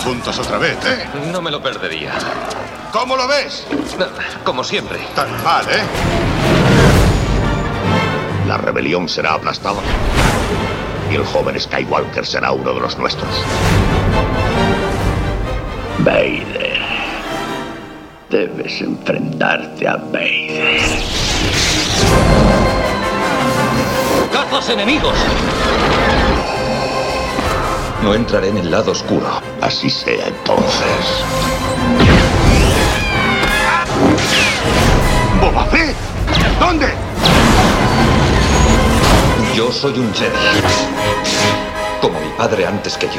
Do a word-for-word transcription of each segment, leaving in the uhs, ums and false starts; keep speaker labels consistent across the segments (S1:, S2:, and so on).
S1: juntos otra vez, ¿eh?
S2: No me lo perdería.
S1: ¿Cómo lo ves?
S2: Como siempre.
S1: Tan mal, ¿eh?
S3: La rebelión será aplastada y el joven Skywalker será uno de los nuestros. Vader. Debes enfrentarte a Vader.
S2: ¡Cazas enemigos! No entraré en el lado oscuro.
S3: Así sea entonces.
S1: ¡Boba Fett! ¿Dónde?
S2: Yo soy un Jedi. Como mi padre antes que yo.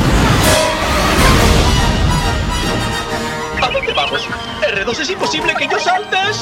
S2: ¿A dónde vamos? R dos, es imposible que yo salte eso.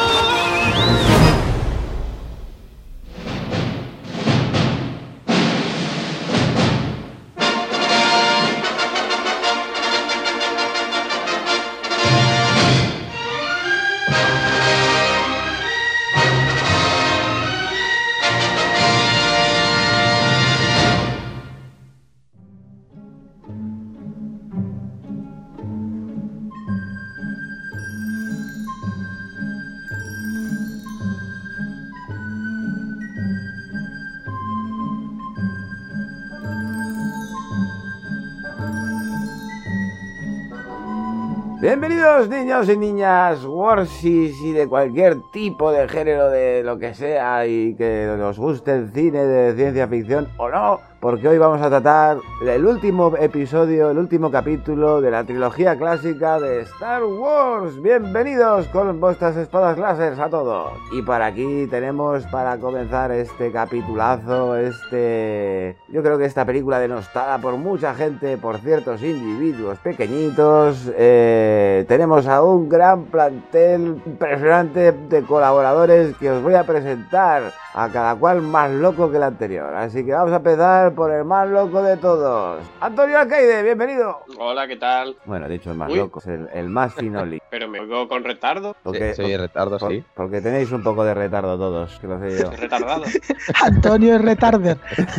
S4: Bienvenidos niños y niñas, Warsis y de cualquier tipo de género, de lo que sea y que os guste el cine de ciencia ficción o no, porque hoy vamos a tratar el último episodio, el último capítulo de la trilogía clásica de Star Wars. Bienvenidos con vuestras espadas láser a todos. Y para aquí tenemos para comenzar este capitulazo, este... yo creo que esta película denostada por mucha gente, por ciertos individuos pequeñitos. Eh, tenemos a un gran plantel impresionante de colaboradores que os voy a presentar, a cada cual más loco que el anterior. Así que vamos a empezar por el más loco de todos. Antonio Alcaide, bienvenido.
S5: Hola, ¿qué tal?
S4: Bueno, dicho el más
S5: Uy.
S4: loco, el, el más finoli.
S5: Pero me oigo con retardo.
S4: Porque,
S6: Sí, sí, retardo,
S4: por,
S6: sí.
S4: Porque tenéis un poco de retardo todos, que lo sé yo.
S5: Retardado.
S7: Antonio es retarder.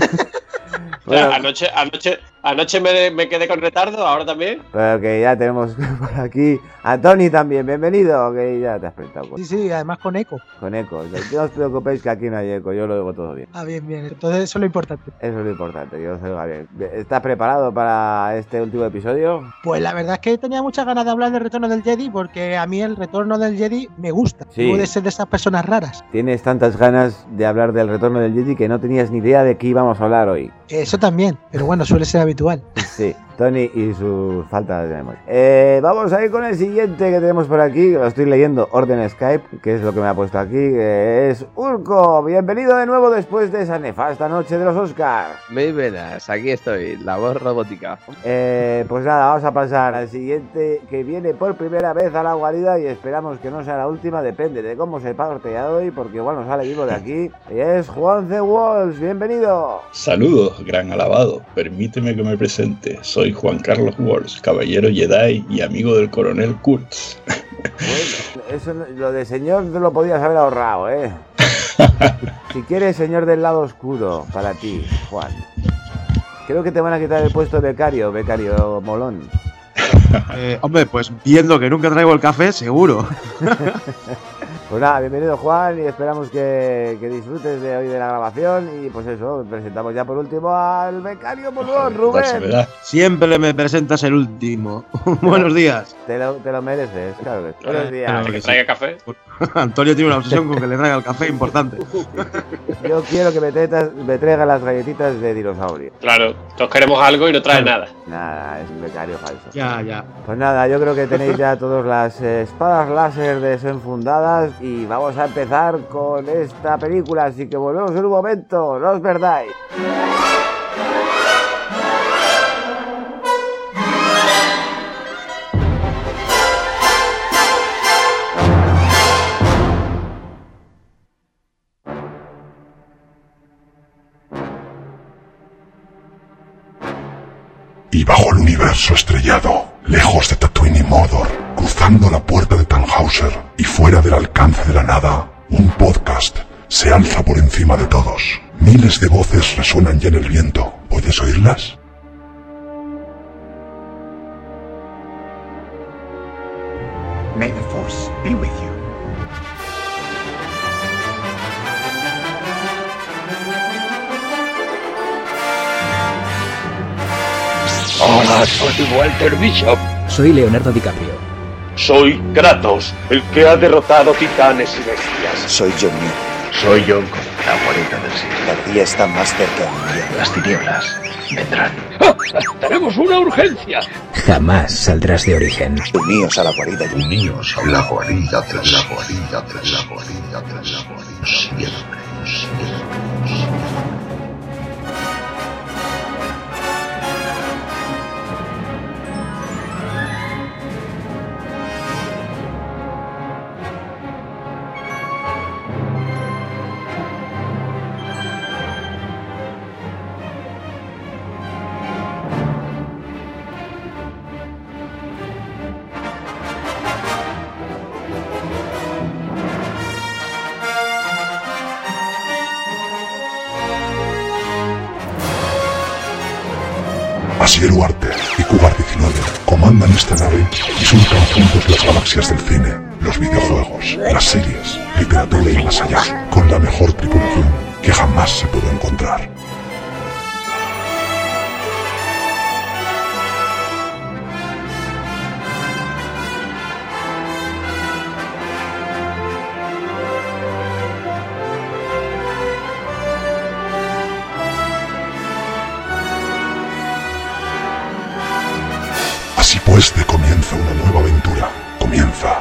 S5: O sea,
S4: Bueno,
S5: anoche, anoche, anoche me, me quedé con retardo, ahora también.
S4: pero que ya tenemos por aquí a Tony también, bienvenido, que ya te has presentado con,
S7: Sí, sí, además con eco.
S4: con eco. No os preocupéis que aquí no hay eco, yo lo oigo todo bien.
S7: Ah, bien, bien. Entonces eso es lo importante.
S4: Eso es lo importante, que os oiga bien. ¿Estás preparado para este último episodio?
S7: Pues la verdad es que tenía muchas ganas de hablar del retorno del Jedi, porque a mí el retorno del Jedi me gusta.
S4: Sí.
S7: Puede ser de esas personas raras.
S4: Tienes tantas ganas de hablar del retorno del Jedi que no tenías ni idea de qué íbamos a hablar hoy.
S7: Eso también, pero bueno, suele ser habitual.
S4: Sí, Tony y su falta de memoria. Eh, vamos a ir con el siguiente que tenemos por aquí. Lo estoy leyendo, orden Skype, que es lo que me ha puesto aquí, que es Urco. Bienvenido de nuevo después de esa nefasta noche de los Oscars.
S6: Muy buenas, aquí estoy, la voz robótica.
S4: Eh, pues nada, vamos a pasar al siguiente que viene por primera vez a la guarida y esperamos que no sea la última, depende de cómo se parte hoy, porque igual nos sale vivo de aquí. Y es Juan C. Walsh, bienvenido.
S8: Saludos, gran alabado. Permíteme que me presente. Soy Juan Carlos Walsh, caballero Jedi y amigo del coronel Kurtz.
S4: Bueno, eso, no- lo de señor no lo podías haber ahorrado, ¿eh? Si quieres señor del lado oscuro para ti, Juan. Creo que te van a quitar el puesto de becario, becario molón.
S9: Eh, hombre, pues viendo que nunca traigo el café, seguro.
S4: Pues nada, bienvenido Juan y esperamos que, que disfrutes de hoy de la grabación. Y pues eso, presentamos ya por último al becario molón,
S8: Ya se
S4: Rubén.
S8: verá.
S9: Siempre me presentas el último. Buenos días.
S4: Te lo, te lo mereces, claro que sí. Buenos días.
S9: Claro
S5: Que
S9: que sí.
S5: traiga café.
S9: Antonio tiene una obsesión con que le traiga el café importante.
S4: Yo quiero que me, tretas- me traiga las galletitas de dinosaurio.
S5: Claro, todos queremos algo y no trae nada.
S4: Nada, es un becario falso.
S9: Ya, ya.
S4: Pues nada, yo creo que tenéis ya todas las eh, espadas láser desenfundadas y vamos a empezar con esta película, así que volvemos en un momento, no os perdáis.
S10: Y bajo el universo estrellado, lejos de Tatooine y Mordor, cruzando la puerta de Tannhauser y fuera del alcance de la nada, un podcast se alza por encima de todos. Miles de voces resuenan ya en el viento. ¿Puedes oírlas?
S11: May the Force be with you.
S12: Hola, soy Walter Bishop.
S13: Soy Leonardo DiCaprio.
S12: Soy Kratos, el que ha derrotado titanes y bestias.
S14: Soy John New.
S12: Soy John Connor, la guarida del siglo.
S14: El día está más cerca del día.
S12: Las tinieblas vendrán. ¡Ah! ¡Tenemos una urgencia!
S13: Jamás saldrás de Origen.
S14: Uníos a la guarida.
S3: Uníos a la guarida de la guarida de la guarida de la guarida. Siempre, siempre.
S10: Asier Huarte y Cougar diecinueve comandan esta nave y surcan juntos las galaxias del cine, los videojuegos, las series, literatura y más allá, con la mejor tripulación que jamás se pudo encontrar. Así pues, de comienza una nueva aventura. Comienza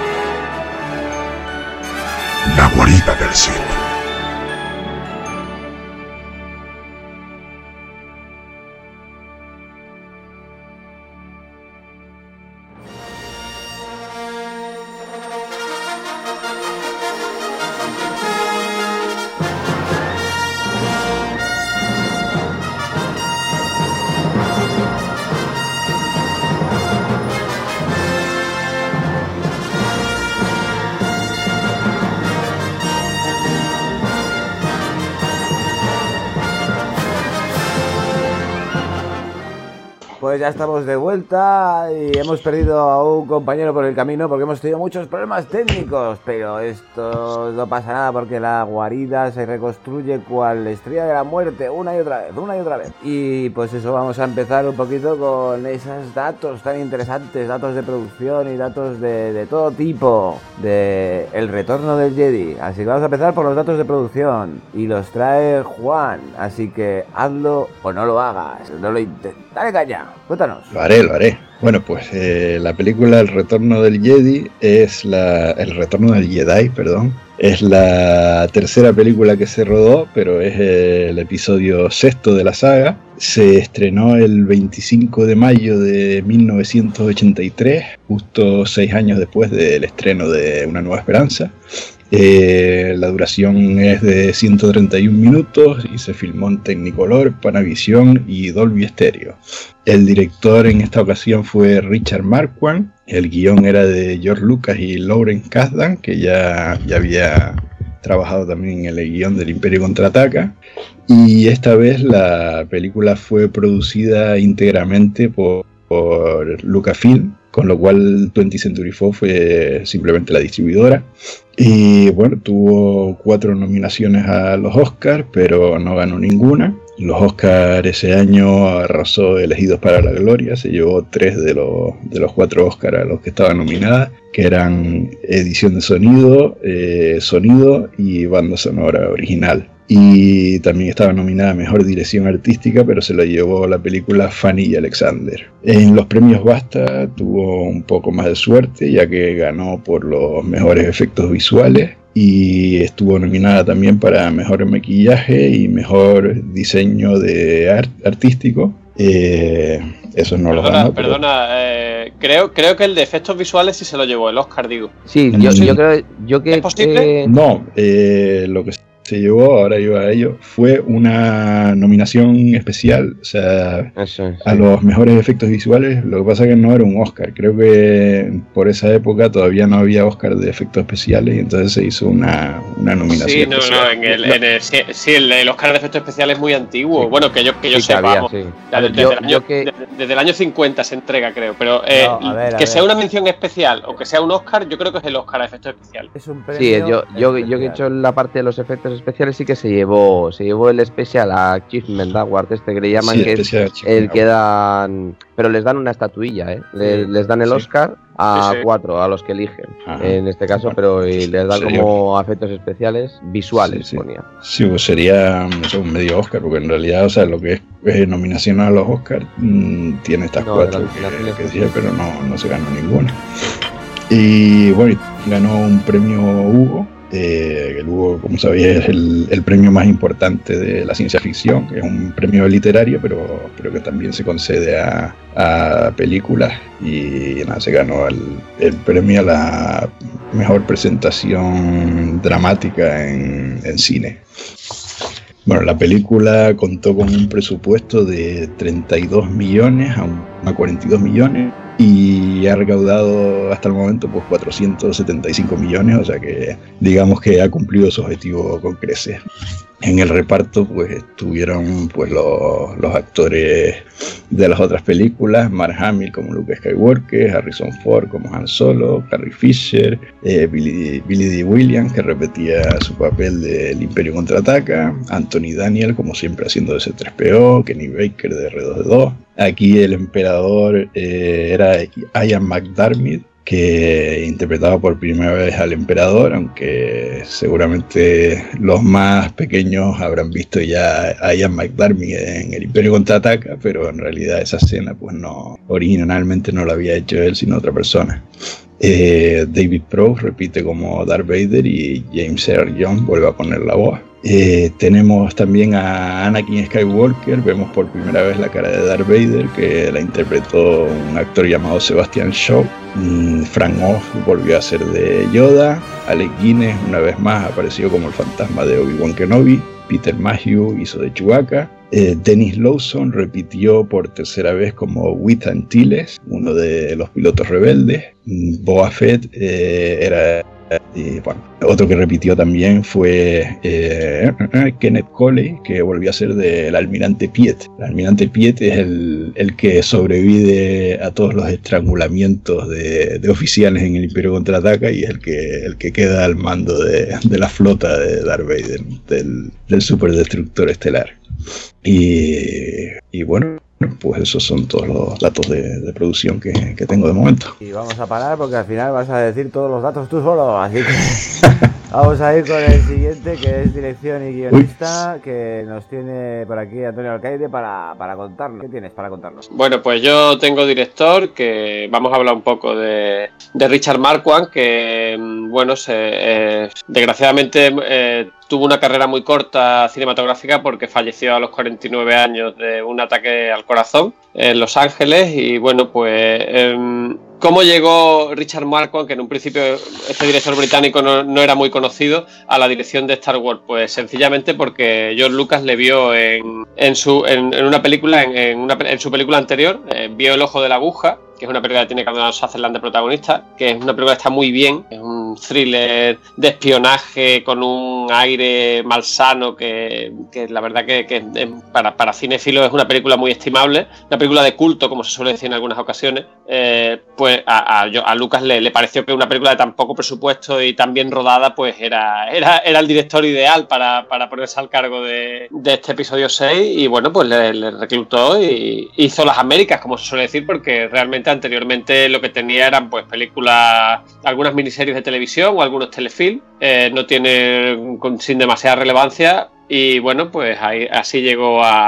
S10: la guarida del Sith.
S4: Pues ya estamos de vuelta y hemos perdido a un compañero por el camino porque hemos tenido muchos problemas técnicos, pero esto no pasa nada porque la guarida se reconstruye cual estrella de la muerte una y otra vez, una y otra vez. Y pues eso, vamos a empezar un poquito con esos datos tan interesantes, datos de producción y datos de, de todo tipo de El Retorno del Jedi. Así que vamos a empezar por los datos de producción y los trae Juan, así que hazlo o no lo hagas, no lo intentes. Dale caña. Cuéntanos.
S8: Lo haré, lo haré. Bueno, pues eh, la película El Retorno del Jedi es la... El Retorno del Jedi, perdón. Es la tercera película que se rodó, pero es el episodio sexto de la saga. Se estrenó el veinticinco de mayo de mil novecientos ochenta y tres, justo seis años después del estreno de Una Nueva Esperanza. Eh, la duración es de ciento treinta y un minutos y se filmó en Technicolor, Panavision y Dolby Stereo. El director en esta ocasión fue Richard Marquand. El guión era de George Lucas y Lawrence Kasdan, que ya, ya había trabajado también en el guión del Imperio Contraataca. Y esta vez la película fue producida íntegramente por, por Lucasfilm, con lo cual twentieth Century Fox fue simplemente la distribuidora. Y bueno, tuvo cuatro nominaciones a los Oscars, pero no ganó ninguna. Los Oscars ese año arrasó Elegidos para la Gloria, se llevó tres de los, de los cuatro Oscars a los que estaba nominada, que eran edición de sonido, eh, sonido y banda sonora original. Y también estaba nominada a Mejor Dirección Artística, pero se la llevó la película Fanny y Alexander. En los premios BAFTA tuvo un poco más de suerte, ya que ganó por los mejores efectos visuales y estuvo nominada también para Mejor Maquillaje y Mejor Diseño de art artístico. Eh, eso no
S5: perdona,
S8: lo ganó. Pero...
S5: Perdona, eh, creo, creo que el de efectos visuales sí se lo llevó el Oscar, digo.
S6: Sí, yo, yo creo yo que...
S5: ¿Es posible?
S6: Eh...
S8: No, eh, lo que se llevó, ahora iba a ello, fue una nominación especial, o sea,
S6: Eso es,
S8: a
S6: sí.
S8: los mejores efectos visuales. Lo que pasa es que no era un Oscar, creo que por esa época todavía no había Oscar de efectos especiales y entonces se hizo una, una nominación
S5: Sí, no,
S8: especial.
S5: no, en el, en el, sí, sí, el, el Oscar de efectos especiales es muy antiguo.
S6: Sí.
S5: Bueno, que yo, que yo
S6: Sí, que
S5: sepa,
S6: había,
S5: vamos,
S6: sí.
S5: ya
S6: A ver,
S5: desde,
S6: yo-
S5: el año,
S6: yo que-
S5: desde, desde el año cincuenta se entrega, creo. Pero eh,
S4: No, a ver, a
S5: que
S4: ver.
S5: sea una mención especial o que sea un Oscar, yo creo que es el Oscar de efectos especiales.
S4: Es un premio
S6: Sí, yo, yo, yo que he
S4: especial.
S6: hecho la parte de los efectos especiales sí que se llevó, se llevó el Special Achievement Award, este que le llaman,
S8: Sí,
S6: que es
S8: Special Achievement
S6: el que dan, pero les dan una estatuilla, ¿eh? Le-
S4: Sí,
S6: les dan el
S8: sí.
S6: Oscar a
S5: Sí, sí.
S6: cuatro, a los que eligen,
S8: Ajá.
S6: en este caso, pero y les dan
S8: Sería-
S6: como efectos especiales visuales,
S8: Sí, sí.
S6: ponía.
S8: Sí, pues sería no sé, un medio Oscar, porque en realidad, o sea, lo que es eh, nominación a los Oscars mmm, tiene estas
S6: No,
S8: cuatro
S6: de las
S8: que,
S6: nominaciones
S8: que
S6: no.
S8: decía, pero no, no se ganó ninguna. Y bueno, ganó un premio Hugo. Eh, el Hugo, como sabéis, es el, el premio más importante de la ciencia ficción, que es un premio literario, pero, pero que también se concede a, a películas. Y nada, se ganó el, el premio a la mejor presentación dramática en, en cine. Bueno, la película contó con un presupuesto de treinta y dos millones a, a cuarenta y dos millones y ha recaudado hasta el momento pues cuatrocientos setenta y cinco millones, o sea que digamos que ha cumplido su objetivo con creces. En el reparto pues estuvieron pues los, los actores de las otras películas, Mark Hamill como Luke Skywalker, Harrison Ford como Han Solo, Carrie Fisher, eh, Billy, Billy Dee Williams, que repetía su papel del Imperio Contraataca, Anthony Daniel como siempre haciendo de C tres P O, Kenny Baker de R dos D dos. Aquí el emperador eh, era Ian McDiarmid, que interpretaba por primera vez al emperador, aunque seguramente los más pequeños habrán visto ya a Ian McDiarmid en El Imperio Contraataca, pero en realidad esa escena pues no, originalmente no la había hecho él sino otra persona. Eh, David Prowse repite como Darth Vader y James Earl Jones vuelve a poner la voz. Eh, tenemos también a Anakin Skywalker, vemos por primera vez la cara de Darth Vader, que la interpretó un actor llamado Sebastian Shaw. Mm, Frank Oz volvió a ser de Yoda. Alec Guinness una vez más apareció como el fantasma de Obi-Wan Kenobi. Peter Mayhew hizo de Chewbacca. Eh, Dennis Lawson repitió por tercera vez como Wit Antilles, uno de los pilotos rebeldes. Mm, Boba Fett eh, era... Y bueno, otro que repitió también fue eh, Kenneth Coley, que volvió a ser del almirante Piet. El almirante Piet es el, el que sobrevive a todos los estrangulamientos de, de oficiales en el Imperio Contraataca y es el que, el que queda al mando de, de la flota de Darth Vader, del, del superdestructor estelar. Y, y bueno, pues esos son todos los datos de, de producción que, que tengo de momento.
S4: Y vamos a parar porque al final vas a decir todos los datos tú solo, así que vamos a ir con el siguiente, que es dirección y guionista, que nos tiene por aquí Antonio Alcaide para, para contarnos. ¿Qué tienes para contarnos?
S5: Bueno, pues yo tengo director, que vamos a hablar un poco de, de Richard Marquand, que, bueno, se, eh, desgraciadamente eh, tuvo una carrera muy corta cinematográfica porque falleció a los cuarenta y nueve años de un ataque al corazón en Los Ángeles. Y bueno, pues eh, ¿cómo llegó Richard Marquand, que en un principio este director británico no, no era muy conocido, a la dirección de Star Wars? Pues sencillamente porque George Lucas le vio en, en, su, en, en una película, en, en, una, en su película anterior, eh, vio El Ojo de la Aguja, que es una película que tiene Donald Sutherland de protagonista, que es una película que está muy bien, es un thriller de espionaje con un aire malsano que, que la verdad que, que para, para cinéfilos es una película muy estimable, una película de culto, como se suele decir en algunas ocasiones. Eh, pues a, a, a Lucas le, le pareció que una película de tan poco presupuesto y tan bien rodada pues era, era, era el director ideal para, para ponerse al cargo de, de este episodio seis, y bueno, pues le, le reclutó y hizo Las Américas, como se suele decir, porque realmente anteriormente lo que tenía eran pues películas, algunas miniseries de televisión o algunos telefilms, eh, no tiene con, sin demasiada relevancia. Y bueno, pues ahí, así llegó a,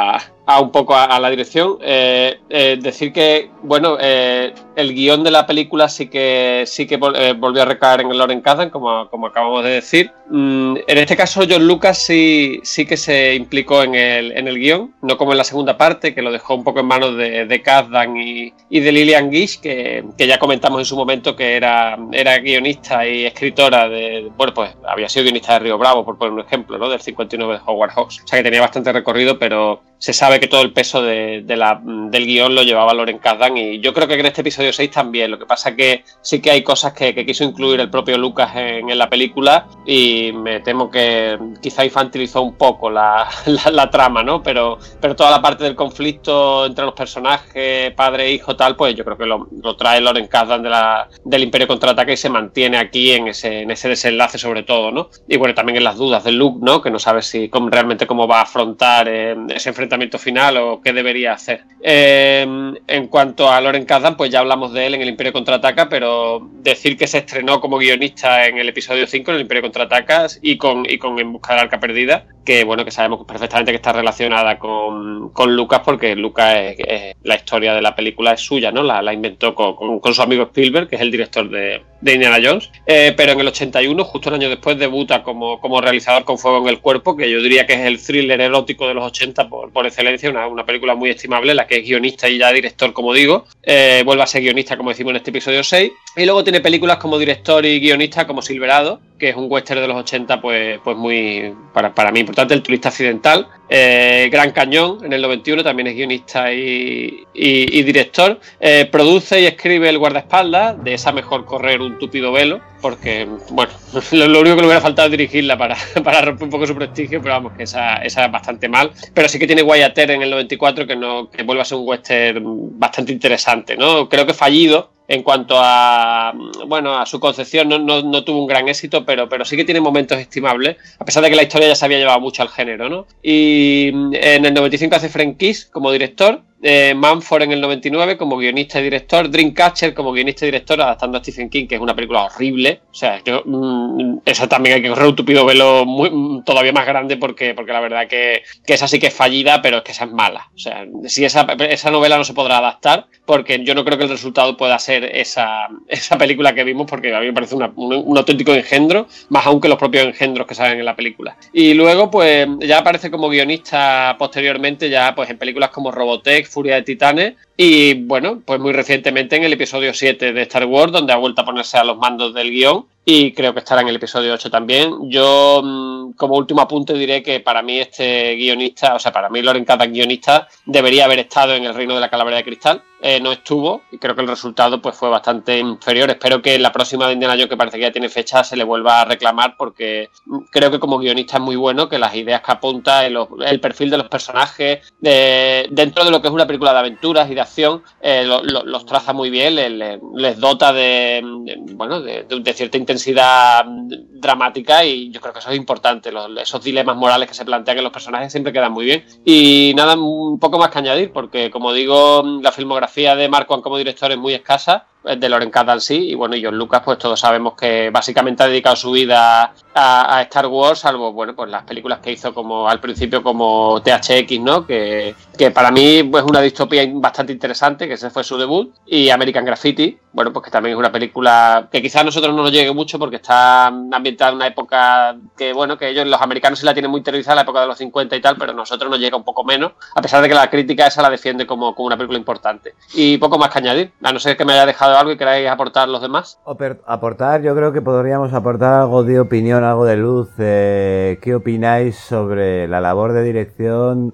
S5: a un poco a, a la dirección, eh, eh, decir que, bueno, eh, el guión de la película sí que sí que vol- eh, volvió a recaer en el Lawrence Kasdan, como, como acabamos de decir. Mm, en este caso, John Lucas sí, sí que se implicó en el, en el guión, no como en la segunda parte, que lo dejó un poco en manos de, de Kasdan y, y de Lillian Gish, que, que ya comentamos en su momento que era, era guionista y escritora de, bueno, pues había sido guionista de Río Bravo, por poner un ejemplo, ¿no? Del cincuenta y nueve de Howard Hawks. O sea que tenía bastante recorrido, pero se sabe que todo el peso de, de la, del guión lo llevaba Lawrence Kasdan, y yo creo que en este episodio seis también. Lo que pasa es que sí que hay cosas que, que quiso incluir el propio Lucas en, en la película, y me temo que quizá infantilizó un poco la, la, la trama, ¿no? Pero, pero toda la parte del conflicto entre los personajes, padre e hijo, tal, pues yo creo que lo, lo trae Lawrence Kasdan de la, del Imperio Contraataca y se mantiene aquí en ese, en ese desenlace sobre todo, ¿no? Y bueno, también en las dudas de Luke, ¿no? Que no sabe si cómo, realmente cómo va a afrontar eh, ese enfrentamiento final o qué debería hacer. Eh, en cuanto a Lawrence Kasdan, pues ya hablamos de él en el Imperio Contraataca, pero decir que se estrenó como guionista en el episodio cinco, en el Imperio Contraataca, y con, y con En busca del Arca Perdida, que bueno, que sabemos perfectamente que está relacionada con, con Lucas, porque Lucas es, es, la historia de la película es suya, ¿no? La, la inventó con, con, con su amigo Spielberg, que es el director de, de Indiana Jones. Eh, pero en el ochenta y uno, justo un año después, debuta como, como realizador con Fuego en el Cuerpo, que yo diría que es el thriller erótico de los ochenta por, por excelencia, una, una película muy estimable, en la que es guionista y ya director, como digo. Eh, vuelve a ser guionista, como decimos en este episodio seis. Y luego tiene películas como director y guionista como Silverado, que es un western de los ochenta, pues, pues muy, para, para mí, importante. El turista accidental. Eh, Gran Cañón, en el noventa y uno, también es guionista y, y, y director. Eh, produce y escribe El guardaespaldas, de esa mejor correr un tupido velo, porque, bueno, lo, lo único que le hubiera faltado es dirigirla para, para romper un poco su prestigio, pero vamos, que esa, esa es bastante mal. Pero sí que tiene Wyatt Earp en el noventa y cuatro, que, no, que vuelve a ser un western bastante interesante, ¿no? Creo que fallido en cuanto a, bueno, a su concepción, no, no, no tuvo un gran éxito, pero, pero sí que tiene momentos estimables, a pesar de que la historia ya se había llevado mucho al género, ¿no? Y en el noventa y cinco hace Frank Kiss como director, eh, Manford en el noventa y nueve como guionista y director, Dreamcatcher como guionista y director, adaptando a Stephen King, que es una película horrible. O sea, yo, mmm, esa también hay que correr un tupido velo muy, todavía más grande, porque, porque la verdad que, que esa sí que es fallida, pero es que esa es mala. O sea, si esa, esa novela no se podrá adaptar, porque yo no creo que el resultado pueda ser esa, esa película que vimos, porque a mí me parece una, un, un auténtico engendro, más aún que los propios engendros que salen en la película. Y luego, pues, ya aparece como guionista posteriormente, ya pues en películas como Robotech, Furia de Titanes, y bueno, pues muy recientemente en el episodio siete de Star Wars, donde ha vuelto a ponerse a los mandos del guión, y creo que estará en el episodio ocho también. Yo, como último apunte, diré que para mí este guionista, o sea, para mí Lawrence Kasdan guionista, debería haber estado en El Reino de la Calavera de Cristal. Eh, no estuvo, y creo que el resultado pues fue bastante inferior. Espero que en la próxima de Indiana Jones, que parece que ya tiene fecha, se le vuelva a reclamar, porque creo que como guionista es muy bueno, que las ideas que apunta, el, el perfil de los personajes, de, dentro de lo que es una película de aventuras y de acción, eh, lo, lo, los traza muy bien, les, les dota de, de bueno, de, de cierta intensidad dramática, y yo creo que eso es importante. Los, esos dilemas morales que se plantean en los personajes siempre quedan muy bien. Y nada, un poco más que añadir, porque como digo, la filmografía de Marquand como director es muy escasa, de Lawrence Kasdan sí, y bueno, y John Lucas, pues todos sabemos que básicamente ha dedicado su vida a, a Star Wars, salvo, bueno, pues las películas que hizo como al principio como T H X, ¿no? Que, que para mí pues una distopía bastante interesante, que ese fue su debut, y American Graffiti, bueno, pues que también es una película que quizás a nosotros no nos llegue mucho, porque está ambientada en una época que, bueno, que ellos, los americanos, sí la tienen muy televisada, la época de los cincuenta y tal, pero a nosotros nos llega un poco menos, a pesar de que la crítica esa la defiende como, como una película importante. Y poco más que añadir, a no ser que me haya dejado algo y queráis aportar los demás.
S4: Aportar, yo creo que podríamos aportar algo de opinión, algo de luz. Eh, ¿Qué opináis sobre la labor de dirección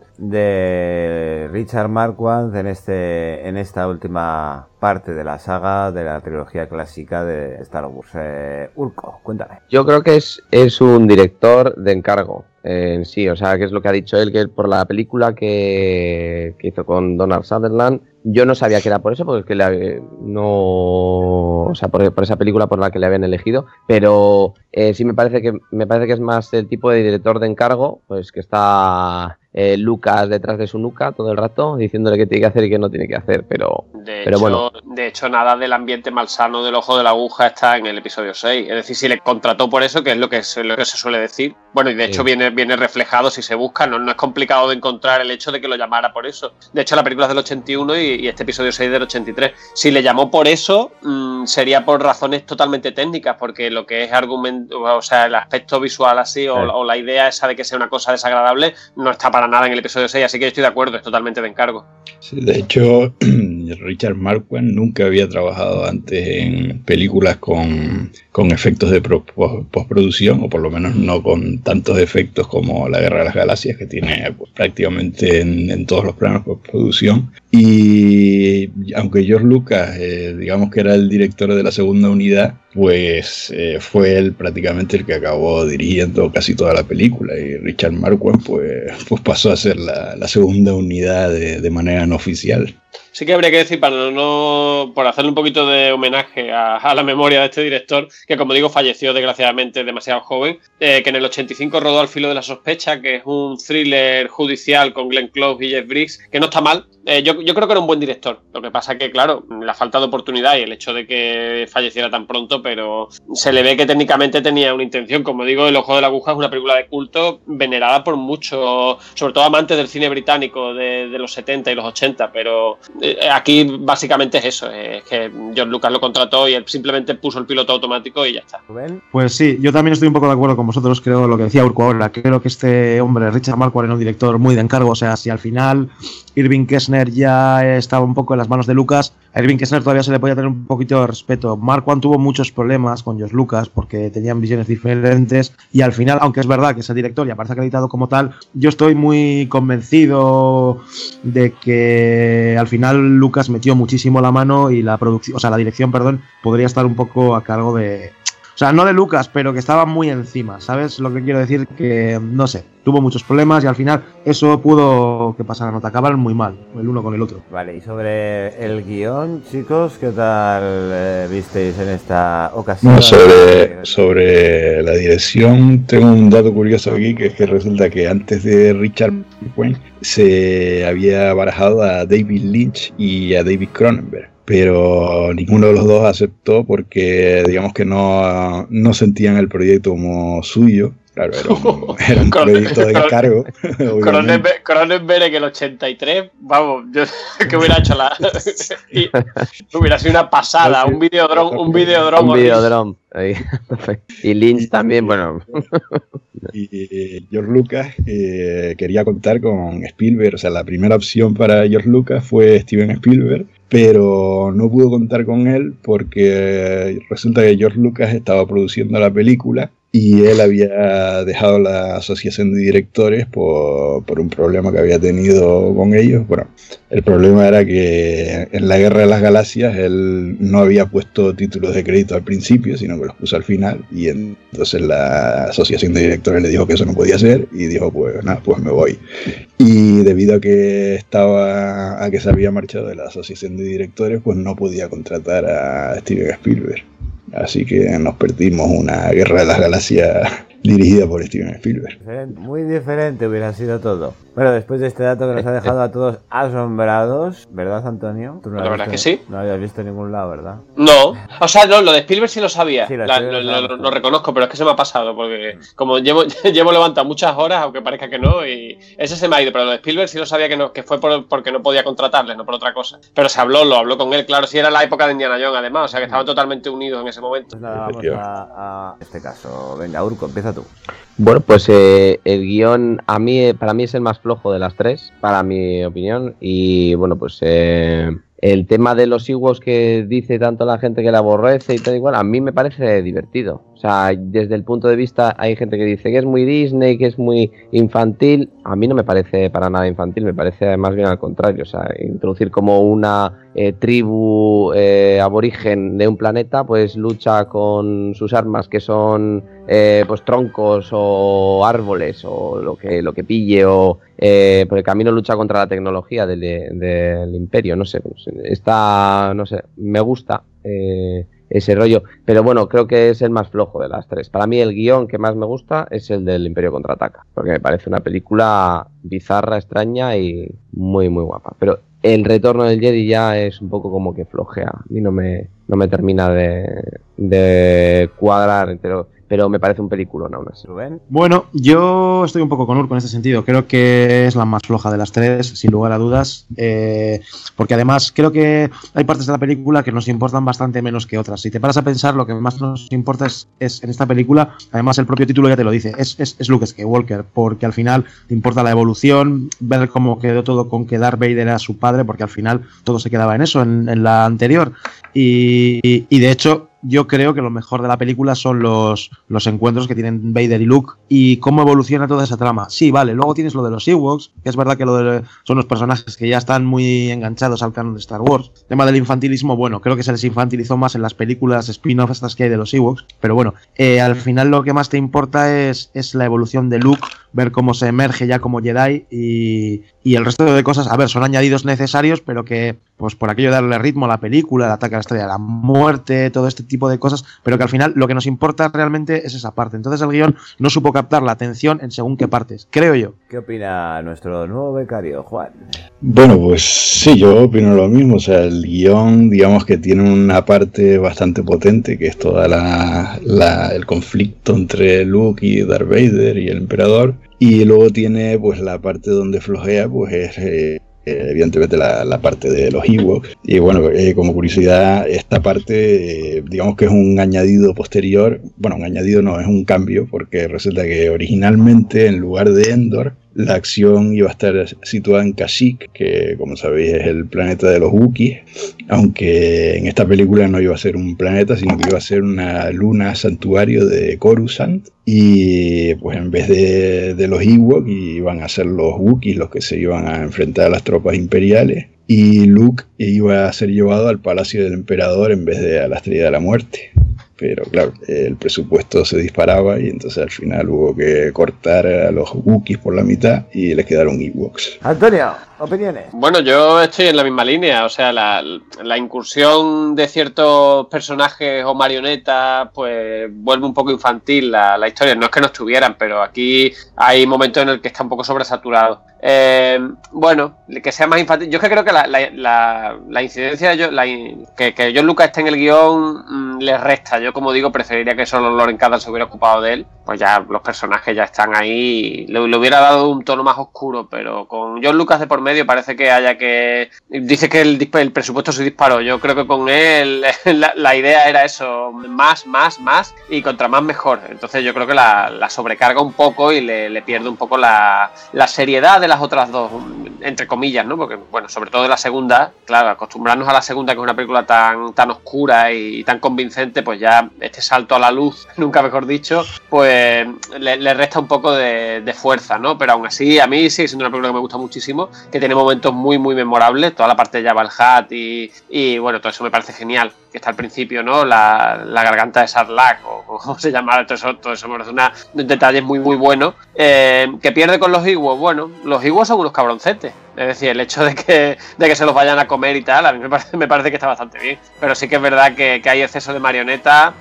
S4: de Richard Marquand en este, en esta última parte de la saga de la trilogía clásica de Star Wars? Eh, Urco, cuéntame.
S6: Yo creo que es, es un director de encargo eh, en sí, o sea, que es lo que ha dicho él, que por la película que, que hizo con Donald Sutherland, yo no sabía que era por eso, porque es que le, no, o sea, por, por esa película por la que le habían elegido, pero eh, sí me parece que me parece que es más el tipo de director de encargo, pues que está eh, Lucas detrás de su nuca todo el rato diciéndole qué tiene que hacer y qué no tiene que hacer, pero,
S5: de
S6: pero
S5: hecho,
S6: bueno.
S5: De hecho, nada del ambiente malsano del ojo de la aguja está en el episodio seis, es decir, si le contrató por eso, que es lo que, es lo que se suele decir, Bueno, y de hecho
S6: Sí.
S5: viene, viene reflejado si se busca, no, no es complicado de encontrar el hecho de que lo llamara por eso. De hecho, la película es del ochenta y uno y, y este episodio seis del ochenta y tres. Si le llamó por eso, mmm, sería por razones totalmente técnicas, porque lo que es argumento, o sea, el aspecto visual así, o, o la idea esa de que sea una cosa desagradable, no está para nada en el episodio seis, así que yo estoy de acuerdo, es totalmente de encargo.
S8: Sí, de hecho, Richard Marquand nunca había trabajado antes en películas con, con efectos de pro- postproducción, o por lo menos no con tantos efectos como La Guerra de las Galaxias, que tiene pues, prácticamente en, en todos los planos postproducción. Y aunque George Lucas, eh, digamos que era el director de la segunda unidad, pues eh, fue él prácticamente el que acabó dirigiendo casi toda la película, y Richard Marquand pues, pues pasó a ser la, la segunda unidad de, de manera no oficial.
S5: Sí que habría que decir, para no, por hacerle un poquito de homenaje a, a la memoria de este director, que como digo falleció desgraciadamente demasiado joven, eh, que en el ochenta y cinco rodó Al filo de la sospecha, que es un thriller judicial con Glenn Close y Jeff Bridges, que no está mal. Eh, yo, yo creo que era un buen director. Lo que pasa que, claro, la falta de oportunidad y el hecho de que falleciera tan pronto, pero se le ve que técnicamente tenía una intención. Como digo, El ojo de la aguja es una película de culto venerada por muchos, sobre todo amantes del cine británico de, de los setenta y los ochenta, pero eh, aquí básicamente es eso, eh, es que George Lucas lo contrató y él simplemente puso el piloto automático y ya está.
S9: Pues sí, yo también estoy un poco de acuerdo con vosotros, creo lo que decía Urco ahora, creo que este hombre, Richard Marquand, era un director muy de encargo, o sea, si al final Irving Kessner ya estaba un poco en las manos de Lucas, a Irving Kessner todavía se le podía tener un poquito de respeto. Marquand tuvo muchos problemas con George Lucas porque tenían visiones diferentes y al final, aunque es verdad que es el director y aparece acreditado como tal, yo estoy muy convencido de que al final Lucas metió muchísimo la mano y la producción, o sea, la dirección, perdón, podría estar un poco a cargo de... O sea, no de Lucas, pero que estaba muy encima, ¿sabes? Lo que quiero decir que, no sé, tuvo muchos problemas y al final eso pudo que pasara nota, acabaron muy mal, el uno con el otro.
S4: Vale, y sobre el guión, chicos, ¿qué tal eh, visteis en esta ocasión?
S8: No, sobre, sobre la dirección tengo un dato curioso aquí, que es que resulta que antes de Richard Marquand se había barajado a David Lynch y a David Cronenberg, pero ninguno de los dos aceptó porque digamos que no, no sentían el proyecto como suyo. Claro, era un, era un proyecto de encargo.
S5: Cronenberg, Cronenberg en el ochenta y tres, vamos, yo que hubiera hecho la... y, hubiera sido una pasada, un videodrome, un videodrome.
S6: Un videodrome. Ahí. Y Lynch también, bueno.
S8: Y eh, George Lucas eh, quería contar con Spielberg, o sea, la primera opción para George Lucas fue Steven Spielberg, pero no pudo contar con él porque resulta que George Lucas estaba produciendo la película y él había dejado la asociación de directores por, por un problema que había tenido con ellos. Bueno, el problema era que en La Guerra de las Galaxias él no había puesto títulos de crédito al principio, sino que los puso al final, y entonces la asociación de directores le dijo que eso no podía ser y dijo, pues nada, pues me voy. Y debido a que estaba a que se había marchado de la asociación de directores, pues no podía contratar a Steven Spielberg. Así que nos perdimos una Guerra de las Galaxias dirigida por Steven Spielberg.
S4: Muy diferente hubiera sido todo. Bueno, después de este dato que nos ha dejado a todos asombrados, ¿verdad, Antonio? ¿Tú no
S5: La verdad
S4: visto,
S5: que sí.
S4: No lo habías visto en ningún lado, ¿verdad?
S5: No, o sea, no, lo de Spielberg sí lo sabía,
S4: Sí, lo,
S5: La,
S4: lo,
S5: lo, lo, lo reconozco, pero es que se me ha pasado, porque como llevo, llevo levantado muchas horas, aunque parezca que no, y ese se me ha ido, pero lo de Spielberg sí lo sabía que no, que fue por, porque no podía contratarles, no por otra cosa. Pero se habló, lo habló con él, claro, sí era la época de Indiana Jones, además, o sea que estaban totalmente unidos en ese momento.
S4: Pues nada, vamos a, a este caso. Venga, Urco, empieza tú.
S6: Bueno, pues eh, el guión a mí, para mí es el más flojo de las tres, para mi opinión, y bueno, pues eh, el tema de los Ewoks que dice tanto la gente que la aborrece y tal igual, a mí me parece divertido. O sea, desde el punto de vista, hay gente que dice que es muy Disney, que es muy infantil. A mí no me parece para nada infantil, me parece más bien al contrario. O sea, introducir como una eh, tribu eh, aborigen de un planeta, pues lucha con sus armas, que son eh, pues troncos o árboles o lo que, lo que pille, o eh, por el camino lucha contra la tecnología del, del imperio. No sé, está, no sé, me gusta. Eh, ese rollo, pero bueno, creo que es el más flojo de las tres. Para mí el guión que más me gusta es el del Imperio Contraataca, porque me parece una película bizarra, extraña y muy muy guapa, pero El Retorno del Jedi ya es un poco como que flojea, a mí no me, no me termina de, de cuadrar, pero, pero me parece un peliculón aún así.
S9: Bueno, yo estoy un poco con Urco en este sentido. Creo que es la más floja de las tres, sin lugar a dudas. Eh, porque además creo que hay partes de la película que nos importan bastante menos que otras. Si te paras a pensar, lo que más nos importa es, es en esta película, además el propio título ya te lo dice, es, es, es Luke Skywalker, porque al final te importa la evolución, ver cómo quedó todo con que Darth Vader era su padre, porque al final todo se quedaba en eso, en, en la anterior. Y, y, y de hecho, yo creo que lo mejor de la película son los, los encuentros que tienen Vader y Luke y cómo evoluciona toda esa trama. Sí, vale, luego tienes lo de los Ewoks, que es verdad que lo de, son los personajes que ya están muy enganchados al canon de Star Wars. El tema del infantilismo, bueno, creo que se les infantilizó más en las películas spin-off estas que hay de los Ewoks, pero bueno, eh, al final lo que más te importa es, es la evolución de Luke, ver cómo se emerge ya como Jedi y, y el resto de cosas, a ver, son añadidos necesarios, pero que pues por aquello de darle ritmo a la película, el ataque a la estrella de la muerte, todo este tipo de cosas, pero que al final lo que nos importa realmente es esa parte. Entonces el guión no supo captar la atención en según qué partes, creo yo.
S4: ¿Qué opina nuestro nuevo becario, Juan?
S8: Bueno, pues sí, yo opino lo mismo. O sea, el guión, digamos que tiene una parte bastante potente, que es toda la, la el conflicto entre Luke y Darth Vader y el emperador, y luego tiene pues la parte donde flojea, pues es eh, evidentemente la, la parte de los Ewoks. Y bueno, eh, como curiosidad, esta parte eh, digamos que es un añadido posterior. Bueno, un añadido no, es un cambio, porque resulta que originalmente en lugar de Endor la acción iba a estar situada en Kashyyyk, que como sabéis es el planeta de los Wookiees, aunque en esta película no iba a ser un planeta, sino que iba a ser una luna santuario de Coruscant, y pues en vez de, de los Ewoks iban a ser los Wookiees los que se iban a enfrentar a las tropas imperiales, y Luke iba a ser llevado al palacio del emperador en vez de a la Estrella de la Muerte. Pero claro, el presupuesto se disparaba y entonces al final hubo que cortar a los Wookiees por la mitad y les quedaron Ewoks.
S4: Antonio, opiniones.
S5: Bueno, yo estoy en la misma línea, o sea, la, la incursión de ciertos personajes o marionetas pues vuelve un poco infantil la, la historia. No es que no estuvieran, pero aquí hay momentos en el que está un poco sobresaturado. Eh, bueno, que sea más infantil. Yo es que creo que la, la, la, la incidencia de John, la, que, que John Lucas esté en el guión mmm, le resta. Yo, como digo, preferiría que solo Lauren Cadal se hubiera ocupado de él. Pues ya los personajes ya están ahí. Le, le hubiera dado un tono más oscuro, pero con John Lucas de por medio parece que haya que... Dice que el, el presupuesto se disparó. Yo creo que con él la, la idea era eso, más, más, más, y contra más mejor. Entonces yo creo que la, la sobrecarga un poco y le, le pierde un poco la, la seriedad de las otras dos, entre comillas, ¿no? Porque, bueno, sobre todo de la segunda, claro, acostumbrarnos a la segunda, que es una película tan, tan oscura y tan convincente, pues ya este salto a la luz, nunca mejor dicho, pues le, le resta un poco de, de fuerza, ¿no? Pero aún así, a mí sigue siendo una película que me gusta muchísimo, que tiene momentos muy, muy memorables, toda la parte de Jabba el Hutt y, y, bueno, todo eso me parece genial, que está al principio, ¿no? La, la garganta de Sarlacc, o, o cómo se llama, todo eso, todo eso me parece una, un detalle muy, muy bueno. Eh, que pierde con los Ewoks, bueno, los Ewoks son unos cabroncetes. Es decir, el hecho de que, de que se los vayan a comer y tal, a mí me parece, me parece que está bastante bien. Pero sí que es verdad que, que hay exceso de marioneta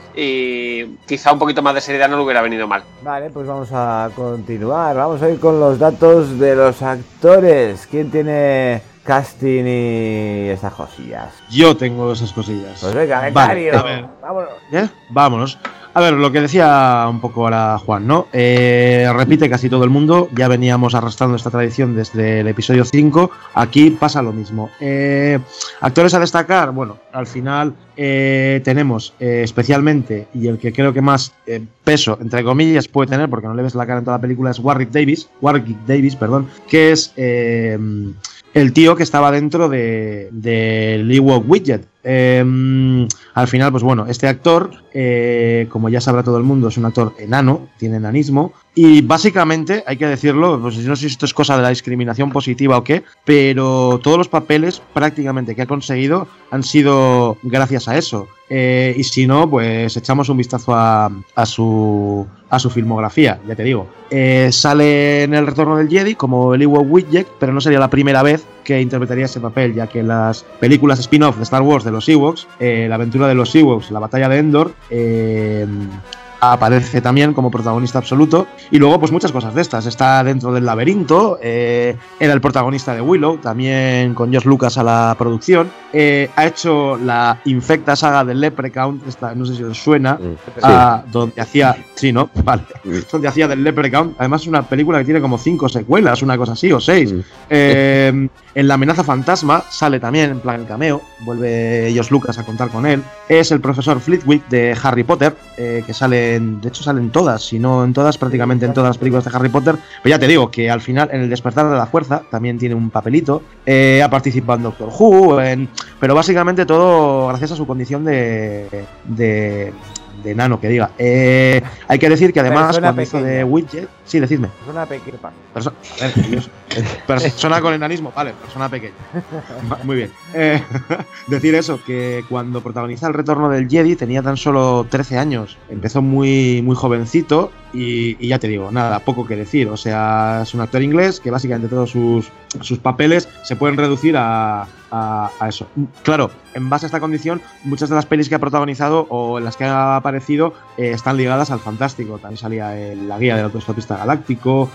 S5: y quizá un poquito más de seriedad no le hubiera venido mal.
S4: Vale, pues vamos a continuar. Vamos a ir con los datos de los actores. ¿Quién tiene casting y esas cosillas?
S9: Yo tengo esas cosillas.
S4: Pues venga, becario.
S9: Vale, vámonos. ¿Eh? Vámonos. A ver, lo que decía un poco ahora Juan, ¿no? Eh, repite casi todo el mundo, ya veníamos arrastrando esta tradición desde el episodio cinco, aquí pasa lo mismo. Eh, actores a destacar, bueno, al final eh, tenemos eh, especialmente, y el que creo que más eh, peso, entre comillas, puede tener, porque no le ves la cara en toda la película, es Warwick Davis, Warwick Davis, perdón, que es... Eh, el tío que estaba dentro de del Ewok Widget. Eh, al final, pues bueno, este actor, eh, como ya sabrá todo el mundo, es un actor enano, tiene enanismo, y básicamente, hay que decirlo, pues no sé si esto es cosa de la discriminación positiva o qué, pero todos los papeles prácticamente que ha conseguido han sido gracias a eso. Eh, y si no, pues echamos un vistazo a, a su a su filmografía, ya te digo. Eh, sale en El Retorno del Jedi como el Ewok Widget, pero no sería la primera vez que interpretaría ese papel, ya que las películas spin-off de Star Wars de los Ewoks, eh, la aventura de los Ewoks, la batalla de Endor, eh, aparece también como protagonista absoluto. Y luego pues muchas cosas de estas, está dentro del laberinto, eh, era el protagonista de Willow, también con George Lucas a la producción. Eh, ha hecho la infecta saga de Leprechaun, esta, no sé si os suena,
S6: Mm,
S9: ah, donde hacía, sí, ¿no? Vale, donde hacía del Leprechaun. Además es una película que tiene como cinco secuelas, una cosa así, o seis.
S6: Mm.
S9: Eh, en La amenaza fantasma sale también, en plan cameo, vuelve Josh Lucas a contar con él. Es el profesor Flitwick de Harry Potter, eh, que salen, de hecho salen todas, si no en todas, prácticamente en todas las películas de Harry Potter. Pero ya te digo que al final, en El despertar de la fuerza, también tiene un papelito. Eh, ha participado en Doctor Who, en, pero básicamente todo gracias a su condición de, de, de enano, que diga. Eh, hay que decir que además,
S4: Persona
S9: cuando hizo
S4: pequeña.
S9: de Widget, sí, decidme.
S4: Persona pequeña.
S9: Perso a ver, Dios. Persona con enanismo, vale, persona pequeña. Muy bien. Eh, decir eso, que cuando protagoniza El retorno del Jedi tenía tan solo trece años. Empezó muy, muy jovencito y, y ya te digo, nada, poco que decir. O sea, es un actor inglés que básicamente todos sus, sus papeles se pueden reducir a, a, a eso. Claro, en base a esta condición, muchas de las pelis que ha protagonizado o en las que ha aparecido eh, están ligadas al fantástico. También salía en La guía del autostopista galáctico,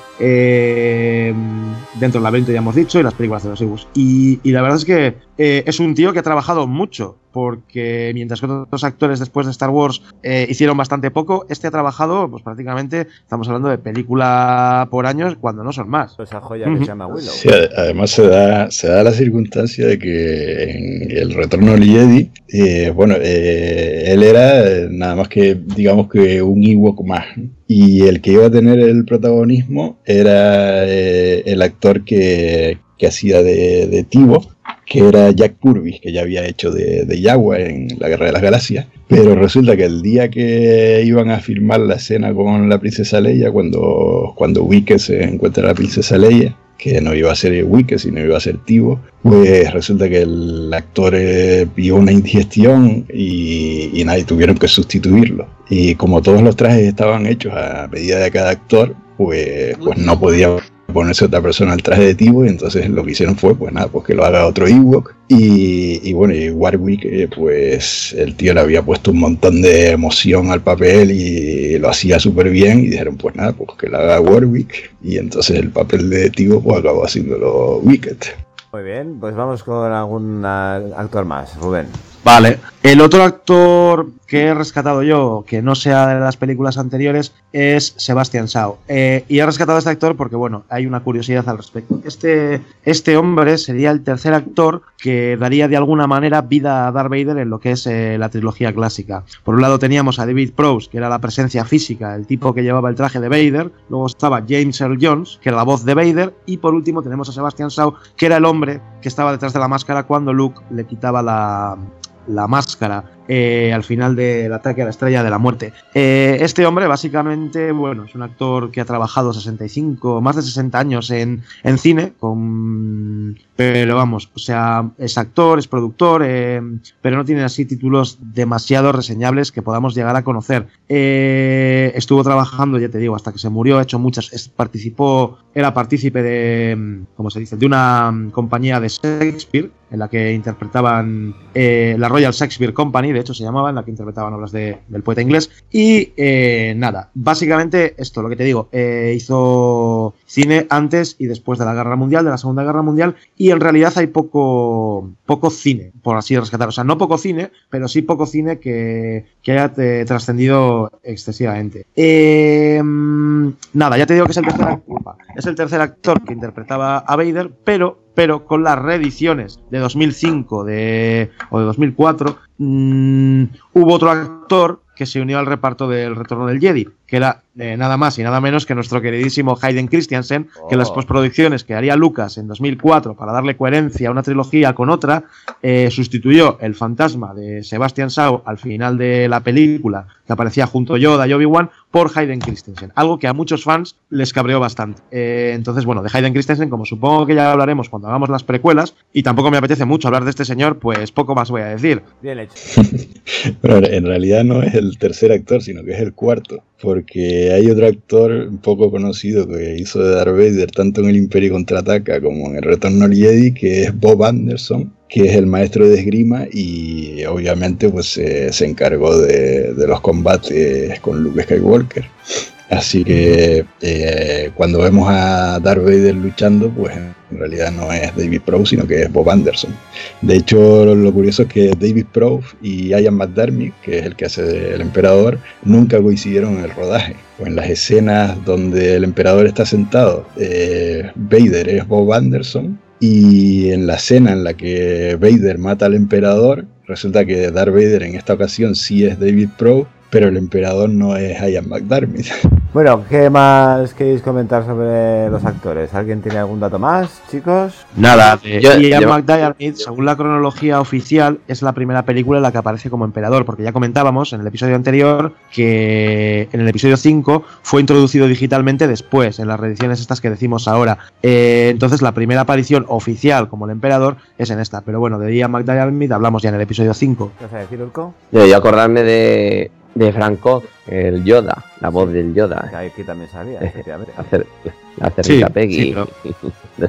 S9: eh, dentro del laberinto ya hemos dicho, y las películas de los Ibus. Y, y la verdad es que eh, es un tío que ha trabajado mucho, porque mientras que otros actores después de Star Wars eh, hicieron bastante poco, este ha trabajado, pues prácticamente, estamos hablando de película por años, cuando no son más.
S4: Esa joya que se llama Willow.
S8: Sí, además se da, se da la circunstancia de que en El retorno del Jedi, eh, bueno, eh, él era eh, nada más que, digamos que un Ewok más, ¿no? Y el que iba a tener el protagonismo era eh, el actor que, que hacía de, de Tivo, que era Jack Purvis, que ya había hecho de, de Yawa en La Guerra de las Galaxias. Pero resulta que el día que iban a filmar la escena con la princesa Leia, cuando, cuando Wicket se encuentra a la princesa Leia, que no iba a ser Wicket, sino iba a ser Tivo, pues resulta que el actor eh, vio una indigestión y, y nadie tuvieron que sustituirlo. Y como todos los trajes estaban hechos a medida de cada actor, pues, pues no podía ponerse otra persona al traje de Tivo, y entonces lo que hicieron fue, pues nada, pues que lo haga otro Ewok. Y, y bueno, y Warwick, eh, pues el tío le había puesto un montón de emoción al papel y lo hacía súper bien, y dijeron, pues nada, pues que lo haga Warwick, y entonces el papel de Tivo pues acabó haciéndolo Wicket.
S4: Muy bien, pues vamos con algún uh, actor más, Rubén.
S9: Vale, el otro actor que he rescatado yo, que no sea de las películas anteriores, es Sebastian Shaw. Eh, y he rescatado a este actor porque, bueno, hay una curiosidad al respecto. Este, este hombre sería el tercer actor que daría de alguna manera vida a Darth Vader en lo que es eh, la trilogía clásica. Por un lado teníamos a David Prowse, que era la presencia física, el tipo que llevaba el traje de Vader. Luego estaba James Earl Jones, que era la voz de Vader. Y por último tenemos a Sebastian Shaw, que era el hombre que estaba detrás de la máscara cuando Luke le quitaba la... la máscara eh, al final del ataque a la Estrella de la Muerte. Eh, este hombre básicamente, bueno, es un actor que ha trabajado sesenta y cinco, más de sesenta años en, en cine, con, pero vamos, o sea, es actor, es productor, eh, pero no tiene así títulos demasiado reseñables que podamos llegar a conocer. Eh, estuvo trabajando, ya te digo, hasta que se murió, ha hecho muchas, es, participó, era partícipe de, ¿cómo se dice?, de una compañía de Shakespeare, en la que interpretaban eh, la Royal Shakespeare Company, de hecho se llamaba, en la que interpretaban obras de, del poeta inglés. Y eh, nada, básicamente esto, lo que te digo, eh, hizo cine antes y después de la Guerra Mundial, de la Segunda Guerra Mundial, y en realidad hay poco, poco cine, por así rescatar, o sea, no poco cine, pero sí poco cine que, que haya eh, trascendido excesivamente. Eh, nada, ya te digo que es el tercer actor, es el tercer actor que interpretaba a Vader, pero pero con las reediciones de dos mil cinco de, o de dos mil cuatro, mmm, hubo otro actor que se unió al reparto del Retorno del Jedi, que era eh, nada más y nada menos que nuestro queridísimo Hayden Christensen, oh. que en las postproducciones que haría Lucas en dos mil cuatro para darle coherencia a una trilogía con otra, eh, sustituyó el fantasma de Sebastian Shaw al final de la película, que aparecía junto a Yoda y Obi-Wan, por Hayden Christensen, algo que a muchos fans les cabreó bastante. Eh, entonces, bueno, de Hayden Christensen, como supongo que ya hablaremos cuando hagamos las precuelas, y tampoco me apetece mucho hablar de este señor, pues poco más voy a decir.
S4: Bien hecho.
S8: Pero en realidad no es el tercer actor, sino que es el cuarto, porque hay otro actor un poco conocido que hizo de Darth Vader tanto en El Imperio Contraataca como en El Retorno al Jedi, que es Bob Anderson, que es el maestro de esgrima y obviamente pues eh, se encargó de, de los combates con Luke Skywalker. Así que eh, cuando vemos a Darth Vader luchando, pues en realidad no es David Prowse, sino que es Bob Anderson. De hecho, lo, lo curioso es que David Prowse y Ian McDiarmid, que es el que hace el emperador, nunca coincidieron en el rodaje. O en las escenas donde el emperador está sentado, eh, Vader es Bob Anderson, y en la escena en la que Vader mata al emperador, resulta que Darth Vader en esta ocasión sí es David Prowse, pero el emperador no es Ian McDiarmid.
S4: Bueno, ¿qué más queréis comentar sobre los actores? ¿Alguien tiene algún dato más, chicos?
S9: Nada, de
S6: Yo-
S9: Ian
S6: yo-
S9: McDiarmid, según la cronología oficial, es la primera película en la que aparece como emperador, porque ya comentábamos en el episodio anterior que en el episodio cinco fue introducido digitalmente después, en las reediciones estas que decimos ahora. Eh, entonces la primera aparición oficial como el emperador es en esta, pero bueno, de Ian McDiarmid hablamos ya en el episodio cinco.
S4: ¿Qué vas a decir, Urco?
S6: Yo, yo acordarme de, de Franco, el Yoda, la voz del Yoda.
S4: Que aquí también salía, efectivamente.
S6: Hacer, la cerdita
S9: Sí,
S6: Peggy.
S9: sí, pero-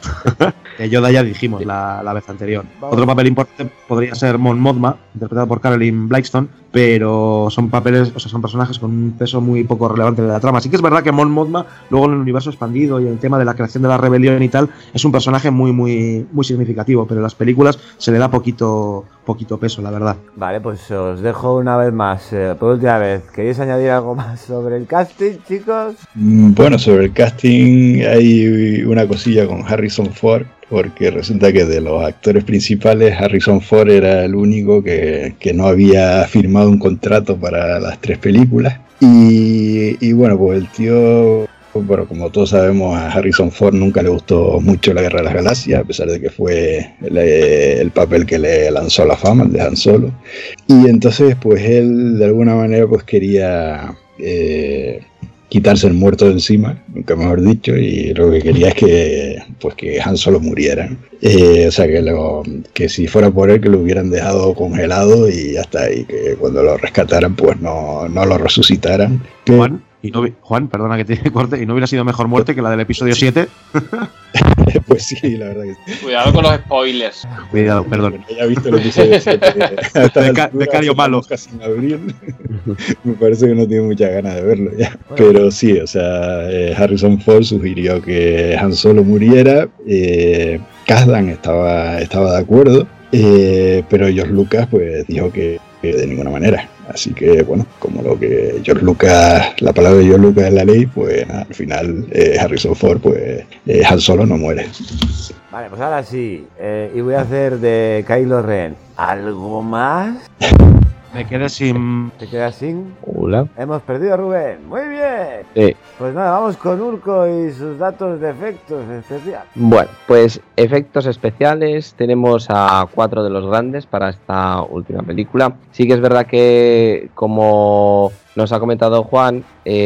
S9: Que Yoda ya dijimos la, la vez anterior.
S4: Vamos.
S9: Otro papel importante podría ser Mon Mothma, interpretado por Caroline Blackstone, pero son papeles, o sea, son personajes con un peso muy poco relevante de la trama. Sí que es verdad que Mon Mothma, luego en el universo expandido y en el tema de la creación de la rebelión y tal, es un personaje muy, muy, muy significativo, pero en las películas se le da poquito, poquito peso, la verdad.
S4: Vale, pues os dejo una vez más, eh, por última vez. ¿Queréis añadir algo más sobre el casting, chicos?
S8: Mm, Bueno, sobre el casting hay una cosilla con Harrison Ford, porque resulta que de los actores principales Harrison Ford era el único que, que no había firmado un contrato para las tres películas. Y, y bueno, pues el tío, bueno, como todos sabemos, a Harrison Ford nunca le gustó mucho la Guerra de las Galaxias, a pesar de que fue el, el papel que le lanzó a la fama, el de Han Solo. Y entonces pues él de alguna manera pues quería eh, quitarse el muerto de encima, nunca mejor dicho, y lo que quería es que pues que Han Solo muriera. Eh, o sea, que, lo, que si fuera por él, que lo hubieran dejado congelado y ya está, y que cuando lo rescataran pues no, no lo resucitaran. Que,
S9: Juan, y no, Juan, perdona que te corte, ¿y no hubiera sido mejor muerte que la del episodio siete?
S8: pues sí, la verdad que sí.
S5: Cuidado con los spoilers.
S9: Cuidado, perdón.
S8: Ya he visto el episodio siete.
S9: Beca- becario malo.
S8: Sin abrir. Me parece que no tiene muchas ganas de verlo ya. Pero sí, o sea, eh, Harrison Ford sugirió que Han Solo muriera. Eh, Kasdan estaba, estaba de acuerdo. Eh, pero George Lucas pues dijo que, que de ninguna manera. Así que bueno, como lo que George Lucas, la palabra de George Lucas es la ley, pues nada, al final eh, Harrison Ford, pues eh, Han Solo no muere.
S4: Vale, pues ahora sí, eh, y voy a hacer de Kylo Ren. ¿Algo más?
S9: Me quedé sin...
S4: ¿Te quedas sin?
S6: Hola.
S4: Hemos perdido a Rubén. Muy bien.
S6: Sí.
S4: Pues nada, vamos con Urco y sus datos de efectos especiales.
S6: Bueno, pues efectos especiales tenemos a cuatro de los grandes para esta última película. Sí que es verdad que, como nos ha comentado Juan,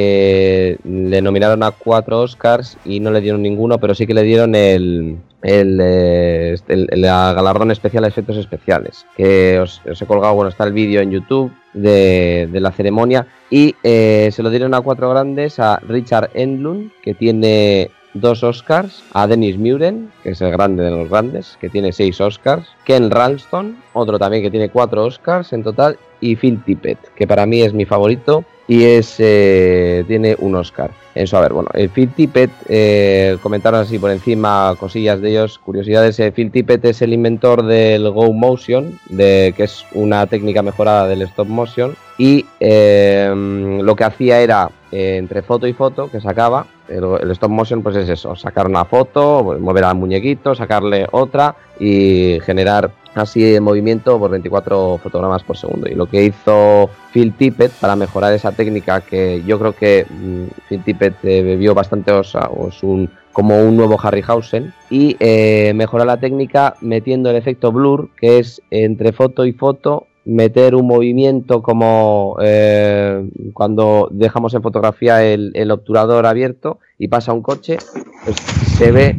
S6: eh, le nominaron a cuatro Oscars y no le dieron ninguno, pero sí que le dieron el, el, eh, el, el galardón especial a efectos especiales, que os, os he colgado, bueno, está el vídeo en YouTube de, de la ceremonia, y eh, se lo dieron a cuatro grandes: a Richard Enlund, que tiene dos Oscars, a Dennis Muren, que es el grande de los grandes, que tiene seis Oscars, Ken Ralston, otro también que tiene cuatro Oscars en total, y Phil Tippett, que para mí es mi favorito y es eh, tiene un Oscar. Eso, a ver, bueno, el Phil Tippett, eh, comentaron así por encima cosillas de ellos, curiosidades. eh, Phil Tippett es el inventor del Go Motion, de, que es una técnica mejorada del stop motion, y eh, lo que hacía era, eh, entre foto y foto que sacaba, el, el stop motion pues es eso, sacar una foto, mover al muñequito, sacarle otra y generar así el movimiento por veinticuatro fotogramas por segundo. Y lo que hizo Phil Tippett para mejorar esa técnica, que yo creo que mmm, Phil Tippett eh, bebió bastante, o sea, es un, como un nuevo Harryhausen, y eh, mejorar la técnica metiendo el efecto blur, que es entre foto y foto meter un movimiento como eh, cuando dejamos en fotografía el, el obturador abierto y pasa un coche, pues se ve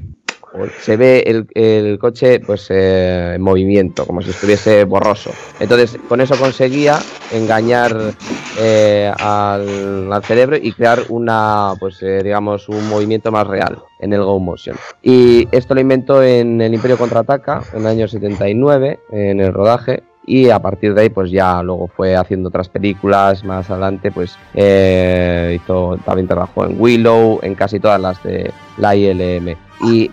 S6: se ve el, el coche pues eh, en movimiento, como si estuviese borroso. Entonces con eso conseguía engañar eh, al, al cerebro y crear una, pues eh, digamos, un movimiento más real en el Go Motion. Y esto lo inventó en el Imperio Contraataca en el año setenta y nueve, en el rodaje, y a partir de ahí pues ya luego fue haciendo otras películas. Más adelante pues eh, hizo, también trabajó en Willow, en casi todas las de la I L M. Y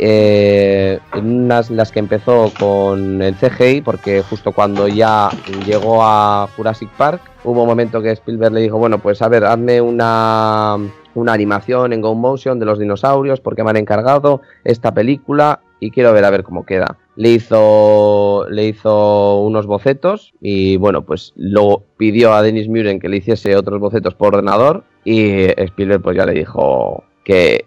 S6: eh, en unas las que empezó con el C G I, porque justo cuando ya llegó a Jurassic Park hubo un momento que Spielberg le dijo, bueno, pues a ver, hazme una, una animación en Go Motion de los dinosaurios porque me han encargado esta película y quiero ver a ver cómo queda. Le hizo, le hizo unos bocetos y bueno, pues luego pidió a Dennis Muren que le hiciese otros bocetos por ordenador y Spielberg pues ya le dijo que,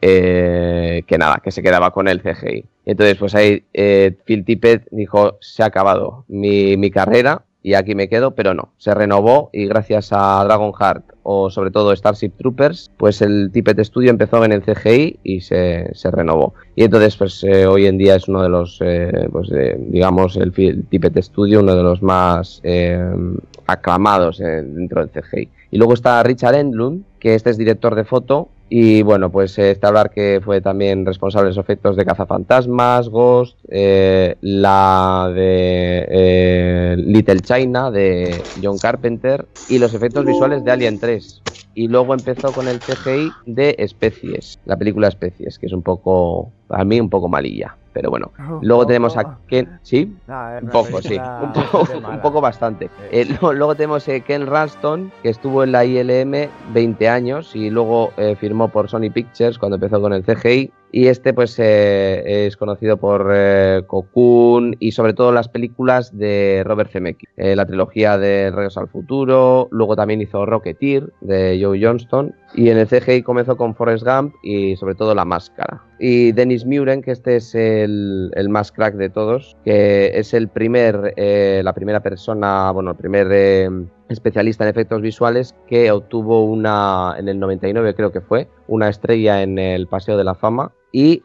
S6: eh, que nada, que se quedaba con el C G I. Entonces pues ahí eh, Phil Tippett dijo, se ha acabado mi, mi carrera y aquí me quedo, pero no, se renovó y gracias a Dragonheart o sobre todo Starship Troopers, pues el Tippett Studio empezó en el C G I y se, se renovó. Y entonces pues eh, hoy en día es uno de los, eh, pues eh, digamos, el, el Tippett Studio, uno de los más eh, aclamados eh, dentro del C G I. Y luego está Richard Englund, que este es director de foto. Y bueno, pues este hablar que fue también responsable de los efectos de Cazafantasmas, Ghost, eh, la de eh, Little China de John Carpenter y los efectos visuales de Alien tres. Y luego empezó con el C G I de Especies, la película Especies, que es un poco, para mí, un poco malilla. Pero bueno, luego tenemos a Ken, ¿sí? Un poco, sí, un poco, un poco bastante. Eh, luego, luego tenemos a Ken Ralston, que estuvo en la I L M veinte años y luego eh, firmó por Sony Pictures cuando empezó con el C G I. Y este pues eh, es conocido por eh, Cocoon y sobre todo las películas de Robert Zemeckis, eh, la trilogía de Regreso al Futuro, luego también hizo Rocketeer de Joe Johnston y en el C G I comenzó con Forrest Gump y sobre todo La Máscara. Y Dennis Muren, que este es el, el más crack de todos, que es el primer, eh, la primera persona, bueno, el primer eh, especialista en efectos visuales que obtuvo una, en el noventa y nueve creo que fue, una estrella en el Paseo de la Fama. Y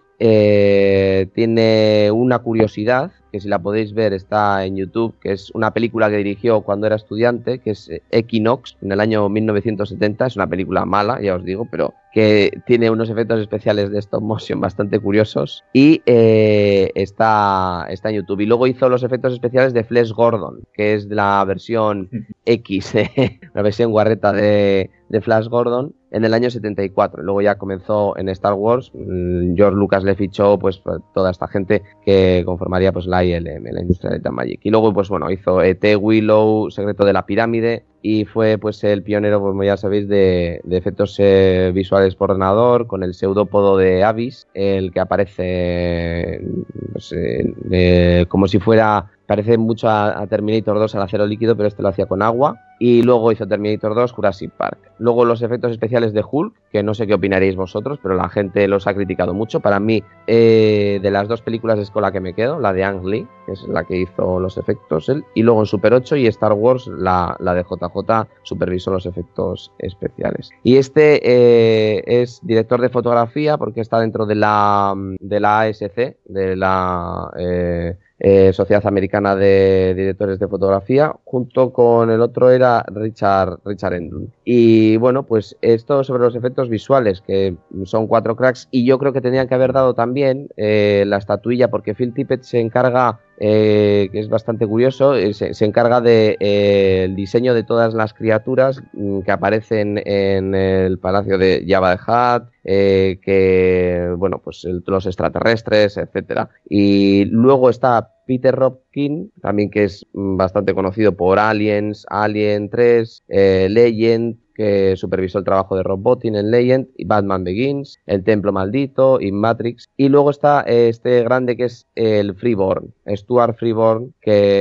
S6: eh, tiene una curiosidad, que si la podéis ver está en YouTube, que es una película que dirigió cuando era estudiante, que es Equinox, en el año mil novecientos setenta. Es una película mala, ya os digo, pero que tiene unos efectos especiales de stop motion bastante curiosos y eh, está, está en YouTube. Y luego hizo los efectos especiales de Flash Gordon, que es la versión X, eh, la versión guarreta de, de Flash Gordon, en el año setenta y cuatro. Luego ya comenzó en Star Wars. George Lucas le fichó pues toda esta gente que conformaría pues la I L M, la Industrial Light and Magic. Y luego pues bueno, hizo E T, Willow, Secreto de la Pirámide y fue pues el pionero, como ya sabéis, de, de efectos eh, visuales por ordenador con el pseudópodo de Abyss, el que aparece pues, eh, eh, como si fuera, parece mucho a, a Terminator dos, al acero líquido, pero este lo hacía con agua. Y luego hizo Terminator dos, Jurassic Park. Luego los efectos especiales de Hulk, que no sé qué opinaréis vosotros, pero la gente los ha criticado mucho. Para mí, eh, de las dos películas es con la que me quedo, la de Ang Lee, que es la que hizo los efectos él, y luego en Super ocho y Star Wars, la, la de J J, supervisó los efectos especiales. Y este eh, es director de fotografía porque está dentro de la, de la A S C, de la... Eh, Eh, Sociedad Americana de Directores de Fotografía, junto con el otro era Richard, Richard Englund. Y bueno, pues esto sobre los efectos visuales, que son cuatro cracks, y yo creo que tenían que haber dado también eh, la estatuilla, porque Phil Tippett se encarga, eh, que es bastante curioso, eh, se, se encarga del de, eh, diseño de todas las criaturas mm, que aparecen en el palacio de Jabba the Hutt, eh, que, bueno, pues el, los extraterrestres, etcétera. Y luego está Peter Robkin, también que es bastante conocido por Aliens, Alien tres, eh, Legend, que supervisó el trabajo de Rob Bottin en Legend, y Batman Begins, El Templo Maldito y Matrix. Y luego está este grande que es el Freeborn, Stuart Freeborn,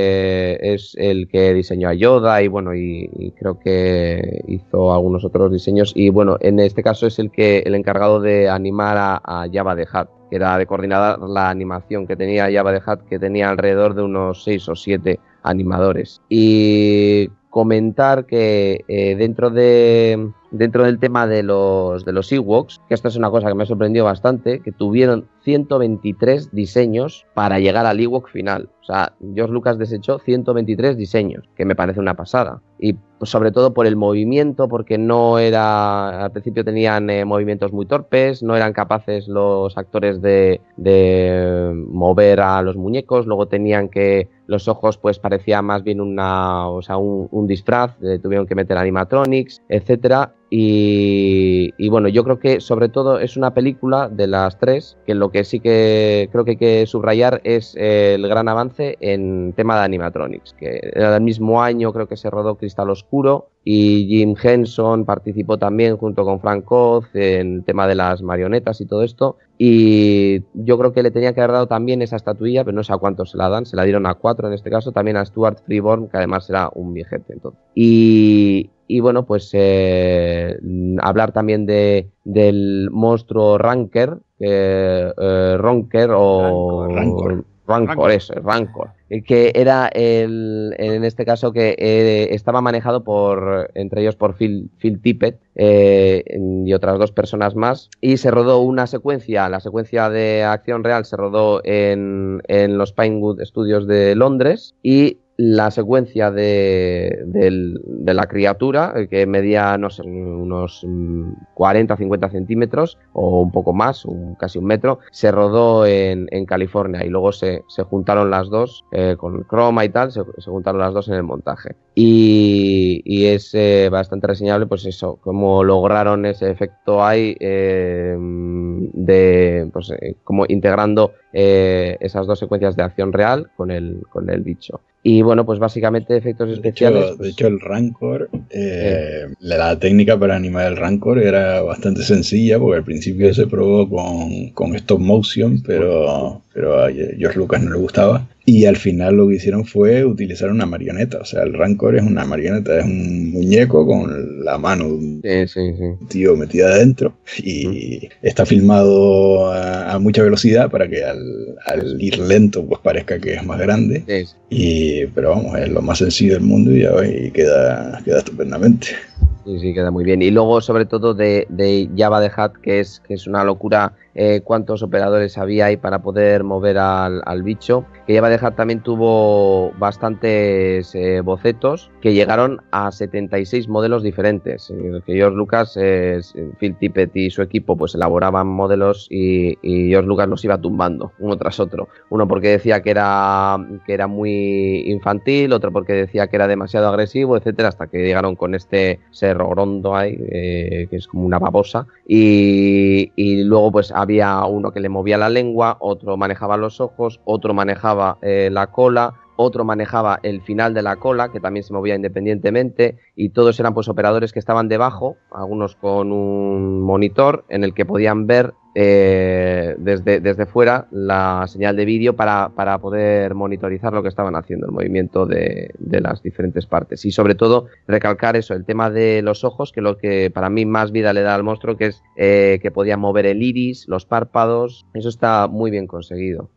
S6: que es el que diseñó a Yoda y bueno, y, y creo que hizo algunos otros diseños. Y bueno, en este caso es el que el encargado de animar a, a Jabba the Hutt, que era de coordinar la animación que tenía Jabba the Hutt, que tenía alrededor de unos seis o siete animadores. Y comentar que eh, dentro de dentro del tema de los, de los Ewoks, que esto es una cosa que me ha sorprendido bastante, que tuvieron ciento veintitrés diseños para llegar al Ewok final. O sea, George Lucas desechó ciento veintitrés diseños, que me parece una pasada. Y pues, sobre todo por el movimiento, porque no era... Al principio tenían eh, movimientos muy torpes, no eran capaces los actores de, de mover a los muñecos, luego tenían que... Los ojos pues parecía más bien una, o sea, un, un disfraz, eh, tuvieron que meter animatronics, etcétera. Y, y bueno, yo creo que sobre todo es una película de las tres que lo que sí que creo que hay que subrayar es eh, el gran avance en tema de animatronics, que era del mismo año creo que se rodó Cristal Oscuro y Jim Henson participó también junto con Frank Oz en el tema de las marionetas y todo esto, y yo creo que le tenía que haber dado también esa estatuilla, pero no sé a cuántos se la dan, se la dieron a cuatro en este caso, también a Stuart Freeborn, que además era un viejete entonces. Y Y bueno, pues eh, hablar también de del monstruo Rancor, eh, eh, Ronker o
S8: Rancor,
S6: Rancor, Rancor, eso, Rancor, que era el, en este caso que eh, estaba manejado por, entre ellos por Phil, Phil Tippett eh, y otras dos personas más, y se rodó una secuencia, la secuencia de acción real se rodó en, en los Pinewood Studios de Londres, y la secuencia de, de, de la criatura, que medía, no sé, unos cuarenta a cincuenta centímetros o un poco más, un, casi un metro, se rodó en, en California, y luego se, se juntaron las dos eh, con croma y tal, se, se juntaron las dos en el montaje. Y, y es eh, bastante reseñable, pues eso, cómo lograron ese efecto ahí eh, de, pues, eh, como integrando eh, esas dos secuencias de acción real con el, con el bicho. Y bueno, pues básicamente efectos especiales.
S8: De hecho, de hecho el Rancor, eh, eh. la técnica para animar el Rancor era bastante sencilla, porque al principio se probó con, con stop motion, pero, pero a George Lucas no le gustaba. Y al final lo que hicieron fue utilizar una marioneta. O sea, el Rancor es una marioneta, es un muñeco con la mano de un
S6: sí, sí, sí.
S8: tío metida adentro. Y mm. está filmado a, a mucha velocidad para que al, al ir lento pues parezca que es más grande.
S6: Sí, sí.
S8: Y, pero vamos, es lo más sencillo del mundo y ya ves, y queda, queda estupendamente.
S6: Sí, sí, queda muy bien. Y luego, sobre todo, de, de Jabba the Hutt, que es, que es una locura eh, cuántos operadores había ahí para poder mover al, al bicho. Que Jabba the Hutt también tuvo bastantes eh, bocetos que llegaron a setenta y seis modelos diferentes. Que George Lucas, eh, Phil Tippett y su equipo pues elaboraban modelos y, y George Lucas los iba tumbando uno tras otro. Uno porque decía que era, que era muy infantil, otro porque decía que era demasiado agresivo, etcétera, hasta que llegaron con este ser Grondo ahí, eh, que es como una babosa, y, y luego pues había uno que le movía la lengua, otro manejaba los ojos, otro manejaba eh, la cola, otro manejaba el final de la cola, que también se movía independientemente, y todos eran pues operadores que estaban debajo, algunos con un monitor en el que podían ver eh, desde, desde fuera la señal de vídeo para, para poder monitorizar lo que estaban haciendo, el movimiento de, de las diferentes partes. Y sobre todo recalcar eso, el tema de los ojos, que lo que para mí más vida le da al monstruo, que es eh, que podía mover el iris, los párpados, eso está muy bien conseguido.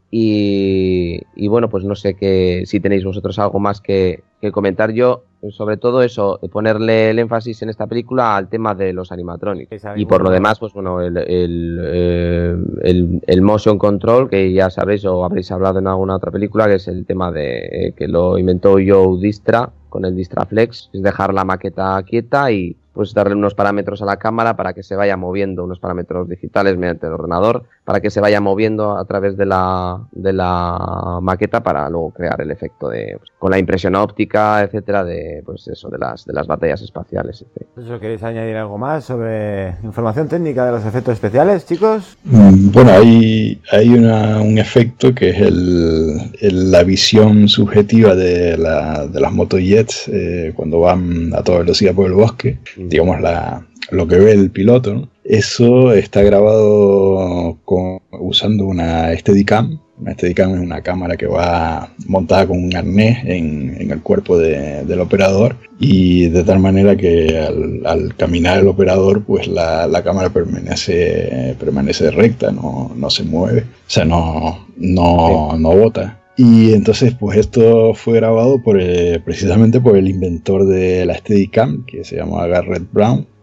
S6: Y, y bueno, pues no sé que, si tenéis vosotros algo más que, que comentar. Yo, sobre todo eso, ponerle el énfasis en esta película al tema de los animatronics. Y por lo demás, pues bueno, el, el, eh, el, el motion control, que ya sabréis o habréis hablado en alguna otra película, que es el tema de eh, que lo inventó Joe Distra con el Distraflex, es dejar la maqueta quieta y pues darle unos parámetros a la cámara para que se vaya moviendo, unos parámetros digitales mediante el ordenador, para que se vaya moviendo a través de la, de la maqueta para luego crear el efecto de, pues, con la impresión óptica, etcétera, de pues eso, de las, de las batallas espaciales, etcétera.
S4: ¿Eso queréis añadir algo más sobre información técnica de los efectos especiales, chicos?
S8: Bueno, hay, hay una, un efecto que es el, el, la visión subjetiva de, la, de las motojets eh, cuando van a toda velocidad por el bosque. Digamos, la, lo que ve el piloto, ¿no? Eso está grabado con, usando una Steadicam. Una Steadicam es una cámara que va montada con un arnés en, en el cuerpo de, del operador, y de tal manera que al, al caminar el operador, pues la, la cámara permanece, permanece recta, no, no se mueve, o sea, no, no, no bota. Y entonces, pues esto fue grabado por, eh, precisamente por el inventor de la Steadicam, que se llama Garrett Brown,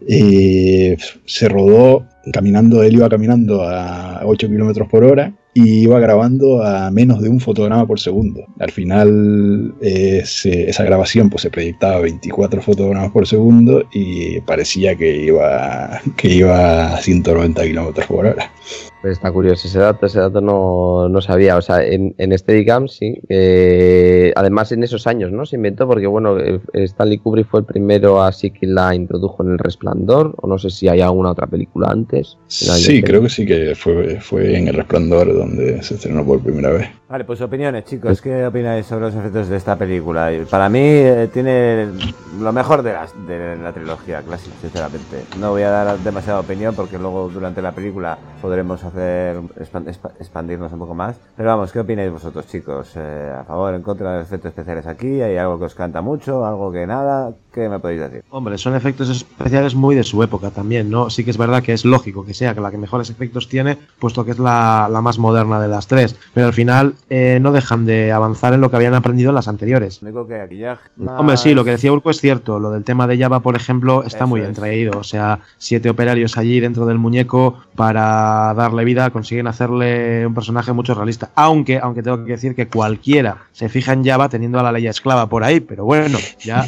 S8: Eh, se rodó caminando, él iba caminando a ocho kilómetros por hora y iba grabando a menos de un fotograma por segundo. Al final eh, se, esa grabación pues, se proyectaba a veinticuatro fotogramas por segundo y parecía que iba, que iba a ciento noventa kilómetros por hora.
S6: Pues está curioso ese dato, ese dato no, no sabía. O sea, en, en Steadicam sí. Eh, además en esos años, ¿no? Se inventó porque, bueno, Stanley Kubrick fue el primero así que la introdujo en El Resplandor, o no sé si hay alguna otra película antes.
S8: Sí, creo que sí que fue, fue en El Resplandor donde se estrenó por primera vez.
S4: Vale, pues opiniones, chicos. ¿Qué opináis sobre los efectos de esta película? Para mí eh, tiene lo mejor de, las, de la trilogía clásica, sinceramente. No voy a dar demasiada opinión porque luego durante la película podremos hacer expandirnos un poco más. Pero vamos, ¿qué opináis vosotros, chicos? Eh, ¿A favor, en contra de los efectos especiales aquí? ¿Hay algo que os canta mucho? ¿Algo que nada? ¿Qué me podéis decir?
S9: Hombre, son efectos especiales muy de su época también, ¿no? Sí que es verdad que es lógico que sea que la que mejores efectos tiene, puesto que es la, la más moderna de las tres. Pero al final eh, no dejan de avanzar en lo que habían aprendido en las anteriores.
S4: Único que aquí ya más...
S9: Hombre, sí, lo que decía Urco es cierto. Lo del tema de Jabba, por ejemplo, está
S4: Eso
S9: muy
S4: es.
S9: bien traído. O sea, siete operarios allí dentro del muñeco para darle vida, consiguen hacerle un personaje mucho realista. Aunque, aunque tengo que decir que cualquiera se fija en Jabba teniendo a la Leia esclava por ahí, pero bueno, ya...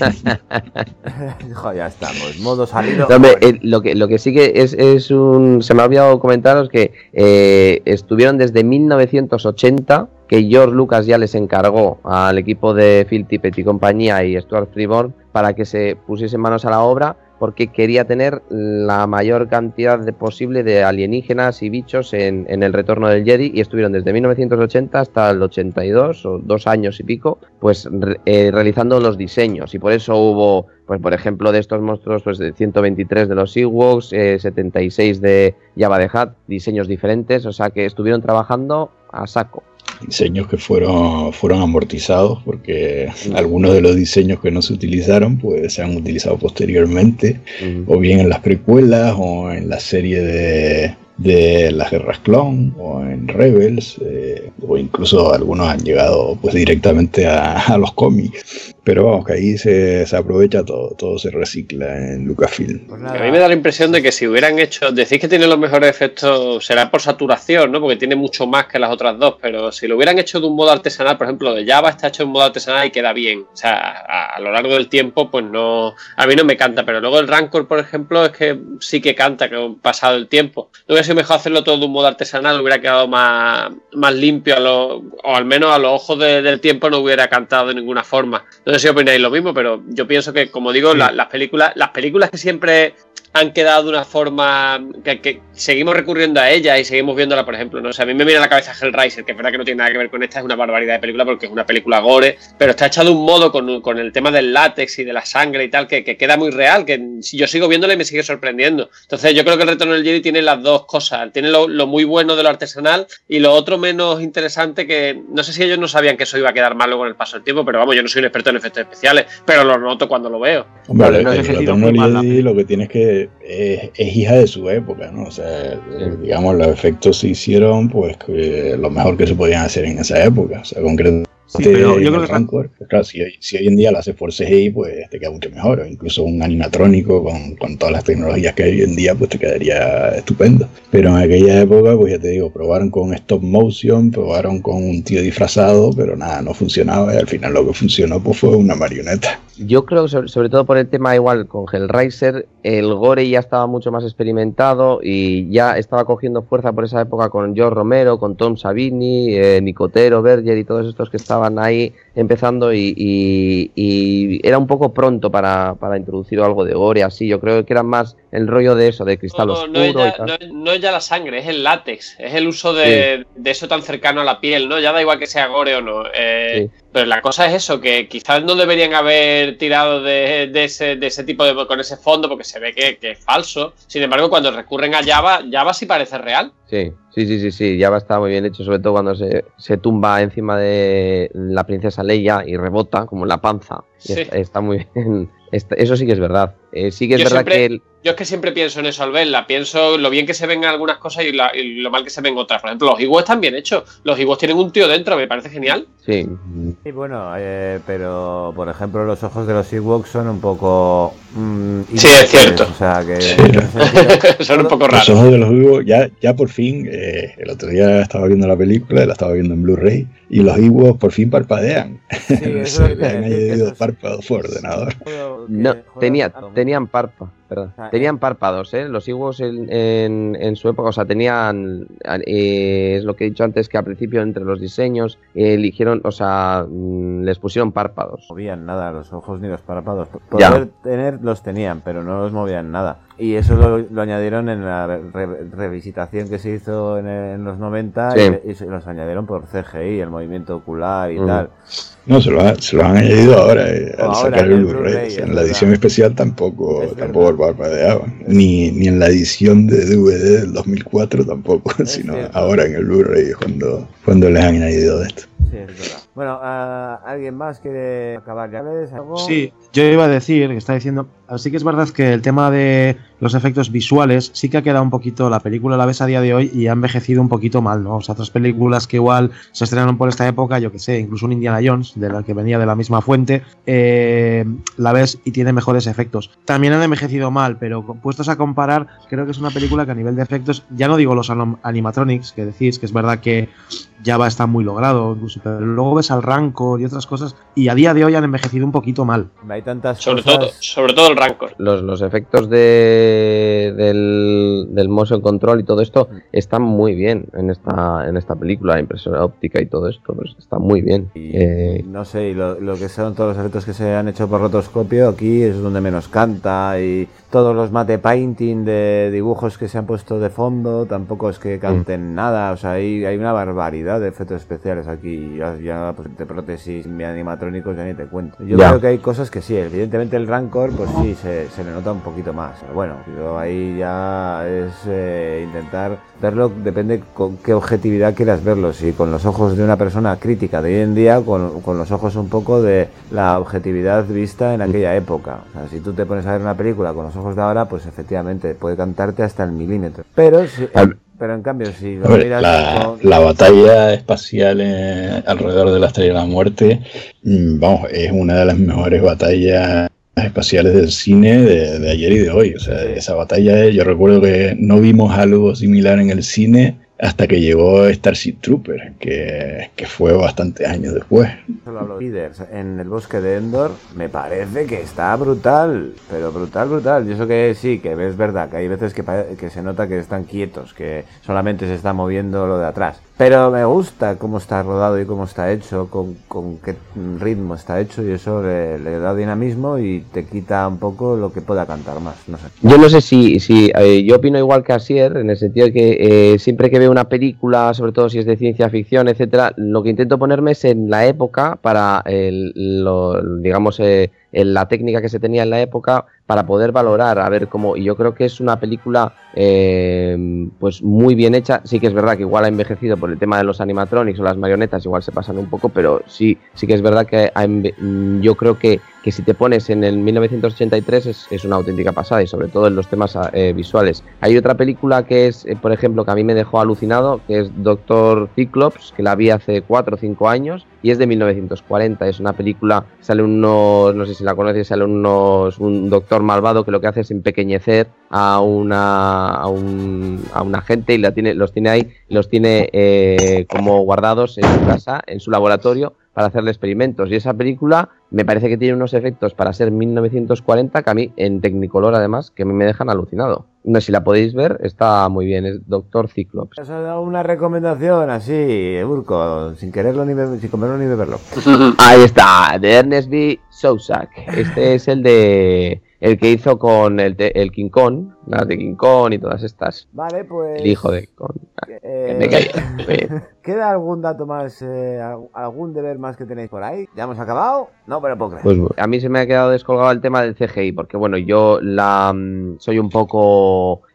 S4: Jo, ya estamos, modo salido.
S6: No, hombre, eh, lo, que, lo que sí que es, es un... Se me ha olvidado comentaros que eh, estuvieron desde mil novecientos ochenta, que George Lucas ya les encargó al equipo de Phil Tippett y compañía y Stuart Freeborn para que se pusiesen manos a la obra, porque quería tener la mayor cantidad de posible de alienígenas y bichos en, en el Retorno del Jedi, y estuvieron desde mil novecientos ochenta hasta el ochenta y dos, o dos años y pico, pues eh, realizando los diseños, y por eso hubo, pues por ejemplo, de estos monstruos, pues de ciento veintitrés de los Ewoks, eh, setenta y seis de Jabba the Hutt, diseños diferentes, o sea que estuvieron trabajando a saco.
S8: Diseños que fueron, fueron amortizados porque sí. Algunos de los diseños que no se utilizaron pues se han utilizado posteriormente, uh-huh. O bien en las precuelas o en la serie de, de las Guerras Clon o en Rebels, eh, o incluso algunos han llegado pues directamente a, a los cómics. Pero vamos, que ahí se, se aprovecha todo, todo se recicla en Lucasfilm.
S5: Pues a mí me da la impresión de que si hubieran hecho, decís que tiene los mejores efectos, será por saturación, ¿no? Porque tiene mucho más que las otras dos, pero si lo hubieran hecho de un modo artesanal, por ejemplo, de Jabba está hecho de un modo artesanal y queda bien. O sea, a, a lo largo del tiempo, pues no, a mí no me canta, pero luego el Rancor, por ejemplo, es que sí que canta, que ha pasado el tiempo. No hubiera sido mejor hacerlo todo de un modo artesanal, hubiera quedado más, más limpio, a lo, o al menos a los ojos de, del tiempo no hubiera cantado de ninguna forma. No sé si opináis lo mismo, pero yo pienso que, como digo, sí. la, las películas, las películas que siempre han quedado de una forma que, que seguimos recurriendo a ellas y seguimos viéndola, por ejemplo, no sé, a mí me viene a la cabeza Hellraiser, que es verdad que no tiene nada que ver con esta, es una barbaridad de película porque es una película gore, pero está hecha de un modo con, con el tema del látex y de la sangre y tal, que, que queda muy real, que yo sigo viéndola y me sigue sorprendiendo. Entonces yo creo que el Retorno del Jedi tiene las dos cosas, tiene lo, lo muy bueno de lo artesanal y lo otro menos interesante, que no sé si ellos no sabían que eso iba a quedar malo con el paso del tiempo, pero vamos, yo no soy un experto en efectos especiales, pero lo noto cuando lo veo.
S8: Hombre, vale, no, el Retorno del Jedi lo que tienes que Es, es hija de su época, ¿no? O sea, digamos, los efectos se hicieron, pues, que lo mejor que se podían hacer en esa época. O sea, concretamente, sí, pero yo creo que Rancor, pues, claro, si hoy, si hoy en día lo haces por C G I, pues te queda mucho mejor. O incluso un animatrónico con, con todas las tecnologías que hay hoy en día, pues te quedaría estupendo. Pero en aquella época, pues ya te digo, probaron con stop motion, probaron con un tío disfrazado, pero nada, no funcionaba. Y al final lo que funcionó, pues, fue una marioneta.
S6: Yo creo que sobre, sobre todo por el tema igual con Hellraiser, el gore ya estaba mucho más experimentado y ya estaba cogiendo fuerza por esa época con George Romero, con Tom Savini, eh, Nicotero, Berger y todos estos que estaban ahí empezando y, y, y era un poco pronto para, para introducir algo de gore así. Yo creo que era más el rollo de eso, de cristal
S5: no, no,
S6: oscuro
S5: no es, ya,
S6: y tal.
S5: No, es, no es ya la sangre, es el látex, es el uso de, sí. de eso tan cercano a la piel, ¿no? Ya da igual que sea gore o no. Eh, sí. Pero la cosa es eso, que quizás no deberían haber tirado de, de, ese, de ese tipo de, con ese fondo, porque se ve que, que es falso. Sin embargo, cuando recurren a Jabba, Jabba sí parece real.
S6: Sí, sí, sí, sí, sí. Jabba está muy bien hecho, sobre todo cuando se, se tumba encima de la princesa Leia y rebota como en la panza. Sí. Está, está muy bien. Está, eso sí que es verdad. Eh, sí que es Yo verdad
S5: siempre...
S6: que el...
S5: yo es que siempre pienso en eso al verla, pienso lo bien que se ven algunas cosas y, la, y lo mal que se ven otras. Por ejemplo, los Ewoks están bien hechos, los Ewoks tienen un tío dentro, me parece genial.
S6: Sí.
S4: Y bueno, eh, pero por ejemplo los ojos de los Ewoks son un poco... Mmm,
S5: sí, es cierto.
S4: O sea, que
S8: sí.
S5: sentido, son un poco raros.
S8: Los ojos de los Ewoks, ya, ya por fin, eh, el otro día estaba viendo la película, la estaba viendo en Blu-ray, y los Ewoks por fin parpadean.
S4: Sí, eso
S8: Se le han añadido párpados por ordenador.
S6: No, tenía, tenían párpados. Perdón. Tenían párpados, ¿eh? Los Ewoks en, en, en su época, o sea, tenían, eh, es lo que he dicho antes, que al principio entre los diseños eh, eligieron, o sea, mm, les pusieron párpados.
S4: No movían nada los ojos ni los párpados. Poder
S6: ya.
S4: tener los tenían, pero no los movían nada. Y eso lo, lo añadieron en la re, revisitación que se hizo en, en los noventa, sí. y, y se los añadieron por C G I, el movimiento ocular y mm. tal.
S8: No, se lo, ha, se lo han añadido ahora, eh, al ahora, sacar el Blu-ray. O sea, en la edición especial tampoco, tampoco parpadeaban. Ni, ni en la edición de D V D del dos mil cuatro tampoco, es sino cierto. Ahora en el Blu-ray cuando, cuando les han añadido de esto.
S4: Sí, es verdad. Bueno, uh, ¿alguien más quiere acabar ya? ¿Algo?
S9: Sí, yo iba a decir, que está diciendo, así que es verdad que el tema de los efectos visuales sí que ha quedado un poquito, la película la ves a día de hoy y ha envejecido un poquito mal, ¿no? O sea, otras películas que igual se estrenaron por esta época, yo que sé, incluso un Indiana Jones, de la que venía de la misma fuente, eh, la ves y tiene mejores efectos. También han envejecido mal, pero puestos a comparar, creo que es una película que a nivel de efectos, ya no digo los animatronics, que decís, que es verdad que ya va a estar muy logrado, incluso, pero luego ves al Rancor y otras cosas, y a día de hoy han envejecido un poquito mal.
S4: Hay tantas
S5: sobre
S4: cosas...
S5: todo, sobre todo el Rancor.
S6: Los, los efectos de del, del motion control y todo esto están muy bien en esta en esta película, la impresora óptica y todo esto, pues está muy bien.
S4: Y,
S6: eh...
S4: no sé, y lo, lo que son todos los efectos que se han hecho por rotoscopio, aquí es donde menos canta, y todos los matte painting de dibujos que se han puesto de fondo tampoco es que canten mm. nada, o sea, hay, hay una barbaridad de efectos especiales aquí, ya, ya pues, de prótesis animatrónicos ya ni te cuento. Yo ya. creo que hay cosas que sí, evidentemente el Rancor pues sí, se, se le nota un poquito más, pero bueno, yo ahí ya es eh, intentar verlo, depende con qué objetividad quieras verlo, si con los ojos de una persona crítica de hoy en día, con, con los ojos un poco de la objetividad vista en aquella época. O sea, si tú te pones a ver una película con los ojos de ahora, pues efectivamente puede cantarte hasta el milímetro. Pero si, pero en cambio, si lo
S8: ver,
S4: miras
S8: la,
S4: con...
S8: la batalla espacial eh, alrededor de la Estrella de la Muerte, vamos, es una de las mejores batallas espaciales del cine de, de ayer y de hoy. O sea, esa batalla, yo recuerdo que no vimos algo similar en el cine hasta que llegó Starship Trooper, que, que fue bastantes años después.
S4: En el bosque de Endor me parece que está brutal, pero brutal, brutal. Y eso que sí, que es verdad, que hay veces que, que se nota que están quietos, que solamente se está moviendo lo de atrás. Pero me gusta cómo está rodado y cómo está hecho, con, con qué ritmo está hecho, y eso le, le da dinamismo y te quita un poco lo que pueda cantar más, no sé.
S6: Yo no sé si, si eh, yo opino igual que Asier, en el sentido de que eh, siempre que veo una película, sobre todo si es de ciencia ficción, etcétera, lo que intento ponerme es en la época para, el, lo, digamos, eh, en la técnica que se tenía en la época para poder valorar, a ver cómo, y yo creo que es una película eh, pues muy bien hecha. Sí que es verdad que igual ha envejecido por el tema de los animatronics o las marionetas, igual se pasan un poco, pero sí, sí que es verdad que ha, yo creo que, que si te pones en el mil novecientos ochenta y tres es, es una auténtica pasada, y sobre todo en los temas eh, visuales. Hay otra película que es, eh, por ejemplo, que a mí me dejó alucinado, que es Doctor Cyclops, que la vi hace cuatro o cinco años, y es de mil novecientos cuarenta, es una película, sale unos, no sé si la conoces, sale unos, un doctor malvado que lo que hace es empequeñecer a una a un, a un agente y la tiene, los tiene ahí, los tiene eh, como guardados en su casa, en su laboratorio, para hacerle experimentos. Y esa película me parece que tiene unos efectos para ser mil novecientos cuarenta que a mí, en Technicolor además, que a mí me dejan alucinado. No sé si la podéis ver, está muy bien, es Doctor Cyclops.
S4: Os he dado una recomendación así, Urco, sin quererlo ni be- sin comerlo ni beberlo.
S6: Ahí está, de Ernest B. Sousak. Este es el de el que hizo con el, te, el King Kong, las de King Kong y todas estas.
S4: Vale, pues...
S6: El hijo de King Kong.
S4: Eh,
S6: que me caía.
S4: ¿Queda algún dato más, eh, algún deber más que tenéis por ahí? ¿Ya hemos acabado? No, pero puedo creer.
S6: Pues a mí se me ha quedado descolgado el tema del C G I, porque bueno, yo la soy un poco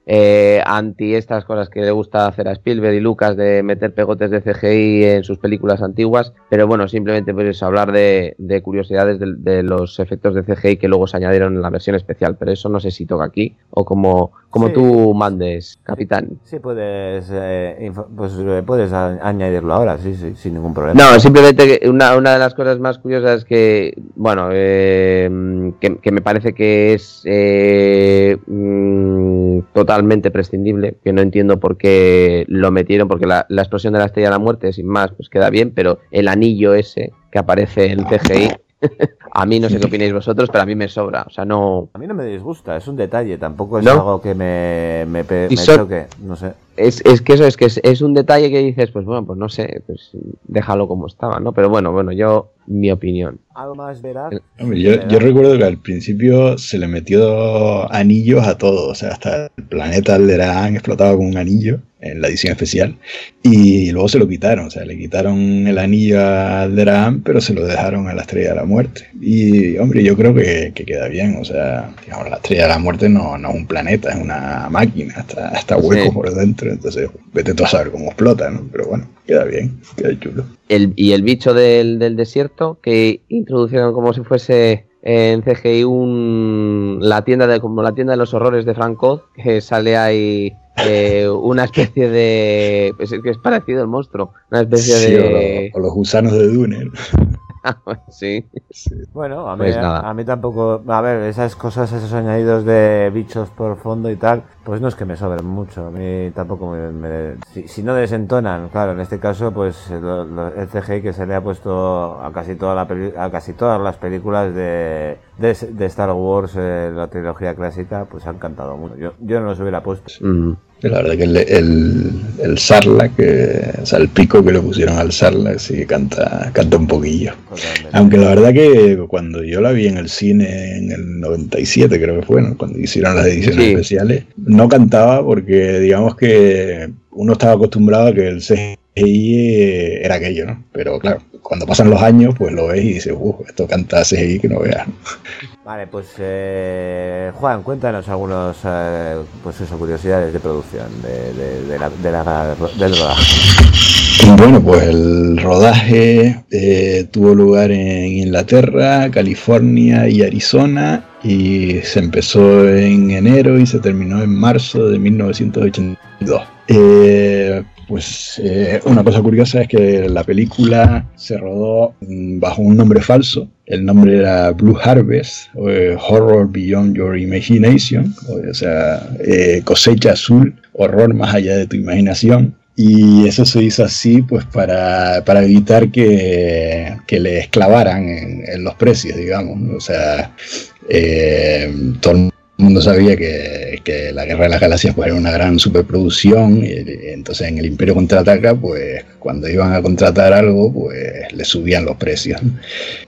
S6: eh, anti estas cosas que le gusta hacer a Spielberg y Lucas de meter pegotes de C G I en sus películas antiguas, pero bueno, simplemente pues hablar de, de curiosidades de, de los efectos de C G I que luego se añadieron en la versión especial, pero eso no sé si toca aquí o como, como
S4: Sí.
S6: tú mandes, capitán.
S4: Sí, puedes, eh, info- pues, eh, puedes a- añadirlo ahora, sí, sí, sin ningún problema.
S6: No, simplemente que una, una de las cosas más curiosas es que, bueno, eh, que, que me parece que es eh, mm, totalmente prescindible, que no entiendo por qué lo metieron, porque la, la explosión de la Estrella de la Muerte, sin más, pues queda bien, pero el anillo ese que aparece en C G I, a mí no sé qué opináis vosotros, pero a mí me sobra, o sea, no...
S4: A mí no me disgusta, es un detalle, tampoco es
S6: ¿No?
S4: algo que me, me, pe-
S6: Y
S4: me
S6: son-
S4: choque, no sé.
S6: Es, es que eso es que es, es un detalle que dices, pues bueno, pues no sé, pues déjalo como estaba, ¿no? Pero bueno, bueno, yo, mi opinión.
S4: Algo más verás.
S8: Hombre, yo, yo recuerdo que al principio se le metió anillos a todo, o sea, hasta el planeta Alderaan explotaba con un anillo en la edición especial y luego se lo quitaron, o sea, le quitaron el anillo a Alderaan, pero se lo dejaron a la Estrella de la Muerte. Y hombre, yo creo que, que queda bien, o sea, digamos, la Estrella de la Muerte no, no es un planeta, es una máquina, está, está hueco
S6: Sí.
S8: por dentro, entonces vete tú a saber cómo explota, ¿no? Pero bueno, queda bien, queda chulo.
S6: El, y el bicho del, del desierto que introducieron como si fuese en C G I un, la tienda de como la tienda de los horrores de Frank Oz, que sale ahí eh, una especie de pues es que es parecido al monstruo, una especie
S8: Sí,
S6: de
S8: o, lo- o los gusanos de Dune, ¿no?
S6: sí.
S4: Bueno, a mí,
S6: Pues nada.
S4: a mí tampoco, a ver, esas cosas, esos añadidos de bichos por fondo y tal, pues no es que me sobren mucho, a mí tampoco me... me- si, si no desentonan, claro, en este caso, pues lo- lo- el C G I que se le ha puesto a casi, toda la peli- a casi todas las películas de, de, de Star Wars, eh, la trilogía clásica, pues han cantado mucho. Yo, yo no los hubiera puesto.
S6: Mm.
S8: La verdad que el, el, el Sarlacc, que, o sea, el pico que le pusieron al Sarlacc, sí que canta, canta un poquillo.
S4: Totalmente.
S8: Aunque la verdad que cuando yo la vi en el cine en el noventa y siete, creo que fue, ¿no? Cuando hicieron las ediciones
S6: Sí.
S8: especiales, no cantaba porque digamos que uno estaba acostumbrado a que el C G I era aquello, ¿no? Pero claro, cuando pasan los años, pues lo ves y dices, uff, esto canta C G I que no veas, ¿no?
S4: Vale, pues eh, Juan, cuéntanos algunos, eh, pues eso, curiosidades de producción de, de, de la, de la, del rodaje.
S8: Bueno, pues el rodaje eh, tuvo lugar en Inglaterra, California y Arizona y se empezó en enero y se terminó en marzo de mil novecientos ochenta y dos. Eh, pues eh, una cosa curiosa es que la película se rodó mm, bajo un nombre falso. El nombre era Blue Harvest, o, eh, Horror Beyond Your Imagination, o, o sea, eh, cosecha azul, horror más allá de tu imaginación. Y eso se hizo así pues para, para evitar que, que le esclavaran en, en los precios, digamos, ¿no? O sea, eh, todo el mundo sabía que, que la Guerra de las Galaxias pues, era una gran superproducción, y, y entonces en el Imperio Contraataca, pues cuando iban a contratar algo, pues le subían los precios, ¿no?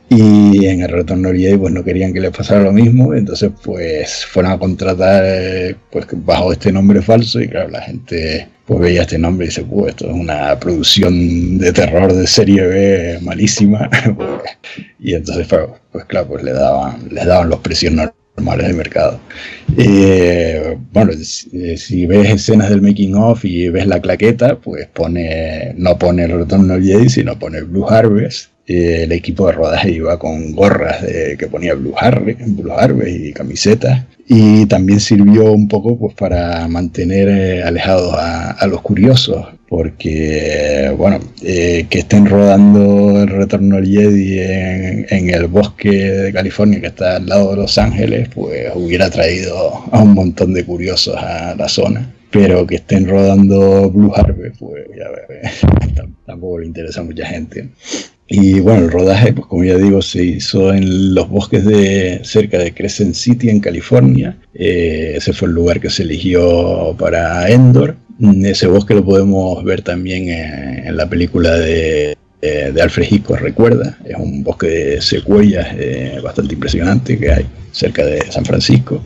S8: Y en el Retorno del Jedi pues no querían que les pasara lo mismo, entonces pues fueron a contratar eh, pues bajo este nombre falso y claro, la gente pues veía este nombre y dice, pues esto es una producción de terror de serie B malísima, pues, y entonces pues, pues claro, pues le daban, les daban los precios normales de mercado. Eh, bueno, si, si ves escenas del making of y ves la claqueta, pues pone, no pone el Retorno del Jedi, sino pone Blue Harvest. Eh, el equipo de rodaje iba con gorras de, que ponía Blue Harvest, Blue Harvest y camisetas, y también sirvió un poco pues para mantener eh, alejados a, a los curiosos, porque bueno, eh, que estén rodando el Retorno del Jedi en, en el bosque de California que está al lado de Los Ángeles, pues hubiera traído a un montón de curiosos a la zona. Pero que estén rodando Blue Harvest, pues ya ves, tampoco le interesa a mucha gente. Y bueno, el rodaje, pues como ya digo, se hizo en los bosques de cerca de Crescent City, en California. Eh, ese fue el lugar que se eligió para Endor. Ese bosque lo podemos ver también en, en la película de, de, de Alfred Hitchcock, recuerda. Es un bosque de secuoyas eh, bastante impresionante que hay. cerca de San Francisco.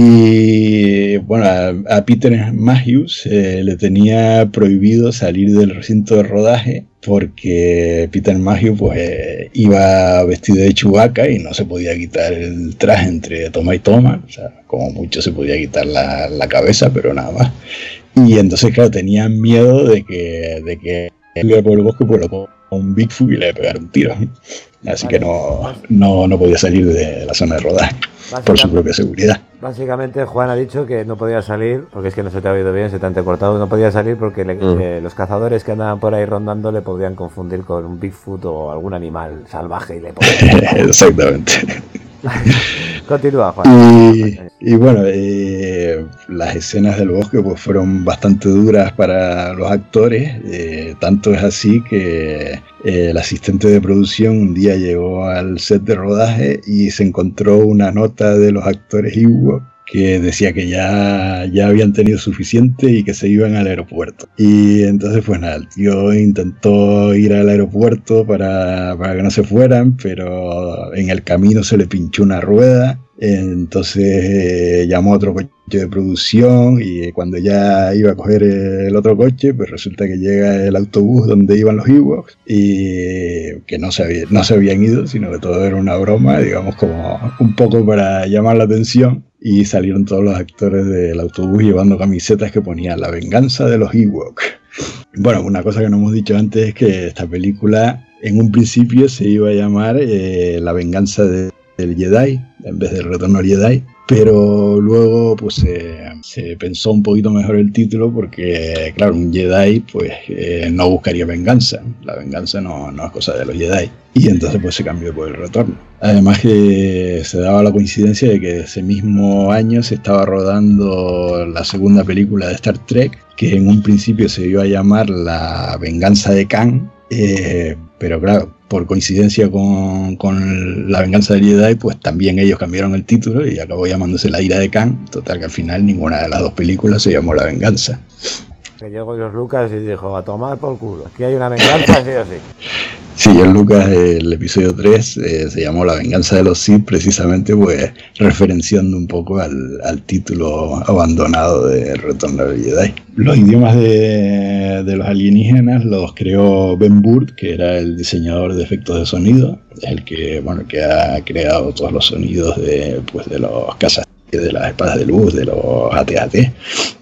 S8: Y bueno, a, a Peter Matthews eh, le tenía prohibido salir del recinto de rodaje porque Peter Matthews pues, eh, iba vestido de Chewbacca y no se podía quitar el traje entre toma y toma. O sea, como mucho se podía quitar la, la cabeza, pero nada más. Y entonces, claro, tenían miedo de que, de que él iba por el bosque por lo un Bigfoot y le pegara un tiro. Así que no, no, no podía salir de la zona de rodaje por su propia seguridad.
S4: Básicamente Juan ha dicho que no podía salir, porque es que no se te ha oído bien, se te ha entrecortado, no podía salir porque le, mm. eh, los cazadores que andaban por ahí rondando le podrían confundir con un Bigfoot o algún animal salvaje y le podían...
S8: Exactamente.
S4: Continúa, Juan.
S8: Y, y bueno, eh, las escenas del bosque pues fueron bastante duras para los actores, eh, tanto es así que eh, el asistente de producción un día llegó al set de rodaje y se encontró una nota de los actores Ewok que decía que ya, ya habían tenido suficiente y que se iban al aeropuerto. Y entonces pues nada, el tío intentó ir al aeropuerto para, para que no se fueran, pero en el camino se le pinchó una rueda. Entonces eh, llamó a otro coche de producción y cuando ya iba a coger el otro coche, pues resulta que llega el autobús donde iban los Ewoks y que no se, había, no se habían ido, sino que todo era una broma, digamos como un poco para llamar la atención, y salieron todos los actores del autobús llevando camisetas que ponían La venganza de los Ewok. Bueno, una cosa que no hemos dicho antes es que esta película en un principio se iba a llamar eh, La venganza de el Jedi en vez del retorno al Jedi, pero luego pues eh, se pensó un poquito mejor el título porque claro, un Jedi pues eh, no buscaría venganza, la venganza no, no es cosa de los Jedi, y entonces pues se cambió por el retorno. Además que se daba la coincidencia de que ese mismo año se estaba rodando la segunda película de Star Trek, que en un principio se iba a llamar La venganza de Khan, eh, pero claro, por coincidencia con, con La venganza del Jedi, pues también ellos cambiaron el título y acabó llamándose La ira de Khan. Total que al final ninguna de las dos películas se llamó La venganza.
S4: Que llegó George Lucas y dijo, a tomar por culo, aquí hay una venganza, sí o sí.
S8: Sí, George Lucas, el episodio tres eh, se llamó La venganza de los Sith, precisamente pues referenciando un poco al, al título abandonado de Retorno del Jedi. Los idiomas de, de los alienígenas los creó Ben Burtt, que era el diseñador de efectos de sonido, el que, bueno, que ha creado todos los sonidos de, pues, de los cazas, de las espadas de luz, de los A T A T.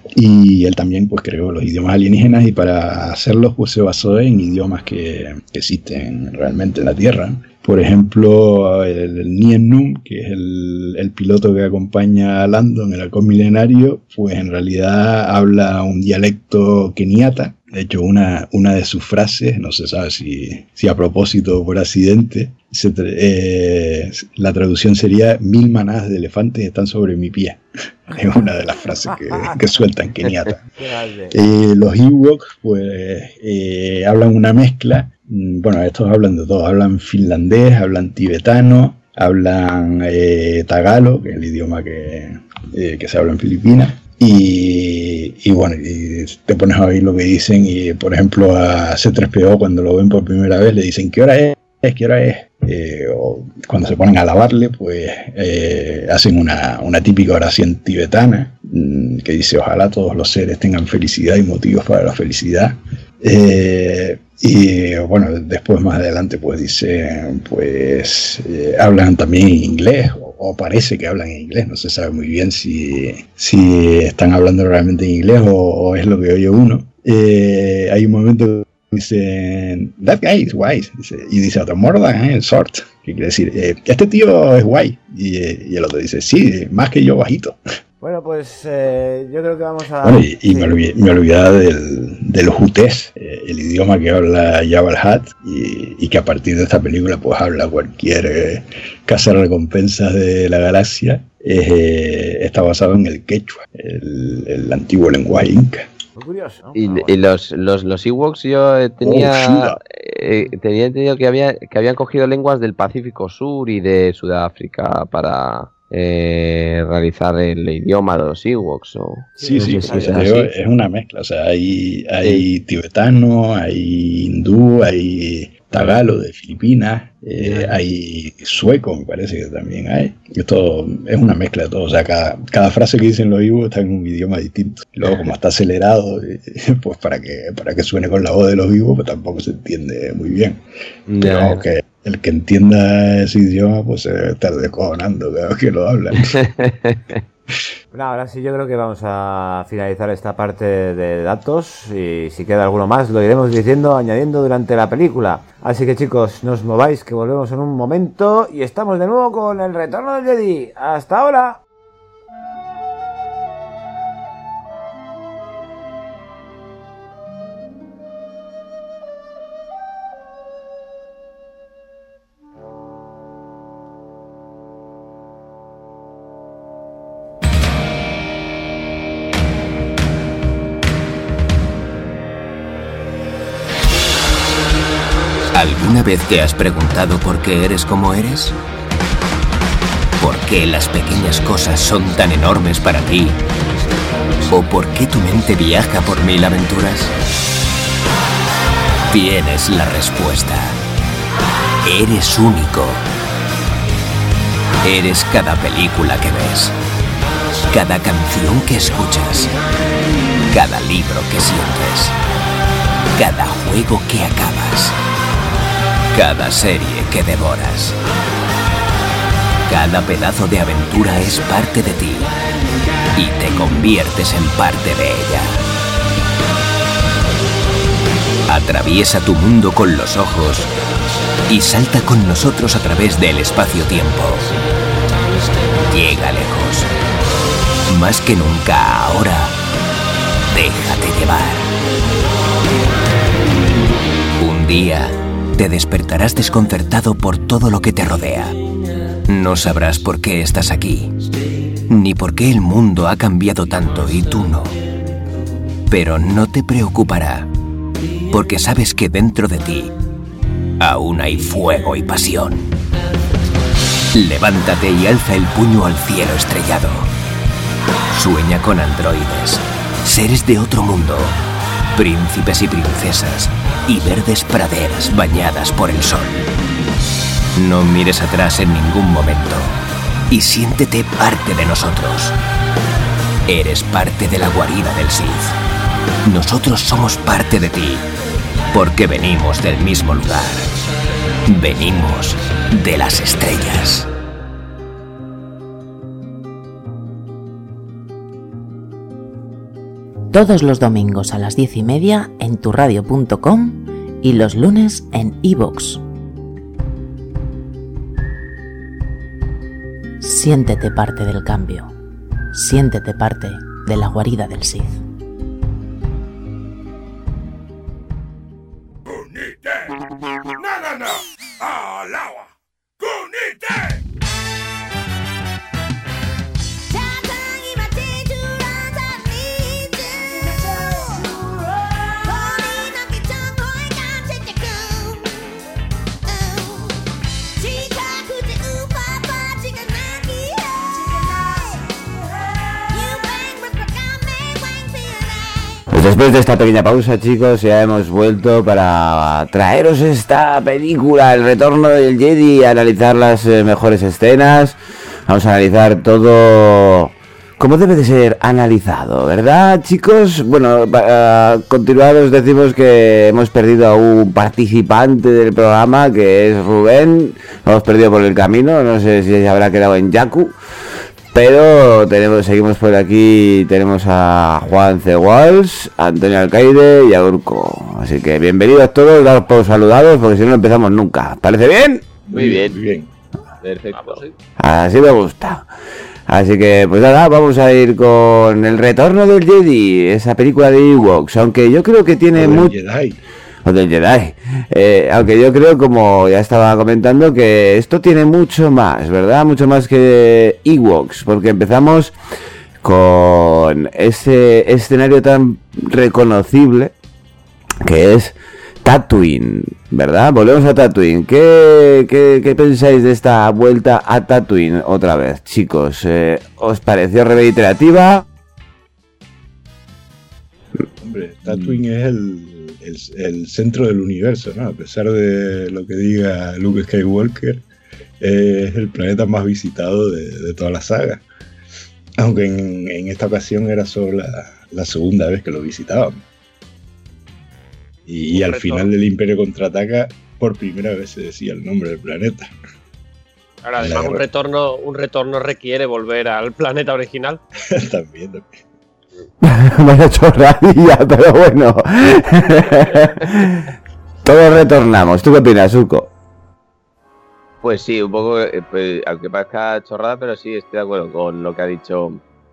S8: Y él también pues creó los idiomas alienígenas, y para hacerlos pues se basó en idiomas que, que existen realmente en la Tierra. Por ejemplo, el, el Nien Nunb, que es el, el piloto que acompaña a Lando en el halcón milenario, pues en realidad habla un dialecto keniata. De hecho, una, una de sus frases, no se sabe si, si a propósito o por accidente, se, eh, la traducción sería: mil manadas de elefantes están sobre mi pie. Es una de las frases que, que sueltan keniata. Eh, los Ewoks pues eh, hablan una mezcla. Bueno, estos hablan de todo. Hablan finlandés, hablan tibetano, hablan eh, tagalo, que es el idioma que, eh, que se habla en Filipinas. Y, y bueno, y te pones a oír lo que dicen, y por ejemplo a C tres P O cuando lo ven por primera vez le dicen ¿qué hora es? ¿Qué hora es? Eh, o cuando se ponen a alabarle pues eh, hacen una, una típica oración tibetana mmm, que dice: ojalá todos los seres tengan felicidad y motivos para la felicidad. Eh, y bueno, después más adelante pues dice, pues eh, hablan también en inglés, o, o parece que hablan en inglés, no se sabe muy bien si, si están hablando realmente en inglés o, o es lo que oye uno. Eh, hay un momento que dice, that guy is wise, dice, y dice otro, more than eh, short, que quiere decir, eh, este tío es guay, y, y el otro dice, sí, más que yo bajito.
S4: Bueno, pues eh, yo creo que vamos a...
S8: Bueno, y, y sí. me, olvidé, me olvidaba del, del hutés, eh, el idioma que habla Jabba el Hutt, y, y que a partir de esta película pues habla cualquier eh, cazarrecompensas de la galaxia. Eh, está basado en el quechua, el, el antiguo lenguaje inca.
S4: Muy curioso, ¿no?
S6: Y, y los, los, los Ewoks yo tenía, oh, eh, tenía entendido que, había, que habían cogido lenguas del Pacífico Sur y de Sudáfrica para... Eh, realizar el idioma de los Ewoks o...
S8: sí, sí, sí, sí, es una mezcla, o sea, hay, hay sí. tibetano, hay hindú, hay tagalo de Filipinas, eh, hay sueco, me parece que también hay. Esto es una mezcla de todo, o sea, cada, cada frase que dicen los Ewoks está en un idioma distinto. Luego, como está acelerado, eh, pues para que, para que suene con la voz de los Ewoks, pues tampoco se entiende muy bien. Pero
S6: Ya.
S8: que el que entienda ese idioma, pues se debe estar descojonando cada vez que lo hablan.
S4: Bueno, ahora sí yo creo que vamos a finalizar esta parte de datos y si queda alguno más lo iremos diciendo, añadiendo durante la película. Así que chicos, no os mováis que volvemos en un momento y estamos de nuevo con el retorno del Jedi. ¡Hasta ahora!
S13: ¿Alguna vez te has preguntado por qué eres como eres? ¿Por qué las pequeñas cosas son tan enormes para ti? ¿O por qué tu mente viaja por mil aventuras? Tienes la respuesta. Eres único. Eres cada película que ves, cada canción que escuchas, cada libro que sientes, cada juego que acabas, cada serie que devoras. Cada pedazo de aventura es parte de ti y te conviertes en parte de ella. Atraviesa tu mundo con los ojos y salta con nosotros a través del espacio-tiempo. Llega lejos. Más que nunca ahora, déjate llevar. Un día te despertarás desconcertado por todo lo que te rodea. No sabrás por qué estás aquí, ni por qué el mundo ha cambiado tanto y tú no. Pero no te preocupará, porque sabes que dentro de ti aún hay fuego y pasión. Levántate y alza el puño al cielo estrellado. Sueña con androides, seres de otro mundo, príncipes y princesas, y verdes praderas bañadas por el sol. No mires atrás en ningún momento y siéntete parte de nosotros. Eres parte de la guarida del Sith. Nosotros somos parte de ti, porque venimos del mismo lugar. Venimos de las estrellas.
S11: Todos los domingos a las diez y media en turradio punto com y los lunes en iVoox. Siéntete parte del cambio. Siéntete parte de la guarida del Sith.
S10: No, no, no. Al agua. ¡Kunite!
S4: Pues después de esta pequeña pausa, chicos, ya hemos vuelto para traeros esta película, El Retorno del Jedi, a analizar las eh, mejores escenas. Vamos a analizar todo como debe de ser analizado, ¿verdad, chicos? Bueno, para continuar os decimos que hemos perdido a un participante del programa, que es Rubén. Lo hemos perdido por el camino, no sé si se habrá quedado en Yaku. Pero tenemos, seguimos por aquí, tenemos a Juan C. Walsh, a Antonio Alcaide y a Urco. Así que bienvenidos todos, daros por saludados, porque si no empezamos nunca. ¿Parece bien?
S6: Muy bien.
S8: Muy bien.
S6: Perfecto.
S4: Así me gusta. Así que, pues nada, vamos a ir con El Retorno del Jedi, esa película de Ewoks, aunque yo creo que tiene mucho... O del Jedi. Eh, aunque yo creo, como ya estaba comentando, que esto tiene mucho más, ¿verdad? Mucho más que Ewoks, porque empezamos con ese escenario tan reconocible que es Tatooine, ¿verdad? Volvemos a Tatooine. ¿Qué, qué, qué pensáis de esta vuelta a Tatooine otra vez, chicos? Eh, ¿Os pareció reiterativa?
S8: Hombre, Tatooine es el, el, el centro del universo, ¿no? A pesar de lo que diga Luke Skywalker, es el planeta más visitado de, de toda la saga. Aunque en, en esta ocasión era solo la, la segunda vez que lo visitaban. Y, y al final del Imperio Contraataca, por primera vez se decía el nombre del planeta.
S5: Ahora, además, un retorno, un retorno requiere volver al planeta original.
S8: También, también.
S4: Vaya chorradilla, pero bueno. Todos retornamos. ¿Tú qué opinas, Zuko?
S6: Pues sí, un poco, eh, pues, aunque parezca chorrada, pero sí estoy de acuerdo con lo que ha dicho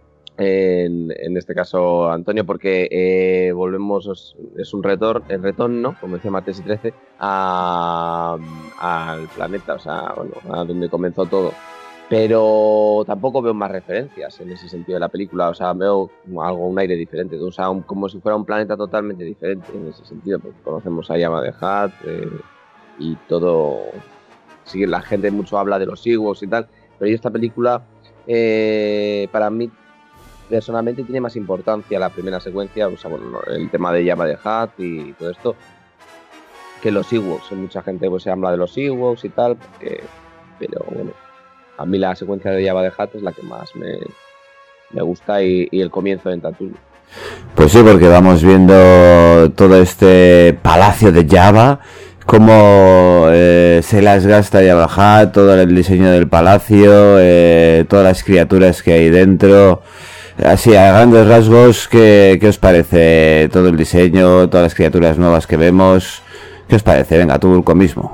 S6: en, en este caso Antonio, porque eh, volvemos, es un retorno, el retorno, como decía Martes y trece, a, al planeta, o sea, bueno, a donde comenzó todo. Pero tampoco veo más referencias en ese sentido de la película, o sea, veo algo, un aire diferente, o sea, un, como si fuera un planeta totalmente diferente en ese sentido, porque conocemos a Jabba the Hutt eh, y todo. Sí, la gente mucho habla de los Ewoks y tal, pero yo esta película, eh, para mí, personalmente tiene más importancia la primera secuencia, o sea, bueno, el tema de Jabba the Hutt y todo esto, que los Ewoks. Mucha gente pues se habla de los Ewoks y tal, porque, pero bueno, a mí la secuencia de Jabba the Hutt es la que más me, me gusta y, y el comienzo en Tatooine.
S4: Pues sí, porque vamos viendo todo este palacio de Jabba, cómo eh, se las gasta Jabba Hutt, todo el diseño del palacio, eh, todas las criaturas que hay dentro. Así, a grandes rasgos, ¿qué, ¿qué os parece todo el diseño, todas las criaturas nuevas que vemos? ¿Qué os parece? Venga, tú, Urco mismo.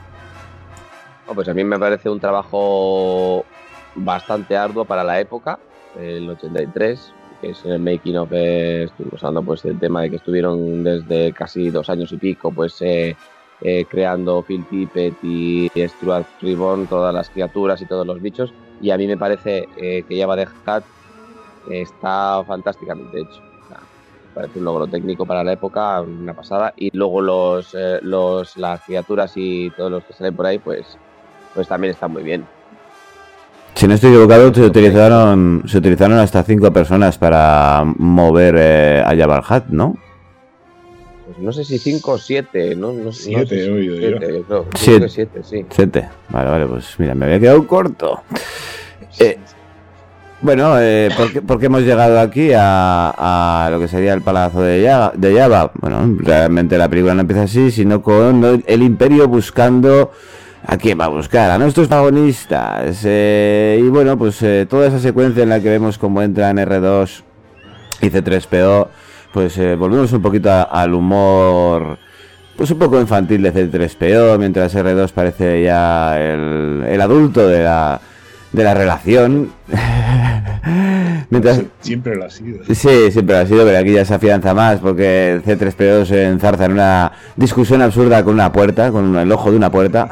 S6: Oh, pues a mí me parece un trabajo bastante arduo para la época, el ochenta y tres, que es en el making of, eh, estuvimos hablando pues del tema de que estuvieron desde casi dos años y pico, pues eh, eh, creando Phil Tippett y Stuart Reborn, todas las criaturas y todos los bichos, y a mí me parece eh, que Jabba the Hutt está fantásticamente hecho. O sea, me parece un logro técnico para la época, una pasada, y luego los, eh, los las criaturas y todos los que salen por ahí, pues, pues también están muy bien.
S4: Si no estoy equivocado, se utilizaron, se utilizaron hasta cinco personas para mover eh, a Jabba Hutt, ¿no?
S6: Pues no sé si cinco o siete, ¿no? no
S8: siete,
S6: no sé si
S8: oído
S6: siete,
S8: yo.
S6: yo creo.
S4: Siete.
S6: siete, sí.
S4: Siete. Vale, vale, pues mira, me había quedado corto. Eh, bueno, eh, ¿por, qué, ¿por qué hemos llegado aquí a, a lo que sería el palacio de Jabba, de Jabba? Bueno, realmente la película no empieza así, sino con el Imperio buscando a quién va a buscar, a nuestros protagonistas. Eh, y bueno, pues eh, toda esa secuencia en la que vemos cómo entran R dos y C tres P O, pues eh, volvemos un poquito a, al humor, pues un poco infantil de C tres P O, mientras R dos parece ya el, el adulto de la, de la relación. Mientras...
S8: Siempre lo ha sido.
S4: Sí, siempre lo ha sido, pero aquí ya se afianza más porque C tres P O se enzarza en una discusión absurda con una puerta, con el ojo de una puerta,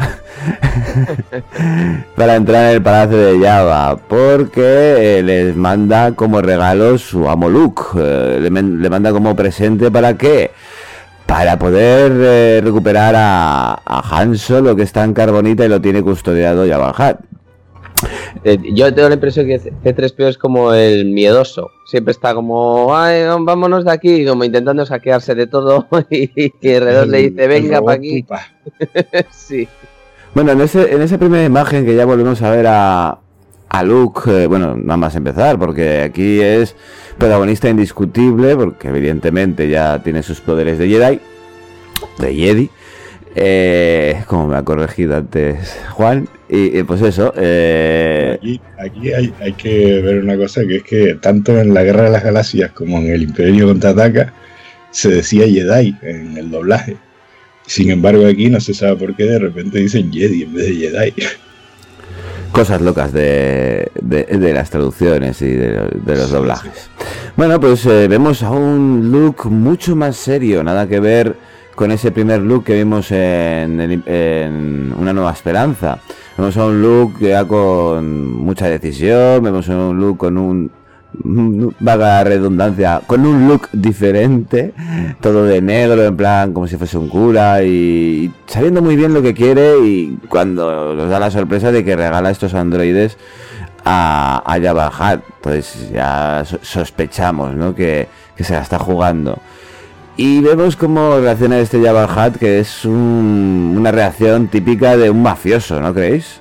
S4: para entrar en el palacio de Jabba, porque eh, les manda como regalo su amo Luke, eh, le, le manda como presente. ¿Para qué? Para poder eh, recuperar a, a Han Solo, que está en Carbonita y lo tiene custodiado Jabba Hutt.
S6: Eh, yo tengo la impresión que C tres P O es como el miedoso. Siempre está como, ay, vámonos de aquí, como intentando saquearse de todo. Y que R dos le dice, venga para aquí. Sí.
S4: Bueno, en, ese, en esa primera imagen que ya volvemos a ver a, a Luke, eh, bueno, nada más empezar, porque aquí es protagonista indiscutible, porque evidentemente ya tiene sus poderes de Jedi, de Jedi. Eh, como me ha corregido antes Juan, y, y pues eso. Eh...
S8: Aquí, aquí hay, hay que ver una cosa, que es que tanto en la Guerra de las Galaxias como en el Imperio Contraataca se decía Jedi en el doblaje. Sin embargo, aquí no se sabe por qué de repente dicen Jedi en vez de Jedi.
S4: Cosas locas de, de, de las traducciones y de, de los doblajes. Sí, sí. Bueno, pues eh, vemos a un Luke mucho más serio, nada que ver con ese primer Luke que vimos en, en, en Una Nueva Esperanza. Vemos a un Luke ya con mucha decisión, vemos a un Luke con un, vaga redundancia, con un look diferente, todo de negro, en plan como si fuese un cura, y sabiendo muy bien lo que quiere, y cuando nos da la sorpresa de que regala estos androides a, a Jabba Hutt, pues ya sospechamos, ¿no?, que, que se la está jugando. Y vemos cómo reacciona este Jabba el Hutt, que es un, una reacción típica de un mafioso, ¿no creéis?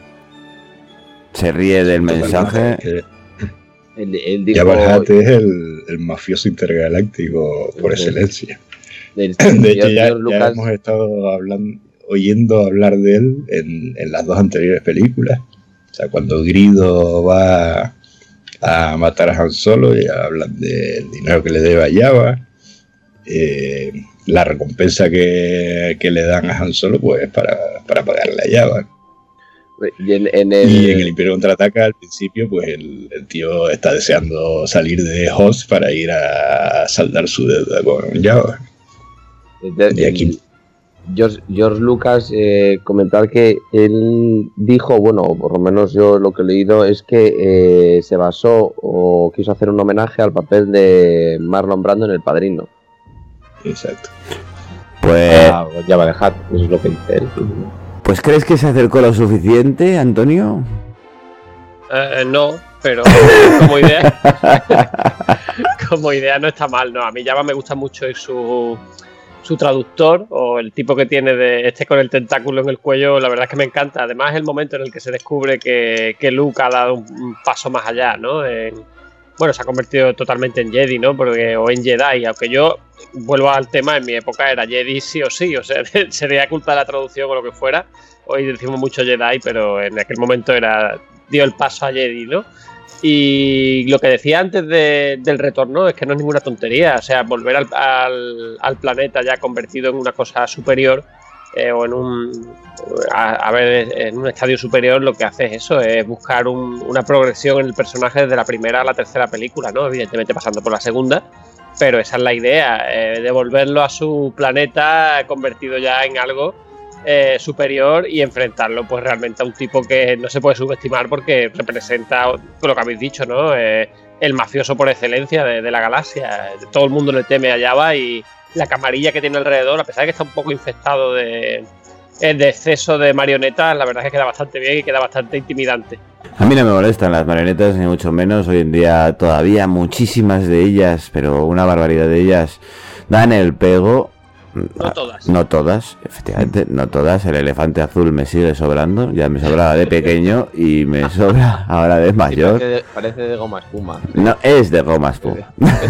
S4: Se ríe del mensaje.
S8: El, el dijo... Jabba el Hutt es el, el mafioso intergaláctico por el, excelencia. Del, del, de hecho, ya, ya hemos estado hablando, oyendo hablar de él en, en las dos anteriores películas. O sea, cuando Grido va a matar a Han Solo, ya hablan del dinero que le debe a Jabba. Eh, la recompensa que, que le dan a Han Solo, pues para, para pagarle a Jabba.
S6: Y en, en, el...
S8: y en el Imperio Contraataca, al principio, pues el, el tío está deseando salir de Hoth para ir a saldar su deuda con Jabba.
S6: Y aquí George, George Lucas eh, comentar que él dijo, bueno, por lo menos yo lo que he leído es que eh, se basó o quiso hacer un homenaje al papel de Marlon Brando en El Padrino.
S8: Exacto.
S4: Pues
S6: ah, ya va a dejar, eso es lo que dice él.
S4: Pues ¿crees que se acercó lo suficiente, Antonio?
S5: Eh, no, pero como idea como idea no está mal, no. A mí Jabba me gusta mucho su su traductor o el tipo que tiene de este con el tentáculo en el cuello, la verdad es que me encanta. Además, el momento en el que se descubre que, que Luke ha dado un, un paso más allá, ¿no? En, bueno, se ha convertido totalmente en Jedi, ¿no? Porque, o en Jedi, aunque yo vuelvo al tema, en mi época era Jedi sí o sí, o sea, sería culpa de la traducción o lo que fuera. Hoy decimos mucho Jedi, pero en aquel momento era dio el paso a Jedi, ¿no? Y lo que decía antes de, del retorno es que no es ninguna tontería, o sea, volver al, al, al planeta ya convertido en una cosa superior eh, o en un a, a ver, en un estadio superior, lo que hace es eso, es buscar un, una progresión en el personaje desde la primera a la tercera película, ¿no? Evidentemente pasando por la segunda, pero esa es la idea, eh, devolverlo a su planeta convertido ya en algo Eh, superior y enfrentarlo pues realmente a un tipo que no se puede subestimar porque representa lo que habéis dicho, ¿no? Eh, el mafioso por excelencia de, de la galaxia. Todo el mundo le teme a Jabba y la camarilla que tiene alrededor, a pesar de que está un poco infectado de, de exceso de marionetas, la verdad es que queda bastante bien y queda bastante intimidante.
S4: A mí no me molestan las marionetas, ni mucho menos. Hoy en día todavía muchísimas de ellas, pero una barbaridad de ellas, dan el pego.
S5: No todas.
S4: No todas, efectivamente, no todas. El elefante azul me sigue sobrando. Ya me sobraba de pequeño y me sobra ahora de mayor.
S6: Parece de, parece de goma espuma.
S4: No, es de goma espuma.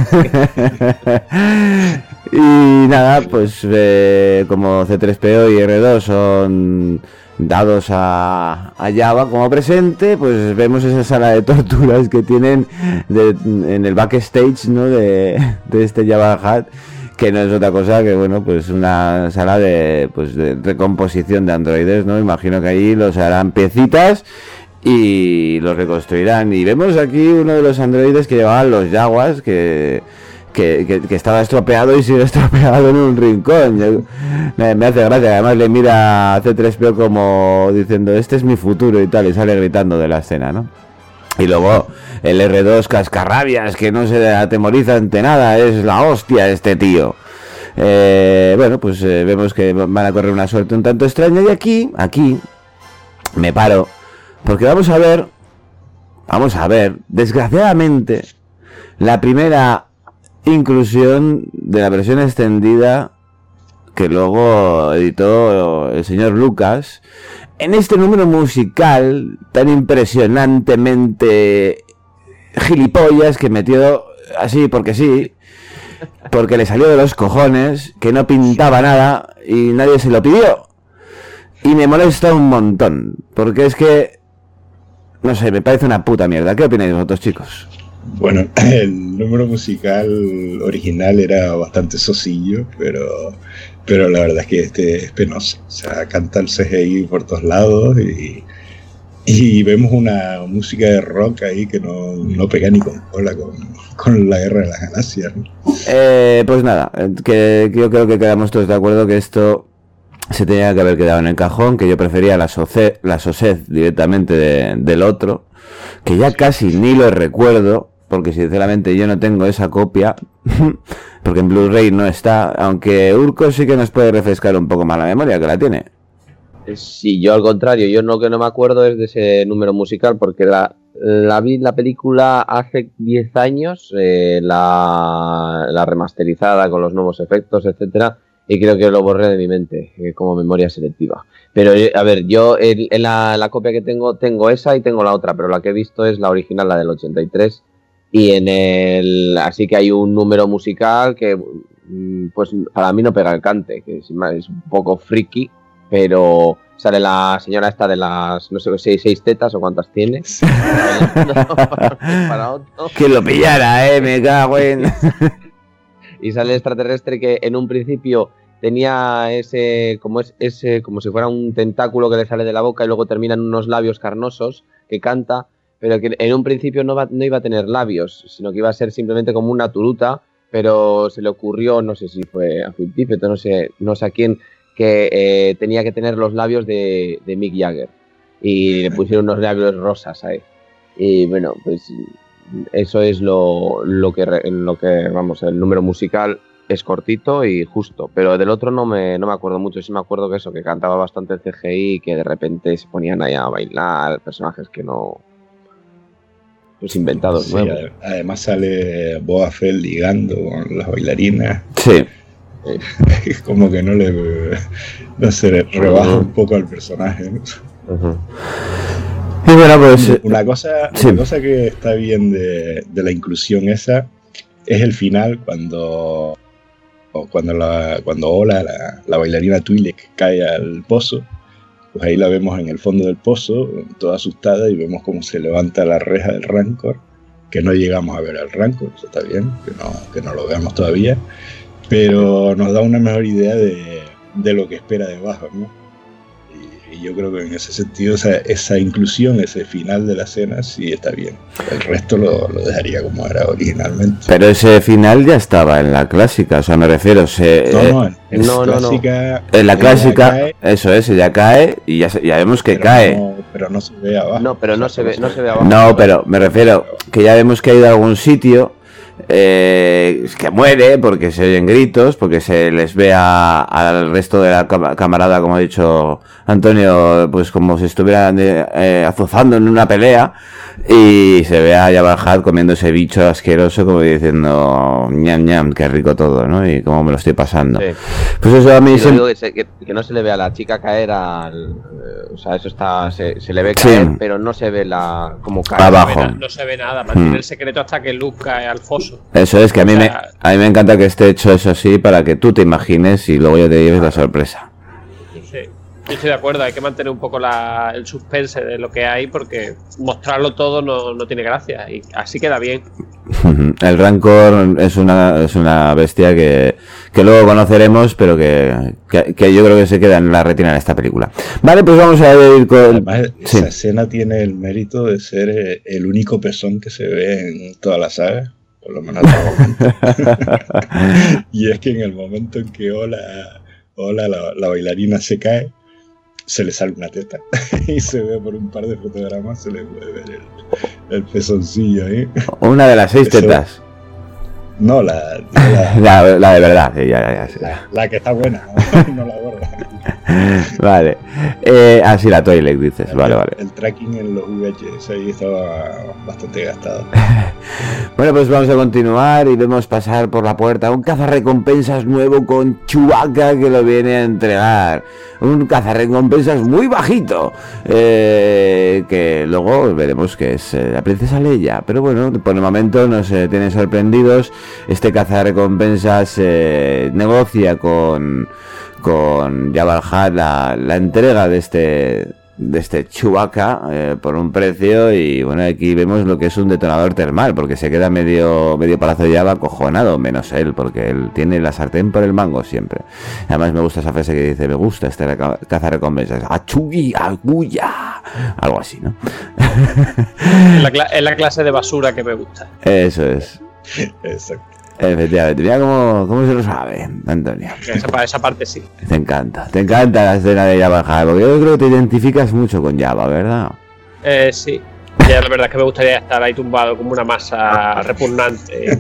S4: Y nada, pues eh, como C tres P O y R dos son dados a, a Jabba como presente, pues vemos esa sala de torturas que tienen de, en el backstage, ¿no? de, de este Jabba Hutt, que no es otra cosa que, bueno, pues una sala de, pues de recomposición de androides, ¿no? Imagino que ahí los harán piecitas y los reconstruirán. Y vemos aquí uno de los androides que llevaban los Jaguars, que, que, que, que estaba estropeado y sigue estropeado en un rincón. Yo, me, me hace gracia, además le mira a C tres P O como diciendo, este es mi futuro y tal, y sale gritando de la escena, ¿no? Y luego el R dos cascarrabias, que no se atemoriza ante nada, es la hostia este tío. Eh, bueno, pues eh, vemos que van a correr una suerte un tanto extraña. Y aquí, aquí, me paro, porque vamos a ver, vamos a ver, desgraciadamente, la primera inclusión de la versión extendida que luego editó el señor Lucas en este número musical tan impresionantemente gilipollas que metió así porque sí, porque le salió de los cojones, que no pintaba nada y nadie se lo pidió. Y me molesta un montón, porque es que, no sé, me parece una puta mierda. ¿Qué opináis vosotros, chicos?
S8: Bueno, el número musical original era bastante sosillo, pero, pero la verdad es que este es penoso. O sea, canta el C G I por todos lados y, y vemos una música de rock ahí que no, no pega ni con cola con, con la Guerra de las Galaxias, ¿no?
S4: Eh, pues nada, que, que yo creo que quedamos todos de acuerdo que esto se tenía que haber quedado en el cajón, que yo prefería la Soced, la Soced directamente de, del otro, que ya casi ni lo recuerdo, porque sinceramente yo no tengo esa copia, porque en Blu-ray no está, aunque Urco sí que nos puede refrescar un poco más la memoria, que la tiene.
S6: Sí, yo al contrario, yo no que no me acuerdo es de ese número musical, porque la la vi la película hace diez años, eh, la, la remasterizada con los nuevos efectos, etcétera, y creo que lo borré de mi mente, eh, como memoria selectiva. Pero, a ver, yo en, en la, la copia que tengo, tengo esa y tengo la otra, pero la que he visto es la original, la del ochenta y tres, y en el... Así que hay un número musical que, pues, para mí no pega el cante, que es, es un poco friki, pero sale la señora esta de las, no sé, seis, seis tetas o cuántas tiene.
S4: Que lo pillara, eh, me cago en...
S6: Y sale el extraterrestre que en un principio tenía ese como es ese como si fuera un tentáculo que le sale de la boca y luego termina en unos labios carnosos que canta, pero que en un principio no, va, no iba a tener labios, sino que iba a ser simplemente como una turuta, pero se le ocurrió, no sé si fue a Phil Tippett, no sé, no sé a quién, que eh, tenía que tener los labios de, de Mick Jagger y le pusieron unos labios rosas ahí. Y bueno, pues eso es lo, lo que lo que vamos, el número musical es cortito y justo, pero del otro no me, no me acuerdo mucho. Sí me acuerdo que eso, que cantaba bastante el C G I y que de repente se ponían ahí a bailar personajes que no, pues inventados,
S8: sí,
S6: nuevos.
S8: Además sale Boba Fett ligando con las bailarinas.
S4: Sí.
S8: Es como que no le, no se le rebaja uh-huh. un poco al personaje, ¿no?
S4: Uh-huh. Y bueno, pues
S8: una cosa, sí. una cosa que está bien de, de la inclusión esa es el final cuando cuando la cuando Ola, la, la bailarina Twi'lek, cae al pozo. Pues ahí la vemos en el fondo del pozo, toda asustada, y vemos cómo se levanta la reja del Rancor, que no llegamos a ver al Rancor, eso está bien, que no, que no lo veamos todavía, pero nos da una mejor idea de, de lo que espera debajo, ¿no? Y, y yo creo que en ese sentido, o sea, esa inclusión, ese final de la escena, sí está bien. El resto lo, lo dejaría como era originalmente.
S4: Pero ese final ya estaba en la clásica, o sea, me refiero... Se,
S8: no, no, en,
S4: eh,
S8: no, clásica,
S4: no. En la clásica, cae, eso es, ella cae y ya, ya vemos que
S8: pero
S4: cae.
S8: No, pero no se ve abajo.
S6: No, pero no,
S8: o sea,
S6: se, ve, no
S8: se
S6: se ve abajo.
S4: No, pero me refiero que ya vemos que ha ido a algún sitio... Eh, que muere porque se oyen gritos, porque se les ve a, al resto de la camarada, como ha dicho Antonio, pues como si estuvieran eh, azuzando en una pelea, y se ve a Jabba el Hutt comiendo ese bicho asqueroso, como diciendo ñam ñam, qué rico todo, ¿no? Y cómo me lo estoy pasando. Sí. Pues eso a mí
S6: sí, digo que, se, que, que no se le ve a la chica caer al, eh, o sea, eso está, se, se le ve caer, sí. Pero no se ve la como cae
S4: abajo.
S5: No se ve, no se ve nada, mantiene hmm. el secreto hasta que Luke cae al foso.
S4: Eso es, que a mí,
S5: o sea,
S4: me, a mí me encanta que esté hecho eso así para que tú te imagines y luego ya te lleves la sorpresa.
S5: Sí, yo estoy de acuerdo, hay que mantener un poco la, el suspense de lo que hay, porque mostrarlo todo no, no tiene gracia, y así queda bien.
S4: El Rancor es una, es una bestia que, que luego conoceremos, pero que, que, que yo creo que se queda en la retina de esta película. Vale, pues vamos a ir con...
S8: Además, esa sí. escena tiene el mérito de ser el único pezón que se ve en toda la saga, por lo menos hasta el momento. Y es que en el momento en que Ola, Ola la, la bailarina se cae, se le sale una teta y se ve por un par de fotogramas, se le puede ver el, el pezoncillo ahí.
S4: Una de las seis Eso, tetas.
S8: No, la
S4: la, la, la de verdad, sí, ya, ya, ya.
S8: La, la que está buena, no, no la gorda.
S4: Vale, eh, así la Twi'lek dices, el, vale, vale.
S8: El tracking en los V H S ahí estaba bastante gastado.
S4: Bueno, pues vamos a continuar y vemos pasar por la puerta un cazarrecompensas nuevo con Chewbacca que lo viene a entregar. Un cazarrecompensas muy bajito, eh, que luego veremos que es eh, la princesa Leia. Pero bueno, por el momento nos eh, tienen sorprendidos. Este cazarrecompensas eh, negocia con... con Jabba el Hutt la, la entrega de este de este Chewbacca eh, por un precio, y bueno, aquí vemos lo que es un detonador termal, porque se queda medio medio palacio de Jabba acojonado, menos él, porque él tiene la sartén por el mango siempre. Además me gusta esa frase que dice, me gusta este reca- cazarrecompensas, achugui, aguya, algo así, ¿no?
S5: Es la, cl- es la clase de basura que me gusta.
S4: Eso es.
S8: Exacto.
S4: Efectivamente, mira cómo, cómo se lo sabe, Antonio.
S5: Esa, esa parte sí.
S4: Te encanta, te encanta la escena de Jabba el Hutt, porque yo creo que te identificas mucho con Jabba, ¿verdad?
S5: Eh, sí. Ya la verdad es que me gustaría estar ahí tumbado como una masa repugnante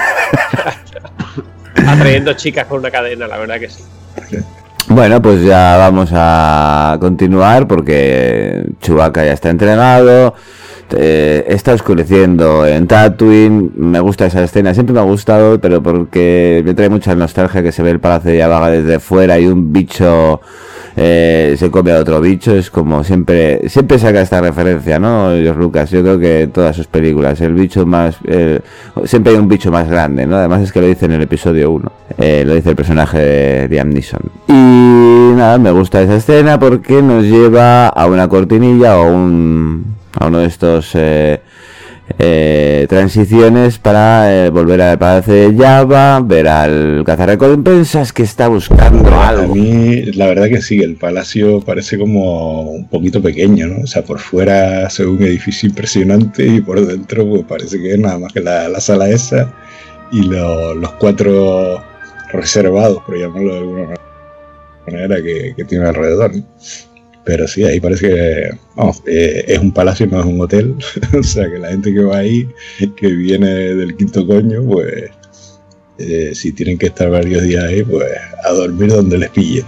S5: y... atrayendo chicas con una cadena, la verdad que sí.
S4: Bueno, pues ya vamos a continuar porque Chewbacca ya está entrenado. eh, está oscureciendo en Tatooine. Me gusta esa escena, siempre me ha gustado, pero porque me trae mucha nostalgia que se ve el Palacio de Yavga desde fuera y un bicho eh, se come a otro bicho. Es como siempre siempre saca esta referencia, ¿no? George Lucas, yo creo que en todas sus películas el bicho más eh, siempre hay un bicho más grande, ¿no? Además es que lo dice en el episodio uno, eh, lo dice el personaje de Liam Neeson. Y nada, me gusta esa escena porque nos lleva a una cortinilla o un a uno de estos eh, eh, transiciones para eh, volver al Palacio de Jabba, ver al cazarrecompensas que está buscando
S8: Pero
S4: algo.
S8: A mí, la verdad que sí, el palacio parece como un poquito pequeño, ¿no? O sea, por fuera se ve un edificio impresionante y por dentro pues parece que es nada más que la, la sala esa y lo, los cuatro reservados, por llamarlo de alguna manera, que, que tiene alrededor, ¿no? Pero sí, ahí parece que vamos, eh, es un palacio, no es un hotel. O sea, que la gente que va ahí, que viene del quinto coño, pues eh, si tienen que estar varios días ahí, pues a dormir donde les pillen.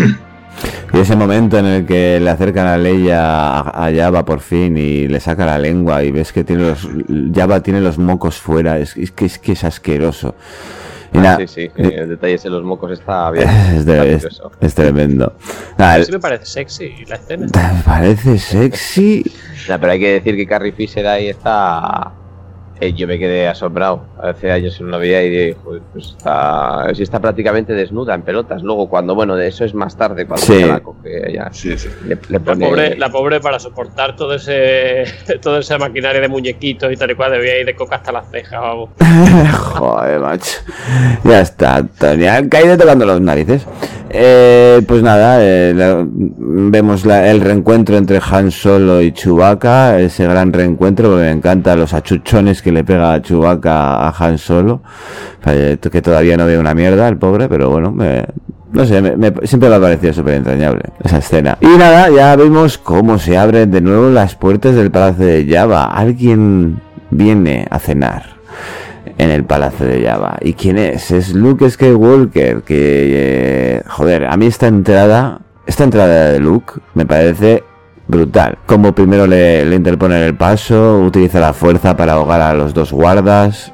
S4: Y ese momento en el que le acercan a Leia a, a Jabba por fin y le saca la lengua y ves que tiene los Jabba tiene los mocos fuera, es, es que es que es asqueroso. Y
S6: ah,
S4: nada,
S6: sí, sí, eh, el detalle en los mocos está bien.
S4: Es, de, es, es tremendo.
S5: Nada, a mí sí me parece sexy la escena.
S4: ¿Te parece sexy?
S6: No, pero hay que decir que Carrie Fisher ahí está... Eh, yo me quedé asombrado. Hace años no la veía y dije, pues está, sí está prácticamente desnuda en pelotas. Luego, cuando, bueno, de eso es más tarde, cuando
S4: sí.
S6: ya la coge, ya
S8: sí, sí.
S6: Le, le pone...
S5: la, pobre, la pobre para soportar todo ese toda esa maquinaria de muñequitos y tal y cual, debía ir de coca hasta las cejas, vamos.
S4: Joder, macho. Ya está, Tony, caído tocando los narices. Eh, pues nada, eh, la, vemos la, el reencuentro entre Han Solo y Chewbacca, ese gran reencuentro, porque me encantan los achuchones que le pega a Chewbacca a Han Solo, que todavía no ve una mierda el pobre, pero bueno, me, no sé, me, me, siempre me ha parecido súper entrañable esa escena. Y nada, ya vemos cómo se abren de nuevo las puertas del Palacio de Jabba. Alguien viene a cenar en el Palacio de Jabba. ¿Y quién es? Es Luke Skywalker, que... Eh, joder, a mí esta entrada, esta entrada de Luke me parece brutal. Como primero le, le interpone el paso, utiliza la fuerza para ahogar a los dos guardas,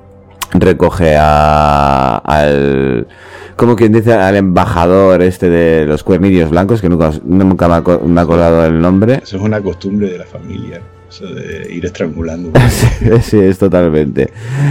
S4: recoge a... al... como quien dice, al embajador este de los cuernillos blancos, que nunca, nunca me, ha, me he acordado del nombre.
S8: Eso es una costumbre de la familia, eso de ir estrangulando.
S4: sí, sí, es totalmente.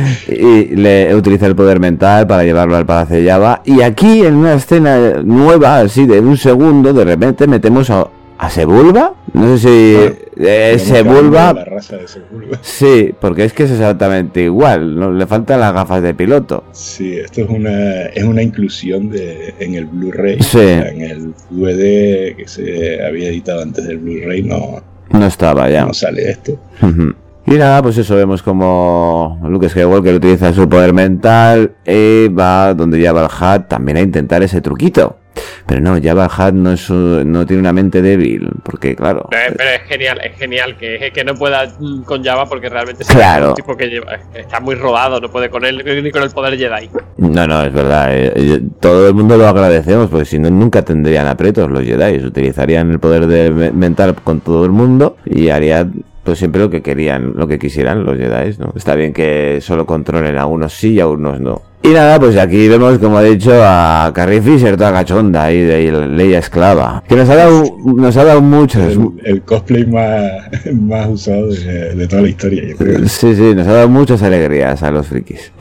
S4: Y le utiliza el poder mental para llevarlo al Palacio de Jabba. Y aquí, en una escena nueva, así de un segundo, de repente metemos a, a Sebulba. No sé si
S8: bueno,
S4: eh, Sebulba.
S8: La raza de Sebulba.
S4: Sí, porque es que es exactamente igual. No le faltan las gafas de piloto.
S8: Sí, esto es una es una inclusión de en el Blu-ray.
S4: Sí.
S8: En el D V D que se había editado antes del Blu-ray no.
S4: No estaba ya.
S8: No sale esto.
S4: Uh-huh. Y nada, pues eso, vemos como Luke Skywalker utiliza su poder mental y va donde Jabba el Hutt también a intentar ese truquito. Pero no, Jabba el Hutt no, es un, no tiene una mente débil, porque claro...
S5: Pero, pero es genial, es genial que, que no pueda con Jabba porque realmente es
S4: claro.
S5: un tipo que lleva, está muy rodado, no puede con él ni con el poder Jedi.
S4: No, no, es verdad, eh, todo el mundo lo agradecemos, porque si no nunca tendrían apretos los Jedi, utilizarían el poder de, mental con todo el mundo y harían... pues siempre lo que querían, lo que quisieran los Jedi, ¿no? Está bien que solo controlen a unos sí y a unos no. Y nada, pues aquí vemos, como he dicho, a Carrie Fisher toda cachonda y de Leia esclava. Que nos ha dado, nos ha dado muchos.
S8: El, el cosplay más, más usado de, de toda la historia, yo creo.
S4: Sí, sí, nos ha dado muchas alegrías a los frikis.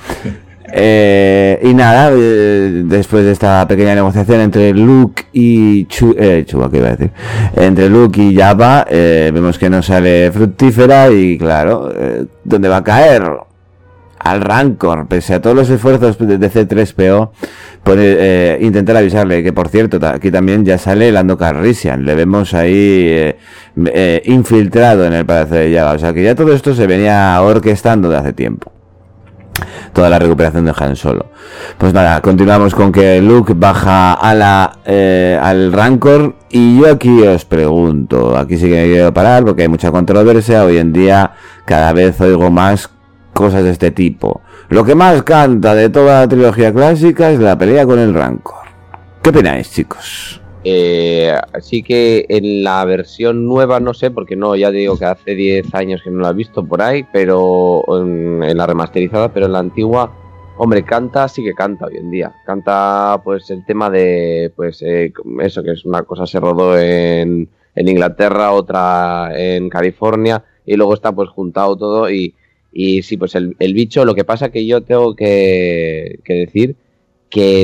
S4: Eh, y nada, eh, después de esta pequeña negociación entre Luke y Chu, eh, Chewbacca, iba a decir, entre Luke y Jabba, eh, vemos que no sale fructífera y claro, eh, ¿dónde va a caer? Al Rancor, pese a todos los esfuerzos de C tres P O por eh, intentar avisarle, que por cierto aquí también ya sale Lando Calrissian, le vemos ahí eh, eh, infiltrado en el Palacio de Jabba, o sea que ya todo esto se venía orquestando de hace tiempo, toda la recuperación de Han Solo. Pues nada, continuamos con que Luke baja a la eh, al Rancor y yo aquí os pregunto, aquí sí que me quiero parar porque hay mucha controversia, hoy en día cada vez oigo más cosas de este tipo. Lo que más canta de toda la trilogía clásica es la pelea con el Rancor. ¿Qué opináis, chicos?
S6: Eh, así que en la versión nueva no sé, porque no, ya digo que hace diez años que no la he visto por ahí, pero en, en la remasterizada, pero en la antigua, hombre, canta, sí que canta hoy en día. Canta pues el tema de, pues eh, eso, que es una cosa se rodó en, en Inglaterra, otra en California, y luego está pues juntado todo y, y sí, pues el, el bicho, lo que pasa que yo tengo que, que decir que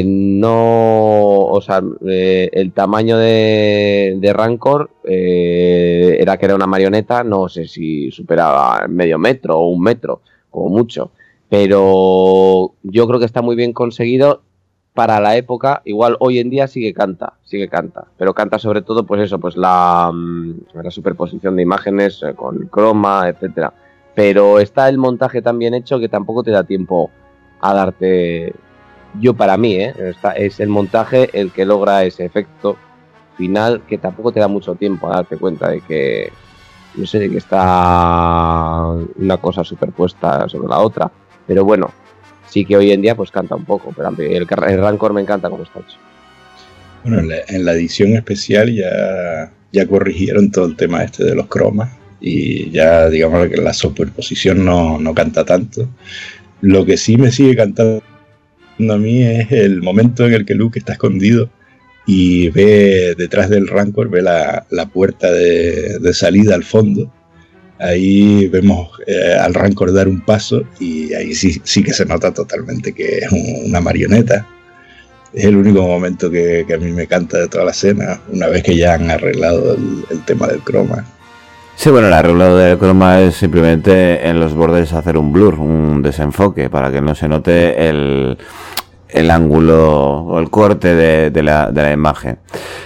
S6: no, o sea, eh, el tamaño de, de Rancor eh, era que era una marioneta, no sé si superaba medio metro o un metro, como mucho, pero yo creo que está muy bien conseguido para la época. Igual hoy en día sí que canta, sí que canta, pero canta sobre todo pues eso, pues la, la superposición de imágenes eh, con croma, etcétera, pero está el montaje tan bien hecho que tampoco te da tiempo a darte... Yo para mí, ¿eh? Está, es el montaje el que logra ese efecto final que tampoco te da mucho tiempo a darte cuenta de que, no sé, de que está una cosa superpuesta sobre la otra. Pero bueno, sí que hoy en día pues canta un poco, pero el, el Rancor me encanta como está hecho.
S8: Bueno, en la, en la edición especial ya, ya corrigieron todo el tema este de los cromas y ya digamos que la superposición no, no canta tanto. Lo que sí me sigue cantando a mí es el momento en el que Luke está escondido y ve detrás del Rancor, ve la, la puerta de, de salida al fondo. Ahí vemos eh, al Rancor dar un paso y ahí sí, sí que se nota totalmente que es un, una marioneta. Es el único momento que, que a mí me canta de toda la escena, una vez que ya han arreglado el, el tema del croma.
S4: Sí, bueno, el arreglado del croma es simplemente en los bordes hacer un blur, un desenfoque, para que no se note el, el ángulo o el corte de, de, la, de la imagen.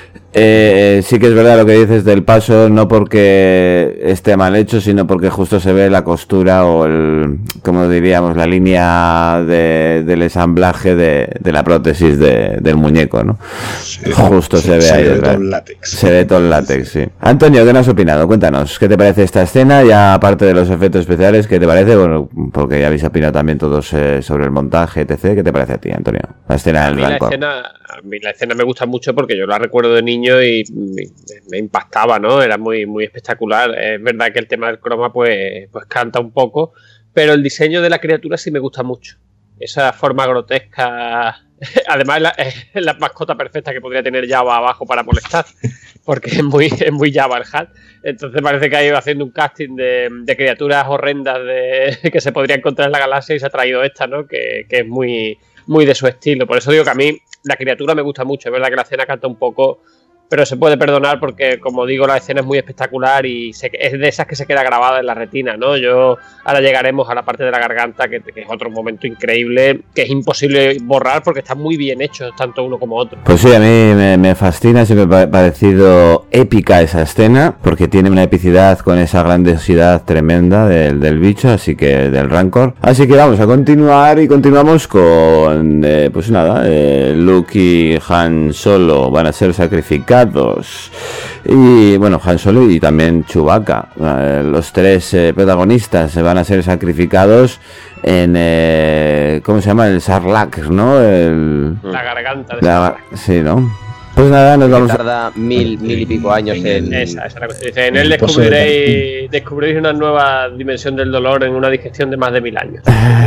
S4: Eh, sí que es verdad lo que dices del paso, no porque esté mal hecho, sino porque justo se ve la costura o el, como diríamos, la línea de, del ensamblaje de, de la prótesis de, del muñeco, ¿no? Sí, justo se, se ve se ahí. Se ve todo el látex. Se ve todo el látex, sí. Antonio, ¿qué nos has opinado? Cuéntanos, ¿qué te parece esta escena? Ya aparte de los efectos especiales, ¿qué te parece? Bueno, porque ya habéis opinado también todos eh, sobre el montaje, etcétera. ¿Qué te parece a ti, Antonio? La escena del Rancor.
S5: A mí la escena me gusta mucho porque yo la recuerdo de niño y me, me impactaba, ¿no? Era muy, muy espectacular. Es verdad que el tema del croma pues, pues canta un poco, pero el diseño de la criatura sí me gusta mucho. Esa forma grotesca, además es la, es la mascota perfecta que podría tener Jabba abajo para molestar, porque es muy, es muy Jabba el Hutt. Entonces parece que ha ido haciendo un casting de, de criaturas horrendas de, que se podría encontrar en la galaxia y se ha traído esta, ¿no? Que, que es muy, muy de su estilo. Por eso digo que a mí la criatura me gusta mucho. Es verdad que la escena canta un poco, pero se puede perdonar porque, como digo, la escena es muy espectacular y se, es de esas que se queda grabada en la retina, ¿no? Yo ahora llegaremos a la parte de la garganta, que, que es otro momento increíble, que es imposible borrar porque está muy bien hecho, tanto uno como otro.
S4: Pues sí, a mí me, me fascina, siempre me ha parecido épica esa escena, porque tiene una epicidad con esa grandiosidad tremenda del, del bicho, así que del Rancor. Así que vamos a continuar y continuamos con, eh, pues nada, eh, Luke y Han Solo van a ser sacrificados. Y bueno, Han Solo y también Chewbacca, eh, los tres eh, protagonistas se van a ser sacrificados en eh, ¿cómo se llama? El Sarlacc, ¿no? El,
S5: la garganta de
S4: la,
S5: Sarlacc.
S4: Sí, ¿no? Pues nada, nos vamos.
S6: Tarda mil, mil y pico años en.
S5: Esa, esa es la cuestión. Dice, en él descubriréis, descubriréis una nueva dimensión del dolor en una digestión de más de mil años.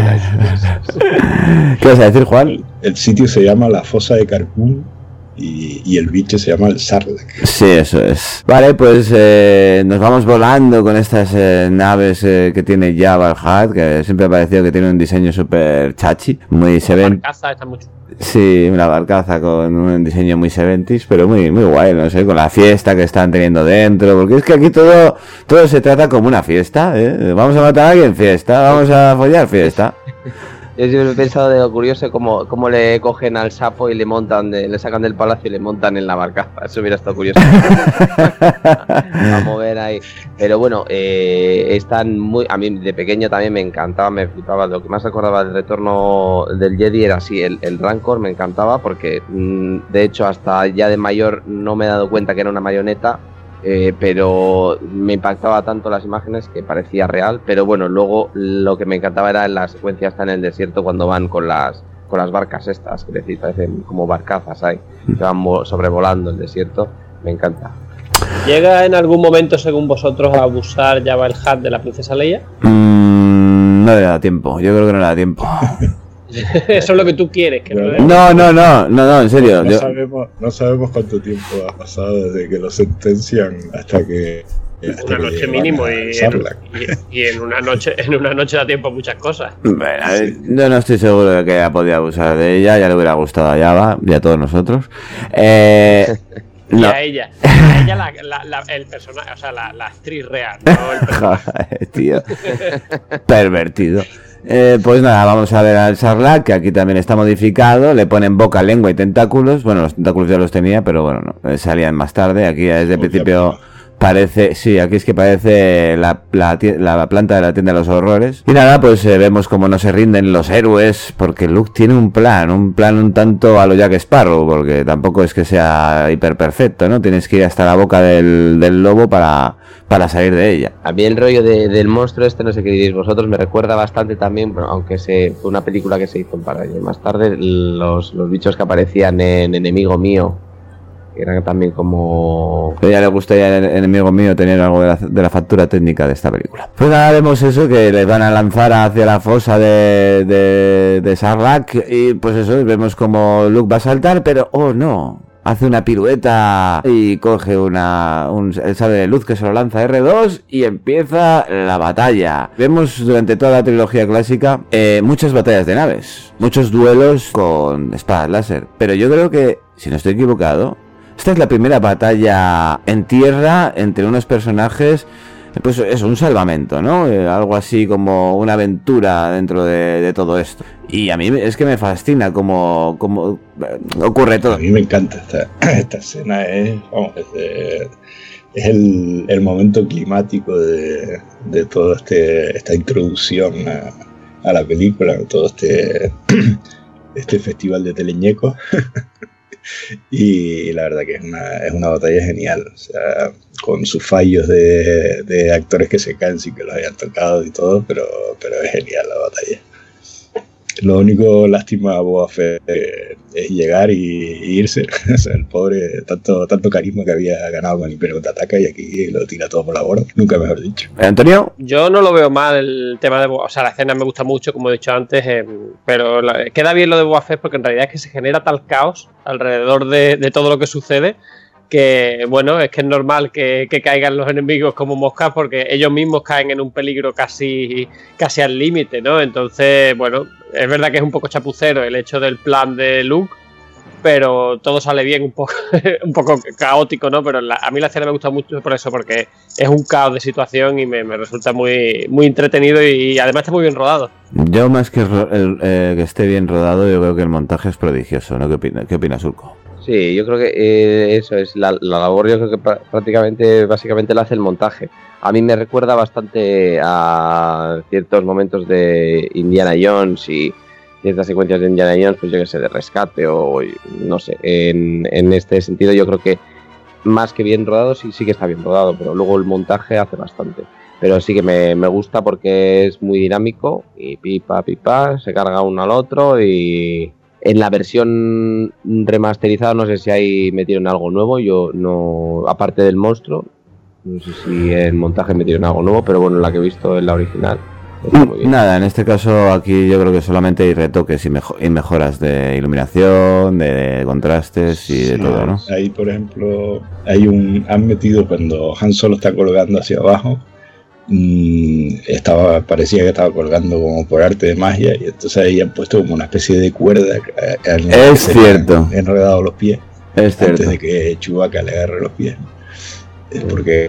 S4: ¿Qué vas a decir, Juan?
S8: El sitio se llama la Fosa de Carpoon. Y, y el bicho se llama el Sarlacc.
S4: Sí, eso es. Vale, pues eh, nos vamos volando con estas eh, naves eh, que tiene Jabba el Hutt, que siempre ha parecido que tiene un diseño súper chachi, muy setenta.
S5: Está mucho.
S4: Sí, una barcaza con un diseño muy seventies, pero muy muy guay, no sé, con la fiesta que están teniendo dentro, porque es que aquí todo todo se trata como una fiesta, ¿eh? Vamos a matar a alguien, fiesta, vamos a follar, fiesta.
S6: Yo siempre he pensado de lo curioso cómo, cómo le cogen al sapo y le montan, de, le sacan del palacio y le montan en la barcaza. Eso hubiera estado curioso. Vamos a ver ahí. Pero bueno, eh, están muy. A mí de pequeño también me encantaba, me flipaba. Lo que más acordaba del retorno del Jedi era así, el, el Rancor me encantaba porque, de hecho, hasta ya de mayor no me he dado cuenta que era una marioneta. Eh, pero me impactaba tanto las imágenes que parecía real. Pero bueno, luego lo que me encantaba era la secuencia está en el desierto cuando van con las con las barcas estas, que decir, parecen como barcazas ahí, que van sobrevolando el desierto. Me encanta.
S5: ¿Llega en algún momento, según vosotros, a abusar Jabba el Hutt de la princesa Leia?
S4: Mm, no le da tiempo, yo creo que no le da tiempo.
S5: Eso es lo que tú quieres, que no,
S4: no, no, no, no, no, en serio.
S8: No,
S4: yo...
S8: sabemos, no sabemos cuánto tiempo ha pasado desde que lo sentencian hasta que... Hasta
S5: una
S8: que
S5: noche mínimo y en, y, y en una noche en una noche da tiempo a muchas cosas.
S4: Bueno, sí. Yo no estoy seguro de que haya podido abusar de ella, ya le hubiera gustado a Jabba y a todos nosotros. Eh...
S5: Y
S4: no.
S5: a ella, a ella la, la, la, el personaje, o sea, la, la actriz real, no el personaje.
S4: Tío, pervertido. Eh, pues nada, vamos a ver al Sarlacc, que aquí también está modificado, le ponen boca, lengua y tentáculos. Bueno, los tentáculos ya los tenía, pero bueno, no, salían más tarde. Aquí desde el principio parece, sí, aquí es que parece la, la, la planta de la tienda de los horrores. Y nada, pues eh, vemos como no se rinden los héroes, porque Luke tiene un plan, un plan un tanto a lo Jack Sparrow, porque tampoco es que sea hiper perfecto, ¿no? Tienes que ir hasta la boca del, del lobo para, para salir de ella.
S6: A mí el rollo de, del monstruo este, no sé qué diréis vosotros, me recuerda bastante también, bueno, aunque se, fue una película que se hizo para años más tarde, los, los bichos que aparecían en Enemigo Mío, que eran también como...
S4: A ella le gustaría, el enemigo mío, tener algo de la, de la factura técnica de esta película. Pues nada, vemos eso, que les van a lanzar hacia la fosa de, de, de Sarlacc, y pues eso, vemos como Luke va a saltar, pero oh no, hace una pirueta y coge una un, el sable de luz que se lo lanza erre dos y empieza la batalla. Vemos durante toda la trilogía clásica eh, muchas batallas de naves, muchos duelos con espadas láser, pero yo creo que, si no estoy equivocado, esta es la primera batalla en tierra entre unos personajes, pues eso, un salvamento, ¿no? Eh, algo así como una aventura dentro de, de todo esto. Y a mí es que me fascina cómo, cómo ocurre todo.
S8: A mí me encanta esta, esta escena, es, vamos, es, de, es el, el momento climático de, de toda este, esta introducción a, a la película, todo este, este festival de teleñecos. Y la verdad que es una, es una batalla genial, o sea, con sus fallos de, de actores que se caen sin que los hayan tocado y todo, pero, pero es genial la batalla. Lo único lástima a Boba Fett es llegar y, y irse. O sea, el pobre, tanto, tanto carisma que había ganado con el Imperio Contraataca y aquí lo tira todo por la borda, nunca mejor dicho.
S4: ¿Antonio?
S5: Yo no lo veo mal el tema de Boba, o sea, la escena me gusta mucho, como he dicho antes, eh, pero la, queda bien lo de Boba Fett porque en realidad es que se genera tal caos alrededor de, de todo lo que sucede que, bueno, es que es normal que, que caigan los enemigos como moscas porque ellos mismos caen en un peligro casi, casi al límite, ¿no? Entonces, bueno, es verdad que es un poco chapucero el hecho del plan de Luke, pero todo sale bien, un poco, un poco caótico, ¿no? Pero la, a mí la escena me gusta mucho por eso, porque es un caos de situación y me, me resulta muy, muy entretenido y, y además está muy bien rodado.
S4: Yo más que el, el, eh, que esté bien rodado, yo creo que el montaje es prodigioso, ¿no? ¿Qué opina, qué opina Surco?
S6: Sí, yo creo que eh, eso es la, la labor, yo creo que pr- prácticamente, básicamente la hace el montaje. A mí me recuerda bastante a ciertos momentos de Indiana Jones y ciertas secuencias de Indiana Jones, pues yo que sé, de rescate o no sé, en, en este sentido yo creo que más que bien rodado, sí, sí que está bien rodado, pero luego el montaje hace bastante. Pero sí que me, me gusta porque es muy dinámico y pipa, pipa, se carga uno al otro y... En la versión remasterizada no sé si ahí metieron algo nuevo, yo no, aparte del monstruo, no sé si en montaje metieron algo nuevo, pero bueno, la que he visto en la original.
S4: Nada, en este caso aquí yo creo que solamente hay retoques y, mejo- y mejoras de iluminación, de contrastes y de
S8: sí,
S4: todo, ¿no?
S8: Ahí, por ejemplo, hay un han metido cuando Han Solo está colgando hacia abajo. Mm, estaba parecía que estaba colgando como por arte de magia y entonces ahí han puesto como una especie de cuerda eh,
S4: es cierto,
S8: han enredado los pies
S4: es
S8: antes
S4: cierto.
S8: de que Chewbacca le agarre los pies, es porque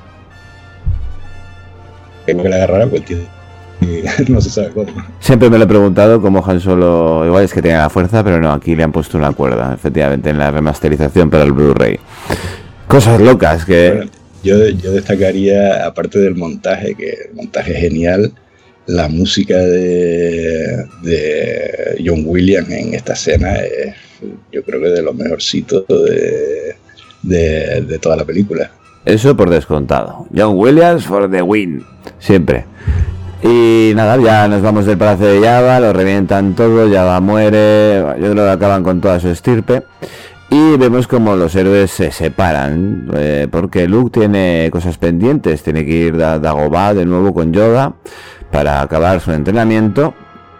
S8: que no le agarrara pues tío, no se sabe cómo.
S4: Siempre me lo he preguntado cómo Han Solo, igual es que tenía la fuerza, pero no, aquí le han puesto una cuerda, efectivamente, en la remasterización para el Blu-ray. Cosas locas que...
S8: Bueno, Yo, yo destacaría, aparte del montaje, que el montaje es genial, la música de, de John Williams en esta escena es, yo creo que de lo mejorcito de, de, de toda la película.
S4: Eso por descontado. John Williams for the win, siempre. Y nada, ya nos vamos del Palacio de Jabba, lo revientan todo, Jabba muere, yo creo que acaban con toda su estirpe. Y vemos como los héroes se separan, eh, porque Luke tiene cosas pendientes, tiene que ir a Dagobah de nuevo con Yoda para acabar su entrenamiento.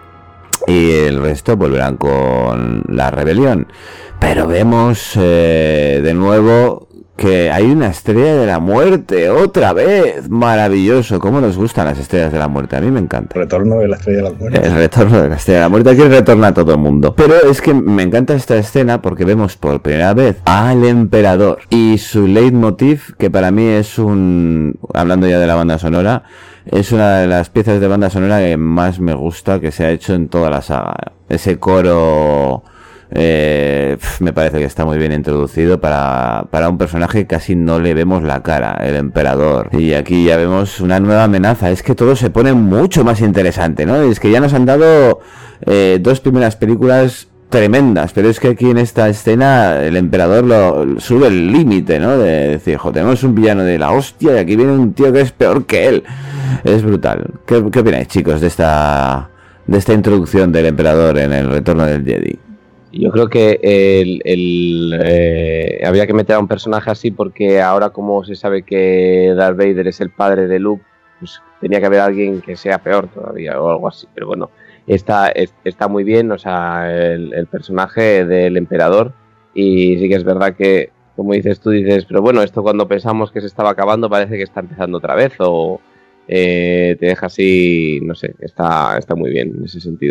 S4: Y el resto volverán con la rebelión. Pero vemos eh, de nuevo que hay una estrella de la muerte, otra vez. Maravilloso, cómo nos gustan las estrellas de la muerte, a mí me encanta.
S8: Retorno de la estrella de la muerte.
S4: El retorno de la estrella de la muerte, aquí retorna a todo el mundo. Pero es que me encanta esta escena porque vemos por primera vez al emperador y su leitmotiv, que para mí es un, hablando ya de la banda sonora, es una de las piezas de banda sonora que más me gusta que se ha hecho en toda la saga. Ese coro eh, me parece que está muy bien introducido para, para un personaje que casi no le vemos la cara, el emperador. Y aquí ya vemos una nueva amenaza. Es que todo se pone mucho más interesante, ¿no? Es que ya nos han dado eh, dos primeras películas tremendas, pero es que aquí en esta escena el emperador lo sube el límite, ¿no? De decir, jo, tenemos un villano de la hostia y aquí viene un tío que es peor que él. Es brutal. ¿Qué, qué opináis, chicos, de esta de esta introducción del emperador en el Retorno del Jedi?
S6: Yo creo que el, el, eh, había que meter a un personaje así porque ahora como se sabe que Darth Vader es el padre de Luke, pues tenía que haber alguien que sea peor todavía o algo así, pero bueno. Está, está muy bien, o sea, el, el personaje del emperador, y sí que es verdad que, como dices tú, dices, pero bueno, esto cuando pensamos que se estaba acabando parece que está empezando otra vez, o eh, te deja así, no sé, está, está muy bien en ese sentido.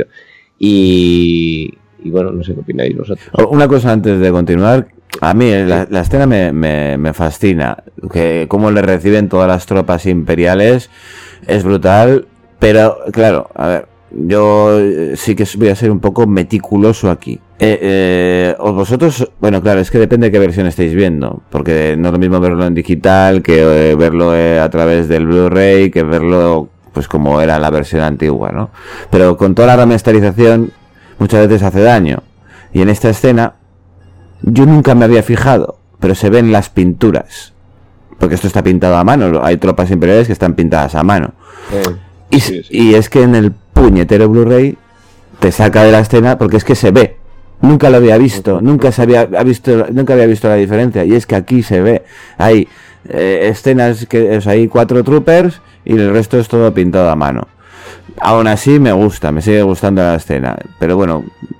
S6: Y, y bueno, no sé qué opináis vosotros.
S4: Una cosa antes de continuar, a mí la, la escena me, me, me fascina, que cómo le reciben todas las tropas imperiales, es brutal, pero claro, a ver, yo sí que voy a ser un poco meticuloso aquí. Eh, eh, vosotros, bueno, claro, es que depende de qué versión estéis viendo, porque no es lo mismo verlo en digital que eh, verlo eh, a través del Blu-ray, que verlo pues como era la versión antigua, ¿no? Pero con toda la remasterización muchas veces hace daño. Y en esta escena yo nunca me había fijado, pero se ven las pinturas, porque esto está pintado a mano. Hay tropas imperiales que están pintadas a mano. Eh, y, sí, sí. y es que en el puñetero Blu-ray te saca de la escena porque es que se ve. Nunca lo había visto, nunca se había visto, nunca había visto la diferencia, y es que aquí se ve. Hay eh, escenas que, o sea, hay cuatro troopers y el resto es todo pintado a mano. Aún así me gusta, me sigue gustando la escena, pero bueno,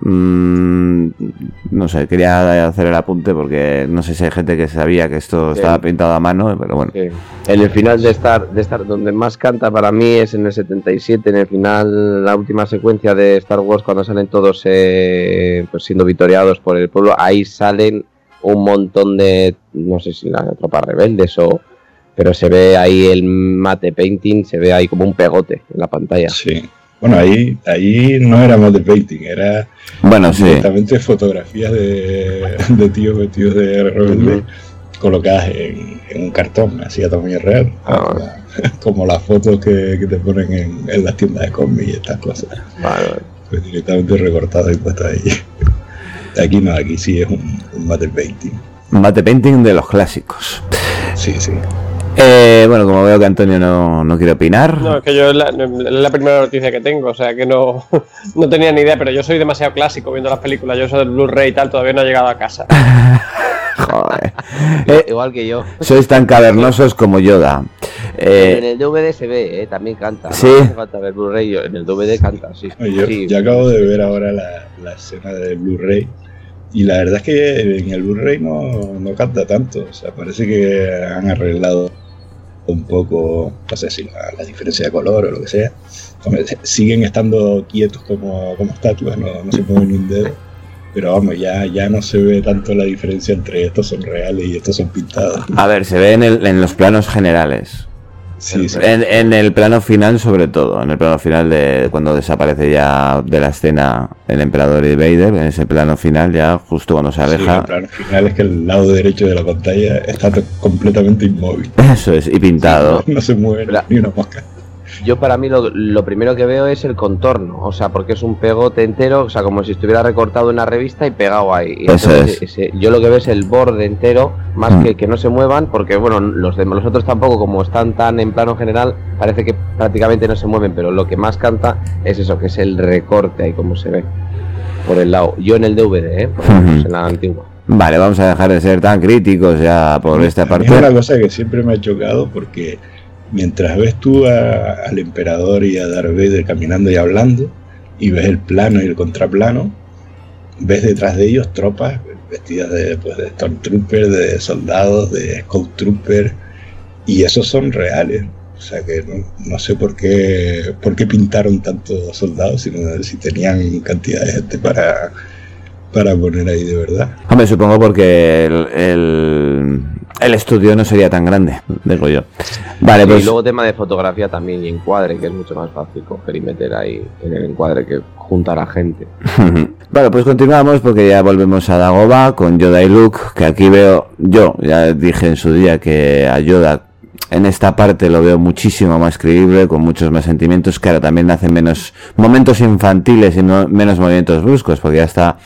S4: mmm, no sé, quería hacer el apunte porque no sé si hay gente que sabía que esto sí. estaba pintado a mano, pero bueno.
S6: Sí. En el final de Star, de Star, donde más canta para mí es en el setenta y siete, en el final, la última secuencia de Star Wars, cuando salen todos eh, pues siendo victoriados por el pueblo, ahí salen un montón de, no sé si las tropas rebeldes o... pero se ve ahí el mate painting, se ve ahí como un pegote en la pantalla.
S8: Sí. Bueno, ahí ahí no era mate painting, era
S4: bueno, sí.
S8: directamente fotografías de, de tíos vestidos de rebelde uh-huh. colocadas en, en un cartón, así a tamaño real. Ah, bueno. Como las fotos que, que te ponen en, en las tiendas de cómics y estas cosas. Vale. Pues directamente recortadas y puestas ahí. Aquí no, aquí sí es un, un mate painting.
S4: Un mate painting de los clásicos.
S8: Sí, sí.
S4: Eh, bueno, como veo que Antonio no, no quiere opinar.
S5: No, es que yo es la, la primera noticia que tengo, o sea que no, no tenía ni idea, pero yo soy demasiado clásico viendo las películas, yo soy del Blu-ray y tal, todavía no he llegado a casa.
S4: Joder. Eh,
S6: Igual que yo.
S4: Sois tan cavernosos como Yoda.
S6: Eh, en el D V D se ve, eh, también canta.
S4: Sí.
S6: No hace falta ver Blu-ray, en el D V D canta, sí.
S8: Yo,
S6: sí.
S8: yo acabo de ver ahora la, la escena del Blu-ray. Y la verdad es que en el Blu-ray no, no canta tanto, o sea, parece que han arreglado un poco, no sé si la, la diferencia de color o lo que sea. Hombre, siguen estando quietos como, como estatuas, no, no se mueven ni un dedo, pero vamos, ya, ya no se ve tanto la diferencia entre estos son reales y estos son pintados.
S4: A ver, se ve en, el, en los planos generales.
S8: Sí, sí.
S4: En, en el plano final, sobre todo, en el plano final de cuando desaparece ya de la escena el emperador y Vader, en ese plano final ya justo cuando se aleja.
S8: Sí, el plano final es que el lado derecho de la pantalla está completamente inmóvil.
S4: Eso es, y pintado.
S8: Sí, no, no se mueve
S6: la,
S8: ni una mosca.
S6: yo para mí lo, lo primero que veo es el contorno, o sea, porque es un pegote entero, o sea, como si estuviera recortado en una revista y pegado ahí. Y
S4: Eso
S6: entonces,
S4: es.
S6: ese, yo lo que veo es el borde entero, más
S4: Mm.
S6: que que no se muevan, porque bueno, los, de, los otros tampoco, como están tan en plano general, parece que prácticamente no se mueven, pero lo que más canta es eso, que es el recorte ahí como se ve, por el lado. Yo en el D V D, ¿eh? Por ejemplo, en la antigua.
S4: Vale, vamos a dejar de ser tan críticos ya por esta
S8: A mí
S4: parte.
S8: es una cosa que siempre me ha chocado porque mientras ves tú a- al emperador y a Darth Vader caminando y hablando, y ves el plano y el contraplano, ves detrás de ellos tropas vestidas de, pues, de Stormtroopers, de soldados, de Scout Troopers, y esos son reales. O sea que no, no sé por qué por qué pintaron tantos soldados, sino si tenían cantidad de gente para, para poner ahí de verdad.
S4: Hombre, supongo porque el, el, el estudio no sería tan grande, digo yo. Vale,
S6: Sí,
S4: pues...
S6: y luego tema de fotografía también y encuadre, que es mucho más fácil coger y meter ahí en el encuadre que juntar a gente.
S4: Vale, pues continuamos porque ya volvemos a Dagobah con Yoda y Luke, que aquí veo, yo ya dije en su día que a Yoda en esta parte lo veo muchísimo más creíble, con muchos más sentimientos, que ahora también hace menos momentos infantiles y no, menos movimientos bruscos, porque ya está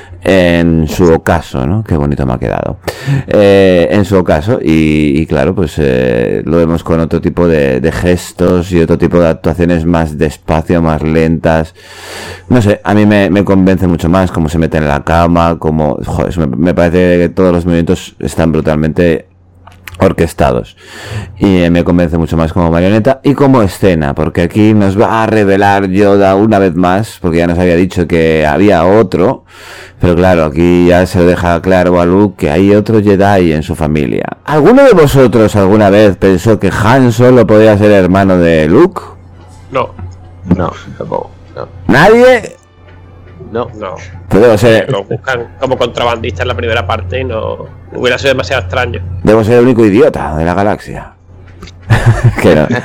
S4: en su ocaso, ¿no? Qué bonito me ha quedado. Eh, en su ocaso, y, y claro, pues eh, lo vemos con otro tipo de, de gestos y otro tipo de actuaciones más despacio, más lentas. No sé, a mí me, me convence mucho más cómo se mete en la cama, cómo, joder, eso me, me parece que todos los movimientos están brutalmente orquestados y eh, me convence mucho más como marioneta y como escena, porque aquí nos va a revelar Yoda una vez más, porque ya nos había dicho que había otro, pero claro, aquí ya se lo deja claro a Luke que hay otro Jedi en su familia. ¿Alguno de vosotros alguna vez pensó que Han Solo podía ser hermano de Luke?
S5: No.
S6: No, tampoco. No.
S4: ¿Nadie?
S6: No.
S5: No.
S4: Pues debo ser,
S5: Lo buscan como contrabandista en la primera parte y no hubiera sido demasiado extraño.
S4: debo ser el único idiota de la galaxia. Que no.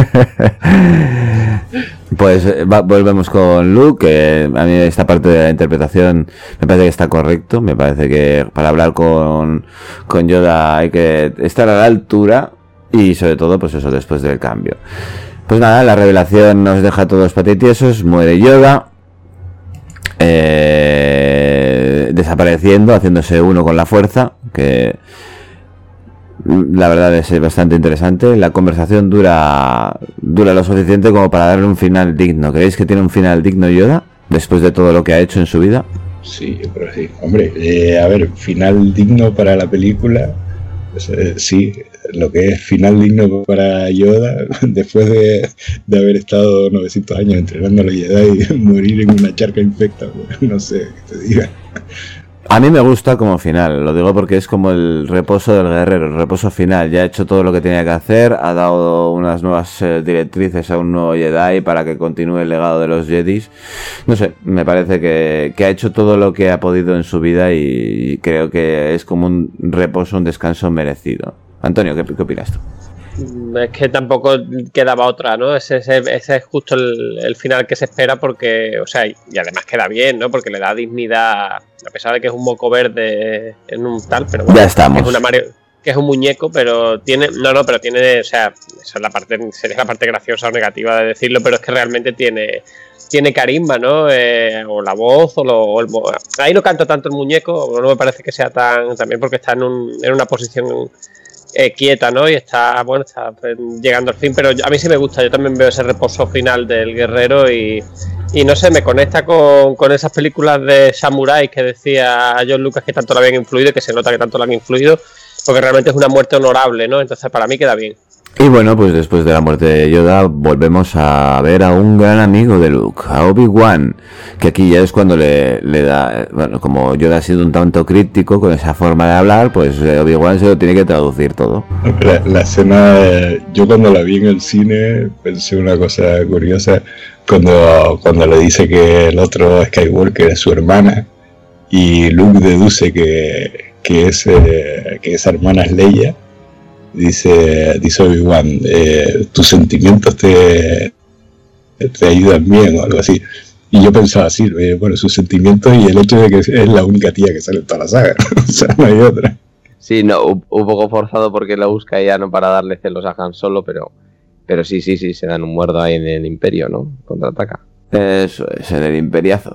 S4: Pues eh, va- volvemos con Luke, que a mí esta parte de la interpretación me parece que está correcto, me parece que para hablar con, con Yoda hay que estar a la altura y sobre todo pues eso después del cambio. Pues nada, la revelación nos deja a todos patetiesos, muere Yoda, eh, desapareciendo, haciéndose uno con la fuerza, que la verdad es bastante interesante. La conversación dura dura lo suficiente como para darle un final digno. ¿Creéis que tiene un final digno Yoda después de todo lo que ha hecho en su vida?
S8: Sí, yo creo que sí. Hombre, eh, a ver, final digno para la película, pues, eh, sí, lo que es final digno para Yoda, después de, de haber estado novecientos años entrenando a los Jedi y morir en una charca infecta, pues, no sé qué te diga.
S4: A mí me gusta como final, lo digo porque es como el reposo del guerrero, el reposo final. Ya ha hecho todo lo que tenía que hacer, ha dado unas nuevas eh, directrices a un nuevo Jedi para que continúe el legado de los Jedis. No sé, me parece que, que ha hecho todo lo que ha podido en su vida y creo que es como un reposo, un descanso merecido. Antonio, ¿qué, qué opinas tú?
S5: Es que tampoco quedaba otra, ¿no? Ese, ese, ese es justo el, el final que se espera porque, o sea, y además queda bien, ¿no? Porque le da dignidad, a pesar de que es un moco verde en un tal, pero bueno,
S4: Ya estamos.
S5: que es una Mario, que es un muñeco, pero tiene, no, no, pero tiene, o sea, esa es la parte, sería la parte graciosa o negativa de decirlo, pero es que realmente tiene, tiene carisma, ¿no? Eh, o la voz, o, lo, o el, ahí no canta tanto el muñeco, no me parece que sea tan, también porque está en, un, en una posición Eh, quieta, ¿no? Y está, bueno, está pues, llegando al fin, pero a mí sí me gusta, yo también veo ese reposo final del guerrero y, y no sé, me conecta con, con esas películas de samuráis que decía John Lucas que tanto lo habían influido y que se nota que tanto lo han influido, porque realmente es una muerte honorable, ¿no? Entonces para mí queda bien.
S4: Y bueno, pues después de la muerte de Yoda volvemos a ver a un gran amigo de Luke, a Obi-Wan, que aquí ya es cuando le, le da, bueno, como Yoda ha sido un tanto crítico con esa forma de hablar, pues eh, Obi-Wan se lo tiene que traducir todo.
S8: La, la escena, eh, yo cuando la vi en el cine pensé una cosa curiosa, cuando, cuando le dice que el otro Skywalker es su hermana y Luke deduce que, que, es, eh, que esa hermana es Leia. Dice, dice Obi-Wan, eh, tus sentimientos te, te ayudan bien o algo así. Y yo pensaba así, eh, bueno, sus sentimientos y el hecho de que es la única tía que sale en toda la saga. O sea, no hay otra.
S6: Sí, no, un, un poco forzado porque la busca ya no para darle celos a Han Solo, pero pero sí, sí, sí, se dan un muerdo ahí en el Imperio, ¿no? Contraataca.
S4: Eso es, en el Imperiazo.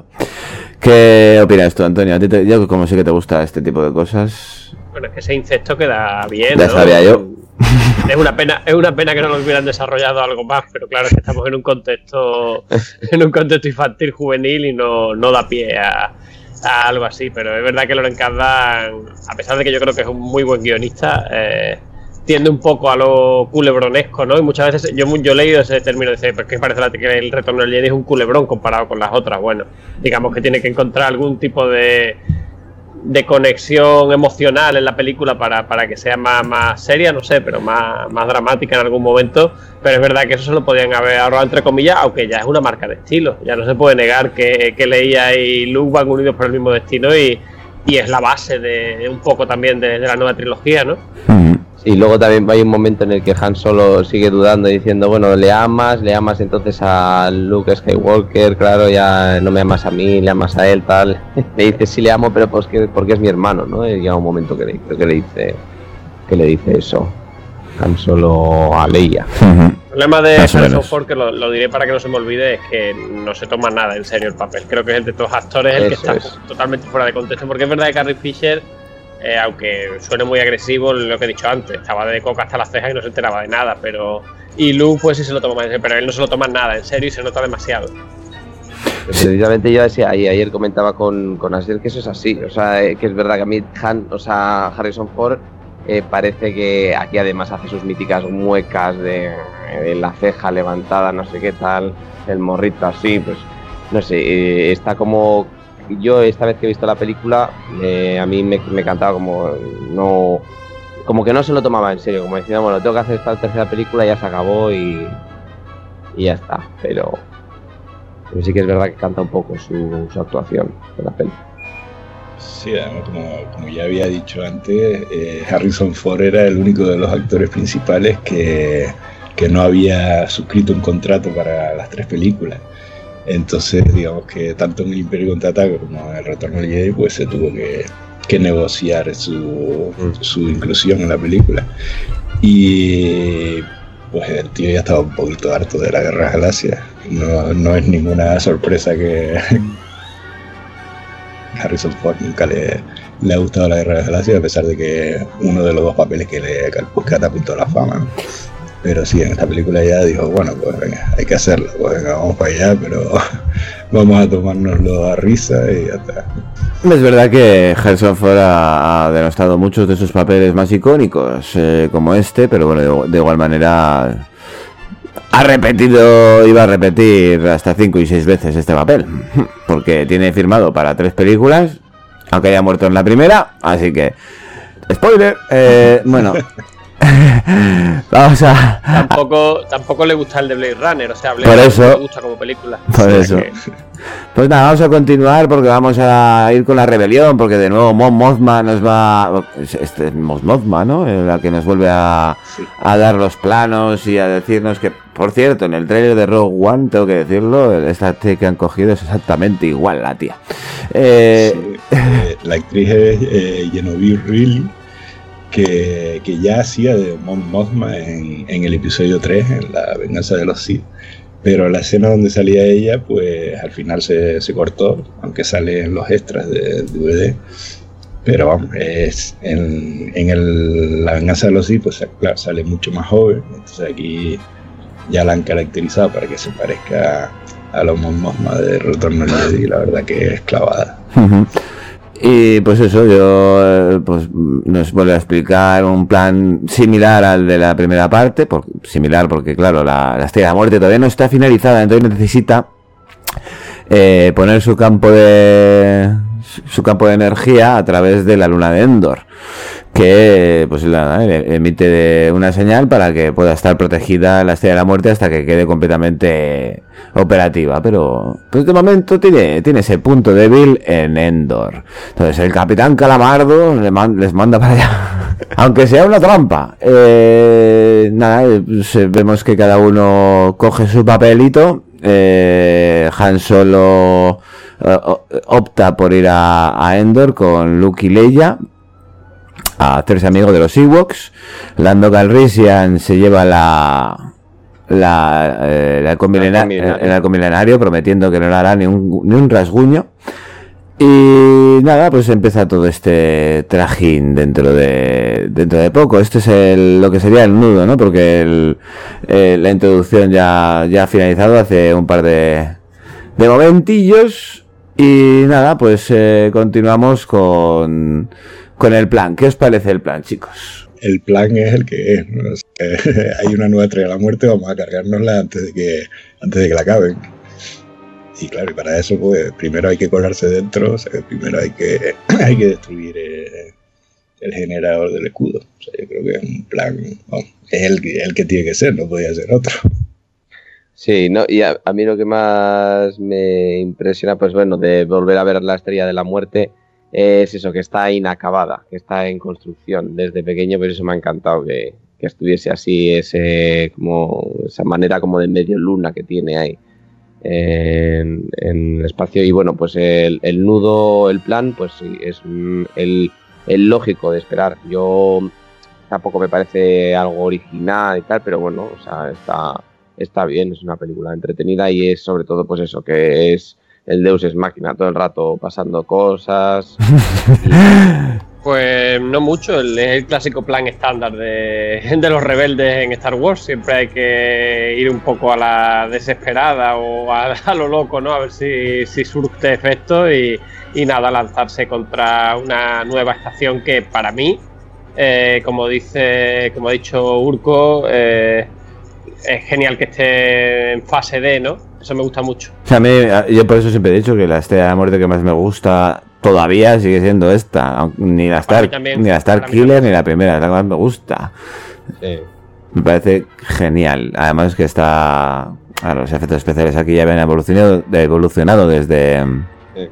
S4: ¿Qué opinas tú, Antonio? A ti te, yo como sé que te gusta este tipo de cosas.
S5: Bueno, es que ese incesto queda bien,
S4: Ya
S5: ¿no?
S4: sabía yo.
S5: Es una pena, es una pena que no lo hubieran desarrollado algo más, pero claro, es que estamos en un contexto, en un contexto infantil, juvenil y no, no da pie a, a algo así. Pero es verdad que Lawrence Kasdan, a pesar de que yo creo que es un muy buen guionista, eh, tiende un poco a lo culebronesco, ¿no? Y muchas veces yo, yo he leído ese término de decir, ¿por qué parece que el Retorno del Jedi es un culebrón comparado con las otras? Bueno, digamos que tiene que encontrar algún tipo de de conexión emocional en la película para, para que sea más, más seria, no sé, pero más, más dramática en algún momento. Pero es verdad que eso se lo podían haber ahorrado entre comillas, aunque ya es una marca de estilo. Ya no se puede negar que, que Leia y Luke van unidos por el mismo destino y, y es la base de un poco también de, de la nueva trilogía, ¿no?
S6: Y luego también hay un momento en el que Han Solo sigue dudando diciendo, bueno, le amas, le amas entonces a Luke Skywalker, claro, ya no me amas a mí, le amas a él, tal. Le dice, sí le amo, pero pues que, porque es mi hermano, ¿no? Y llega un momento que le, creo que le dice que le dice eso, Han Solo a Leia.
S5: El problema de Harrison Ford, que lo, lo diré para que no se me olvide, es que no se toma nada en serio el papel. Creo que es el de todos los actores el
S6: Eso
S5: que está
S6: es.
S5: totalmente fuera de contexto, porque es verdad que Carrie Fisher, Eh, aunque suene muy agresivo lo que he dicho antes, estaba de coca hasta las cejas y no se enteraba de nada, pero y Luke pues sí se lo toma más en serio, pero él no se lo toma nada en serio y se nota demasiado.
S6: Precisamente yo decía, ayer, ayer comentaba con, con Asiel que eso es así, o sea, eh, que es verdad que a mí Han, o sea, Harrison Ford eh, parece que aquí además hace sus míticas muecas de, de la ceja levantada, no sé qué tal, el morrito así, pues no sé, eh, está como... Yo esta vez que he visto la película, eh, a mí me, me encantaba como no, como que no se lo tomaba en serio, como decía, bueno, tengo que hacer esta tercera película, ya se acabó y, y ya está, pero, pero sí que es verdad que canta un poco su, su actuación de la peli.
S8: Sí, además, como, como ya había dicho antes, eh, Harrison Ford era el único de los actores principales que, que no había suscrito un contrato para las tres películas. Entonces, digamos que tanto en el Imperio Contraataca como en el Retorno del Jedi, pues se tuvo que, que negociar su, su inclusión en la película. Y pues el tío ya estaba un poquito harto de la Guerra de las Galaxias. No, no es ninguna sorpresa que Harrison Ford nunca le, le ha gustado la Guerra de las Galaxias, a pesar de que uno de los dos papeles que le catapultó a la fama, ¿no? Pero sí, en esta película ya dijo, bueno, pues venga, hay que hacerlo, pues venga, vamos para allá, pero vamos a tomárnoslo a risa y ya está.
S4: Es verdad que Harrison Ford ha, ha denostado muchos de sus papeles más icónicos, eh, como este, pero bueno, de, de igual manera ha repetido, iba a repetir hasta cinco y seis veces este papel, porque tiene firmado para tres películas, aunque haya muerto en la primera, así que, spoiler, eh, bueno... Vamos a...
S5: Tampoco, tampoco le gusta el de Blade Runner, o sea, Blade
S4: Por
S5: Runner
S4: eso-
S5: no le gusta como película.
S4: Por
S5: O sea
S4: eso.
S5: que-
S4: Pues nada, vamos a continuar porque vamos a ir con la rebelión, porque de nuevo Mon Mothma nos va... Este es Mon Mothma, ¿no? La que nos vuelve a, a dar los planos y a decirnos que, por cierto, en el trailer de Rogue One, tengo que decirlo, esta actriz que han cogido es exactamente igual la tía. Eh...
S8: Sí, eh, la actriz es eh, Genevieve Reilly, que, que ya hacía de Mon Mothma en, en el episodio tres, en La Venganza de los Sith. Pero la escena donde salía ella, pues al final se, se cortó, aunque sale en los extras de D V D. Pero vamos, es en, en el, La Venganza de los Sith, pues claro, sale mucho más joven. Entonces aquí ya la han caracterizado para que se parezca a la Mon Mothma de Retorno al Jedi, y la verdad que es clavada.
S4: Ujú. Y pues eso, yo eh, pues nos vuelve a explicar un plan similar al de la primera parte, por, similar porque claro, la, la Estrella de la Muerte todavía no está finalizada, entonces necesita eh, poner su campo de su campo de energía a través de la luna de Endor, que pues la, eh, emite de una señal para que pueda estar protegida la Estrella de la Muerte hasta que quede completamente operativa, pero pues de momento tiene, tiene ese punto débil en Endor. Entonces el Capitán Calamardo le man, les manda para allá, aunque sea una trampa. Eh, nada, pues, vemos que cada uno coge su papelito. Eh, Han Solo eh, opta por ir a, a Endor con Luke y Leia, a hacerse amigo de los Ewoks. Lando Calrissian se lleva la la, eh, el, halcón milena- el, el halcón milenario, prometiendo que no le hará ni un, ni un rasguño. Y nada, pues empieza todo este trajín dentro de dentro de poco. Este es el, lo que sería el nudo, ¿no? Porque el, eh, la introducción ya, ya ha finalizado hace un par de, de momentillos. Y nada, pues eh, continuamos con, con el plan. ¿Qué os parece el plan, chicos?
S8: El plan es el que es, ¿no? O sea, hay una nueva estrella de la muerte, vamos a cargárnosla antes de que, antes de que la acaben. Y claro, y para eso pues primero hay que colarse dentro, o sea, primero hay que, hay que destruir eh, el generador del escudo. O sea, yo creo que es un plan, bueno, es el, el que tiene que ser, no podía ser otro.
S6: Sí, no, y a, a mí lo que más me impresiona, pues bueno, de volver a ver la Estrella de la Muerte, es eso, que está inacabada, que está en construcción. Desde pequeño, pues eso me ha encantado, que, que estuviese así, ese como esa manera como de medio luna que tiene ahí en, en el espacio. Y bueno, pues el, el nudo, el plan, pues sí, es el, el lógico de esperar. Yo tampoco me parece algo original y tal, pero bueno, o sea, está... Está bien, es una película entretenida y es sobre todo pues eso, que es el Deus Ex Machina, todo el rato pasando cosas.
S5: Pues no mucho, el, es el clásico plan estándar de, de los rebeldes en Star Wars. Siempre hay que ir un poco a la desesperada o a, a lo loco, ¿no? A ver si, si surte efecto y, y nada, lanzarse contra una nueva estación que para mí, eh, como dice, como ha dicho Urco, eh, es genial que esté en fase D, ¿no? Eso me gusta mucho.
S4: O sea, a mí, yo por eso siempre he dicho que la Estrella de la Muerte que más me gusta todavía sigue siendo esta. Ni la Star, también, ni la Star Killer ni la primera, es la que más me gusta. Sí. Me parece genial. Además que está... Claro, los efectos especiales aquí ya habían evolucionado, evolucionado desde... Sí.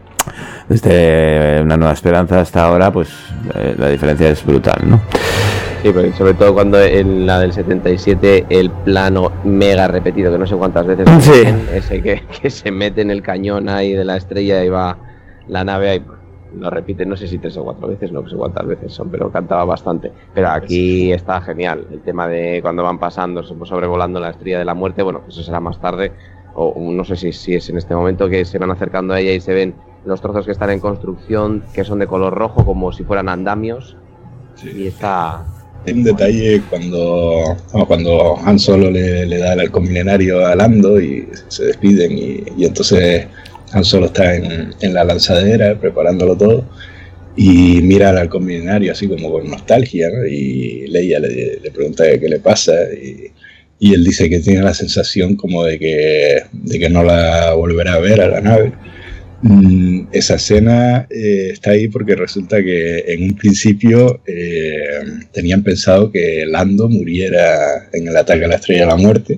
S4: Desde Una Nueva Esperanza hasta ahora, pues eh, la diferencia es brutal, ¿no?
S6: Sí, pero sobre todo cuando en la del setenta y siete el plano mega repetido, que no sé cuántas veces
S4: sí.
S6: meten, ese que, que se mete en el cañón ahí de la estrella y va la nave ahí, lo repite, no sé si tres o cuatro veces, no sé cuántas veces son, pero cantaba bastante. Pero aquí está genial, el tema de cuando van pasando, sobrevolando la Estrella de la Muerte, bueno, eso será más tarde, o no sé si, si es en este momento que se van acercando a ella y se ven los trozos que están en construcción, que son de color rojo, como si fueran andamios, sí. Y está...
S8: Hay un detalle cuando, no, cuando Han Solo le, le da el halcón milenario a Lando y se despiden y, y entonces Han Solo está en, en la lanzadera preparándolo todo y mira al halcón milenario así como con nostalgia, ¿no? Y Leia le, le pregunta qué le pasa y, y él dice que tiene la sensación como de que, de que no la volverá a ver a la nave. Mm, esa escena eh, está ahí porque resulta que en un principio eh, tenían pensado que Lando muriera en el ataque a la Estrella de la Muerte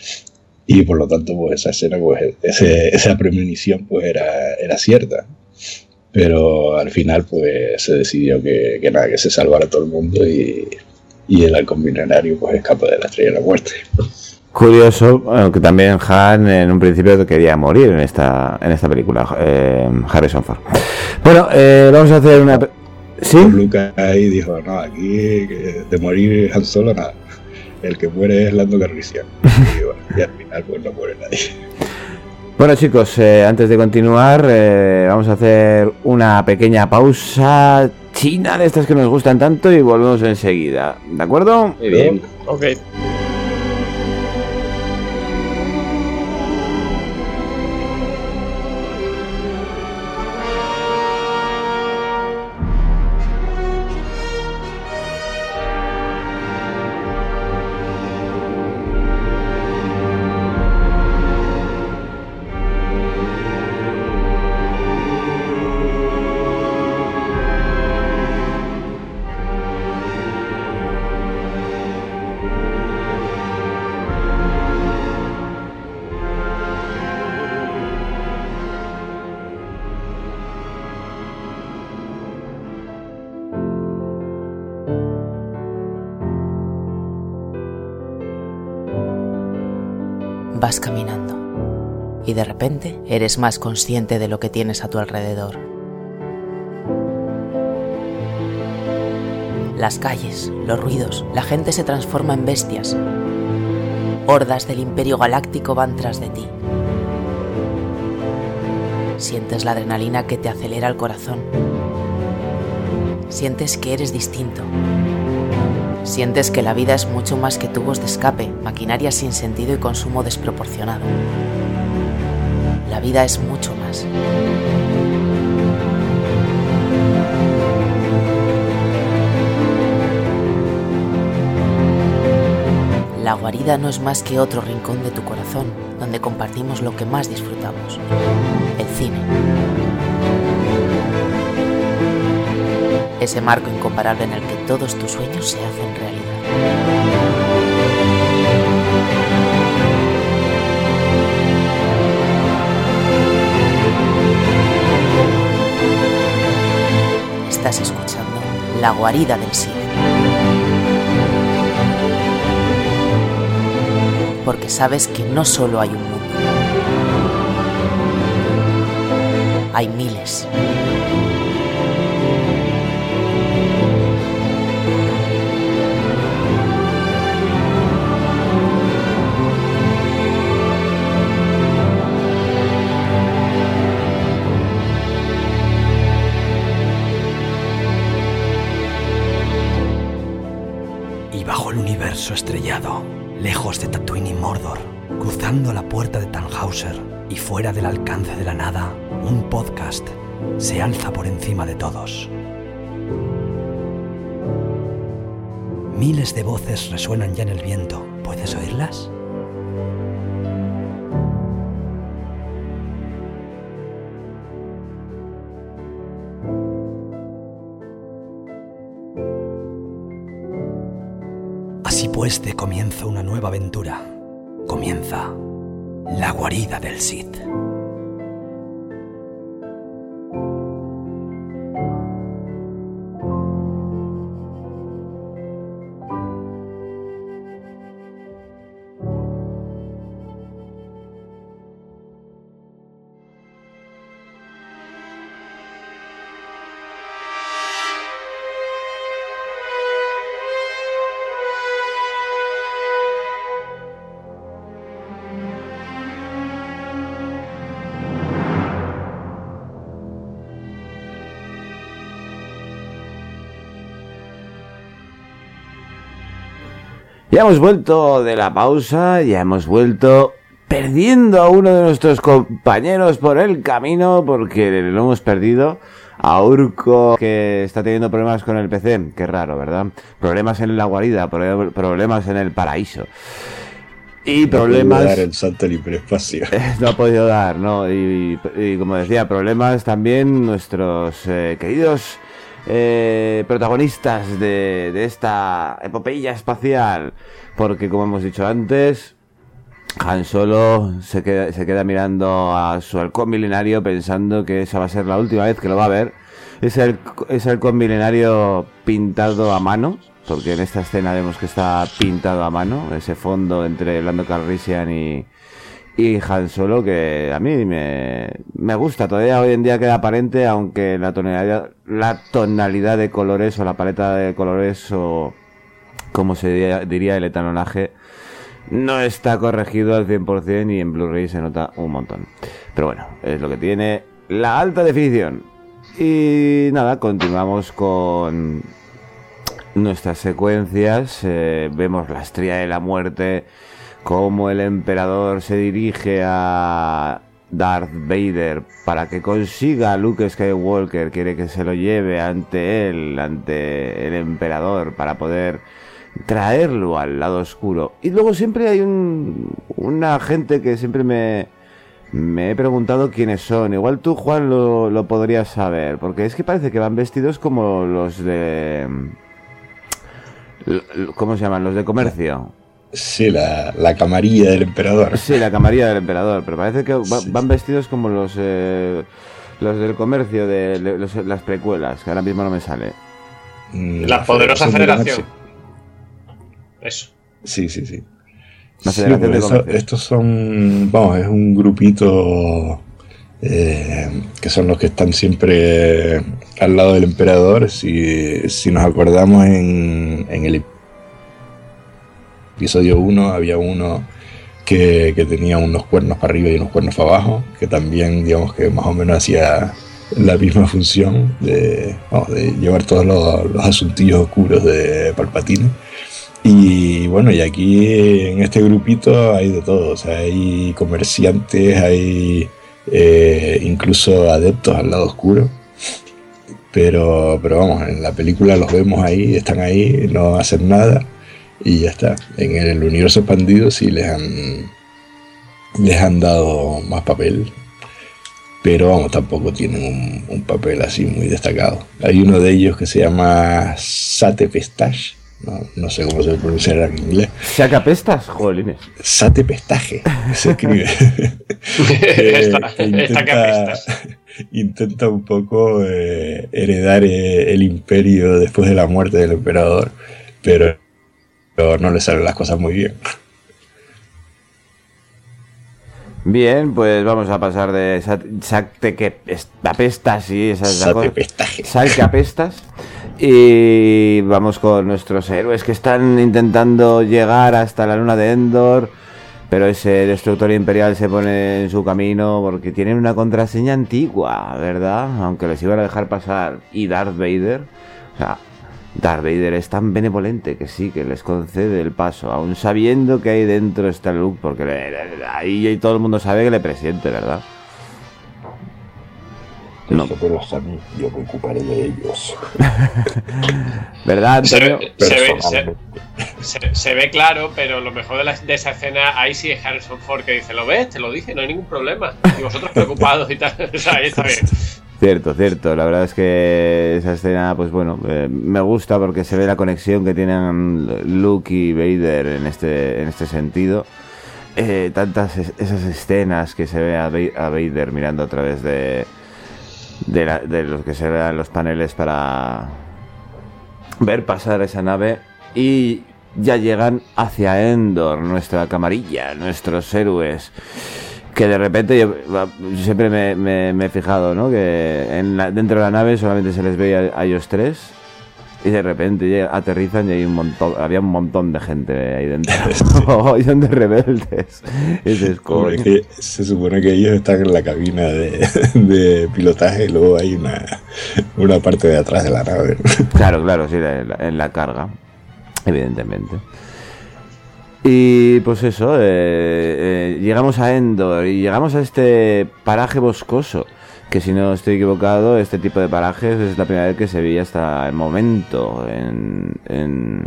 S8: y por lo tanto pues esa escena, pues ese, esa premonición pues era, era cierta, pero al final pues se decidió que, que nada, que se salvara todo el mundo y, y el halcón milenario pues escapa de la Estrella de la Muerte.
S4: Curioso, bueno, que también Han en un principio quería morir en esta en esta película, eh, Harrison Ford. Bueno, eh, vamos a hacer una... ¿Sí?
S8: Lucas ahí dijo, no, aquí de morir Han Solo nada, el que muere es Lando Calrissian. Y, bueno, y al final pues no muere nadie.
S4: Bueno chicos, eh, antes de continuar eh, vamos a hacer una pequeña pausa china de estas que nos gustan tanto y volvemos enseguida, ¿de acuerdo?
S6: Muy bien.
S5: Ok.
S11: Vas caminando y de repente eres más consciente de lo que tienes a tu alrededor. Las calles, los ruidos, la gente se transforma en bestias. Hordas del Imperio Galáctico van tras de ti. Sientes la adrenalina que te acelera el corazón. Sientes que eres distinto. Sientes que la vida es mucho más que tubos de escape, maquinaria sin sentido y consumo desproporcionado. La vida es mucho más. La guarida no es más que otro rincón de tu corazón, donde compartimos lo que más disfrutamos, el cine. Ese marco incomparable en el que todos tus sueños se hacen realidad. Estás escuchando La Guarida del Sith. Porque sabes que no solo hay un mundo. Hay miles.
S15: Y bajo el universo estrellado, lejos de Tatooine y Mordor, cruzando la puerta de Tannhauser y fuera del alcance de la nada, un podcast se alza por encima de todos. Miles de voces resuenan ya en el viento. ¿Puedes oírlas? Así pues, de comienza una nueva aventura. Comienza La Guarida del Sith.
S4: Ya hemos vuelto de la pausa, ya hemos vuelto perdiendo a uno de nuestros compañeros por el camino, porque lo hemos perdido a Urco, que está teniendo problemas con el P C. Qué raro, ¿verdad? Problemas en la guarida, problemas en el paraíso. Y problemas...
S8: No ha podido dar el salto al hiperespacio.
S4: No ha podido dar, ¿no? Y, y, y como decía, problemas también nuestros eh, queridos... Eh, protagonistas de, de esta epopeya espacial, porque como hemos dicho antes, Han Solo se queda, se queda mirando a su halcón milenario pensando que esa va a ser la última vez que lo va a ver. Ese, ese halcón milenario pintado a mano, porque en esta escena vemos que está pintado a mano, ese fondo entre Lando Calrissian y... y Han Solo, que a mí me, me gusta. Todavía hoy en día queda aparente, aunque la tonalidad, la tonalidad de colores o la paleta de colores o como se diría, diría el etanonaje no está corregido al cien por ciento y en Blu-ray se nota un montón. Pero bueno, es lo que tiene la alta definición. Y nada, continuamos con nuestras secuencias. Eh, vemos la Estrella de la Muerte, cómo el emperador se dirige a Darth Vader para que consiga a Luke Skywalker, quiere que se lo lleve ante él, ante el emperador, para poder traerlo al lado oscuro. Y luego siempre hay un una gente que siempre me, me he preguntado quiénes son. Igual tú, Juan, lo, lo podrías saber, porque es que parece que van vestidos como los de... ¿cómo se llaman? Los de comercio.
S8: Sí, la, la camarilla del emperador.
S4: Sí, la camarilla del emperador, pero parece que va, van vestidos como los eh, los del comercio de, de los, las precuelas, que ahora mismo no me sale.
S5: La poderosa federación. Eso.
S8: Sí, sí, sí.
S4: La
S8: sí,
S4: federación de
S8: eso, estos son, vamos, es un grupito eh, que son los que están siempre al lado del emperador. Si, si nos acordamos en, en el episodio uno había uno que, que tenía unos cuernos para arriba y unos cuernos para abajo, que también, digamos que más o menos hacía la misma función de, vamos, de llevar todos los, los asuntillos oscuros de Palpatine. Y bueno, y aquí en este grupito hay de todo, o sea, hay comerciantes, hay eh, incluso adeptos al lado oscuro, pero, pero vamos, en la película los vemos ahí, están ahí, no hacen nada y ya está. En el universo expandido sí les han, les han dado más papel, pero vamos, tampoco tienen un, un papel así muy destacado. Hay uno de ellos que se llama Sate Pestache. No, no sé cómo se pronuncia en inglés.
S4: ¿Saca pestas? Jolines.
S8: Sate Pestaje, se escribe.
S5: esta,
S8: que intenta, intenta un poco eh, heredar eh, el imperio después de la muerte del emperador, pero, pero no le salen las cosas muy bien.
S4: Bien, pues vamos a pasar de Sate que apestas y esas
S8: Sate Pestaje.
S4: Sal que apestas. Y vamos con nuestros héroes que están intentando llegar hasta la luna de Endor, pero ese destructor imperial se pone en su camino porque tienen una contraseña antigua, ¿verdad? Aunque les iban a dejar pasar. Y Darth Vader, o sea, Darth Vader es tan benevolente que sí, que les concede el paso, aun sabiendo que ahí dentro está Luke, porque le, le, ahí todo el mundo sabe que le presiente, ¿verdad?
S8: No. Déjatelos a mí, yo me ocuparé de ellos.
S4: ¿Verdad, Antonio?
S5: Se ve, se, ve, se, se, se ve claro, pero lo mejor de, la, de esa escena, ahí sí es Harrison Ford que dice, ¿lo ves? Te lo dije, no hay ningún problema. Y vosotros preocupados y tal. O sea, ahí está bien.
S4: Cierto, cierto. La verdad es que esa escena, pues bueno, eh, me gusta porque se ve la conexión que tienen Luke y Vader en este, en este sentido. Eh, tantas es, esas escenas que se ve a, a Vader mirando a través de... De, la, de los que se vean los paneles para ver pasar esa nave. Y ya llegan hacia Endor, nuestra camarilla, nuestros héroes, que de repente yo siempre me, me, me he fijado, ¿no? Que en la, dentro de la nave solamente se les ve a, a ellos tres, y de repente aterrizan y hay un montón, había un montón de gente ahí dentro. Y son de rebeldes. Ese es
S8: como... es que se supone que ellos están en la cabina de, de pilotaje y luego hay una, una parte de atrás de la nave.
S4: Claro, claro, sí, en la, en la carga, evidentemente. Y pues eso, eh, eh, llegamos a Endor y llegamos a este paraje boscoso, que si no estoy equivocado, este tipo de parajes es la primera vez que se veía hasta el momento en, en,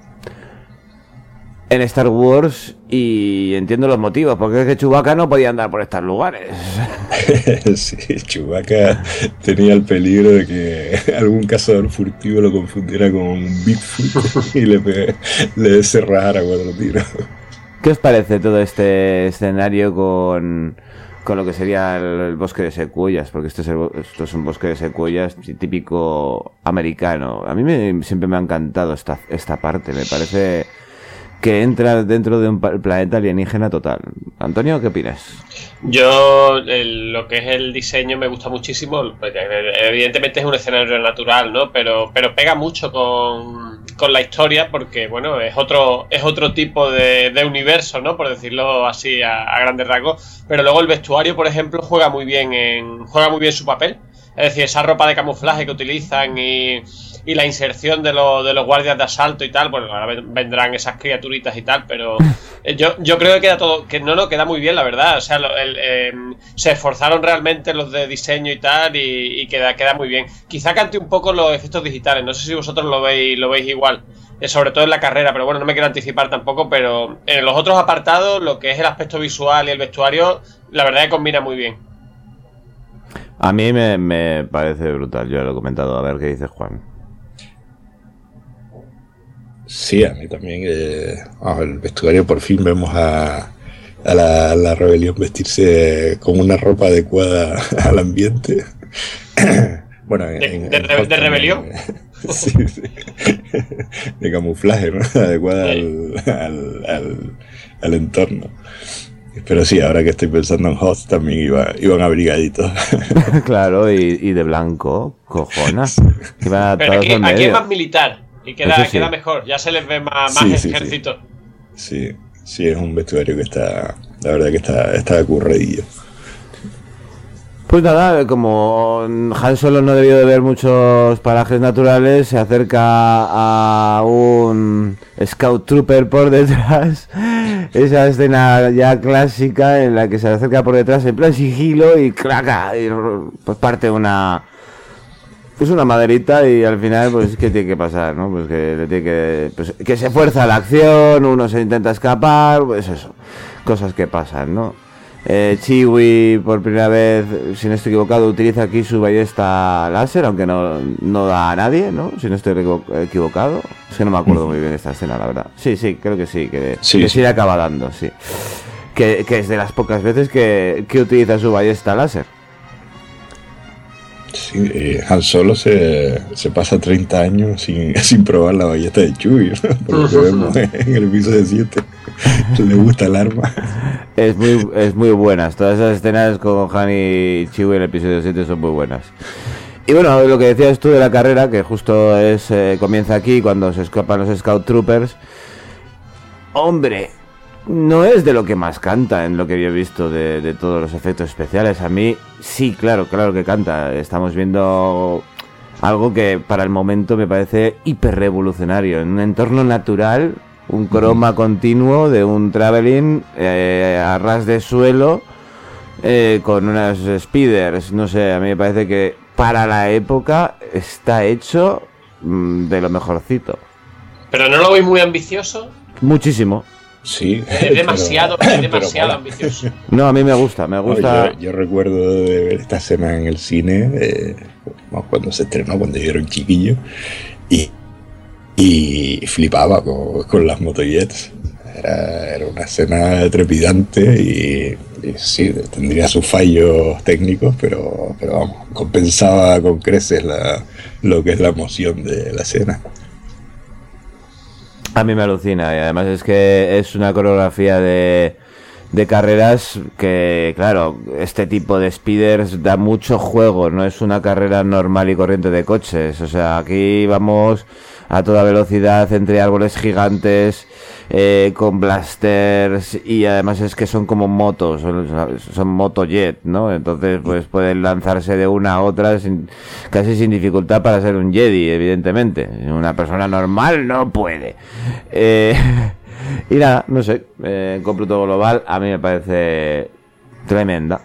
S4: en Star Wars, y entiendo los motivos, porque es que Chewbacca no podía andar por estos lugares.
S8: Sí, Chewbacca tenía el peligro de que algún cazador furtivo lo confundiera con un Bigfoot y le, le cerrara cuatro tiros.
S4: ¿Qué os parece todo este escenario con... con lo que sería el, el bosque de secuoyas? Porque esto es, el, esto es un bosque de secuoyas típico americano. A mí me, siempre me ha encantado esta, esta parte. Me parece que entra dentro de un planeta alienígena total. Antonio, ¿qué opinas?
S5: Yo, el, lo que es el diseño me gusta muchísimo. Evidentemente es un escenario natural, ¿no? Pero, pero pega mucho con, con la historia, porque, bueno, es otro, es otro tipo de, de universo, ¿no? Por decirlo así a, a grandes rasgos. Pero luego el vestuario, por ejemplo, juega muy bien en, juega muy bien su papel. Es decir, esa ropa de camuflaje que utilizan y, y la inserción de, lo, de los guardias de asalto y tal, bueno, ahora vendrán esas criaturitas y tal, pero yo, yo creo que queda todo, que no, no, queda muy bien, la verdad. O sea, lo, el, eh, se esforzaron realmente los de diseño y tal, y, y queda, queda muy bien. Quizá cante un poco los efectos digitales, no sé si vosotros lo veis, lo veis igual, eh, sobre todo en la carrera, pero bueno, no me quiero anticipar tampoco, pero en los otros apartados, lo que es el aspecto visual y el vestuario, la verdad que combina muy bien.
S4: A mí me, me parece brutal, yo lo he comentado, a ver qué dice Juan.
S8: Sí, a mí también. Eh, oh, el vestuario, por fin vemos a, a, la, a la rebelión vestirse con una ropa adecuada al ambiente. Bueno,
S5: ¿De,
S8: en,
S5: de,
S8: en
S5: re, de rebelión?
S8: Sí, sí. De camuflaje, ¿no? Adecuada al, al, al, al entorno. Pero sí, ahora que estoy pensando en Hoth, también iba, iban abrigaditos.
S4: Claro, y, y de blanco, cojonas.
S5: Iba Pero aquí, aquí es más militar y queda, sí. queda mejor, ya se les ve más, más
S8: sí,
S5: ejército.
S8: Sí, sí. sí, es un vestuario que está, la verdad que está, está curradillo.
S4: Pues nada, como Han Solo no debió de ver muchos parajes naturales, se acerca a un Scout Trooper por detrás. Esa escena ya clásica en la que se acerca por detrás en plan sigilo y claca, y pues parte una pues una maderita y al final pues ¿qué tiene que pasar? ¿No? Pues que le tiene que pues, que se fuerza la acción, uno se intenta escapar, pues eso, cosas que pasan, ¿no? Eh, Chewie por primera vez, si no estoy equivocado, utiliza aquí su ballesta láser, aunque no, no da a nadie, ¿no? Si no estoy equivocado. Es que no me acuerdo muy bien de esta escena, la verdad. Sí, sí, creo que sí, que,
S8: sí,
S4: que
S8: sí.
S4: sí le acaba dando, sí. Que, que es de las pocas veces que, que utiliza su ballesta láser.
S8: Sí, eh, Han Solo se, se pasa treinta años sin, sin probar la ballesta de Chewie, ¿no? Por lo que vemos en el episodio siete. Le gusta el arma.
S4: Es muy, es muy buenas. Todas esas escenas con Han y Chewie en el episodio siete son muy buenas. Y bueno, lo que decías tú de la carrera, que justo es eh, comienza aquí cuando se escapan los Scout Troopers. Hombre, no es de lo que más canta en lo que yo he visto de, de todos los efectos especiales. A mí sí, claro, claro que canta. Estamos viendo algo que para el momento me parece hiper revolucionario. En un entorno natural, un croma continuo de un traveling eh, a ras de suelo eh, con unas speeders. No sé, a mí me parece que para la época está hecho mmm, de lo mejorcito.
S5: ¿Pero no lo veis muy ambicioso?
S4: Muchísimo.
S8: Sí.
S5: Es demasiado,
S8: pero,
S5: es demasiado
S8: pero,
S5: ambicioso.
S4: No, a mí me gusta, me gusta.
S8: Yo, yo recuerdo de ver esta escena en el cine, eh, cuando se estrenó, cuando yo era un chiquillo, y, y flipaba con, con las motojets. Era, era una escena trepidante y, y sí, tendría sus fallos técnicos, pero, pero vamos, compensaba con creces la, lo que es la emoción de la escena.
S4: A mí me alucina y además es que es una coreografía de, de carreras que, claro, este tipo de speeders da mucho juego, no es una carrera normal y corriente de coches. O sea, aquí vamos a toda velocidad entre árboles gigantes, eh, con blasters, y además es que son como motos, son, son motojet, ¿no? Entonces pues pueden lanzarse de una a otra sin, casi sin dificultad para ser un Jedi, evidentemente. Una persona normal no puede. Eh, y nada, no sé, eh, en cómputo global a mí me parece tremenda.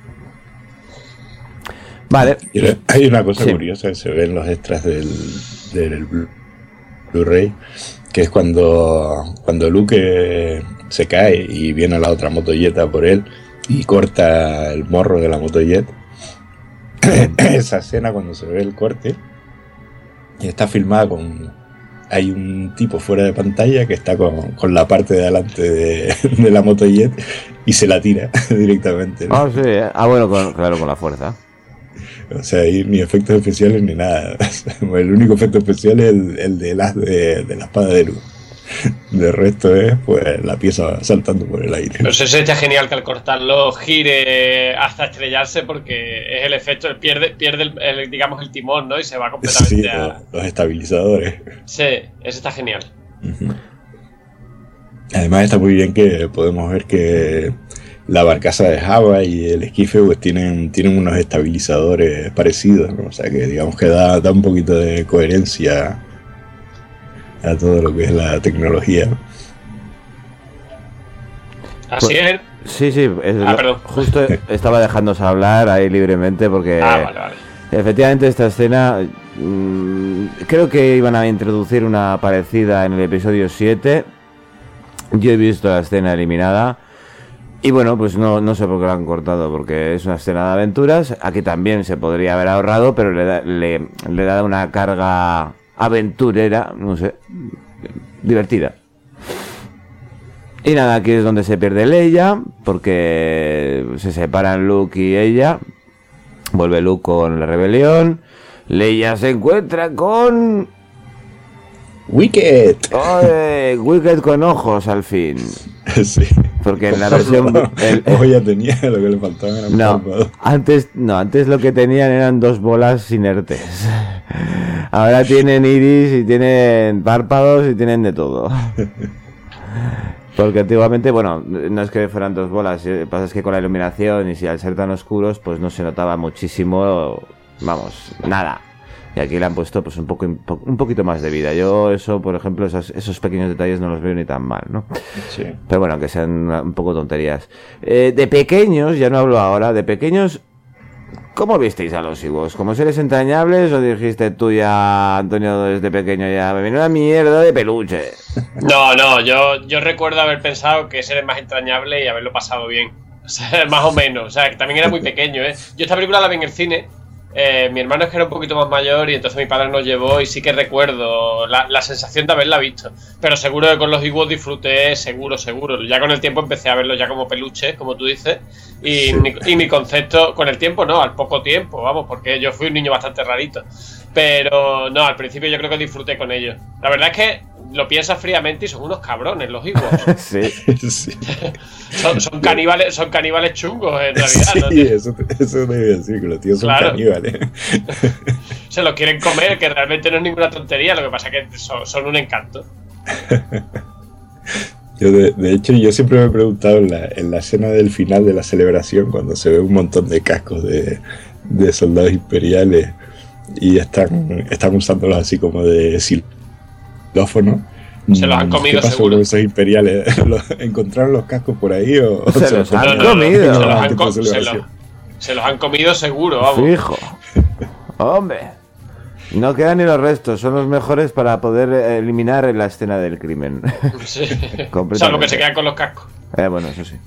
S4: Vale.
S8: Hay una cosa
S4: sí.
S8: curiosa que se ve en los extras del, del Blu-ray, que es cuando, cuando Luke se cae y viene la otra motolleta por él y corta el morro de la motojet. Esa escena, cuando se ve el corte, está filmada con... Hay un tipo fuera de pantalla que está con, con la parte de adelante de, de la motojet y se la tira directamente, ¿no?
S4: Ah, sí, ¿eh? Ah, bueno, con, claro, con la fuerza.
S8: O sea, ahí ni efectos especiales ni nada. El único efecto especial es el, el de, la, de, de la espada de luz. De resto es pues la pieza saltando por el aire.
S5: Pero eso sería genial que al cortarlo gire hasta estrellarse, porque es el efecto, pierde, pierde el, el, digamos el timón, ¿no? Y se va completamente
S8: sí,
S5: a...
S8: los, los estabilizadores.
S5: Sí, eso está genial.
S8: Uh-huh. Además está muy bien que podemos ver que la barcaza de Java y el esquife pues tienen, tienen unos estabilizadores parecidos, ¿no? O sea que digamos que da, da un poquito de coherencia a todo lo que es la tecnología.
S5: Así
S4: pues,
S5: es.
S4: Sí, sí, es
S5: ah,
S4: lo,
S5: perdón.
S4: Justo estaba dejándose hablar ahí libremente porque
S5: ah, vale, vale.
S4: Efectivamente esta escena mmm, creo que iban a introducir una parecida en el episodio siete. Yo he visto la escena eliminada y bueno, pues no, no sé por qué la han cortado, porque es una escena de aventuras. Aquí también se podría haber ahorrado, pero le da, le, le da una carga aventurera, no sé, divertida. Y nada, aquí es donde se pierde Leia, porque se separan Luke y ella. Vuelve Luke con la rebelión. Leia se encuentra con...
S8: Wicked.
S4: Oye, Wicked con ojos al fin.
S8: Sí.
S4: Porque en la versión...
S8: El, el, ya tenía, lo que le faltaba era
S4: no, antes, no, antes lo que tenían eran dos bolas inertes. Ahora tienen iris y tienen párpados y tienen de todo. Porque antiguamente, bueno, no es que fueran dos bolas, lo que pasa es que con la iluminación y si al ser tan oscuros, pues no se notaba muchísimo, vamos, nada. Y aquí le han puesto pues un poco un poquito más de vida. Yo eso, por ejemplo, esos, esos pequeños detalles no los veo ni tan mal, ¿no?
S8: Sí.
S4: Pero bueno, aunque sean un poco tonterías. Eh, de pequeños, ya no hablo ahora, de pequeños, ¿cómo visteis a los Ewoks? ¿Como seres entrañables o dijiste tú ya, Antonio, desde pequeño ya, me viene una mierda de peluche?
S5: No, no, yo, yo recuerdo haber pensado que seres más entrañable y haberlo pasado bien. O sea, más o menos. O sea, que también era muy pequeño, ¿eh? Yo esta película la vi en el cine. Eh, mi hermano es que era un poquito más mayor y entonces mi padre nos llevó y sí que recuerdo la, la sensación de haberla visto. Pero seguro que con los Ewoks disfruté, seguro, seguro. Ya con el tiempo empecé a verlos ya como peluches, como tú dices. Y, sí. mi, y mi concepto, con el tiempo no, al poco tiempo, vamos, porque yo fui un niño bastante rarito. Pero no, al principio yo creo que disfruté con ellos. La verdad es que lo piensas fríamente y son unos cabrones los Ewoks.
S4: Sí,
S8: sí.
S5: son, son caníbales, son caníbales chungos en realidad.
S8: Sí,
S5: ¿no?
S8: eso, eso me iba a decir, que los tíos son
S5: Claro.
S8: caníbales.
S5: Se los quieren comer, que realmente no es ninguna tontería, lo que pasa es que son, son un encanto.
S8: Yo de, de hecho, yo siempre me he preguntado en la, en la escena del final de la celebración, cuando se ve un montón de cascos de, de soldados imperiales y están, están usándolos así como de xilófono.
S5: Se los han comido,
S8: ¿Qué pasó
S5: seguro.
S8: con esos imperiales? ¿Encontraron los cascos por ahí o
S4: Se, se los han comido?
S5: No, no, no, se, los han co- se, los, se los han comido seguro, vamos.
S4: Fijo. Hombre. No quedan ni los restos, son los mejores para poder eliminar la escena del crimen.
S5: Sí. Salvo que se quedan con los cascos.
S4: Eh, bueno, eso sí.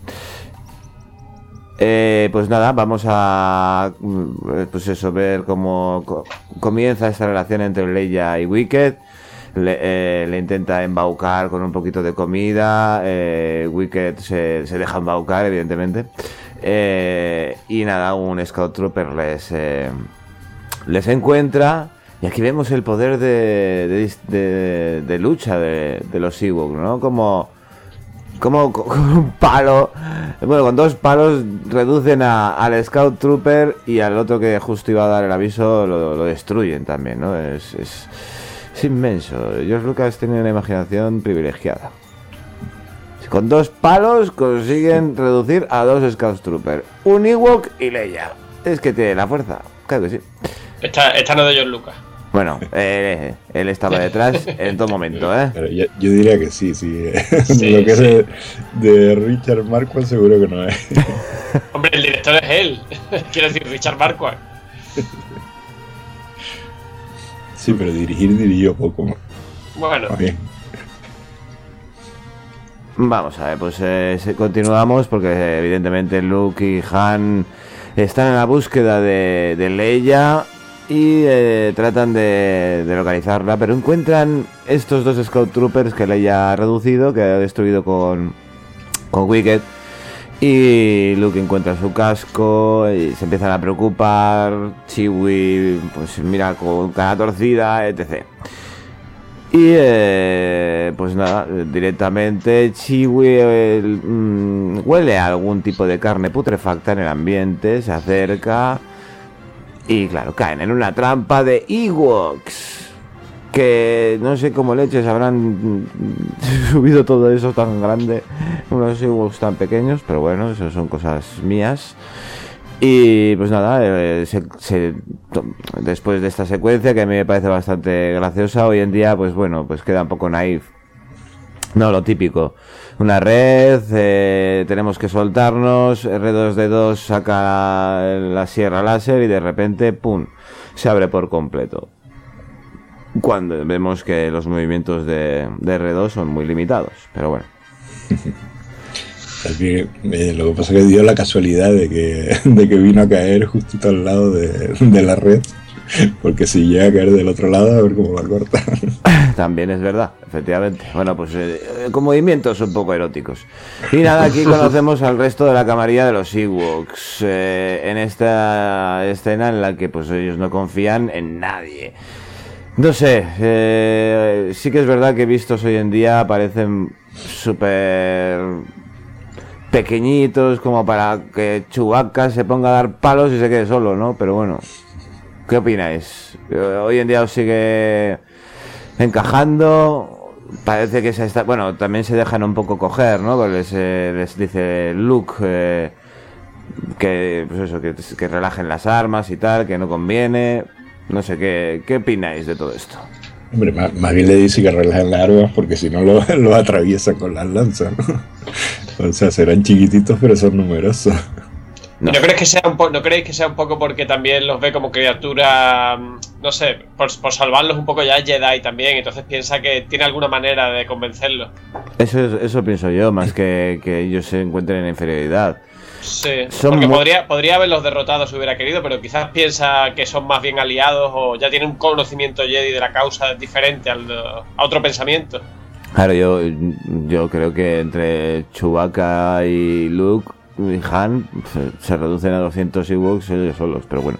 S4: Eh, pues nada, vamos a pues eso, ver cómo co- comienza esta relación entre Leia y Wicket. Le, eh, le intenta embaucar con un poquito de comida. eh, Wicket se, se deja embaucar, evidentemente. Eh, y nada, un Scout Trooper les, eh, les encuentra. Y aquí vemos el poder de, de, de, de lucha de, de los Ewoks, ¿no? Como, como con un palo, bueno, con dos palos reducen a, al Scout Trooper y al otro que justo iba a dar el aviso lo, lo destruyen también, ¿no? Es, es, es inmenso. George Lucas tiene una imaginación privilegiada. Con dos palos consiguen reducir a dos Scout Trooper, un Ewok y Leia. Es que tiene la fuerza, claro que sí.
S5: Esta, esta no es de George Lucas.
S4: Bueno, eh, él estaba detrás en todo momento, ¿eh?
S8: Pero yo, yo diría que sí, sí.
S5: Sí,
S8: Lo que
S5: sí.
S8: es de, de Richard Marquand seguro que no es.
S5: Hombre, el director es él. Quiero decir, Richard Marquand.
S8: Sí, pero dirigir dirigió poco.
S5: Bueno.
S8: Bien.
S4: Vamos a ver, pues eh, continuamos porque evidentemente Luke y Han están en la búsqueda de, de Leia y eh, tratan de, de localizarla, pero encuentran estos dos Scout Troopers que Leia ha reducido, que ha destruido con, con Wicket, y Luke encuentra su casco y se empiezan a preocupar. Chewie pues mira con cara torcida, etcétera. Y eh, pues nada, directamente Chewie eh, mm, huele a algún tipo de carne putrefacta en el ambiente, se acerca y claro, caen en una trampa de Ewoks, que no sé cómo leches habrán subido todo eso tan grande, unos Ewoks tan pequeños, pero bueno, eso son cosas mías. Y pues nada, eh, se, se, después de esta secuencia que a mí me parece bastante graciosa, hoy en día pues bueno, pues queda un poco naif. No, lo típico. Una red, eh, tenemos que soltarnos, R dos D dos saca la sierra láser y de repente, ¡pum!, se abre por completo. Cuando vemos que los movimientos de, de R dos son muy limitados, pero bueno.
S8: Que, eh, lo que pasa es que dio la casualidad de que, de que vino a caer justito al lado de, de la red, porque si llega a caer del otro lado, a ver cómo la corta.
S4: También es verdad, efectivamente. Bueno, pues eh, con movimientos un poco eróticos. Y nada, aquí conocemos al resto de la camarilla de los Ewoks, eh, en esta escena en la que pues ellos no confían en nadie. No sé, eh, sí que es verdad que vistos hoy en día parecen súper pequeñitos como para que Chewbacca se ponga a dar palos y se quede solo, ¿no? Pero bueno, ¿qué opináis? ¿Hoy en día os sigue encajando? parece que se está... Bueno, también se dejan un poco coger, ¿no? Porque les, eh, les dice Luke eh, que, pues eso, que, que relajen las armas y tal, que no conviene. No sé, ¿qué, qué opináis de todo esto?
S8: Hombre, más, más bien le dice que relajen las armas porque si no lo, lo atraviesan con las lanzas, ¿no? O sea, serán chiquititos pero son numerosos.
S5: No. ¿No, crees que sea un po- ¿No creéis que sea un poco porque también los ve como criatura, no sé, por, por salvarlos un poco ya es Jedi también, entonces piensa que tiene alguna manera de convencerlos?
S4: Eso, es, eso pienso yo, más que, que ellos se encuentren en inferioridad.
S5: Sí,
S4: son
S5: porque
S4: muy...
S5: podría, podría haberlos derrotado si hubiera querido, pero quizás piensa que son más bien aliados o ya tiene un conocimiento Jedi de la causa diferente al, a otro pensamiento.
S4: Claro, yo, yo creo que entre Chewbacca y Luke y Han se, se reducen a doscientos Ewoks ellos solos, pero bueno.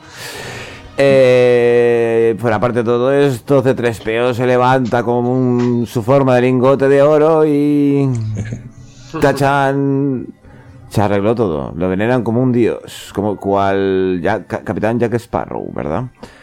S4: Eh, fuera parte de todo esto, C tres P O se levanta con un, su forma de lingote de oro y... Tachan... Se arregló todo, lo veneran como un dios, como cual ya, Capitán Jack Sparrow, ¿verdad?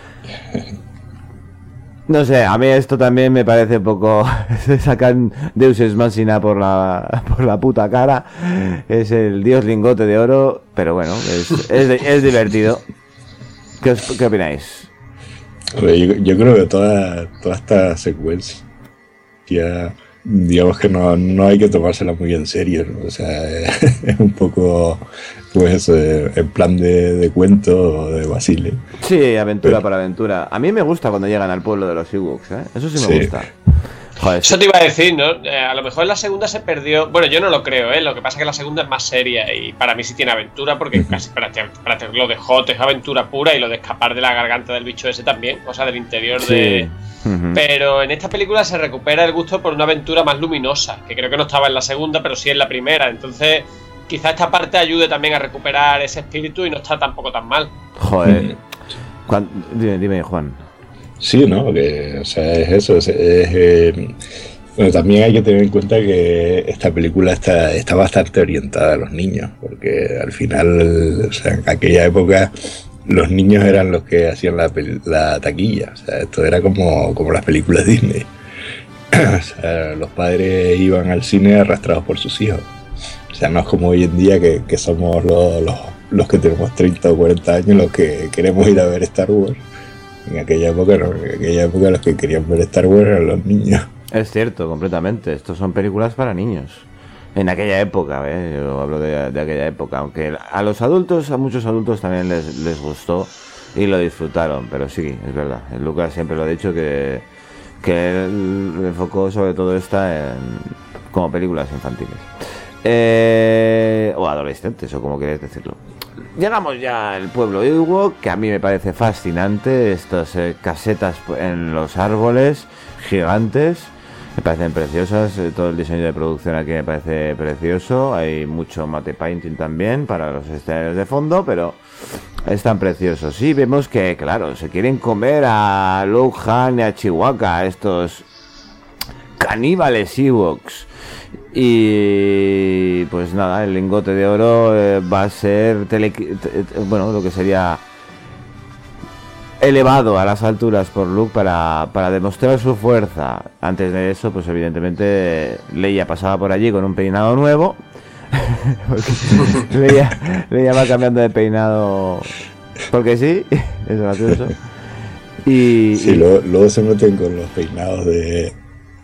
S4: No sé, a mí esto también me parece un poco... Se sacan Deus Ex Machina por la, por la puta cara. Es el dios lingote de oro, pero bueno, es, es, es divertido. ¿Qué, os, ¿Qué opináis?
S8: Yo, yo creo que toda, toda esta secuencia, ya, digamos que no, no hay que tomársela muy en serio, ¿no? O sea, es, es un poco, pues, eh, en plan de, de cuento de Basile.
S4: Sí, aventura Pero, para aventura. A mí me gusta cuando llegan al pueblo de los Ewoks, ¿eh? Eso sí me sí. gusta.
S5: Joder, Eso te iba a decir, ¿no? Eh, a lo mejor la segunda se perdió. Bueno, yo no lo creo, ¿eh? Lo que pasa es que la segunda es más seria y para mí sí tiene aventura porque uh-huh. casi prácticamente lo de Hot es aventura pura y lo de escapar de la garganta del bicho ese también, cosa del interior sí. de... Uh-huh. Pero en esta película se recupera el gusto por una aventura más luminosa, que creo que no estaba en la segunda, pero sí en la primera. Entonces, quizá esta parte ayude también a recuperar ese espíritu y no está tampoco tan mal.
S4: Joder. ¿Cuándo? Dime, dime, Juan.
S8: Sí, ¿no? Que, o sea, es eso. Es, es, eh, bueno, también hay que tener en cuenta que esta película está, está bastante orientada a los niños, porque al final, o sea, en aquella época los niños eran los que hacían la, la taquilla. O sea, esto era como, como las películas Disney. O sea, los padres iban al cine arrastrados por sus hijos. O sea, no es como hoy en día que, que somos los, los, los que tenemos treinta o cuarenta años los que queremos ir a ver Star Wars. En aquella época no, en aquella época los que querían ver Star Wars eran los niños.
S4: Es cierto, completamente. Estos son películas para niños. En aquella época, ¿eh? Yo hablo de, de aquella época. Aunque a los adultos, a muchos adultos también les, les gustó y lo disfrutaron. Pero sí, es verdad. Lucas siempre lo ha dicho que, que él enfocó sobre todo esta en, como películas infantiles. Eh, o adolescentes, o como queréis decirlo. Llegamos ya al pueblo Ewok, que a mí me parece fascinante. Estas eh, casetas en los árboles gigantes me parecen preciosas. Eh, todo el diseño de producción aquí me parece precioso. Hay mucho matte painting también para los escenarios de fondo, pero están preciosos. Y vemos que, claro, se quieren comer a Luke, Han y a Chewbacca, estos caníbales Ewoks. Y pues nada, el lingote de oro eh, va a ser tele, te, bueno, lo que sería elevado a las alturas por Luke para, para demostrar su fuerza. Antes de eso, pues evidentemente Leia pasaba por allí con un peinado nuevo. Leia, Leia va cambiando de peinado porque sí, es gracioso. Y,
S8: sí, y... Luego, luego se meten con los peinados de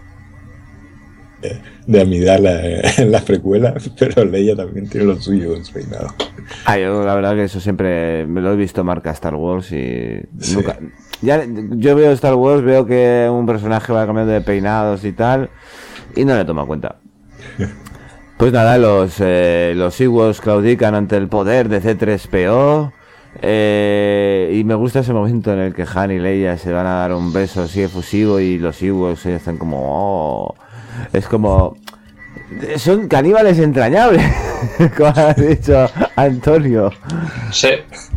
S8: de Amidala en las precuelas, pero Leia también tiene lo suyo con su peinado.
S4: Ah, yo la verdad que eso siempre me lo he visto marca Star Wars y sí. nunca... Ya, yo veo Star Wars, veo que un personaje va cambiando de peinados y tal, y no le tomo cuenta. Pues nada, los, eh, los Ewoks claudican ante el poder de C tres P O. Eh, y me gusta ese momento en el que Han y Leia se van a dar un beso así efusivo y los Ewoks se hacen como... Oh, es como... Son caníbales entrañables, como ha dicho Antonio.
S5: Sí.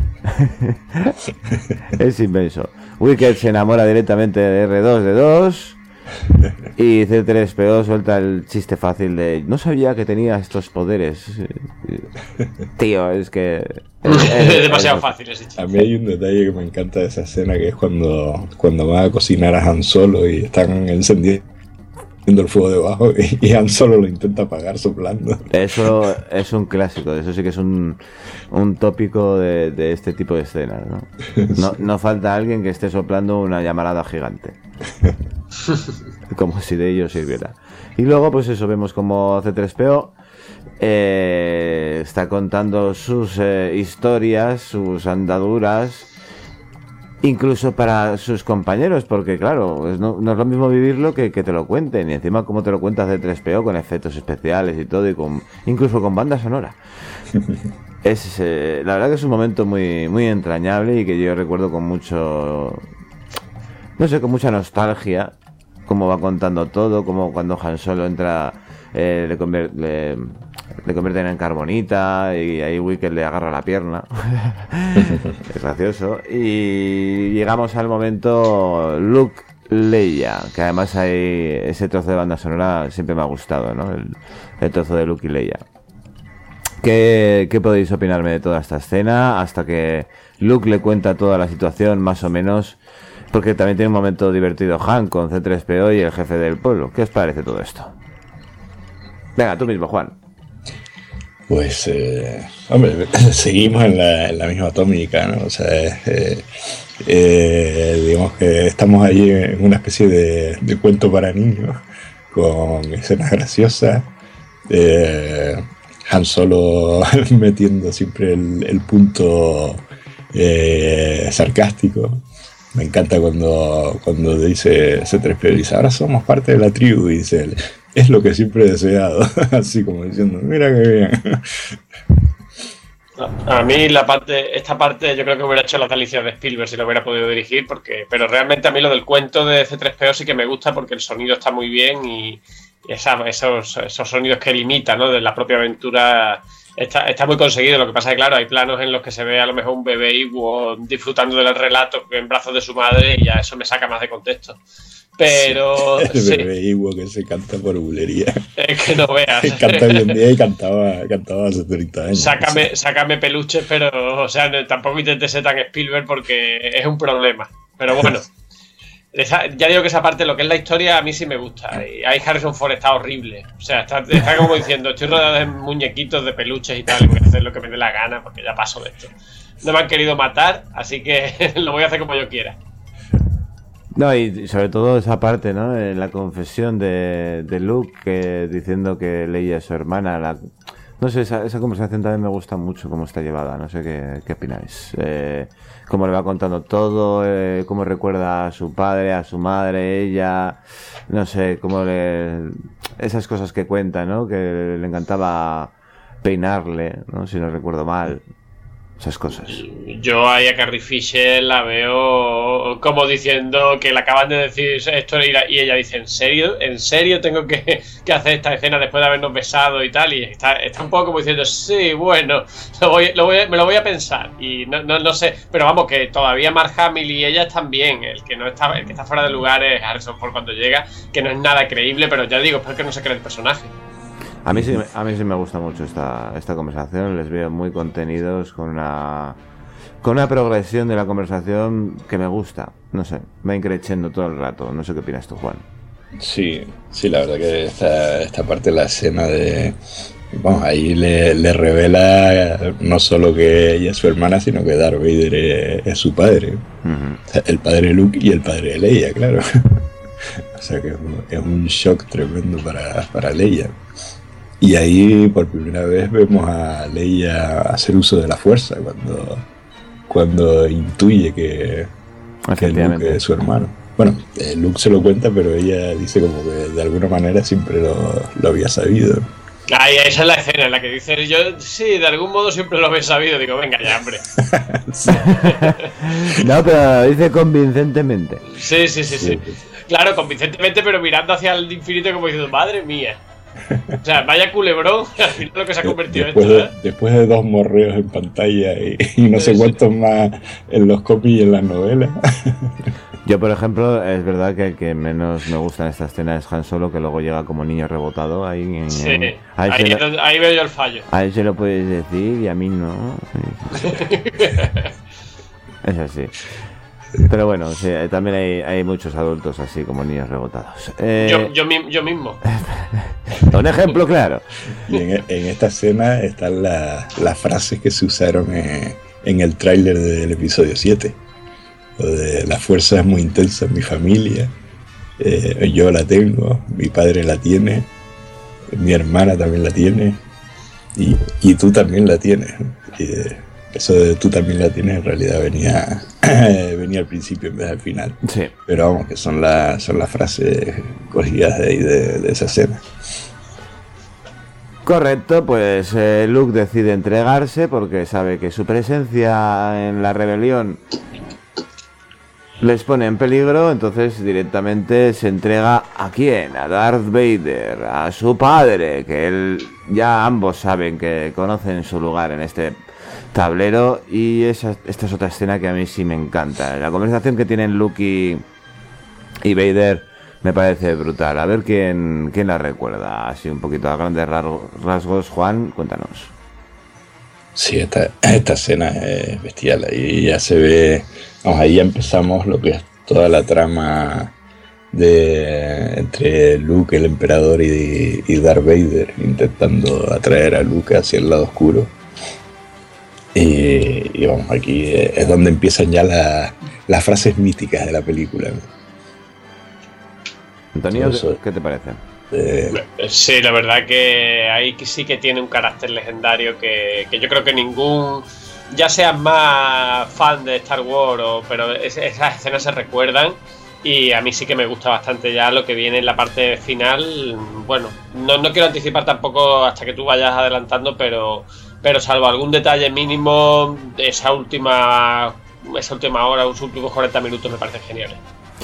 S4: Es inmenso. Wicket se enamora directamente de R dos D dos y C tres P O suelta el chiste fácil de no sabía que tenía estos poderes. Tío, es que...
S5: Es, es demasiado fácil ese chiste.
S8: A mí hay un detalle que me encanta de esa escena, que es cuando, cuando van a cocinar a Han Solo y están encendiendo el fuego debajo y, y Han Solo lo intenta apagar soplando.
S4: Eso es un clásico, eso sí que es un, un tópico de, de este tipo de escenas, ¿no? No, no falta alguien que esté soplando una llamarada gigante. Como si de ello sirviera. Y luego, pues eso, vemos como C tres P O eh, está contando sus eh, historias, sus andaduras, incluso para sus compañeros, porque claro, es no, no es lo mismo vivirlo que que te lo cuenten, y encima como te lo cuenta C tres P O con efectos especiales y todo, y con incluso con banda sonora. Es eh, la verdad que es un momento muy muy entrañable y que yo recuerdo con mucho, no sé, con mucha nostalgia, cómo va contando todo, como cuando Han Solo entra, eh, le, convier le, le convierten en carbonita y ahí Wicket le agarra la pierna. Es gracioso. Y llegamos al momento Luke Leia, que además hay ese trozo de banda sonora siempre me ha gustado, ¿no? El, el trozo de Luke y Leia. ¿Qué, ¿Qué podéis opinarme de toda esta escena? Hasta que Luke le cuenta toda la situación, más o menos, porque también tiene un momento divertido Han con C tres P O y el jefe del pueblo. ¿Qué os parece todo esto? Venga, tú mismo, Juan.
S8: Pues, eh, hombre, seguimos en la, en la misma tónica, ¿no? O sea, eh, eh, digamos que estamos ahí en una especie de, de cuento para niños, con escenas graciosas, eh, Han Solo metiendo siempre el, el punto eh, sarcástico. Me encanta cuando, cuando dice C tres P O, dice, ahora somos parte de la tribu, y dice él, es lo que siempre he deseado. Así como diciendo, mira qué bien.
S5: A mí la parte, esta parte yo creo que hubiera hecho las delicias de Spielberg si lo hubiera podido dirigir, porque, pero realmente a mí lo del cuento de C tres P O sí que me gusta porque el sonido está muy bien y, y esa, esos, esos sonidos que él imita, ¿no? De la propia aventura está, está muy conseguido. Lo que pasa es que claro, hay planos en los que se ve a lo mejor un bebé Ewok disfrutando del relato en brazos de su madre y ya eso me saca más de contexto. Pero
S8: el
S5: sí.
S8: bebé Ewok que se canta por bulería.
S5: Es que no veas.
S8: Canta hoy en día y cantaba, cantaba hace treinta años.
S5: Sácame, sácame peluches, pero o sea, tampoco intentes ser tan Spielberg porque es un problema. Pero bueno, esa, ya digo que esa parte, lo que es la historia, a mí sí me gusta. Y ahí Harrison Ford está horrible. O sea, está, está como diciendo, estoy rodeado de muñequitos, de peluches y tal, y voy a hacer lo que me dé la gana porque ya paso de esto. No me han querido matar, así que lo voy a hacer como yo quiera.
S4: No, y sobre todo esa parte, ¿no? En la confesión de, de Luke, que, diciendo que Leia es su hermana. La, no sé, esa, esa conversación también me gusta mucho cómo está llevada. No sé qué, qué opináis. Eh, cómo le va contando todo, eh, cómo recuerda a su padre, a su madre, ella. No sé, cómo le. Esas cosas que cuenta, ¿no? Que le encantaba peinarle, ¿no? Si no recuerdo mal. Esas cosas.
S5: Yo ahí a Carrie Fisher la veo como diciendo que le acaban de decir esto y ella dice, ¿en serio? ¿En serio tengo que, que hacer esta escena después de habernos besado y tal? Y está, está un poco como diciendo, sí, bueno, lo voy, lo voy, me lo voy a pensar. Y no, no, no sé, pero vamos, que todavía Mark Hamill y ella están bien. El que no está, el que está fuera de lugar es Harrison Ford cuando llega, que no es nada creíble, pero ya digo, es porque no se cree el personaje.
S4: A mí sí, a mí sí me gusta mucho esta, esta conversación, les veo muy contenidos, con una con una progresión de la conversación que me gusta, no sé, va increciendo todo el rato, no sé qué opinas tú, Juan.
S8: Sí, sí, la verdad que esta, esta parte de la escena de... Vamos, ahí le, le revela no solo que ella es su hermana, sino que Darth Vader es, es su padre. Uh-huh. O sea, el padre de Luke y el padre de Leia, claro. O sea que es un, es un shock tremendo para, para Leia. Y ahí por primera vez vemos a Leia hacer uso de la fuerza cuando, cuando intuye que, que Luke es su hermano. Bueno, eh, Luke se lo cuenta, pero ella dice como que de alguna manera siempre lo, lo había sabido.
S5: Ah, y esa es la escena en la que dice, yo sí, de algún modo siempre lo había sabido. Digo, venga ya, hombre.
S4: No, pero dice convincentemente.
S5: Sí, sí, sí, sí, sí. Claro, convincentemente, pero mirando hacia el infinito como diciendo, madre mía. O sea, vaya culebrón, al final lo que se ha convertido
S8: después
S5: esto,
S8: de,
S5: ¿eh?
S8: Después de dos morreos en pantalla y, y no sí, sé cuántos sí. más en los cómics y en las novelas.
S4: Yo, por ejemplo, es verdad que el que menos me gusta en esta escena es Han Solo, que luego llega como niño rebotado. Ahí, en,
S5: sí,
S4: en,
S5: ahí, ahí, lo, ahí veo yo el fallo.
S4: A él se lo puedes decir y a mí no. Es así. Pero bueno, sí, también hay, hay muchos adultos así como niños rebotados. Eh...
S5: Yo, yo, yo mismo.
S4: Un ejemplo claro.
S8: Y en, en esta escena están la, las frases que se usaron en, en el tráiler del episodio siete. Lo de la fuerza es muy intensa en mi familia. Eh, yo la tengo, mi padre la tiene, mi hermana también la tiene y, y tú también la tienes. Y, eh, eso de tú también la tienes en realidad venía venía al principio en vez del final.
S4: Sí.
S8: Pero vamos, que son, la, son las frases cogidas de ahí de, de esa escena.
S4: Correcto, pues eh, Luke decide entregarse porque sabe que su presencia en la rebelión les pone en peligro, entonces directamente se entrega ¿a quién? A Darth Vader, a su padre, que él ya ambos saben que conocen su lugar en este tablero. Y esa, esta es otra escena que a mí sí me encanta. La conversación que tienen Luke y, y Vader me parece brutal. A ver quién, quién la recuerda así un poquito a grandes rasgos. Juan, cuéntanos.
S8: Sí, esta, esta escena es bestial. Ahí ya se ve, vamos, ahí ya empezamos lo que es toda la trama de entre Luke, el emperador, y, y Darth Vader, intentando atraer a Luke hacia el lado oscuro. Y, y vamos, aquí es donde empiezan ya la, las frases míticas de la película.
S4: Antonio, Eso, ¿qué te parece?
S8: Eh,
S5: sí, la verdad que ahí sí que tiene un carácter legendario que, que yo creo que ningún, ya seas más fan de Star Wars, o, pero es, esas escenas se recuerdan. Y a mí sí que me gusta bastante ya lo que viene en la parte final. Bueno, no, no quiero anticipar tampoco hasta que tú vayas adelantando, pero, pero salvo algún detalle mínimo, esa última, esa última hora, los últimos cuarenta minutos me parecen geniales.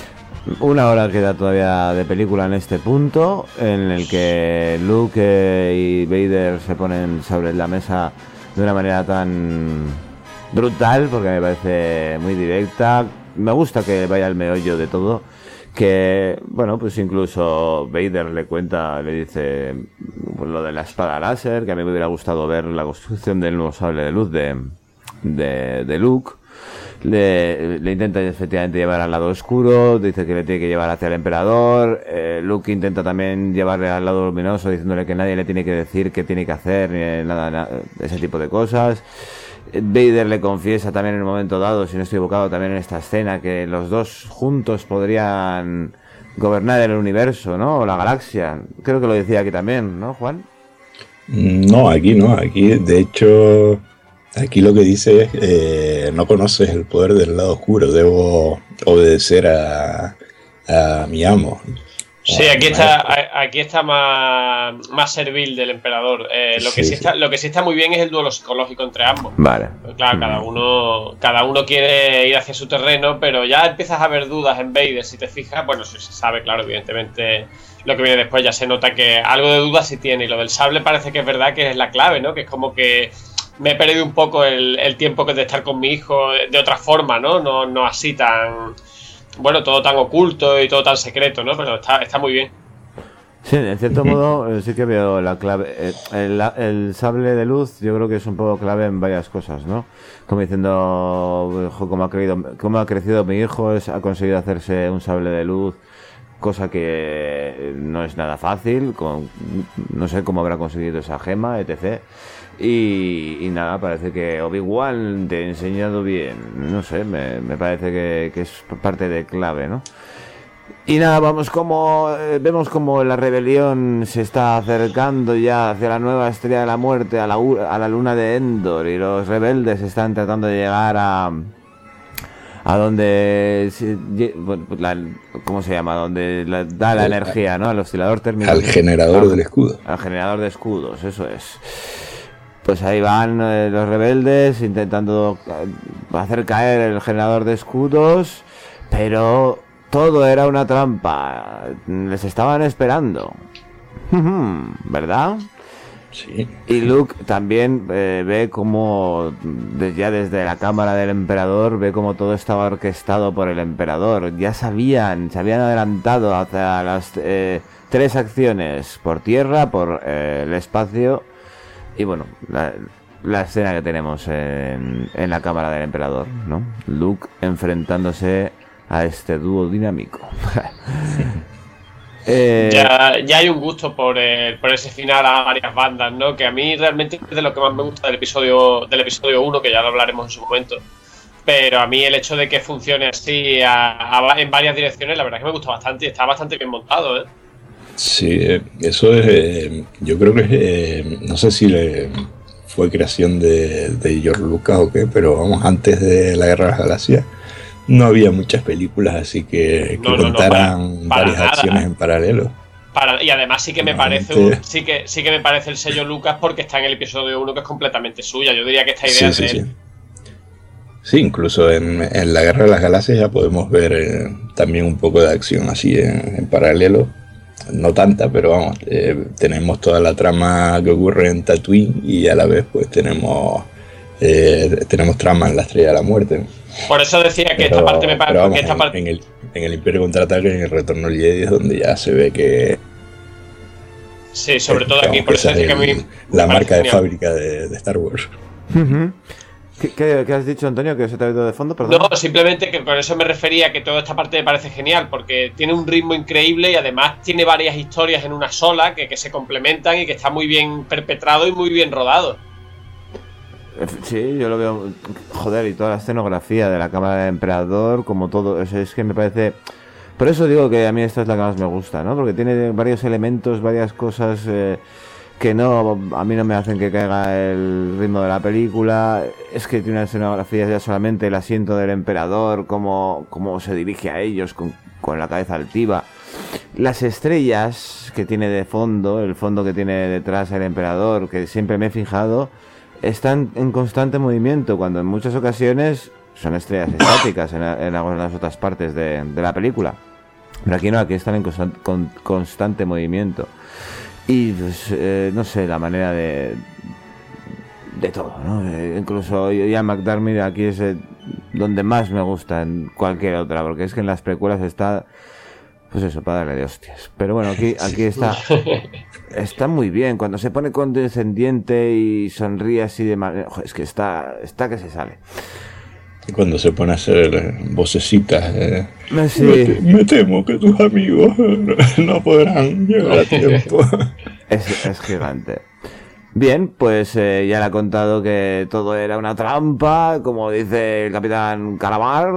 S4: Una hora queda todavía de película en este punto, en el que Luke y Vader se ponen sobre la mesa de una manera tan brutal, porque me parece muy directa. Me gusta que vaya al meollo de todo, que, bueno, pues incluso Vader le cuenta, le dice pues, lo de la espada láser, que a mí me hubiera gustado ver la construcción del nuevo sable de luz de, de, de Luke. Le, le intenta efectivamente llevar al lado oscuro, dice que le tiene que llevar hacia el emperador. eh, Luke intenta también llevarle al lado luminoso, diciéndole que nadie le tiene que decir qué tiene que hacer, ni nada, nada ese tipo de cosas. Vader le confiesa también en un momento dado, si no estoy equivocado, también en esta escena, que los dos juntos podrían gobernar el universo, ¿no? O la galaxia. Creo que lo decía aquí también, ¿no, Juan?
S8: No, aquí no. Aquí, de hecho, aquí lo que dice es eh, no conoces el poder del lado oscuro, debo obedecer a, a mi amo.
S5: Sí, aquí está, aquí está más, más servil del emperador. Eh, lo que sí, sí está, lo que sí está muy bien es el duelo psicológico entre ambos.
S4: Vale.
S5: Pues claro, cada uno, cada uno quiere ir hacia su terreno, pero ya empiezas a ver dudas en Vader, si te fijas. Bueno, sí se sabe, claro, evidentemente lo que viene después ya se nota que algo de dudas sí tiene. Y lo del sable parece que es verdad que es la clave, ¿no? Que es como que me he perdido un poco el, el tiempo que de estar con mi hijo de otra forma, ¿no? No, no así tan... Bueno, todo tan oculto y todo tan secreto, ¿no? Pero está, está muy bien.
S4: Sí, en cierto modo sí que veo la clave. El, el sable de luz yo creo que es un poco clave en varias cosas, ¿no? Como diciendo, cómo ha, creído, cómo ha crecido mi hijo, es, ha conseguido hacerse un sable de luz, cosa que no es nada fácil, con, no sé cómo habrá conseguido esa gema, etcétera. Y, y nada, parece que Obi-Wan te ha enseñado bien, no sé, me, me parece que, que es parte de clave, ¿no? Y nada, vamos como eh, vemos como la rebelión se está acercando ya hacia la nueva estrella de la muerte, a la, a la luna de Endor, y los rebeldes están tratando de llegar a a donde la, ¿cómo se llama? Donde la, da la energía, ¿no? Al oscilador térmico.
S8: Al generador al, del escudo.
S4: Al generador de escudos, eso es. Pues ahí van eh, los rebeldes intentando hacer caer el generador de escudos, pero todo era una trampa. Les estaban esperando. ¿Verdad?
S8: Sí.
S4: Y Luke también eh, ve como, ya desde la cámara del emperador, ve como todo estaba orquestado por el emperador. Ya sabían, se habían adelantado hacia las eh, tres acciones, por tierra, por eh, el espacio. Y bueno, la, la escena que tenemos en, en la cámara del emperador, ¿no? Luke enfrentándose a este dúo dinámico.
S5: eh... ya, ya hay un gusto por, el, por ese final a varias bandas, ¿no? Que a mí realmente es de lo que más me gusta del episodio del episodio uno, que ya lo hablaremos en su momento. Pero a mí el hecho de que funcione así a, a, en varias direcciones, la verdad es que me gusta bastante y está bastante bien montado, ¿eh?
S8: Sí, eso es, eh, yo creo que, eh, no sé si le fue creación de, de George Lucas o qué, pero vamos, antes de la Guerra de las Galaxias no había muchas películas así que, que no, no, contaran no, para, para varias nada. acciones en paralelo.
S5: Para, y además sí que me parece un, sí que sí que me parece el sello Lucas porque está en el episodio uno, que es completamente suya. Yo diría que esta idea
S8: sí,
S5: es
S8: sí,
S5: de él.
S8: Sí. Sí, incluso en, en la Guerra de las Galaxias ya podemos ver eh, también un poco de acción así en, en paralelo. No tanta, pero vamos, eh, tenemos toda la trama que ocurre en Tatooine y a la vez pues tenemos eh, tenemos trama en la Estrella de la Muerte.
S5: Por eso decía que pero, esta parte me parece
S8: vamos,
S5: que esta
S8: en,
S5: parte...
S8: en, el, en el Imperio Contraataque y en el Retorno del Jedi es donde ya se ve que
S5: sí, sobre todo aquí, por eso
S8: es
S5: decía que a mí
S8: la marca de fábrica de, de Star Wars.
S4: Uh-huh. ¿Qué, qué, ¿Qué has dicho, Antonio? ¿Que se te ha oído de fondo? Perdón.
S5: No, simplemente que con eso me refería que toda esta parte me parece genial, porque tiene un ritmo increíble y además tiene varias historias en una sola que, que se complementan y que está muy bien perpetrado y muy bien rodado.
S4: Sí, yo lo veo. Joder, y toda la escenografía de la Cámara del Emperador, como todo, es, es que me parece... Por eso digo que a mí esta es la que más me gusta, ¿no? Porque tiene varios elementos, varias cosas... Eh, que no, a mí no me hacen que caiga el ritmo de la película. Es que tiene una escenografía ya solamente el asiento del emperador, cómo, cómo se dirige a ellos con, con la cabeza altiva. Las estrellas que tiene de fondo, el fondo que tiene detrás el emperador, que siempre me he fijado, están en constante movimiento, cuando en muchas ocasiones son estrellas estáticas en, en las otras partes de, de la película. Pero aquí no, aquí están en constant, con, constante movimiento. Y pues, eh, no sé, la manera de de todo, ¿no? Eh, incluso Ian McDiarmid aquí es eh, donde más me gusta en cualquier otra, porque es que en las precuelas está, pues eso, para darle de hostias. Pero bueno, aquí aquí está está muy bien, cuando se pone condescendiente y sonríe así de manera, es que está está que se sale.
S8: Y cuando se pone a hacer vocecitas, eh,
S4: sí.
S8: me, te, me temo que tus amigos no podrán llegar a tiempo.
S4: Es, es gigante. Bien, pues eh, ya le ha contado que todo era una trampa, como dice el capitán Calamar,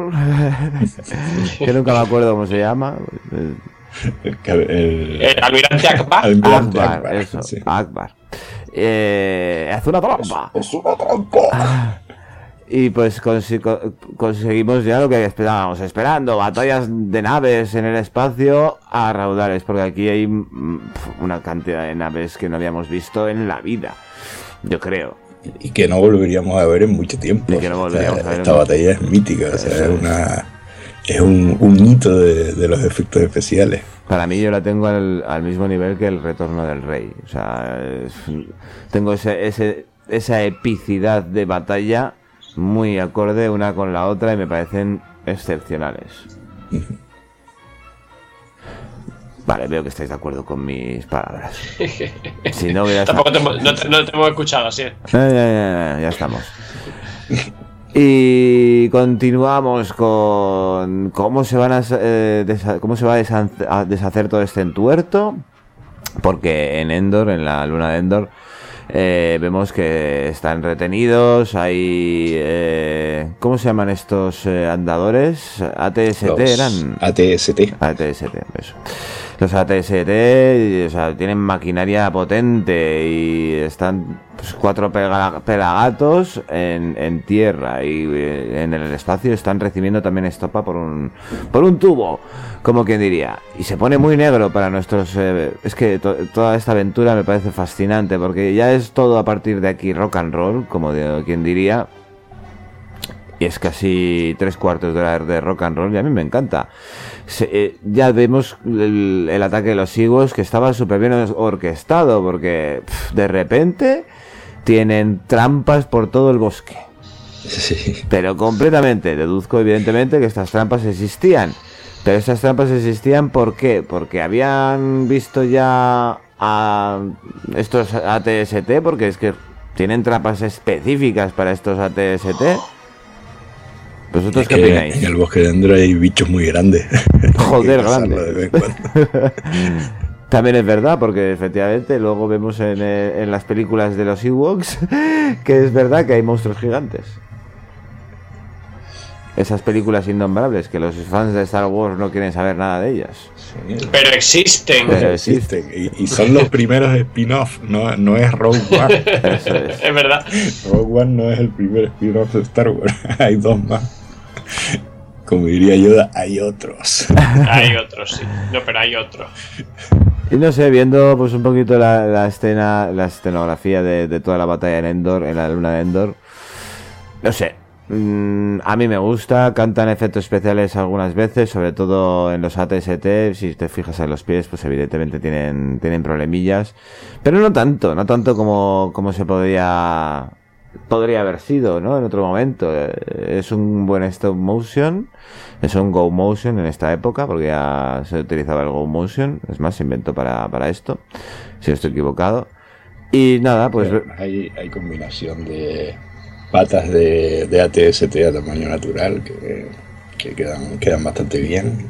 S4: que nunca me acuerdo cómo se llama.
S8: El, el,
S5: el almirante Akbar.
S8: Almirante
S4: Akbar,
S8: Akbar,
S4: eso,
S8: sí.
S4: Akbar. Eh, hace una trampa.
S8: Es, es una trampa.
S4: Y pues consi- conseguimos ya lo que esperábamos, esperando batallas de naves en el espacio a raudales, porque aquí hay una cantidad de naves que no habíamos visto en la vida, yo creo.
S8: Y que no volveríamos a ver en mucho tiempo.
S4: Y que no volveríamos
S8: o sea,
S4: a ver
S8: esta
S4: en
S8: batalla
S4: mucho...
S8: es mítica, o sea, es, una, es un, un hito de, de los efectos especiales.
S4: Para mí yo la tengo al, al mismo nivel que el Retorno del Rey, o sea, es, tengo ese, ese, esa epicidad de batalla muy acorde una con la otra y me parecen excepcionales. Vale, veo que estáis de acuerdo con mis palabras. Si no hubiera
S5: Tampoco te, no, te, no te hemos escuchado, así.
S4: Ya, ya, ya, ya estamos. Y continuamos con cómo se van a, eh, desa- cómo se va a, deshacer, a deshacer todo este entuerto, porque en Endor, en la luna de Endor, Eh, vemos que están retenidos. Hay eh, ¿cómo se llaman estos eh, andadores? A T S T. Los eran
S8: A T S T.
S4: A T S T, eso. Los A T S T, o sea, tienen maquinaria potente y están pues, cuatro pega- pelagatos en, en tierra y eh, en el espacio están recibiendo también estopa por un por un tubo, como quien diría. Y se pone muy negro para nuestros... Eh, es que to- toda esta aventura me parece fascinante porque ya es todo a partir de aquí rock and roll, como de, quien diría. Y es casi tres cuartos de hora de rock and roll y a mí me encanta. Se, eh, ya vemos el, el ataque de los Ewoks que estaba súper bien orquestado porque pff, de repente tienen trampas por todo el bosque.
S8: Sí.
S4: Pero completamente. Deduzco evidentemente que estas trampas existían. Pero estas trampas existían ¿por qué? Porque habían visto ya a estos A T S T, porque es que ¿Tienen trampas específicas para estos A T S T? ¿Vosotros
S8: es
S4: qué
S8: que
S4: opináis?
S8: En el bosque de Endor hay bichos muy grandes.
S4: Joder, grande. También es verdad, porque efectivamente luego vemos en, en las películas de los Ewoks que es verdad que hay monstruos gigantes. Esas películas innombrables que los fans de Star Wars no quieren saber nada de ellas.
S8: Sí.
S5: Pero existen.
S8: Pero existen. Y, y son los primeros spin-off, no, no es Rogue One.
S4: Eso es.
S5: Es verdad.
S8: Rogue One no es el primer spin-off de Star Wars. Hay dos más. Como diría Yoda, hay otros.
S5: Hay otros, sí. No, pero hay otros.
S4: Y no sé, viendo pues un poquito la, la escena, la escenografía de, de toda la batalla en Endor, en la luna de Endor, no sé. Mm, a mí me gusta, cantan efectos especiales algunas veces, sobre todo en los A T S T. Si te fijas en los pies, pues evidentemente tienen, tienen problemillas, pero no tanto, no tanto como, como se podría podría haber sido, ¿no? En otro momento. Es un buen stop motion, es un go motion en esta época, porque ya se utilizaba el go motion, es más, se inventó para, para esto, si no estoy equivocado. Y nada, pues
S8: Pero hay, hay combinación de patas de, de A T S T a tamaño natural que, que quedan, quedan bastante bien,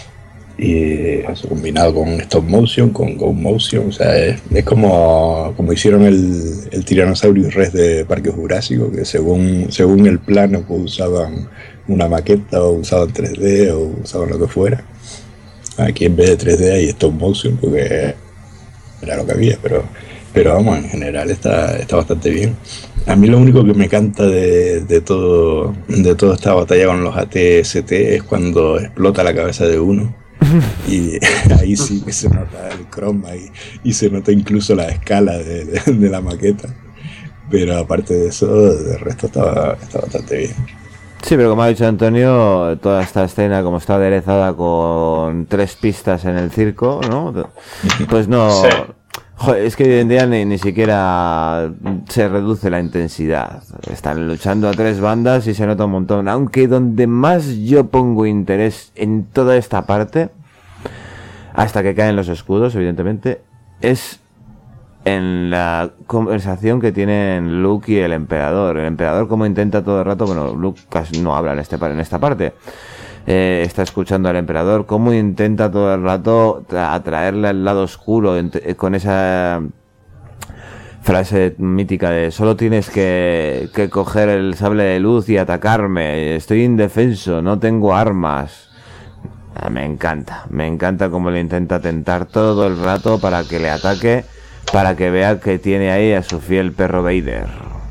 S8: y eso combinado con stop motion, con go motion, o sea, es, es como, como hicieron el, el Tyrannosaurus Rex de Parque Jurásico, que según, según el plano pues usaban una maqueta o usaban tres D o usaban lo que fuera. Aquí en vez de tres D hay stop motion porque era lo que había, pero Pero vamos, en general está, está bastante bien. A mí lo único que me canta de, de todo de toda esta batalla con los A T S T es cuando explota la cabeza de uno. Y ahí sí que se nota el croma y, y se nota incluso la escala de, de, de la maqueta. Pero aparte de eso, de resto está, está bastante bien.
S4: Sí, pero como ha dicho Antonio, toda esta escena como está aderezada con tres pistas en el circo, ¿no? Pues no... Sí. Joder, es que hoy en día ni, ni siquiera se reduce la intensidad. Están luchando a tres bandas y se nota un montón. Aunque donde más yo pongo interés en toda esta parte, hasta que caen los escudos, evidentemente, es en la conversación que tienen Luke y el Emperador. El Emperador como intenta todo el rato, bueno, Luke casi no habla en, este, en esta parte. Eh, está escuchando al Emperador cómo intenta todo el rato atraerle al lado oscuro con esa frase mítica de solo tienes que, que coger el sable de luz y atacarme, estoy indefenso, no tengo armas. Ah, me encanta, me encanta cómo le intenta tentar todo el rato para que le ataque, para que vea que tiene ahí a su fiel perro Vader.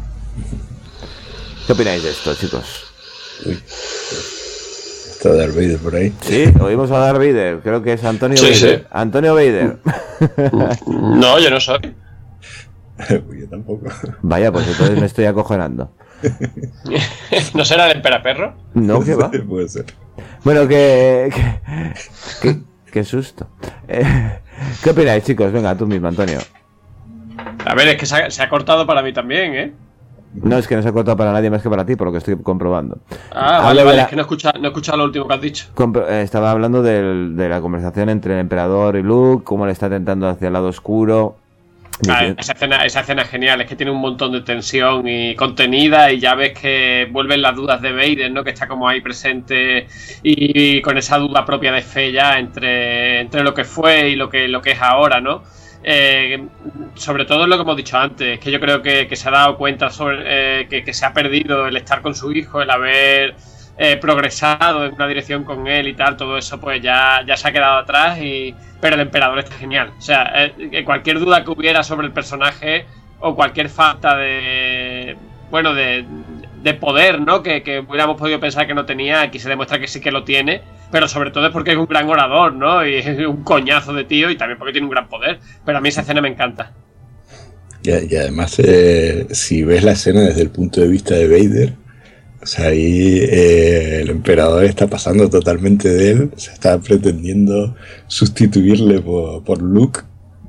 S4: ¿Qué opináis de esto, chicos?
S8: Uy. Está Darth Vader por ahí.
S4: Sí, oímos a Darth Vader. Creo que es Antonio
S5: sí,
S4: Vader.
S5: Sí.
S4: Antonio Vader.
S5: No, yo no soy.
S8: Yo tampoco.
S4: Vaya, pues entonces me estoy acojonando.
S5: ¿No será el Emperaperro?
S4: No, ¿qué va?
S8: Puede ser.
S4: Bueno, que... que, que qué susto. Eh, ¿Qué opináis, chicos? Venga, tú mismo, Antonio.
S5: A ver, es que se ha, se ha cortado para mí también, ¿eh?
S4: No, es que no se ha cortado para nadie más que para ti, por lo que estoy comprobando.
S5: Ah, vale, vale, la... es que no he escuchado, no he escuchado lo último que has dicho.
S4: Compro... Eh, estaba hablando del, de la conversación entre el Emperador y Luke, cómo le está tentando hacia el lado oscuro.
S5: Ah, esa, escena, esa escena es genial, es que tiene un montón de tensión y contenida, y ya ves que vuelven las dudas de Vader, ¿no? Que está como ahí presente y, y con esa duda propia de fe ya entre, entre lo que fue y lo que, lo que es ahora, ¿no? Eh, sobre todo lo que hemos dicho antes, que yo creo que, que se ha dado cuenta sobre, eh, que, que se ha perdido el estar con su hijo, el haber eh, progresado en una dirección con él y tal, todo eso pues ya, ya se ha quedado atrás, y pero el Emperador está genial. O sea, eh, cualquier duda que hubiera sobre el personaje o cualquier falta de bueno de, de poder, ¿no? Que, que hubiéramos podido pensar que no tenía, aquí se demuestra que sí que lo tiene. Pero sobre todo es porque es un gran orador, ¿no? Y es un coñazo de tío, y también porque tiene un gran poder. Pero a mí esa escena me encanta.
S8: Y, y además, eh, si ves la escena desde el punto de vista de Vader, o sea, ahí eh, el Emperador está pasando totalmente de él, se está pretendiendo sustituirle por, por Luke.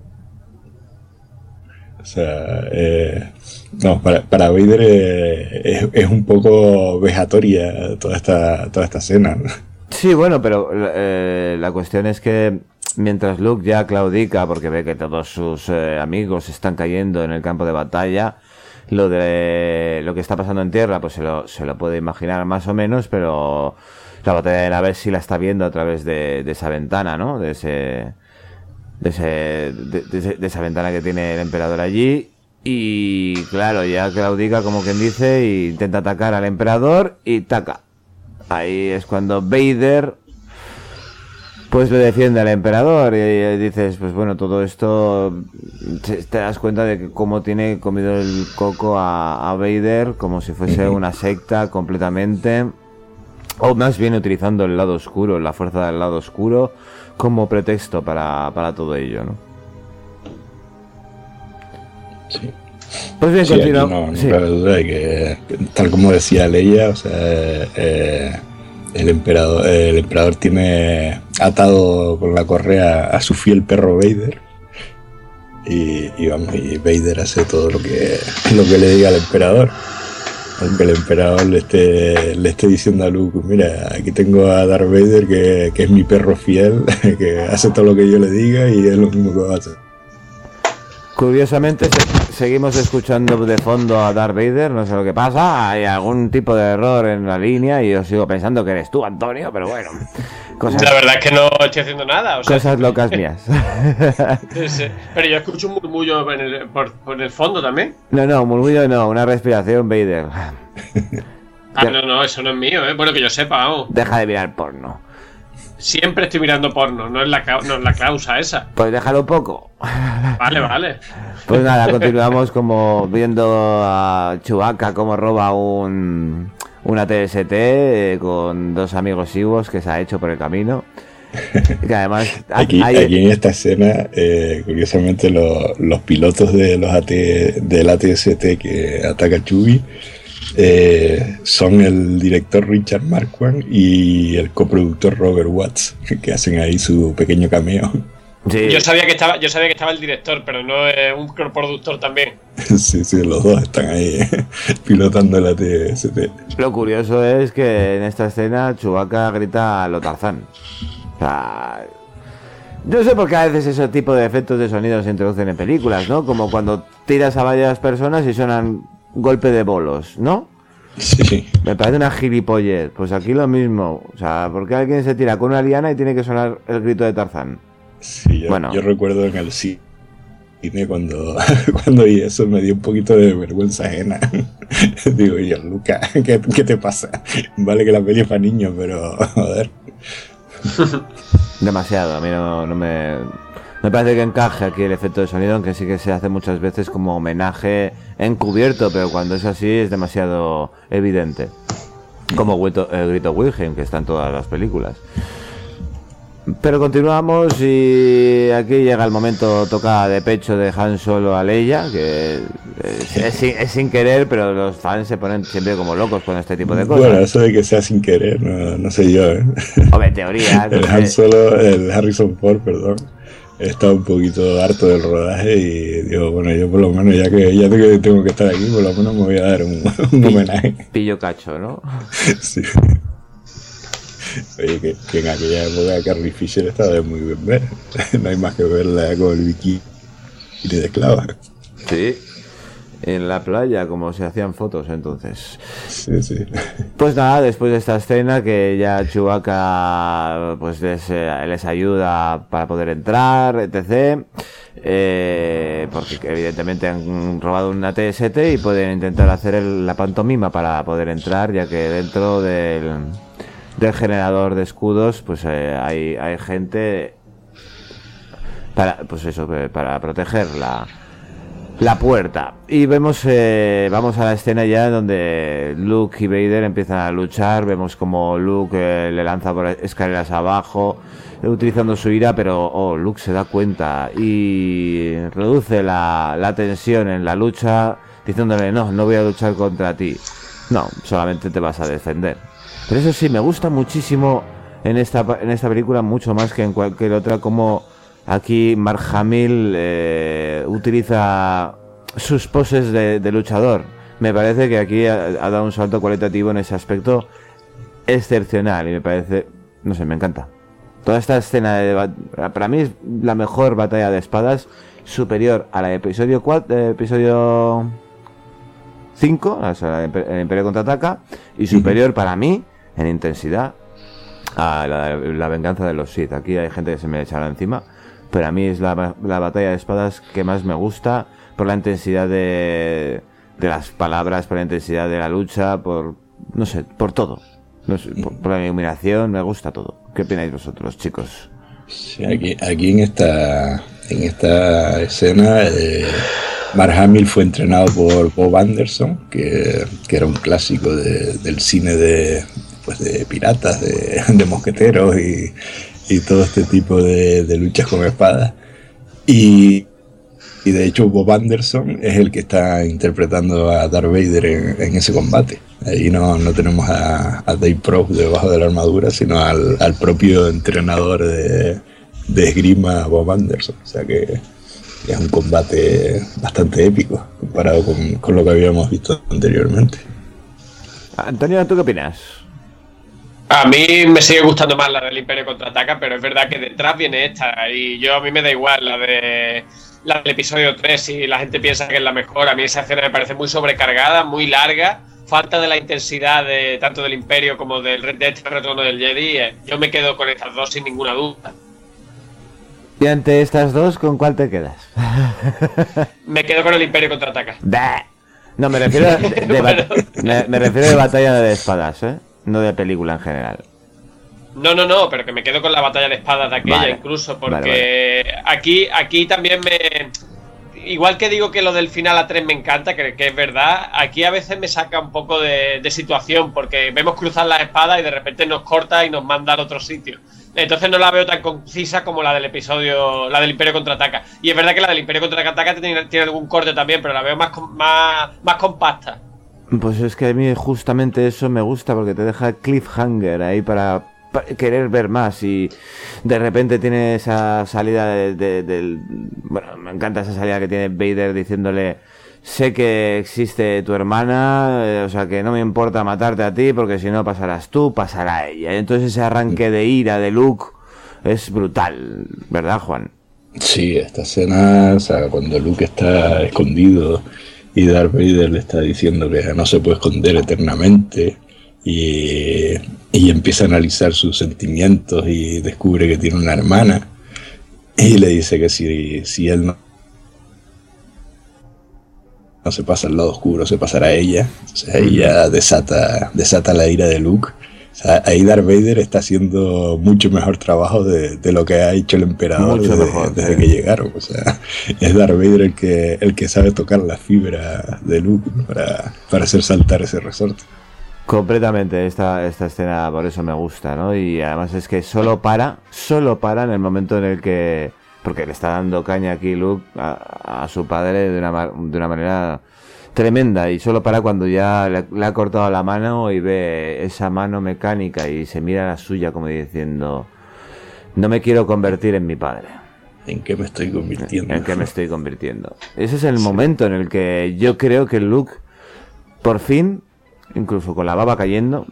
S8: O sea, eh, no, para, para Vader eh, es, es un poco vejatoria toda esta, toda esta escena, ¿no?
S4: Sí, bueno, pero eh, la cuestión es que mientras Luke ya claudica porque ve que todos sus eh, amigos están cayendo en el campo de batalla, lo de lo que está pasando en tierra, pues se lo, se lo puede imaginar más o menos, pero la batalla de naves sí la está viendo a través de, de esa ventana, ¿no? De ese, de ese, de, de, de esa ventana que tiene el emperador allí. Y claro, ya claudica, como quien dice, e intenta atacar al emperador y taca. Ahí es cuando Vader pues le defiende al emperador y dices, pues bueno, todo esto te das cuenta de que cómo tiene comido el coco a, a Vader, como si fuese una secta completamente, o más bien utilizando el lado oscuro, la fuerza del lado oscuro como pretexto para, para todo ello, ¿no?
S8: Sí.
S4: Pues bien,
S8: sí,
S4: continuamos.
S8: No, no
S4: sí.
S8: cabe duda de que, tal como decía Leia, o sea, eh, el emperador, el emperador tiene atado con la correa a su fiel perro Vader. Y, y vamos, y Vader hace todo lo que, lo que le diga al emperador. Aunque el emperador le esté, le esté diciendo a Luke, mira, aquí tengo a Darth Vader, que, que es mi perro fiel, que hace todo lo que yo le diga y es lo mismo que va a hacer.
S4: Curiosamente se, seguimos escuchando de fondo a Darth Vader, no sé lo que pasa, hay algún tipo de error en la línea y yo sigo pensando que eres tú, Antonio, pero bueno. Cosas,
S5: la verdad es que no estoy haciendo nada. O sea,
S4: cosas locas mías.
S5: Sí, sí. Pero yo escucho un murmullo en el, por, por el fondo también.
S4: No, no, murmullo no, una respiración Vader.
S5: Ah, no, no, eso no es mío, ¿eh? Bueno, que yo sepa, vamos.
S4: Deja de mirar porno.
S5: Siempre estoy mirando porno, no es la, no es la causa esa.
S4: Pues déjalo un poco.
S5: Vale, vale.
S4: Pues nada, continuamos como viendo a Chewbacca como roba un una T S T eh, con dos amigos Ewoks que se ha hecho por el camino. Que además
S8: aquí,
S4: hay...
S8: aquí en esta escena, eh, curiosamente lo, los pilotos de los A T, del A T S T que ataca Chewie Eh, son el director Richard Marquand y el coproductor Robert Watts, que hacen ahí su pequeño cameo.
S5: Sí. Yo sabía que estaba, yo sabía que estaba el director, pero no eh, un coproductor también.
S8: Sí, sí, los dos están ahí pilotando el A T S T.
S4: Lo curioso es que en esta escena Chewbacca grita a lo Tarzán. O sea, yo sé por qué a veces ese tipo de efectos de sonido se introducen en películas, ¿no? Como cuando tiras a varias personas y suenan golpe de bolos, ¿no?
S8: Sí.
S4: Me parece una gilipollez. Pues aquí lo mismo. O sea, ¿por qué alguien se tira con una liana y tiene que sonar el grito de Tarzán?
S8: Sí, yo, bueno. yo recuerdo en el cine cuando, cuando vi eso me dio un poquito de vergüenza ajena. Digo yo, Luca, ¿qué, ¿qué te pasa? Vale que la peli es para niños, pero joder.
S4: Demasiado, a mí no, no me... Me parece que encaje aquí el efecto de sonido, aunque sí que se hace muchas veces como homenaje encubierto, pero cuando es así es demasiado evidente. Como el grito Wilhelm, que está en todas las películas. Pero continuamos y aquí llega el momento, toca de pecho de Han Solo a Leia, que es, es, es sin querer, pero los fans se ponen siempre como locos con este tipo de cosas.
S8: Bueno, eso de que sea sin querer, no, no sé yo, ¿eh?
S4: Hombre, en teoría.
S8: El Han Solo, el Harrison Ford, perdón. Estaba un poquito harto del rodaje y digo, bueno, yo por lo menos ya que ya que tengo que estar aquí, por lo menos me voy a dar un, un homenaje.
S4: Pillo cacho, ¿no?
S8: Sí. Oye, que, que en aquella época Carrie Fisher estaba de muy bien ver. No hay más que verla con el bikini de esclava.
S4: Sí. En la playa, como se hacían fotos entonces.
S8: Sí, sí.
S4: Pues nada, después de esta escena que ya Chewbacca pues les, eh, les ayuda para poder entrar, etcétera. Eh, porque evidentemente han robado una T S T y pueden intentar hacer el, la pantomima para poder entrar, ya que dentro del, del generador de escudos pues eh, hay, hay gente para, pues eso, para proteger la La puerta. Y vemos, eh, vamos a la escena ya donde Luke y Vader empiezan a luchar. Vemos como Luke eh, le lanza por escaleras abajo, utilizando su ira, pero oh, Luke se da cuenta y reduce la, la tensión en la lucha, diciéndole, no, no voy a luchar contra ti. No, solamente te vas a defender. Pero eso sí, me gusta muchísimo en esta, en esta película, mucho más que en cualquier otra, como... Aquí Mark Hamill eh, utiliza sus poses de, de luchador. Me parece que aquí ha, ha dado un salto cualitativo en ese aspecto excepcional y me parece, no sé, me encanta. Toda esta escena, de, para mí es la mejor batalla de espadas, superior a la de episodio cuatro, eh, episodio cinco, o sea, el Imperio Contraataca, y superior para mí, en intensidad, a la, la venganza de los Sith. Aquí hay gente que se me echará encima, pero a mí es la, la batalla de espadas que más me gusta, por la intensidad de, de las palabras, por la intensidad de la lucha, por, no sé, por todo. No sé, por, por la iluminación, me gusta todo. ¿Qué opináis vosotros, chicos?
S8: Sí, aquí, aquí en esta en esta escena eh, Mark Hamill fue entrenado por Bob Anderson, que, que era un clásico de, del cine de, pues de piratas, de, de mosqueteros y, y todo este tipo de, de luchas con espadas. Y, y de hecho Bob Anderson es el que está interpretando a Darth Vader en, en ese combate. Ahí no, no tenemos a, a Dave Probst debajo de la armadura, sino al, al propio entrenador de, de esgrima, Bob Anderson. O sea que, que es un combate bastante épico comparado con, con lo que habíamos visto anteriormente.
S4: Antonio, ¿tú qué opinas?
S5: A mí me sigue gustando más la del Imperio Contraataca, pero es verdad que detrás viene esta, y yo a mí me da igual la de la del episodio tres, si la gente piensa que es la mejor. A mí esa escena me parece muy sobrecargada, muy larga, falta de la intensidad de tanto del Imperio como del de este retorno del Jedi. Yo me quedo con estas dos sin ninguna duda.
S4: Y ante estas dos, ¿con cuál te quedas?
S5: Me quedo con el Imperio Contraataca.
S4: Bah. No, me refiero a de, de bueno. me, me refiero de batalla de espadas, ¿eh? No de película en general.
S5: No, no, no, pero que me quedo con la batalla de espadas de aquella, vale, incluso, porque vale, vale. aquí aquí también me... Igual que digo que lo del final a tres me encanta, que, que es verdad, aquí a veces me saca un poco de, de situación, porque vemos cruzar las espadas y de repente nos corta y nos manda al otro sitio. Entonces no la veo tan concisa como la del episodio, la del Imperio Contraataca. Y es verdad que la del Imperio Contraataca tiene, tiene algún corte también, pero la veo más, más, más compacta.
S4: Pues es que a mí justamente eso me gusta, porque te deja cliffhanger ahí para, para querer ver más, y de repente tiene esa salida de, de, del... Bueno, me encanta esa salida que tiene Vader diciéndole: sé que existe tu hermana, eh, o sea que no me importa matarte a ti, porque si no pasarás tú, pasará ella. Entonces ese arranque de ira de Luke es brutal, ¿verdad, Juan?
S8: Sí, esta escena, o sea, cuando Luke está escondido y Darth Vader le está diciendo que no se puede esconder eternamente, y, y empieza a analizar sus sentimientos y descubre que tiene una hermana, y le dice que si, si él no, no se pasa al lado oscuro, se pasará a ella. O sea, ella desata, desata la ira de Luke. O sea, ahí Darth Vader está haciendo mucho mejor trabajo de, de lo que ha hecho el emperador desde, mejor, desde sí. que llegaron. O sea, es Darth Vader el que, el que sabe tocar la fibra de Luke para, para hacer saltar ese resorte.
S4: Completamente, esta, esta escena por eso me gusta, ¿no? Y además es que solo para, solo para en el momento en el que... Porque le está dando caña aquí Luke a, a su padre de una, de una manera tremenda, y solo para cuando ya le, le ha cortado la mano y ve esa mano mecánica y se mira la suya como diciendo: no me quiero convertir en mi padre.
S8: ¿En qué me estoy convirtiendo?
S4: ¿En qué me estoy convirtiendo? Ese es el sí. momento en el que yo creo que Luke, por fin, incluso con la baba cayendo,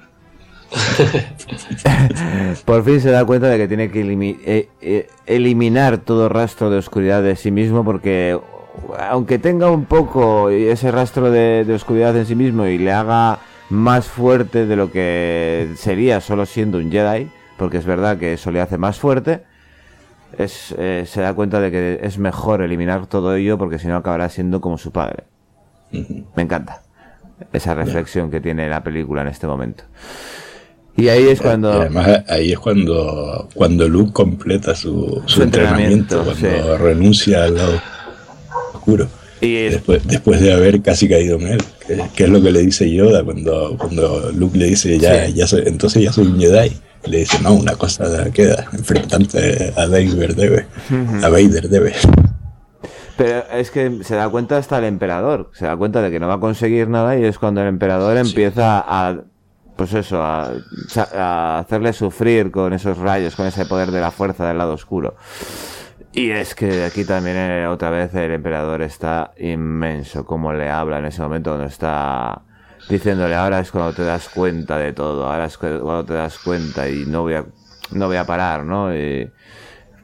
S4: por fin se da cuenta de que tiene que elimi- eh, eh, eliminar todo rastro de oscuridad de sí mismo, porque aunque tenga un poco ese rastro de, de oscuridad en sí mismo y le haga más fuerte de lo que sería solo siendo un Jedi, porque es verdad que eso le hace más fuerte, es, eh, se da cuenta de que es mejor eliminar todo ello, porque si no acabará siendo como su padre. Uh-huh. Me encanta esa reflexión que tiene la película en este momento. Y ahí es cuando...
S8: Y además ahí es cuando, cuando Luke completa su, su, su entrenamiento, entrenamiento, cuando sí. renuncia al lado oscuro. Y después, después de haber casi caído en él, que, que es lo que le dice Yoda cuando, cuando Luke le dice, ya, sí. ya soy, entonces ya soy un Jedi. Le dice, no, una cosa queda, enfrentarte a Vader debe, uh-huh. a Vader debe.
S4: Pero es que se da cuenta hasta el emperador, se da cuenta de que no va a conseguir nada, y es cuando el emperador sí. empieza a... Pues eso, a, a hacerle sufrir con esos rayos, con ese poder de la fuerza del lado oscuro. Y es que aquí también eh, otra vez el emperador está inmenso, como le habla en ese momento cuando está diciéndole: ahora es cuando te das cuenta de todo, ahora es cuando te das cuenta y no voy a, no voy a parar, ¿no? Y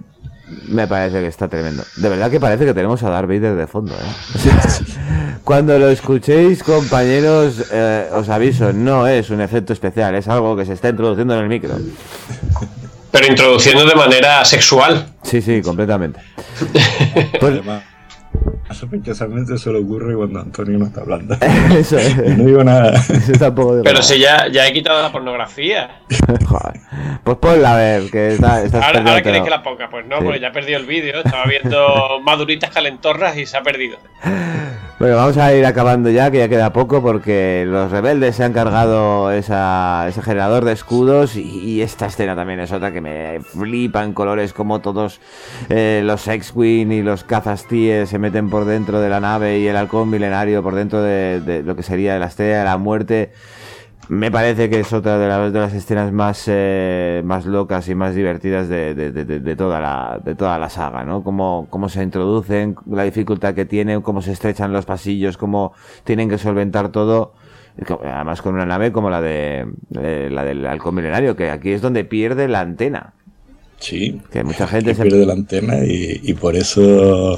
S4: Me parece que está tremendo. De verdad que parece que tenemos a Darth Vader de fondo, ¿eh? O sea, cuando lo escuchéis, compañeros, eh, os aviso, no es un efecto especial, es algo que se está introduciendo en el micro.
S5: Pero introduciendo de manera sexual.
S4: Sí, sí, completamente.
S8: Pues, sospechosamente eso le ocurre cuando Antonio no está hablando.
S4: Eso es.
S8: No digo nada.
S4: Eso tampoco
S5: Pero si ya, ya he quitado la pornografía.
S4: Joder. Pues ponla a ver, que está, estás
S5: Ahora, ahora queréis
S4: todo.
S5: que la ponga. Pues no,
S4: Sí.
S5: porque ya he perdido el vídeo. Estaba viendo maduritas calentorras y se ha perdido.
S4: Bueno, vamos a ir acabando ya, que ya queda poco, porque los rebeldes se han cargado esa, ese generador de escudos y, y esta escena también es otra que me flipa en colores, como todos eh, los X-Wing y los cazas TIE se meten por dentro de la nave y el halcón milenario por dentro de, de lo que sería la estrella de la muerte. Me parece que es otra de, la, de las escenas más eh, más locas y más divertidas de, de, de, de toda la de toda la saga, ¿no? Cómo, cómo se introducen, la dificultad que tienen, cómo se estrechan los pasillos, cómo tienen que solventar todo, además con una nave como la de, de la del halcón milenario, que aquí es donde pierde la antena.
S8: Sí,
S4: que mucha gente
S8: que
S4: se
S8: pierde la antena y, y por eso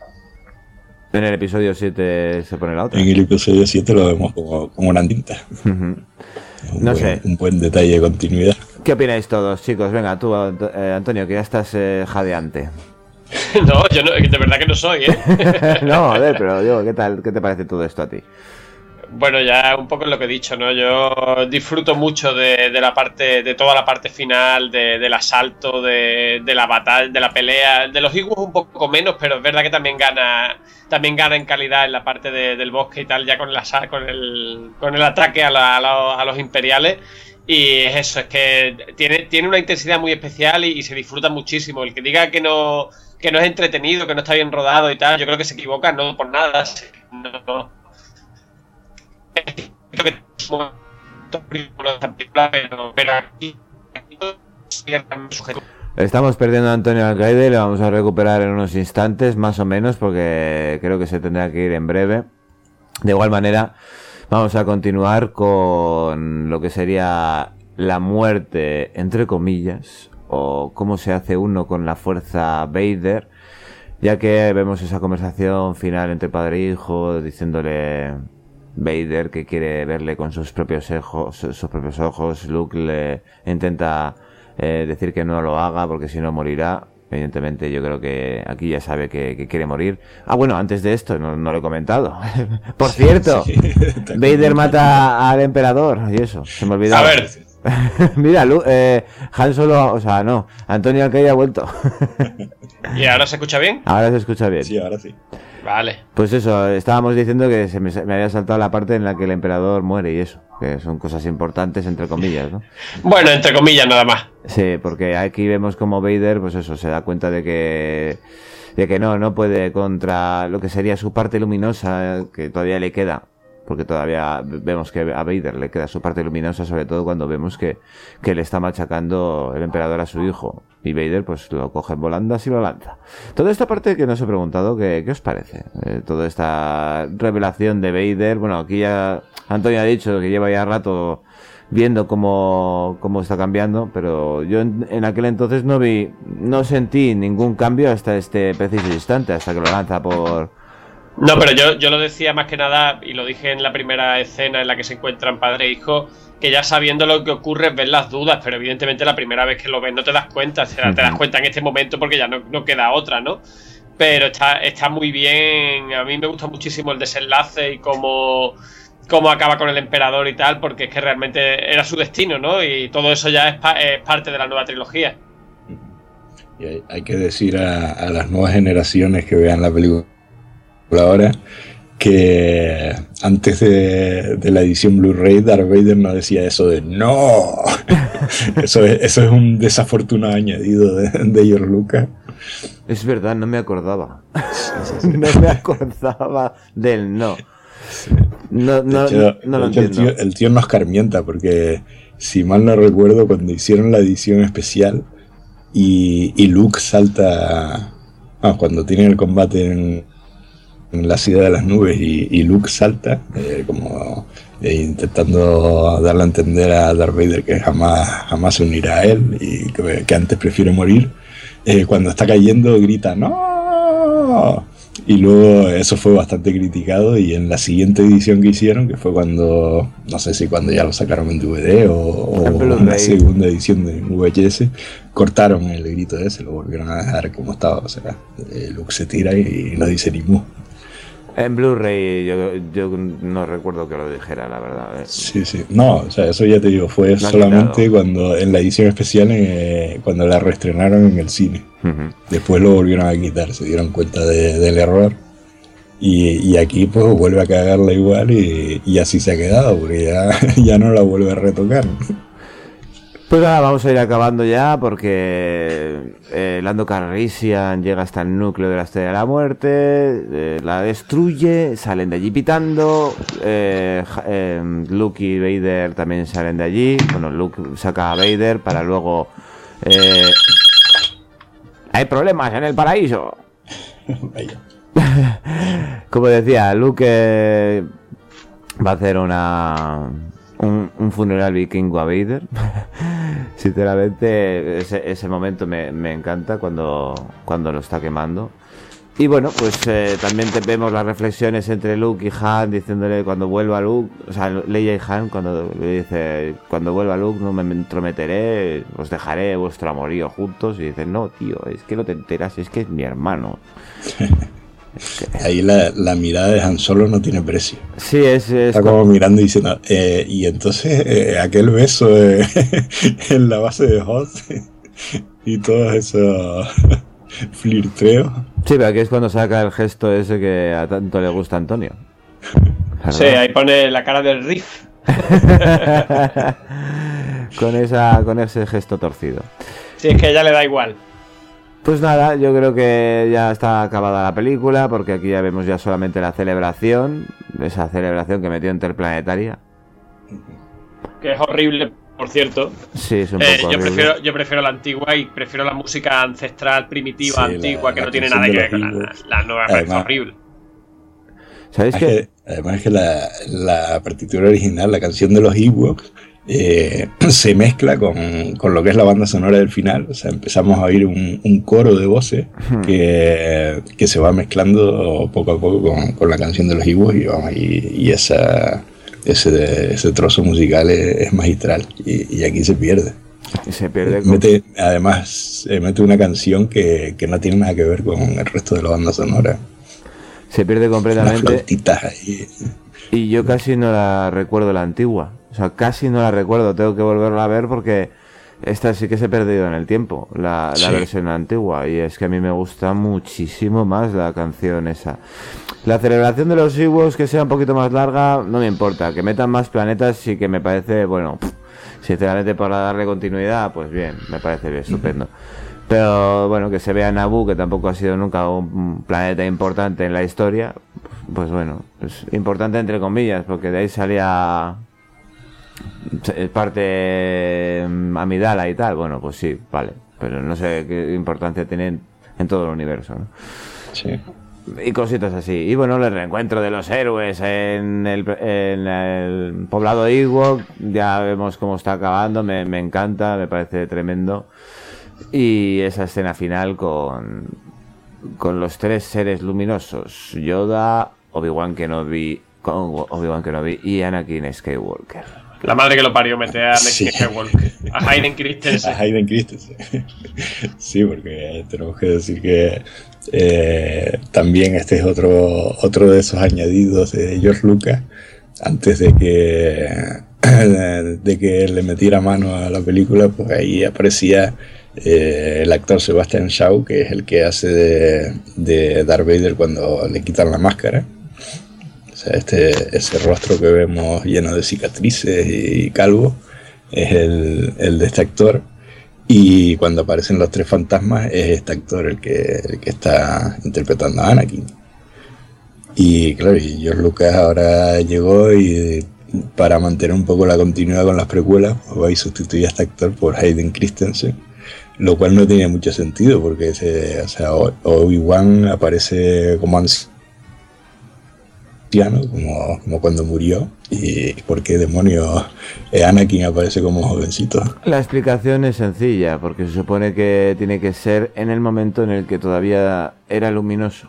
S4: en el episodio siete se pone la otra.
S8: en el episodio siete lo vemos como, como una tinta.
S4: Uh-huh.
S8: Un
S4: No
S8: buen,
S4: sé.
S8: Un buen detalle de continuidad.
S4: ¿Qué opináis todos, chicos? Venga, tú, eh, Antonio, que ya estás eh, jadeante.
S5: No, yo no, de verdad que no soy, ¿eh?
S4: No, a ver, pero digo, ¿qué tal? ¿Qué te parece todo esto a ti?
S5: Bueno, ya un poco es lo que he dicho, ¿no? Yo disfruto mucho de, de la parte, de toda la parte final, de, del asalto, de, de la batalla, de la pelea, de los Ewoks un poco menos, pero es verdad que también gana, también gana en calidad en la parte de, del bosque y tal, ya con el asa- con el, con el ataque a, la, a, los, a los imperiales. Y es eso, es que tiene, tiene una intensidad muy especial y, y se disfruta muchísimo. El que diga que no, que no es entretenido, que no está bien rodado y tal, yo creo que se equivoca, no por nada. No, no. Creo que pero, pero aquí, aquí
S4: estamos perdiendo a Antonio Alcaide, le vamos a recuperar en unos instantes, más o menos, porque creo que se tendrá que ir en breve. De igual manera, vamos a continuar con lo que sería la muerte, entre comillas, o cómo se hace uno con la fuerza Vader, ya que vemos esa conversación final entre padre e hijo, diciéndole Vader que quiere verle con sus propios ojos, sus propios ojos. Luke le intenta eh, decir que no lo haga porque si no morirá. Evidentemente yo creo que aquí ya sabe que, que quiere morir. Ah, bueno, antes de esto, no, no lo he comentado. Por cierto, sí, sí. Vader mata al emperador y eso, se me olvidaba.
S5: A ver.
S4: Mira, Luke, eh, Han Solo, o sea, no, Antonio Alcaide ha vuelto.
S5: ¿Y ahora se escucha bien?
S4: Ahora se escucha bien.
S8: Sí, ahora sí.
S5: Vale.
S4: Pues eso, estábamos diciendo que se me, me había saltado la parte en la que el emperador muere y eso, que son cosas importantes entre comillas, ¿no?
S5: Bueno, entre comillas nada más.
S4: Sí, porque aquí vemos como Vader, pues eso, se da cuenta de que de que no, no puede contra lo que sería su parte luminosa, que todavía le queda. Porque todavía vemos que a Vader le queda su parte luminosa, sobre todo cuando vemos que, que le está machacando el emperador a su hijo. Y Vader pues lo coge en volandas y lo lanza. Toda esta parte que no os he preguntado, ¿qué, qué os parece? Eh, toda esta revelación de Vader. Bueno, aquí ya Antonio ha dicho que lleva ya rato viendo cómo, cómo está cambiando, pero yo en, en aquel entonces no vi, no sentí ningún cambio hasta este preciso instante, hasta que lo lanza por...
S5: No, pero yo, yo lo decía más que nada, y lo dije en la primera escena en la que se encuentran padre e hijo, que ya sabiendo lo que ocurre ves las dudas, pero evidentemente la primera vez que lo ves no te das cuenta, o sea, te das cuenta en este momento porque ya no, no queda otra, ¿no? Pero está, está muy bien, a mí me gusta muchísimo el desenlace y cómo, cómo acaba con el emperador y tal, porque es que realmente era su destino, ¿no? Y todo eso ya es, pa, es parte de la nueva trilogía.
S8: Y hay, hay que decir a, a las nuevas generaciones que vean la película ahora que antes de, de la edición Blu-ray Darth Vader no decía eso de ¡no! eso, es, eso es un desafortunado añadido de, de George Lucas.
S4: Es verdad, no me acordaba. Sí, sí, sí. No me acordaba del no.
S8: Sí.
S4: No, no,
S8: hecho,
S4: no, no lo
S8: hecho,
S4: entiendo.
S8: El tío, el tío no escarmienta porque si mal no recuerdo cuando hicieron la edición especial y, y Luke salta ah, cuando tienen el combate en en la ciudad de las nubes y, y Luke salta eh, como eh, intentando darle a entender a Darth Vader que jamás jamás se unirá a él y que, que antes prefiere morir. eh, cuando está cayendo grita ¡no! Y luego eso fue bastante criticado, y en la siguiente edición que hicieron, que fue cuando, no sé si cuando ya lo sacaron en D V D o, o en la segunda edición de V H S, cortaron el grito ese, lo volvieron a dejar como estaba. O sea, Luke se tira y no dice ni mu.
S4: En Blu-ray yo, yo no recuerdo que lo dijera, la verdad. ¿eh?
S8: Sí, sí. No, o sea, eso ya te digo, fue
S4: Lo han
S8: solamente
S4: quitado.
S8: cuando en la edición especial, eh, cuando la reestrenaron en el cine.
S4: Uh-huh.
S8: Después lo volvieron a quitar, se dieron cuenta de, del error. Y, y aquí pues vuelve a cagarla igual, y, y así se ha quedado, porque ya, ya no la vuelve a retocar.
S4: Pues nada, vamos a ir acabando ya, porque eh, Lando Calrissian llega hasta el núcleo de la Estrella de la Muerte, eh, la destruye, salen de allí pitando, eh, ja- eh, Luke y Vader también salen de allí. Bueno, Luke saca a Vader para luego... eh, ¡hay problemas en el paraíso! Como decía, Luke eh, va a hacer una... Un, un funeral vikingo a Vader. Sinceramente, ese, ese momento me, me encanta cuando, cuando lo está quemando. Y bueno, pues eh, también te, vemos las reflexiones entre Luke y Han, diciéndole cuando vuelva Luke, o sea, Leia y Han, cuando le dice, cuando vuelva Luke no me entrometeré, os dejaré vuestro amorío juntos. Y dice, no, tío, es que no te enteras, es que es mi hermano.
S8: Ahí la, la mirada de Han Solo no tiene precio.
S4: Sí, es... es
S8: Está como mirando y diciendo, eh, y entonces eh, aquel beso eh, en la base de Hoth y todos esos flirteos.
S4: Sí, pero aquí es cuando saca el gesto ese que a tanto le gusta a Antonio.
S5: Sí, ahí pone la cara del Riff.
S4: con, esa, con ese gesto torcido.
S5: Sí, es que a ella le da igual.
S4: Pues nada, yo creo que ya está acabada la película, porque aquí ya vemos ya solamente la celebración, esa celebración que metió interplanetaria.
S5: Que es horrible, por cierto.
S4: Sí, es un
S5: Eh,
S4: poco
S5: yo
S4: horrible.
S5: prefiero yo prefiero la antigua y prefiero la música ancestral, primitiva,
S8: Sí,
S5: antigua,
S8: la-
S5: que
S8: la
S5: no tiene
S8: canción
S5: nada que
S8: de
S5: ver con
S8: los
S5: la,
S8: Ewoks.
S5: la nueva, me parece
S8: Además-
S5: horrible.
S4: ¿Sabéis
S8: Es
S4: qué?
S8: que, además es que la, la partitura original, la canción de los Ewoks, eh, se mezcla con, con lo que es la banda sonora del final. O sea, empezamos a oír un, un coro de voces que, que se va mezclando poco a poco con, con la canción de los Ewoks, y, vamos, y, y esa, ese, ese trozo musical es, es magistral, y, y aquí se pierde.
S4: Se pierde con...
S8: Mete, además, eh, mete una canción que, que no tiene nada que ver con el resto de la banda sonora.
S4: Se pierde
S8: Unas
S4: completamente.
S8: flautitas ahí.
S4: Y yo casi no la recuerdo la antigua. O sea, casi no la recuerdo. Tengo que volverla a ver porque esta sí que se ha perdido en el tiempo, la, la
S8: Sí.
S4: versión antigua. Y es que a mí me gusta muchísimo más la canción esa. La celebración de los Ewoks, que sea un poquito más larga, no me importa. Que metan más planetas sí que me parece, bueno, pff, sinceramente para darle continuidad, pues bien, me parece bien, estupendo. Pero bueno, que se vea Naboo, que tampoco ha sido nunca un planeta importante en la historia, pues bueno, pues importante entre comillas, porque de ahí salía parte Amidala y tal. Bueno, pues sí, vale, pero no sé qué importancia tienen en todo el universo, ¿no?
S8: Sí.
S4: Y cositas así. Y bueno, el reencuentro de los héroes en el, en el poblado Ewok, ya vemos cómo está acabando, me, me encanta, me parece tremendo. Y esa escena final con, con los tres seres luminosos, Yoda, Obi-Wan Kenobi, con Obi-Wan Kenobi y Anakin Skywalker.
S5: La madre que lo parió, mete a Anakin
S8: Sí.
S5: Skywalker. A Hayden Christensen.
S8: A Hayden Christensen. Sí, porque tenemos que decir que eh, también este es otro, otro de esos añadidos de George Lucas, antes de que, de que le metiera mano a la película, pues ahí aparecía eh, el actor Sebastian Shaw, que es el que hace de, de Darth Vader cuando le quitan la máscara. O sea, este, ese rostro que vemos lleno de cicatrices y calvo es el, el de este actor. Y cuando aparecen los tres fantasmas es este actor el que, el que está interpretando a Anakin. Y claro, y George Lucas ahora llegó y para mantener un poco la continuidad con las precuelas, pues va y sustituye a este actor por Hayden Christensen, lo cual no tiene mucho sentido porque se, o sea, Obi-Wan aparece como anciano como, como cuando murió, y por qué demonios Anakin aparece como jovencito.
S4: La explicación es sencilla, porque se supone que tiene que ser en el momento en el que todavía era luminoso.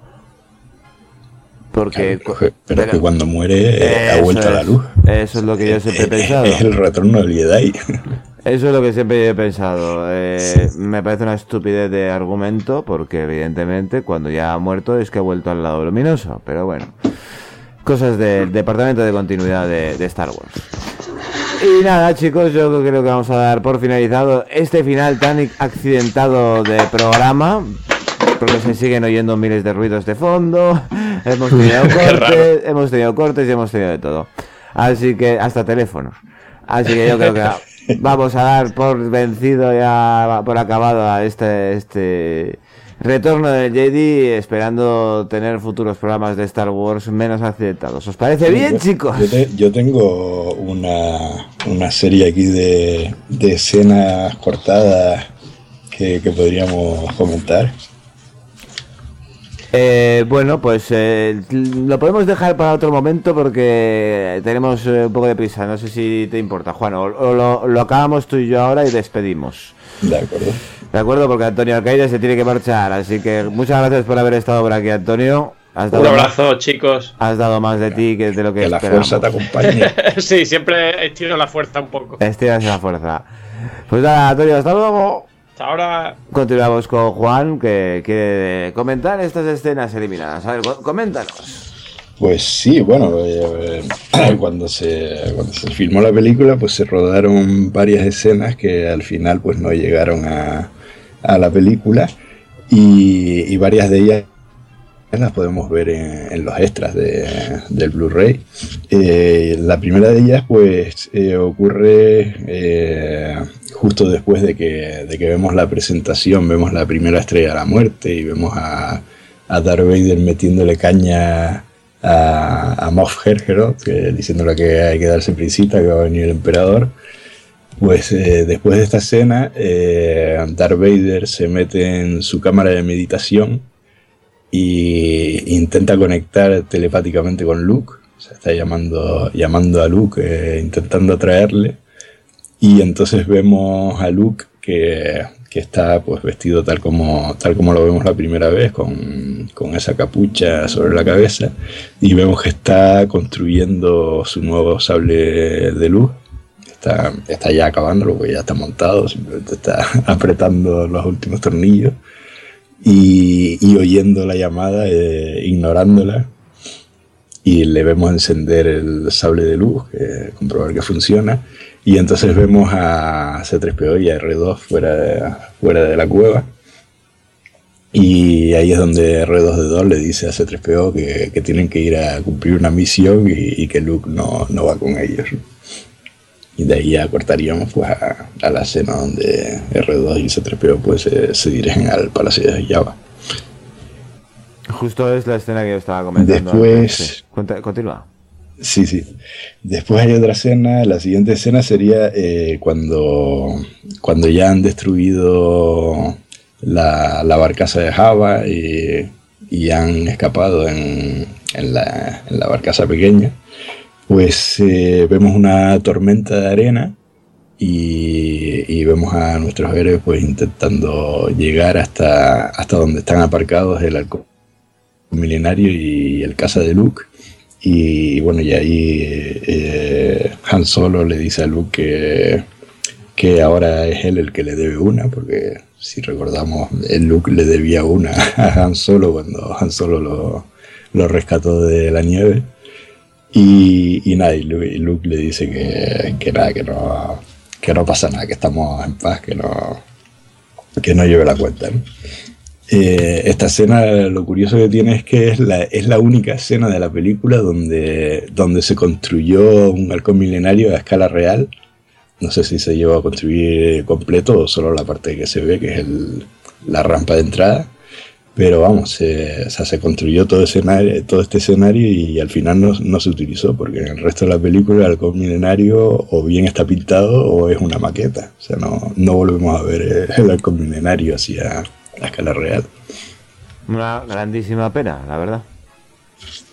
S4: Porque
S8: claro, pero, pero, pero que cuando muere ha vuelto
S4: es,
S8: a la luz.
S4: Eso es lo que yo siempre he pensado.
S8: Es el retorno del Jedi.
S4: Eso es lo que siempre he pensado. Eh, me parece una estupidez de argumento, porque evidentemente cuando ya ha muerto es que ha vuelto al lado luminoso. Pero bueno, cosas del departamento de continuidad de, de Star Wars. Y nada, chicos, yo creo que vamos a dar por finalizado este final tan accidentado de programa, porque se siguen oyendo miles de ruidos de fondo. Hemos tenido cortes, hemos tenido cortes y hemos tenido de todo. Así que hasta teléfonos. Así que yo creo que vamos a dar por vencido ya, por acabado a este este retorno del Jedi, esperando tener futuros programas de Star Wars menos accidentados. ¿Os parece bien,
S8: yo,
S4: chicos?
S8: Yo, te, yo tengo una, una serie aquí de, de escenas cortadas que, que podríamos comentar.
S4: Eh, bueno, pues eh, lo podemos dejar para otro momento porque tenemos eh, un poco de prisa. No sé si te importa, Juan, o, o lo, lo acabamos tú y yo ahora y despedimos.
S8: De acuerdo.
S4: De acuerdo, porque Antonio Alcaide se tiene que marchar. Así que muchas gracias por haber estado por aquí, Antonio.
S5: Has dado un abrazo, más, chicos.
S4: Has dado más de ti que de lo que,
S8: que la
S4: esperamos.
S8: Fuerza te acompañe.
S5: Sí, siempre estiro la fuerza un poco.
S4: Estiras la fuerza. Pues nada, Antonio, hasta luego.
S5: Hasta ahora.
S4: Continuamos con Juan, que quiere comentar estas escenas eliminadas. A ver, coméntanos.
S8: Pues sí, bueno, eh, cuando se cuando se filmó la película, pues se rodaron varias escenas que al final pues no llegaron a, a la película, y, y varias de ellas las podemos ver en, en los extras de, del Blu-ray. Eh, la primera de ellas pues eh, ocurre eh, justo después de que, de que vemos la presentación, vemos la primera estrella de la muerte y vemos a, a Darth Vader metiéndole caña a, a Moff Gideon, que diciéndole que hay que darse prisita, que va a venir el emperador. Pues eh, después de esta escena, eh, Darth Vader se mete en su cámara de meditación y intenta conectar telepáticamente con Luke. O sea, está llamando, llamando a Luke, eh, intentando atraerle. Y entonces vemos a Luke que, que está pues vestido tal como, tal como lo vemos la primera vez, con, con esa capucha sobre la cabeza. Y vemos que está construyendo su nuevo sable de luz. Está, está ya acabándolo, porque ya está montado, simplemente está apretando los últimos tornillos. Y, y oyendo la llamada, eh, ignorándola, y le vemos encender el sable de luz, que, comprobar que funciona, y entonces vemos a C tres P O y a R dos fuera de, fuera de la cueva, y ahí es donde R dos D dos le dice a C tres P O que, que tienen que ir a cumplir una misión y, y que Luke no, no va con ellos. Y de ahí ya cortaríamos pues a, a la escena donde R dos y C tres P O pues se, se dirigen al Palacio de Jabba.
S4: Justo es la escena que yo estaba comentando.
S8: Después...
S4: Sí. Cuenta, continúa.
S8: Sí, sí. Después hay otra escena. La siguiente escena sería eh, cuando, cuando ya han destruido la, la barcaza de Jabba y, y han escapado en, en, la, en la barcaza pequeña. Pues eh, vemos una tormenta de arena y, y vemos a nuestros héroes pues intentando llegar hasta, hasta donde están aparcados el halcón milenario y el caza de Luke. Y bueno, y ahí eh, Han Solo le dice a Luke que, que ahora es él el que le debe una, porque si recordamos, el Luke le debía una a Han Solo cuando Han Solo lo, lo rescató de la nieve. Y, y nada, y Luke, Luke le dice que, que nada, que no, que no pasa nada, que estamos en paz, que no, que no lleve la cuenta, ¿no? Eh, esta escena, lo curioso que tiene es que es la, es la única escena de la película donde, donde se construyó un halcón milenario a escala real. No sé si se llevó a construir completo o solo la parte que se ve, que es el, la rampa de entrada. Pero vamos, se, o sea, se construyó todo, escenario, todo este escenario y al final no, no se utilizó, porque en el resto de la película el halcón milenario o bien está pintado o es una maqueta. O sea, no, no volvemos a ver el halcón milenario así a, a escala real.
S4: Una grandísima pena, la verdad.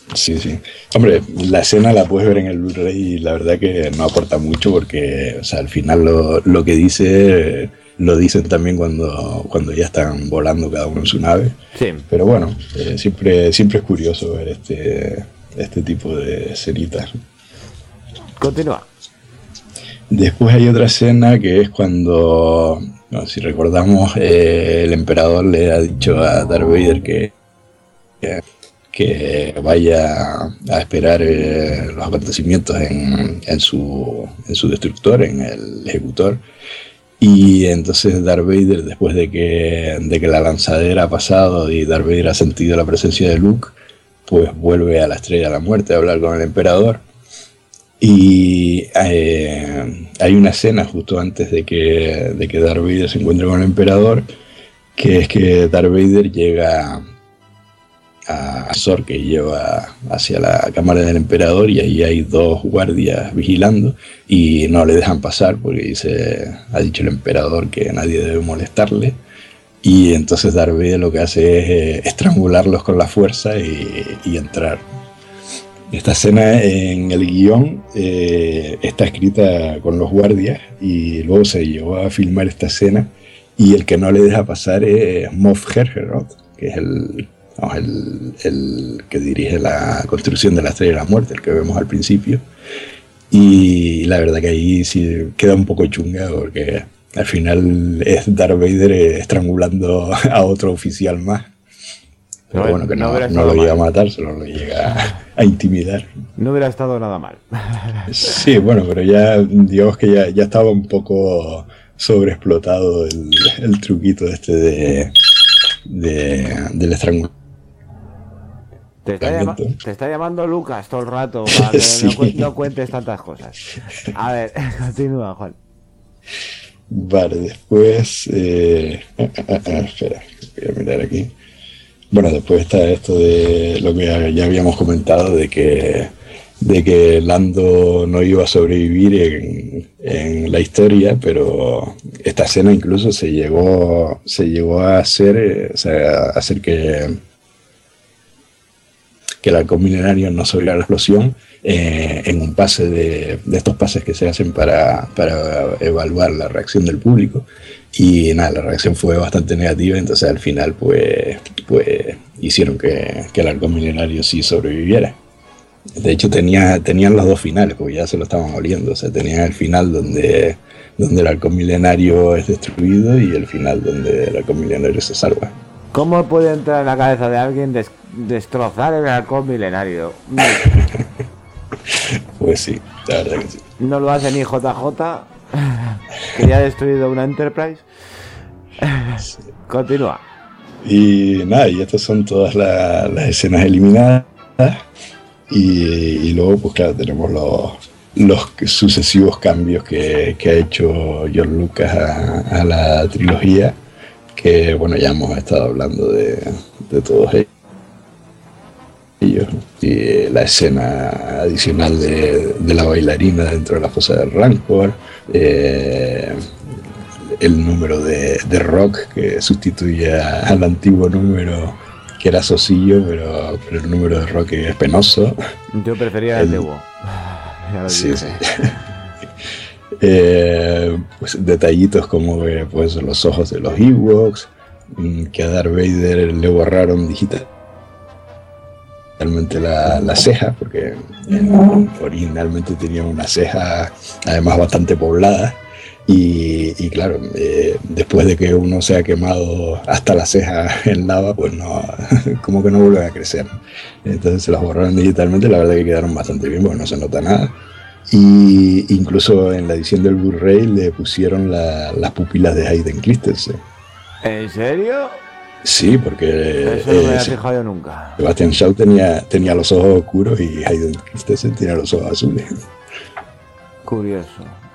S8: Sí, sí. Hombre, la escena la puedes ver en el Blu-ray y la verdad que no aporta mucho porque, o sea, al final lo, lo que dice lo dicen también cuando, cuando ya están volando cada uno en su nave.
S4: Sí.
S8: Pero bueno, eh, siempre, siempre es curioso ver este, este tipo de escenitas.
S4: Continúa.
S8: Después hay otra escena que es cuando, no, si recordamos, eh, el emperador le ha dicho a Darth Vader que, que, que vaya a esperar eh, los acontecimientos en, en, su, en su destructor, en el ejecutor. Y entonces Darth Vader, después de que, de que la lanzadera ha pasado y Darth Vader ha sentido la presencia de Luke, pues vuelve a la Estrella de la Muerte a hablar con el emperador. Y eh, hay una escena justo antes de que, de que Darth Vader se encuentre con el emperador, que es que Darth Vader llega a Zor, que lleva hacia la cámara del emperador, y ahí hay dos guardias vigilando y no le dejan pasar porque dice, ha dicho el emperador que nadie debe molestarle. Y entonces Darth Vader lo que hace es eh, estrangularlos con la fuerza y, y entrar. Esta escena en el guión eh, está escrita con los guardias y luego se llevó a filmar esta escena, y el que no le deja pasar es Moff Gideon, que es el, no, el, el que dirige la construcción de la Estrella de la Muerte, el que vemos al principio. Y la verdad que ahí sí queda un poco chunga porque al final es Darth Vader estrangulando a otro oficial más. Pero no, bueno, que no, no, no lo llega a matar, solo lo llega a intimidar.
S4: No hubiera estado nada mal.
S8: Sí, bueno, pero ya, digamos que ya, ya estaba un poco sobreexplotado el, el truquito este de, de del estrangulamiento.
S4: Te está, llama, te está llamando Lucas todo el rato para que sí. no, cu no cuentes tantas cosas. A ver, continúa, Juan.
S8: Vale, después... Eh, ah, ah, ah, espera, voy a mirar aquí. Bueno, después está esto de lo que ya habíamos comentado, de que, de que Lando no iba a sobrevivir en, en la historia, pero esta escena incluso se llegó, se llegó a hacer, o sea, a hacer que, que el halcón milenario no sobreviviera a la explosión eh, en un pase de, de estos pases que se hacen para, para evaluar la reacción del público. Y nada, la reacción fue bastante negativa, entonces al final pues, pues hicieron que, que el halcón milenario sí sobreviviera. De hecho tenía, tenían los dos finales, porque ya se lo estaban oliendo. O sea, tenían el final donde, donde el halcón milenario es destruido y el final donde el halcón milenario se salva.
S4: ¿Cómo puede entrar en la cabeza de alguien des destrozar el halcón milenario?
S8: Pues sí, la verdad que sí.
S4: No lo hace ni J J, que ya ha destruido una Enterprise. Sí. Continúa.
S8: Y nada, y estas son todas la, las escenas eliminadas. Y, y luego, pues claro, tenemos los, los sucesivos cambios que, que ha hecho George Lucas a, a la trilogía. Que bueno, ya hemos estado hablando de, de todos ellos. Y la escena adicional de, de la bailarina dentro de la fosa del Rancor. Eh, el número de, de rock que sustituye a, al antiguo número que era Sosillo, pero, pero el número de rock es penoso.
S4: Yo prefería el antiguo.
S8: Sí, sí. eh, pues detallitos como eh, pues, los ojos de los Ewoks, que a Darth Vader le borraron digitalmente la, la ceja, porque eh, originalmente tenía una ceja además bastante poblada. Y, y claro, eh, después de que uno se ha quemado hasta la ceja en lava, pues no, como que no vuelven a crecer. Entonces se las borraron digitalmente, la verdad que quedaron bastante bien, porque no se nota nada. Y incluso en la edición del Blu-ray le pusieron la, las pupilas de Hayden Christensen.
S4: ¿En serio?
S8: Sí, porque...
S4: Eso no me había fijado yo nunca.
S8: Sebastian Shaw tenía, tenía los ojos oscuros y Hayden Christensen tenía los ojos azules.
S4: Curioso.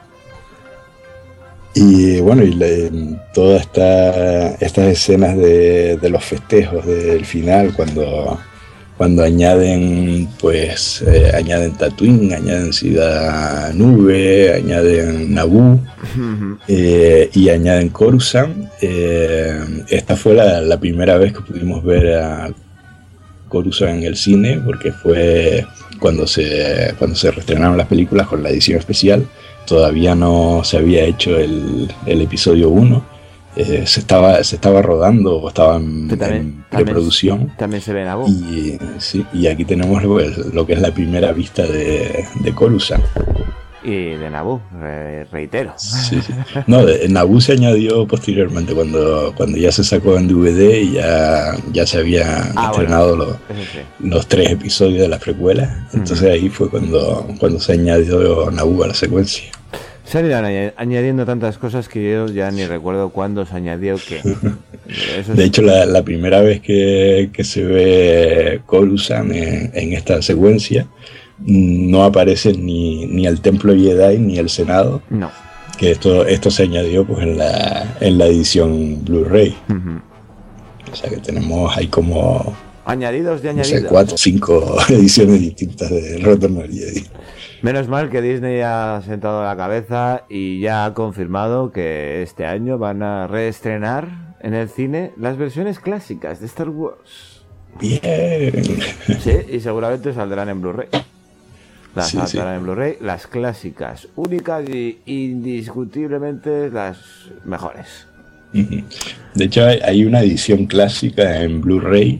S8: Y bueno, y la, todas esta, estas escenas de, de los festejos del final, cuando, cuando añaden, pues, eh, añaden Tatooine, añaden Ciudad Nube, añaden Naboo eh, y añaden Coruscant. Eh, esta fue la, la primera vez que pudimos ver a Coruscant en el cine, porque fue cuando se, cuando se reestrenaron las películas con la edición especial. Todavía no se había hecho el, el episodio uno. Eh, se estaba se estaba rodando o estaba en,
S4: también,
S8: en preproducción.
S4: También, también se ve en Naboo.
S8: Y, sí, y aquí tenemos lo, lo que es la primera vista de, de Coruscant.
S4: Y de Naboo, re, reitero.
S8: Sí, sí. No, de, Naboo se añadió posteriormente, cuando, cuando ya se sacó en D V D y ya, ya se habían ah, estrenado bueno, los, sí. los tres episodios de la precuela. Entonces uh-huh. ahí fue cuando, cuando se añadió Naboo a la secuencia.
S4: Se han ido añadiendo tantas cosas que yo ya ni recuerdo cuándo se añadió qué. Eso es...
S8: De hecho, la, la primera vez que, que se ve Coruscant en, en esta secuencia, no aparece ni, ni el Templo Jedi ni el Senado.
S4: No.
S8: Que esto, esto se añadió pues en la, en la edición Blu-ray. Uh-huh. O sea que tenemos ahí como...
S4: Añadidos de añadidos.
S8: No sé, cuatro o cinco ediciones distintas de Retorno del Jedi.
S4: Menos mal que Disney ha sentado la cabeza y ya ha confirmado que este año van a reestrenar en el cine las versiones clásicas de Star Wars.
S8: Bien.
S4: Sí, y seguramente saldrán en Blu-ray. Las sí, saldrán sí. en Blu-ray, las clásicas, únicas y indiscutiblemente las mejores.
S8: De hecho, hay, hay una edición clásica en Blu-ray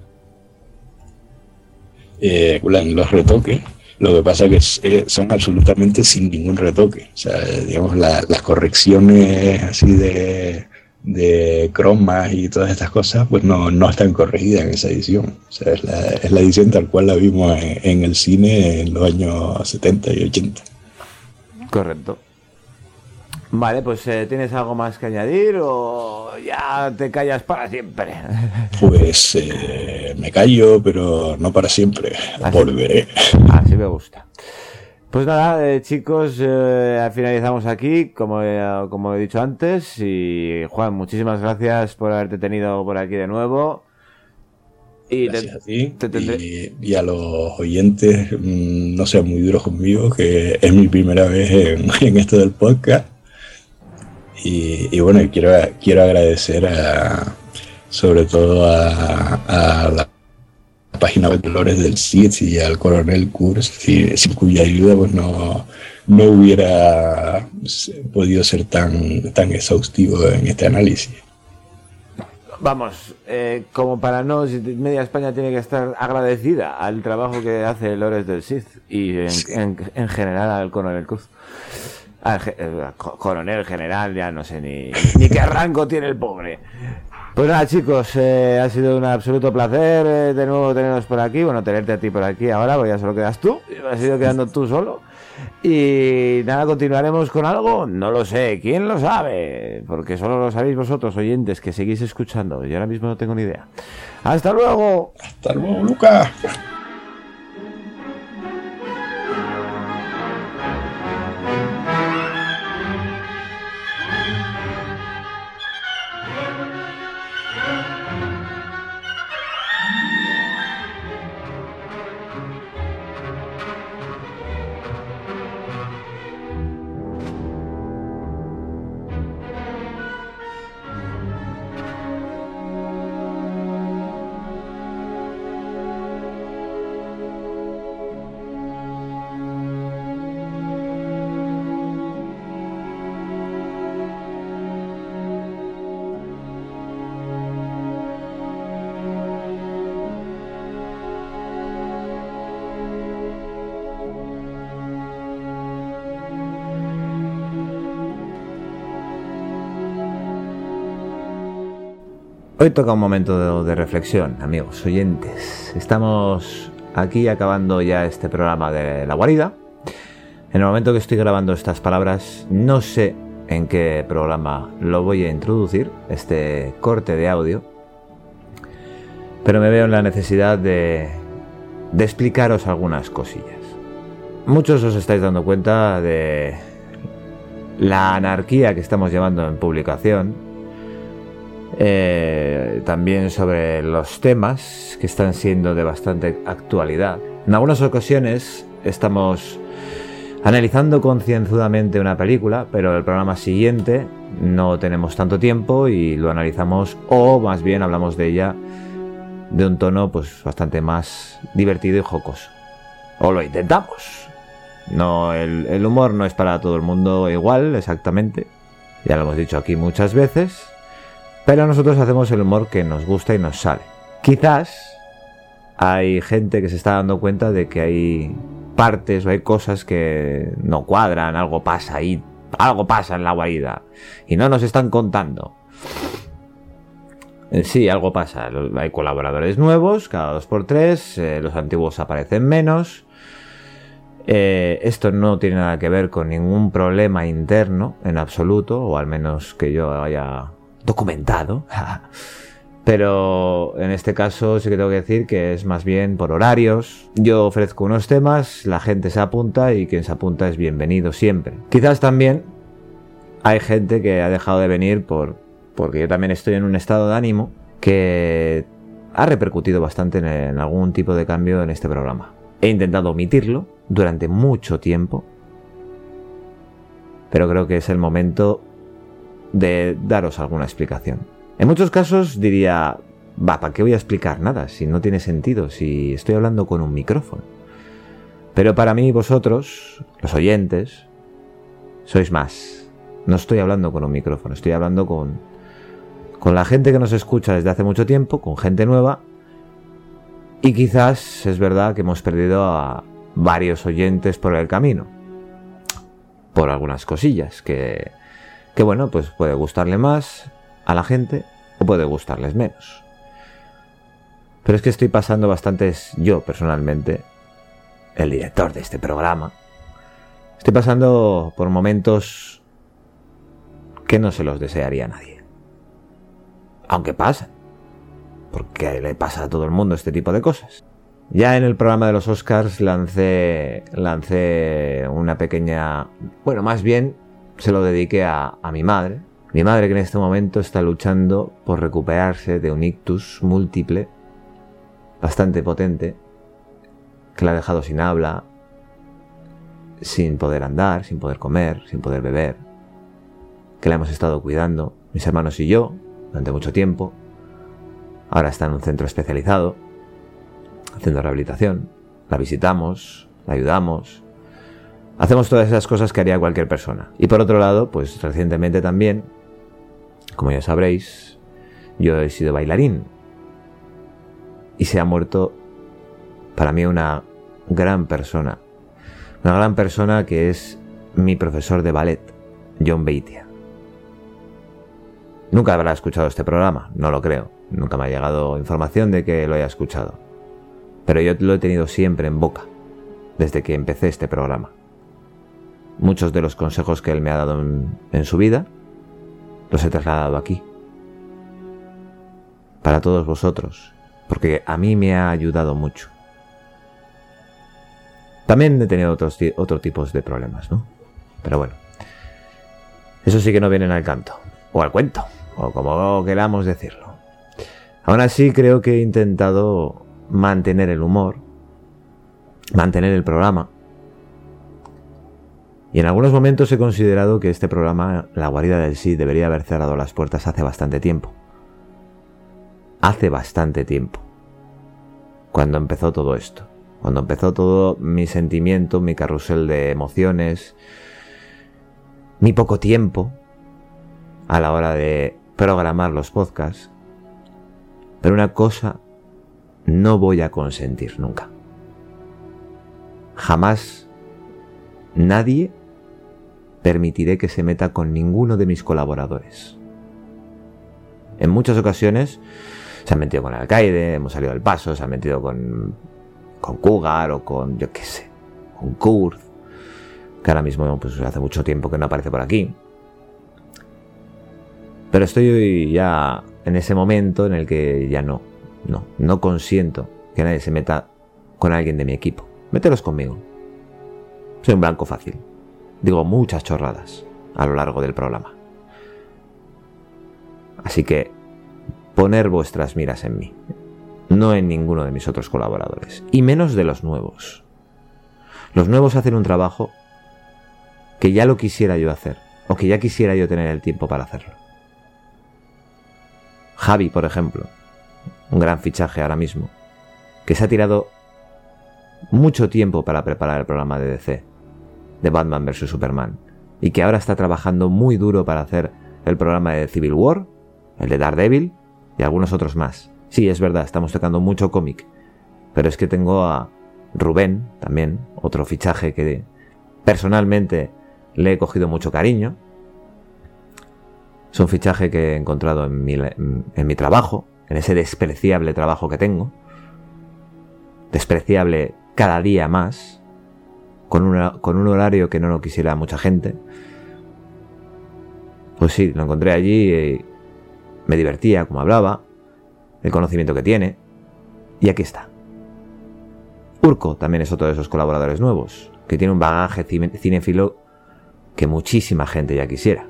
S8: eh, en los retoques. Lo que pasa es que son absolutamente sin ningún retoque. O sea, digamos, la, las correcciones así de, de cromas y todas estas cosas, pues no, no están corregidas en esa edición. O sea, es la, es la edición tal cual la vimos en, en el cine en los años setenta y ochenta.
S4: Correcto. Vale, pues eh, ¿tienes algo más que añadir o ya te callas para siempre?
S8: Pues eh, me callo, pero no para siempre. Así, volveré.
S4: Así me gusta. Pues nada, eh, chicos, eh, finalizamos aquí, como, eh, como he dicho antes. Y Juan, muchísimas gracias por haberte tenido por aquí de nuevo. Y
S8: gracias
S4: te,
S8: a ti
S4: te tendré...
S8: y, y a los oyentes, mmm, no sean muy duros conmigo, que es mi primera vez en, en esto del podcast. Y, y bueno, quiero, quiero agradecer a, sobre todo a, a la página web de Lores del Sith y al coronel Kurz, sin, sin cuya ayuda pues no, no hubiera podido ser tan, tan exhaustivo en este análisis.
S4: Vamos, eh, como para no, media España tiene que estar agradecida al trabajo que hace Lores del Sith y en, sí. en, en general al coronel Kurz. Al coronel general, ya no sé ni, ni qué rango tiene el pobre. Pues nada, chicos, eh, ha sido un absoluto placer eh, de nuevo tenernos por aquí. Bueno, tenerte a ti por aquí ahora, pues ya solo quedas tú. Has ido quedando tú solo. Y nada, continuaremos con algo. No lo sé, ¿quién lo sabe? Porque solo lo sabéis vosotros, oyentes, que seguís escuchando. Yo ahora mismo no tengo ni idea. ¡Hasta luego!
S8: ¡Hasta luego, Lucas!
S4: Hoy toca un momento de, de reflexión, amigos oyentes. Estamos aquí acabando ya este programa de La Guarida. En el momento que estoy grabando estas palabras, no sé en qué programa lo voy a introducir, este corte de audio, pero me veo en la necesidad de, de explicaros algunas cosillas. Muchos os estáis dando cuenta de la anarquía que estamos llevando en publicación. Eh, también sobre los temas que están siendo de bastante actualidad. En algunas ocasiones estamos analizando concienzudamente una película, pero el programa siguiente no tenemos tanto tiempo y lo analizamos, o más bien hablamos de ella de un tono pues bastante más divertido y jocoso. O lo intentamos. No, el, el humor no es para todo el mundo igual, exactamente. Ya lo hemos dicho aquí muchas veces. Pero nosotros hacemos el humor que nos gusta y nos sale. Quizás hay gente que se está dando cuenta de que hay partes o hay cosas que no cuadran, algo pasa ahí, algo pasa en la guarida y no nos están contando. Sí, algo pasa. Hay colaboradores nuevos cada dos por tres, eh, los antiguos aparecen menos. Eh, esto no tiene nada que ver con ningún problema interno en absoluto, o al menos que yo haya documentado. Pero en este caso sí que tengo que decir que es más bien por horarios. Yo ofrezco unos temas, la gente se apunta y quien se apunta es bienvenido siempre. Quizás también hay gente que ha dejado de venir por, porque yo también estoy en un estado de ánimo que ha repercutido bastante en, en algún tipo de cambio en este programa. He intentado omitirlo durante mucho tiempo, pero creo que es el momento de daros alguna explicación. En muchos casos diría, va, ¿para qué voy a explicar nada? Si no tiene sentido, si estoy hablando con un micrófono. Pero para mí, vosotros, los oyentes, sois más. No estoy hablando con un micrófono, estoy hablando con, con la gente que nos escucha desde hace mucho tiempo, con gente nueva. Y quizás es verdad que hemos perdido a varios oyentes por el camino. Por algunas cosillas que, que bueno, pues puede gustarle más a la gente o puede gustarles menos. Pero es que estoy pasando bastantes, yo personalmente, el director de este programa, estoy pasando por momentos que no se los desearía a nadie. Aunque pasan, porque le pasa a todo el mundo este tipo de cosas. Ya en el programa de los Oscars lancé, lancé una pequeña... Bueno, más bien se lo dediqué a, a mi madre. Mi madre que en este momento está luchando por recuperarse de un ictus múltiple bastante potente, que la ha dejado sin habla, sin poder andar, sin poder comer, sin poder beber, que la hemos estado cuidando, mis hermanos y yo, durante mucho tiempo. Ahora está en un centro especializado, haciendo rehabilitación, la visitamos, la ayudamos, hacemos todas esas cosas que haría cualquier persona. Y por otro lado, pues recientemente también, como ya sabréis, yo he sido bailarín. Y se ha muerto para mí una gran persona. Una gran persona que es mi profesor de ballet, John Beitia. Nunca habrá escuchado este programa, no lo creo. Nunca me ha llegado información de que lo haya escuchado. Pero yo lo he tenido siempre en boca, desde que empecé este programa. Muchos de los consejos que él me ha dado en, en su vida los he trasladado aquí. Para todos vosotros, porque a mí me ha ayudado mucho. También he tenido otros, otros tipos de problemas, ¿no? Pero bueno, eso sí que no vienen al canto, o al cuento, o como queramos decirlo. Aún así creo que he intentado mantener el humor, mantener el programa. Y en algunos momentos he considerado que este programa, La Guarida del Sí, debería haber cerrado las puertas hace bastante tiempo. Hace bastante tiempo. Cuando empezó todo esto. Cuando empezó todo mi sentimiento, mi carrusel de emociones, mi poco tiempo a la hora de programar los podcasts. Pero una cosa no voy a consentir nunca. Jamás nadie permitiré que se meta con ninguno de mis colaboradores. En muchas ocasiones se han metido con Alcaide, hemos salido del paso, se han metido con, con Cougar o con, yo qué sé, con Kurt, que ahora mismo pues hace mucho tiempo que no aparece por aquí. Pero estoy ya en ese momento en el que ya no, no, no consiento que nadie se meta con alguien de mi equipo. Mételos conmigo. Soy un blanco fácil. Digo muchas chorradas a lo largo del programa. Así que poner vuestras miras en mí, no en ninguno de mis otros colaboradores, y menos de los nuevos. Los nuevos hacen un trabajo que ya lo quisiera yo hacer, o que ya quisiera yo tener el tiempo para hacerlo. Javi, por ejemplo, un gran fichaje ahora mismo, que se ha tirado mucho tiempo para preparar el programa de D C, de Batman versus Superman, y que ahora está trabajando muy duro para hacer el programa de Civil War, el de Daredevil y algunos otros más. Sí, es verdad, estamos tocando mucho cómic, pero es que tengo a Rubén también, otro fichaje que personalmente le he cogido mucho cariño. Es un fichaje que he encontrado en mi, en mi trabajo, en ese despreciable trabajo que tengo, despreciable cada día más, con, una, con un horario que no lo quisiera mucha gente. Pues sí, lo encontré allí y me divertía, como hablaba, el conocimiento que tiene, y aquí está. Urco también es otro de esos colaboradores nuevos, que tiene un bagaje cinéfilo que muchísima gente ya quisiera.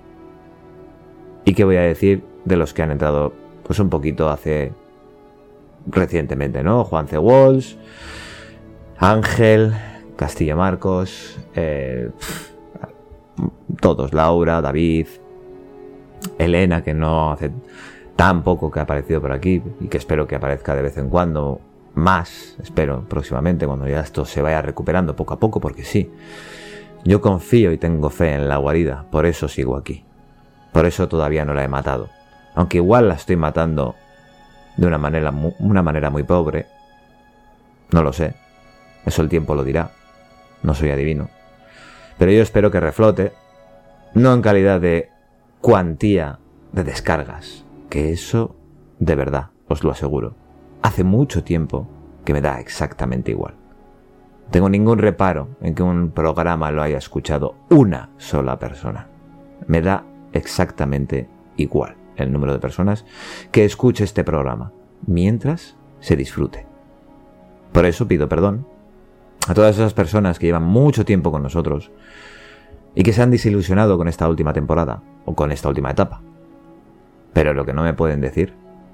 S4: ¿Y qué voy a decir de los que han entrado pues un poquito hace recientemente, ¿no? Juan C. Walsh, Ángel, Castillo Marcos, eh, todos, Laura, David, Elena, que no hace tan poco que ha aparecido por aquí y que espero que aparezca de vez en cuando más, espero próximamente, cuando ya esto se vaya recuperando poco a poco, porque sí, yo confío y tengo fe en la guarida, por eso sigo aquí, por eso todavía no la he matado, aunque igual la estoy matando de una manera, una manera muy pobre, no lo sé, eso el tiempo lo dirá, no soy adivino, pero yo espero que reflote, no en calidad de cuantía de descargas, que eso de verdad, os lo aseguro, hace mucho tiempo que me da exactamente igual. No tengo ningún reparo en que un programa lo haya escuchado una sola persona. Me da exactamente igual el número de personas que escuche este programa, mientras se disfrute. Por eso pido perdón a todas esas personas que llevan mucho tiempo con nosotros y que se han desilusionado con esta última temporada o con esta última etapa. Pero lo que no me pueden decir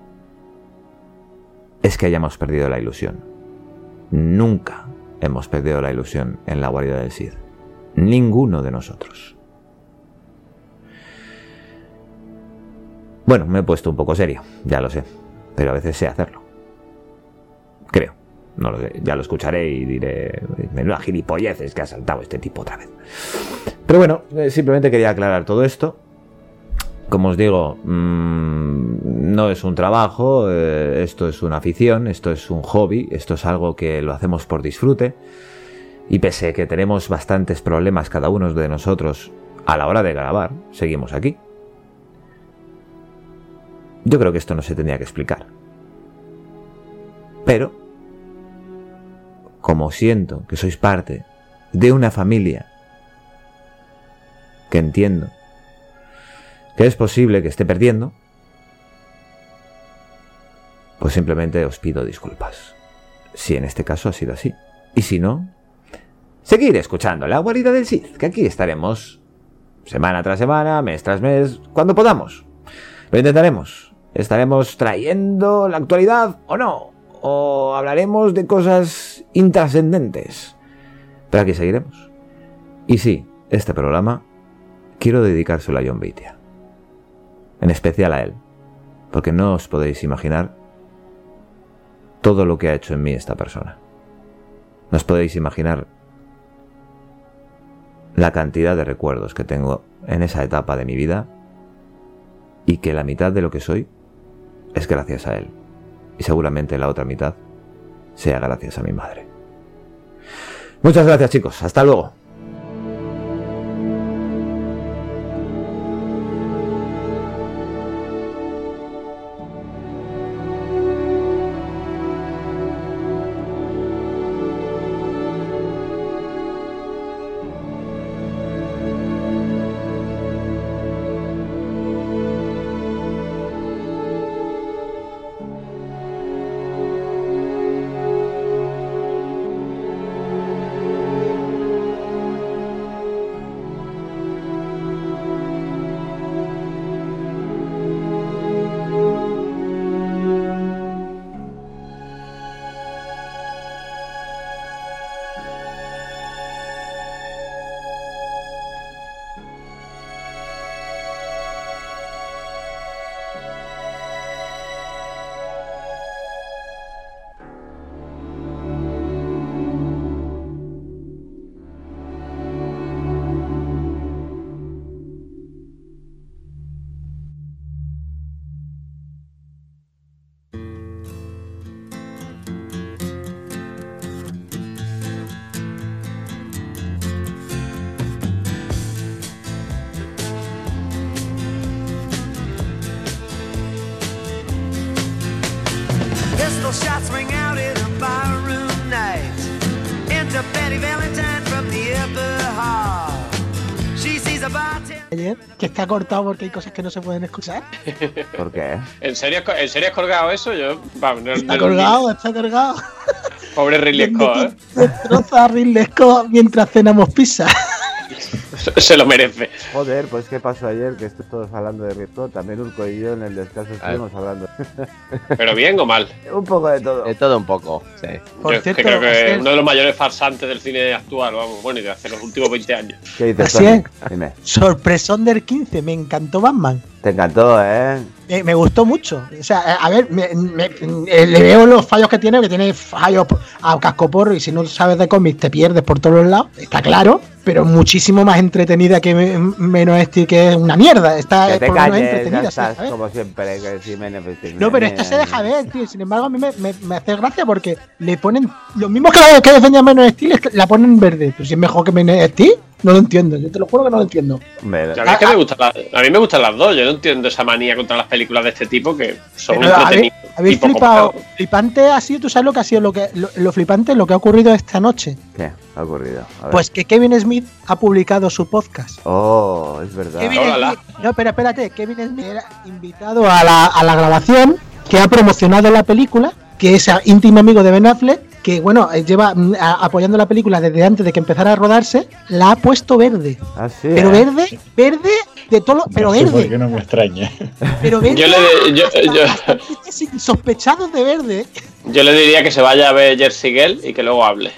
S4: es que hayamos perdido la ilusión. Nunca hemos perdido la ilusión en la guarida del Sith. Ninguno de nosotros. Bueno, me he puesto un poco serio, ya lo sé, pero a veces sé hacerlo. Creo. No lo sé, ya lo escucharé y diré, menuda gilipolleces que ha saltado este tipo otra vez. Pero bueno, simplemente quería aclarar todo esto. Como os digo, mmm, no es un trabajo, eh, esto es una afición, esto es un hobby, esto es algo que lo hacemos por disfrute. Y pese a que tenemos bastantes problemas cada uno de nosotros a la hora de grabar, seguimos aquí. Yo creo que esto no se tendría que explicar. Pero, como siento que sois parte de una familia que entiendo que es posible que esté perdiendo, pues simplemente os pido disculpas, si en este caso ha sido así. Y si no, seguid escuchando La Guarida del Sith, que aquí estaremos semana tras semana, mes tras mes, cuando podamos. Lo intentaremos. Estaremos trayendo la actualidad o no, o hablaremos de cosas intrascendentes, pero aquí seguiremos. Y sí, este programa quiero dedicárselo a John Beitia, en especial a él, porque no os podéis imaginar todo lo que ha hecho en mí esta persona. No os podéis imaginar la cantidad de recuerdos que tengo en esa etapa de mi vida, y que la mitad de lo que soy es gracias a él, y seguramente la otra mitad sea gracias a mi madre. Muchas gracias, chicos, hasta luego.
S16: Pistol shots ring out in a barroom night. Enter Betty Valentine from the upper hall. She sees a bartender.
S7: Ayer, que está cortado porque hay cosas que no se pueden escuchar.
S4: ¿Por qué?
S5: ¿En serio, ¿En serio has colgado eso? Yo, vamos, no,
S7: Está
S5: no
S7: colgado,
S5: lo
S7: está colgado.
S5: Pobre Ridley Scott, ¿eh?
S7: Destroza a Ridley Scott mientras cenamos pizza.
S5: Se lo merece.
S4: Joder, pues ¿qué pasó ayer? Que estoy todos hablando de Ridley Scott. También Urco y yo en el descanso estuvimos hablando.
S5: ¿Pero bien o mal?
S4: Un poco de todo.
S6: De todo un poco, sí.
S7: Por
S5: Yo
S7: cierto,
S5: que creo que
S7: así es.
S5: uno de los mayores farsantes del cine actual, vamos, bueno, y de hace los últimos veinte años.
S4: ¿Qué dices,
S7: Así
S4: Tony?
S7: es.
S4: Dime.
S7: Sorpresón del quince, me encantó Batman.
S4: Te encantó, ¿eh?
S7: Eh, me gustó mucho. O sea, a ver, me, me- eh, le veo los fallos que tiene, que tiene fallos a cascoporro y si no sabes de cómics te pierdes por todos los lados, está claro, pero muchísimo más entretenida que me- menos este, que es una mierda. Está
S4: Que
S7: eh,
S4: te
S7: por lo menos
S4: calles, ya
S7: entretenida,
S4: estás,
S7: ¿sabes?
S4: como siempre, que si me necesitas.
S7: No, pero esta se deja ver, tío. Sin embargo, a mí me, me- me hace gracia porque le ponen. Los mismos que, la- que defendían menos Steel es que la ponen verde. Pero si es mejor que menos Steel, no lo entiendo. Yo te lo juro que no lo entiendo.
S4: Hombre,
S5: A mí, es que me gustan las- a mí me gustan las dos. Yo no entiendo esa manía contra las películas de este tipo que son
S7: Pero, ¿habéis,
S5: entretenidas.
S7: habéis
S5: y poco
S7: flipado?
S5: más.
S7: Flipante ha sido, ¿tú sabes lo que ha sido? Lo, que, lo, lo flipante, lo que ha ocurrido esta noche.
S4: ¿Qué ha ocurrido? A ver.
S7: Pues que Kevin Smith ha publicado su podcast.
S4: Oh, es verdad.
S7: Kevin
S5: Órala.
S7: Smith, no, pero espérate, Kevin Smith era invitado a la, a la grabación, que ha promocionado la película, que es a- íntimo amigo de Ben Affleck, que bueno, eh, lleva mm, a- apoyando la película desde antes de que empezara a rodarse, la ha puesto verde.
S4: Ah, sí.
S7: Pero
S4: ¿eh?
S7: verde, verde de todo, lo- pero
S8: no sé por
S7: verde,
S8: qué no me extraña.
S7: pero verde.
S5: Yo le, yo, yo,
S7: hasta tintes insospechados de verde.
S5: yo le diría que se vaya a ver Jersey Girl y que luego hable.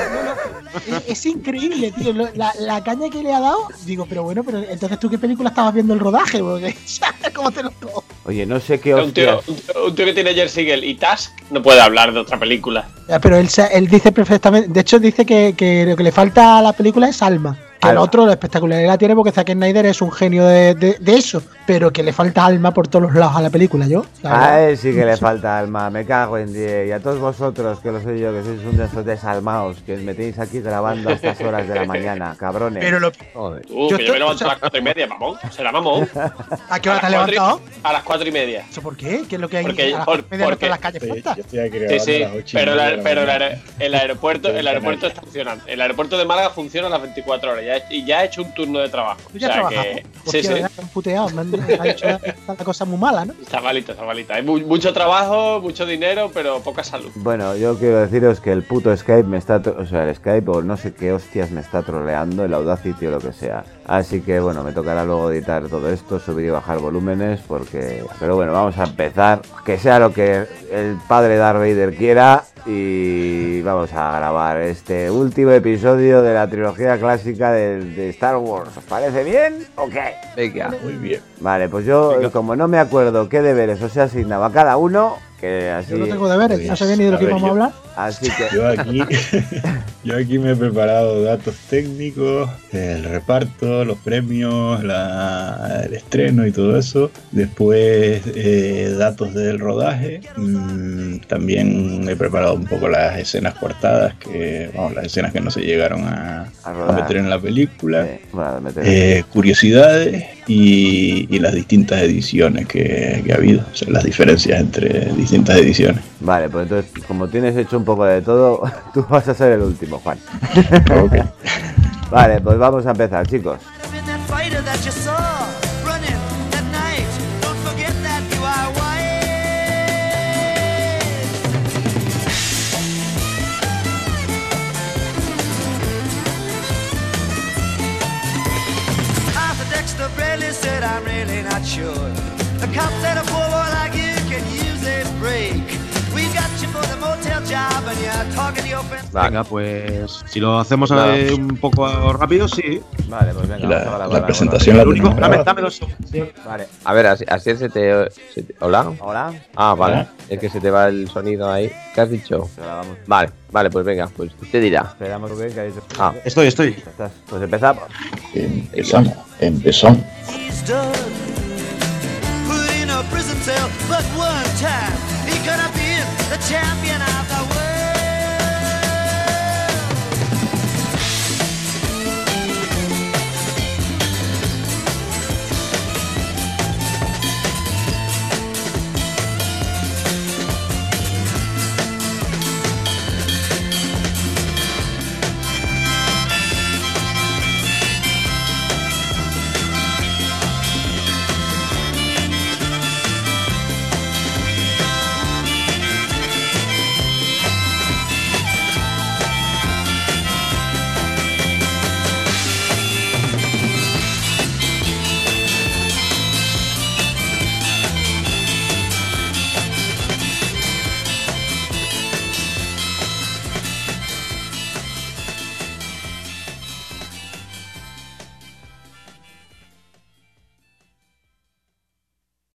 S7: Es, es increíble, tío. lo- La, la caña que le ha dado. Digo, pero bueno, pero entonces tú qué película estabas viendo el rodaje, porque ¿cómo te lo tomo?
S4: Oye, no sé qué
S5: Un tío,
S4: hostias.
S5: un, tío, un tío que tiene Jersey Girl y Task no puede hablar de otra película.
S7: Ya, pero él, se- él dice perfectamente. De hecho, dice que, que lo que le falta a la película es alma. Que el
S4: Alma.
S7: otro, la espectacularidad tiene porque Zack Snyder es un genio de, de- de eso. Pero que le falta alma por todos los lados a la película, yo. la
S4: A
S7: verdad.
S4: él sí que le falta alma, me cago en diez. Y a todos vosotros, que lo soy yo, que sois un de esos desalmaos, que me tenéis aquí grabando a estas horas de la mañana, cabrones.
S7: Pero lo,
S6: Joder.
S5: Tú,
S7: Yo
S5: que yo me
S7: estoy-
S5: levanto
S7: o sea-
S5: a las cuatro y media, mamón. Será mamón.
S7: ¿A qué hora te has
S5: A las cuatro y-
S7: levantado?
S5: A las cuatro y media.
S7: ¿Eso por qué? ¿Qué es lo que hay
S5: Porque-
S7: a las
S5: por-
S7: cuatro y media no
S5: porque-
S7: están las calles
S8: Sí,
S7: puestas?
S8: yo estoy aquí
S5: Sí,
S8: grabando
S5: sí,
S8: a las ocho y
S5: pero,
S8: media
S5: la-
S8: de la
S5: pero el,
S8: mañana.
S5: aer- el aeropuerto,
S8: Estoy
S5: el aeropuerto
S8: canalla.
S5: está funcionando. El aeropuerto de Málaga funciona a las veinticuatro horas ya he- y ya he hecho un turno de trabajo.
S7: ¿Tú ya
S5: o sea
S7: trabajas?
S5: que,
S7: Hostia,
S5: sí, sí,
S7: ¿verdad? Me han puteado, me han, me han dicho que está la cosa muy mala, ¿no?
S5: está malita, está malita. Hay mu- mucho trabajo, mucho dinero, pero poca salud.
S4: Bueno, yo quiero deciros que el puto Skype me está, tro- o sea, el Skype o no sé qué hostias me está troleando, el Audacity o lo que sea. Así que bueno, me tocará luego editar todo esto, subir y bajar volúmenes, porque... Pero bueno, vamos a empezar, que sea lo que el padre Darth Vader quiera, y vamos a grabar este último episodio de la trilogía clásica de, de Star Wars. ¿Os parece bien o qué?
S6: Venga.
S8: Muy bien.
S4: Vale, pues yo,
S8: Venga.
S4: como no me acuerdo qué deberes os he asignado a cada uno, que así...
S7: Yo no tengo deberes, no sé ni de lo
S8: A
S7: que
S8: ver,
S7: íbamos a
S8: yo-
S7: hablar.
S4: Así que...
S8: Yo aquí, yo aquí me he preparado datos técnicos, el reparto, los premios, la- el estreno y todo eso. Después eh, datos del rodaje. Mm, también he preparado un poco las escenas cortadas, que, vamos, las escenas que no se llegaron a,
S4: A
S8: a
S4: rodar.
S8: meter en la película.
S4: Sí, bueno, meter-
S8: Eh, curiosidades y, y las distintas ediciones que, que ha habido, o sea, las diferencias entre distintas ediciones.
S4: Vale, pues entonces, como tienes hecho un poco de todo, tú vas a ser el último, Juan.
S8: Ok.
S4: Vale, pues vamos a empezar, chicos.
S16: In that fighter that you saw running at night, don't forget that you are white. Arthur Dexter Bradley said, I'm really not sure. The cop said a poor boy like you can use a break. We got you for the motel job and you're talking to your friends.
S9: Venga, pues si lo hacemos
S6: Nada.
S9: eh, un poco rápido, sí.
S4: Vale, pues venga,
S8: La,
S4: vamos a
S8: la
S4: grabar.
S8: presentación la
S9: Lo único,
S8: tenemos
S9: dame,
S8: grabada.
S9: dame dos segundos.
S4: Vale,
S6: A ver, así, así se, te, se te- ¿Hola?
S4: hola.
S6: Ah, vale.
S8: Hola.
S6: Es que se te va el sonido ahí. ¿Qué has dicho?
S4: Grabamos.
S6: Vale, vale, pues venga, pues usted dirá.
S4: Esperamos bien que hayáis...
S6: Ah.
S9: Estoy, estoy.
S4: Estás- Pues empezamos.
S8: Empezamos, empezamos.
S16: He's done. Put in a prison cell, but one time he could have been the champion of the world.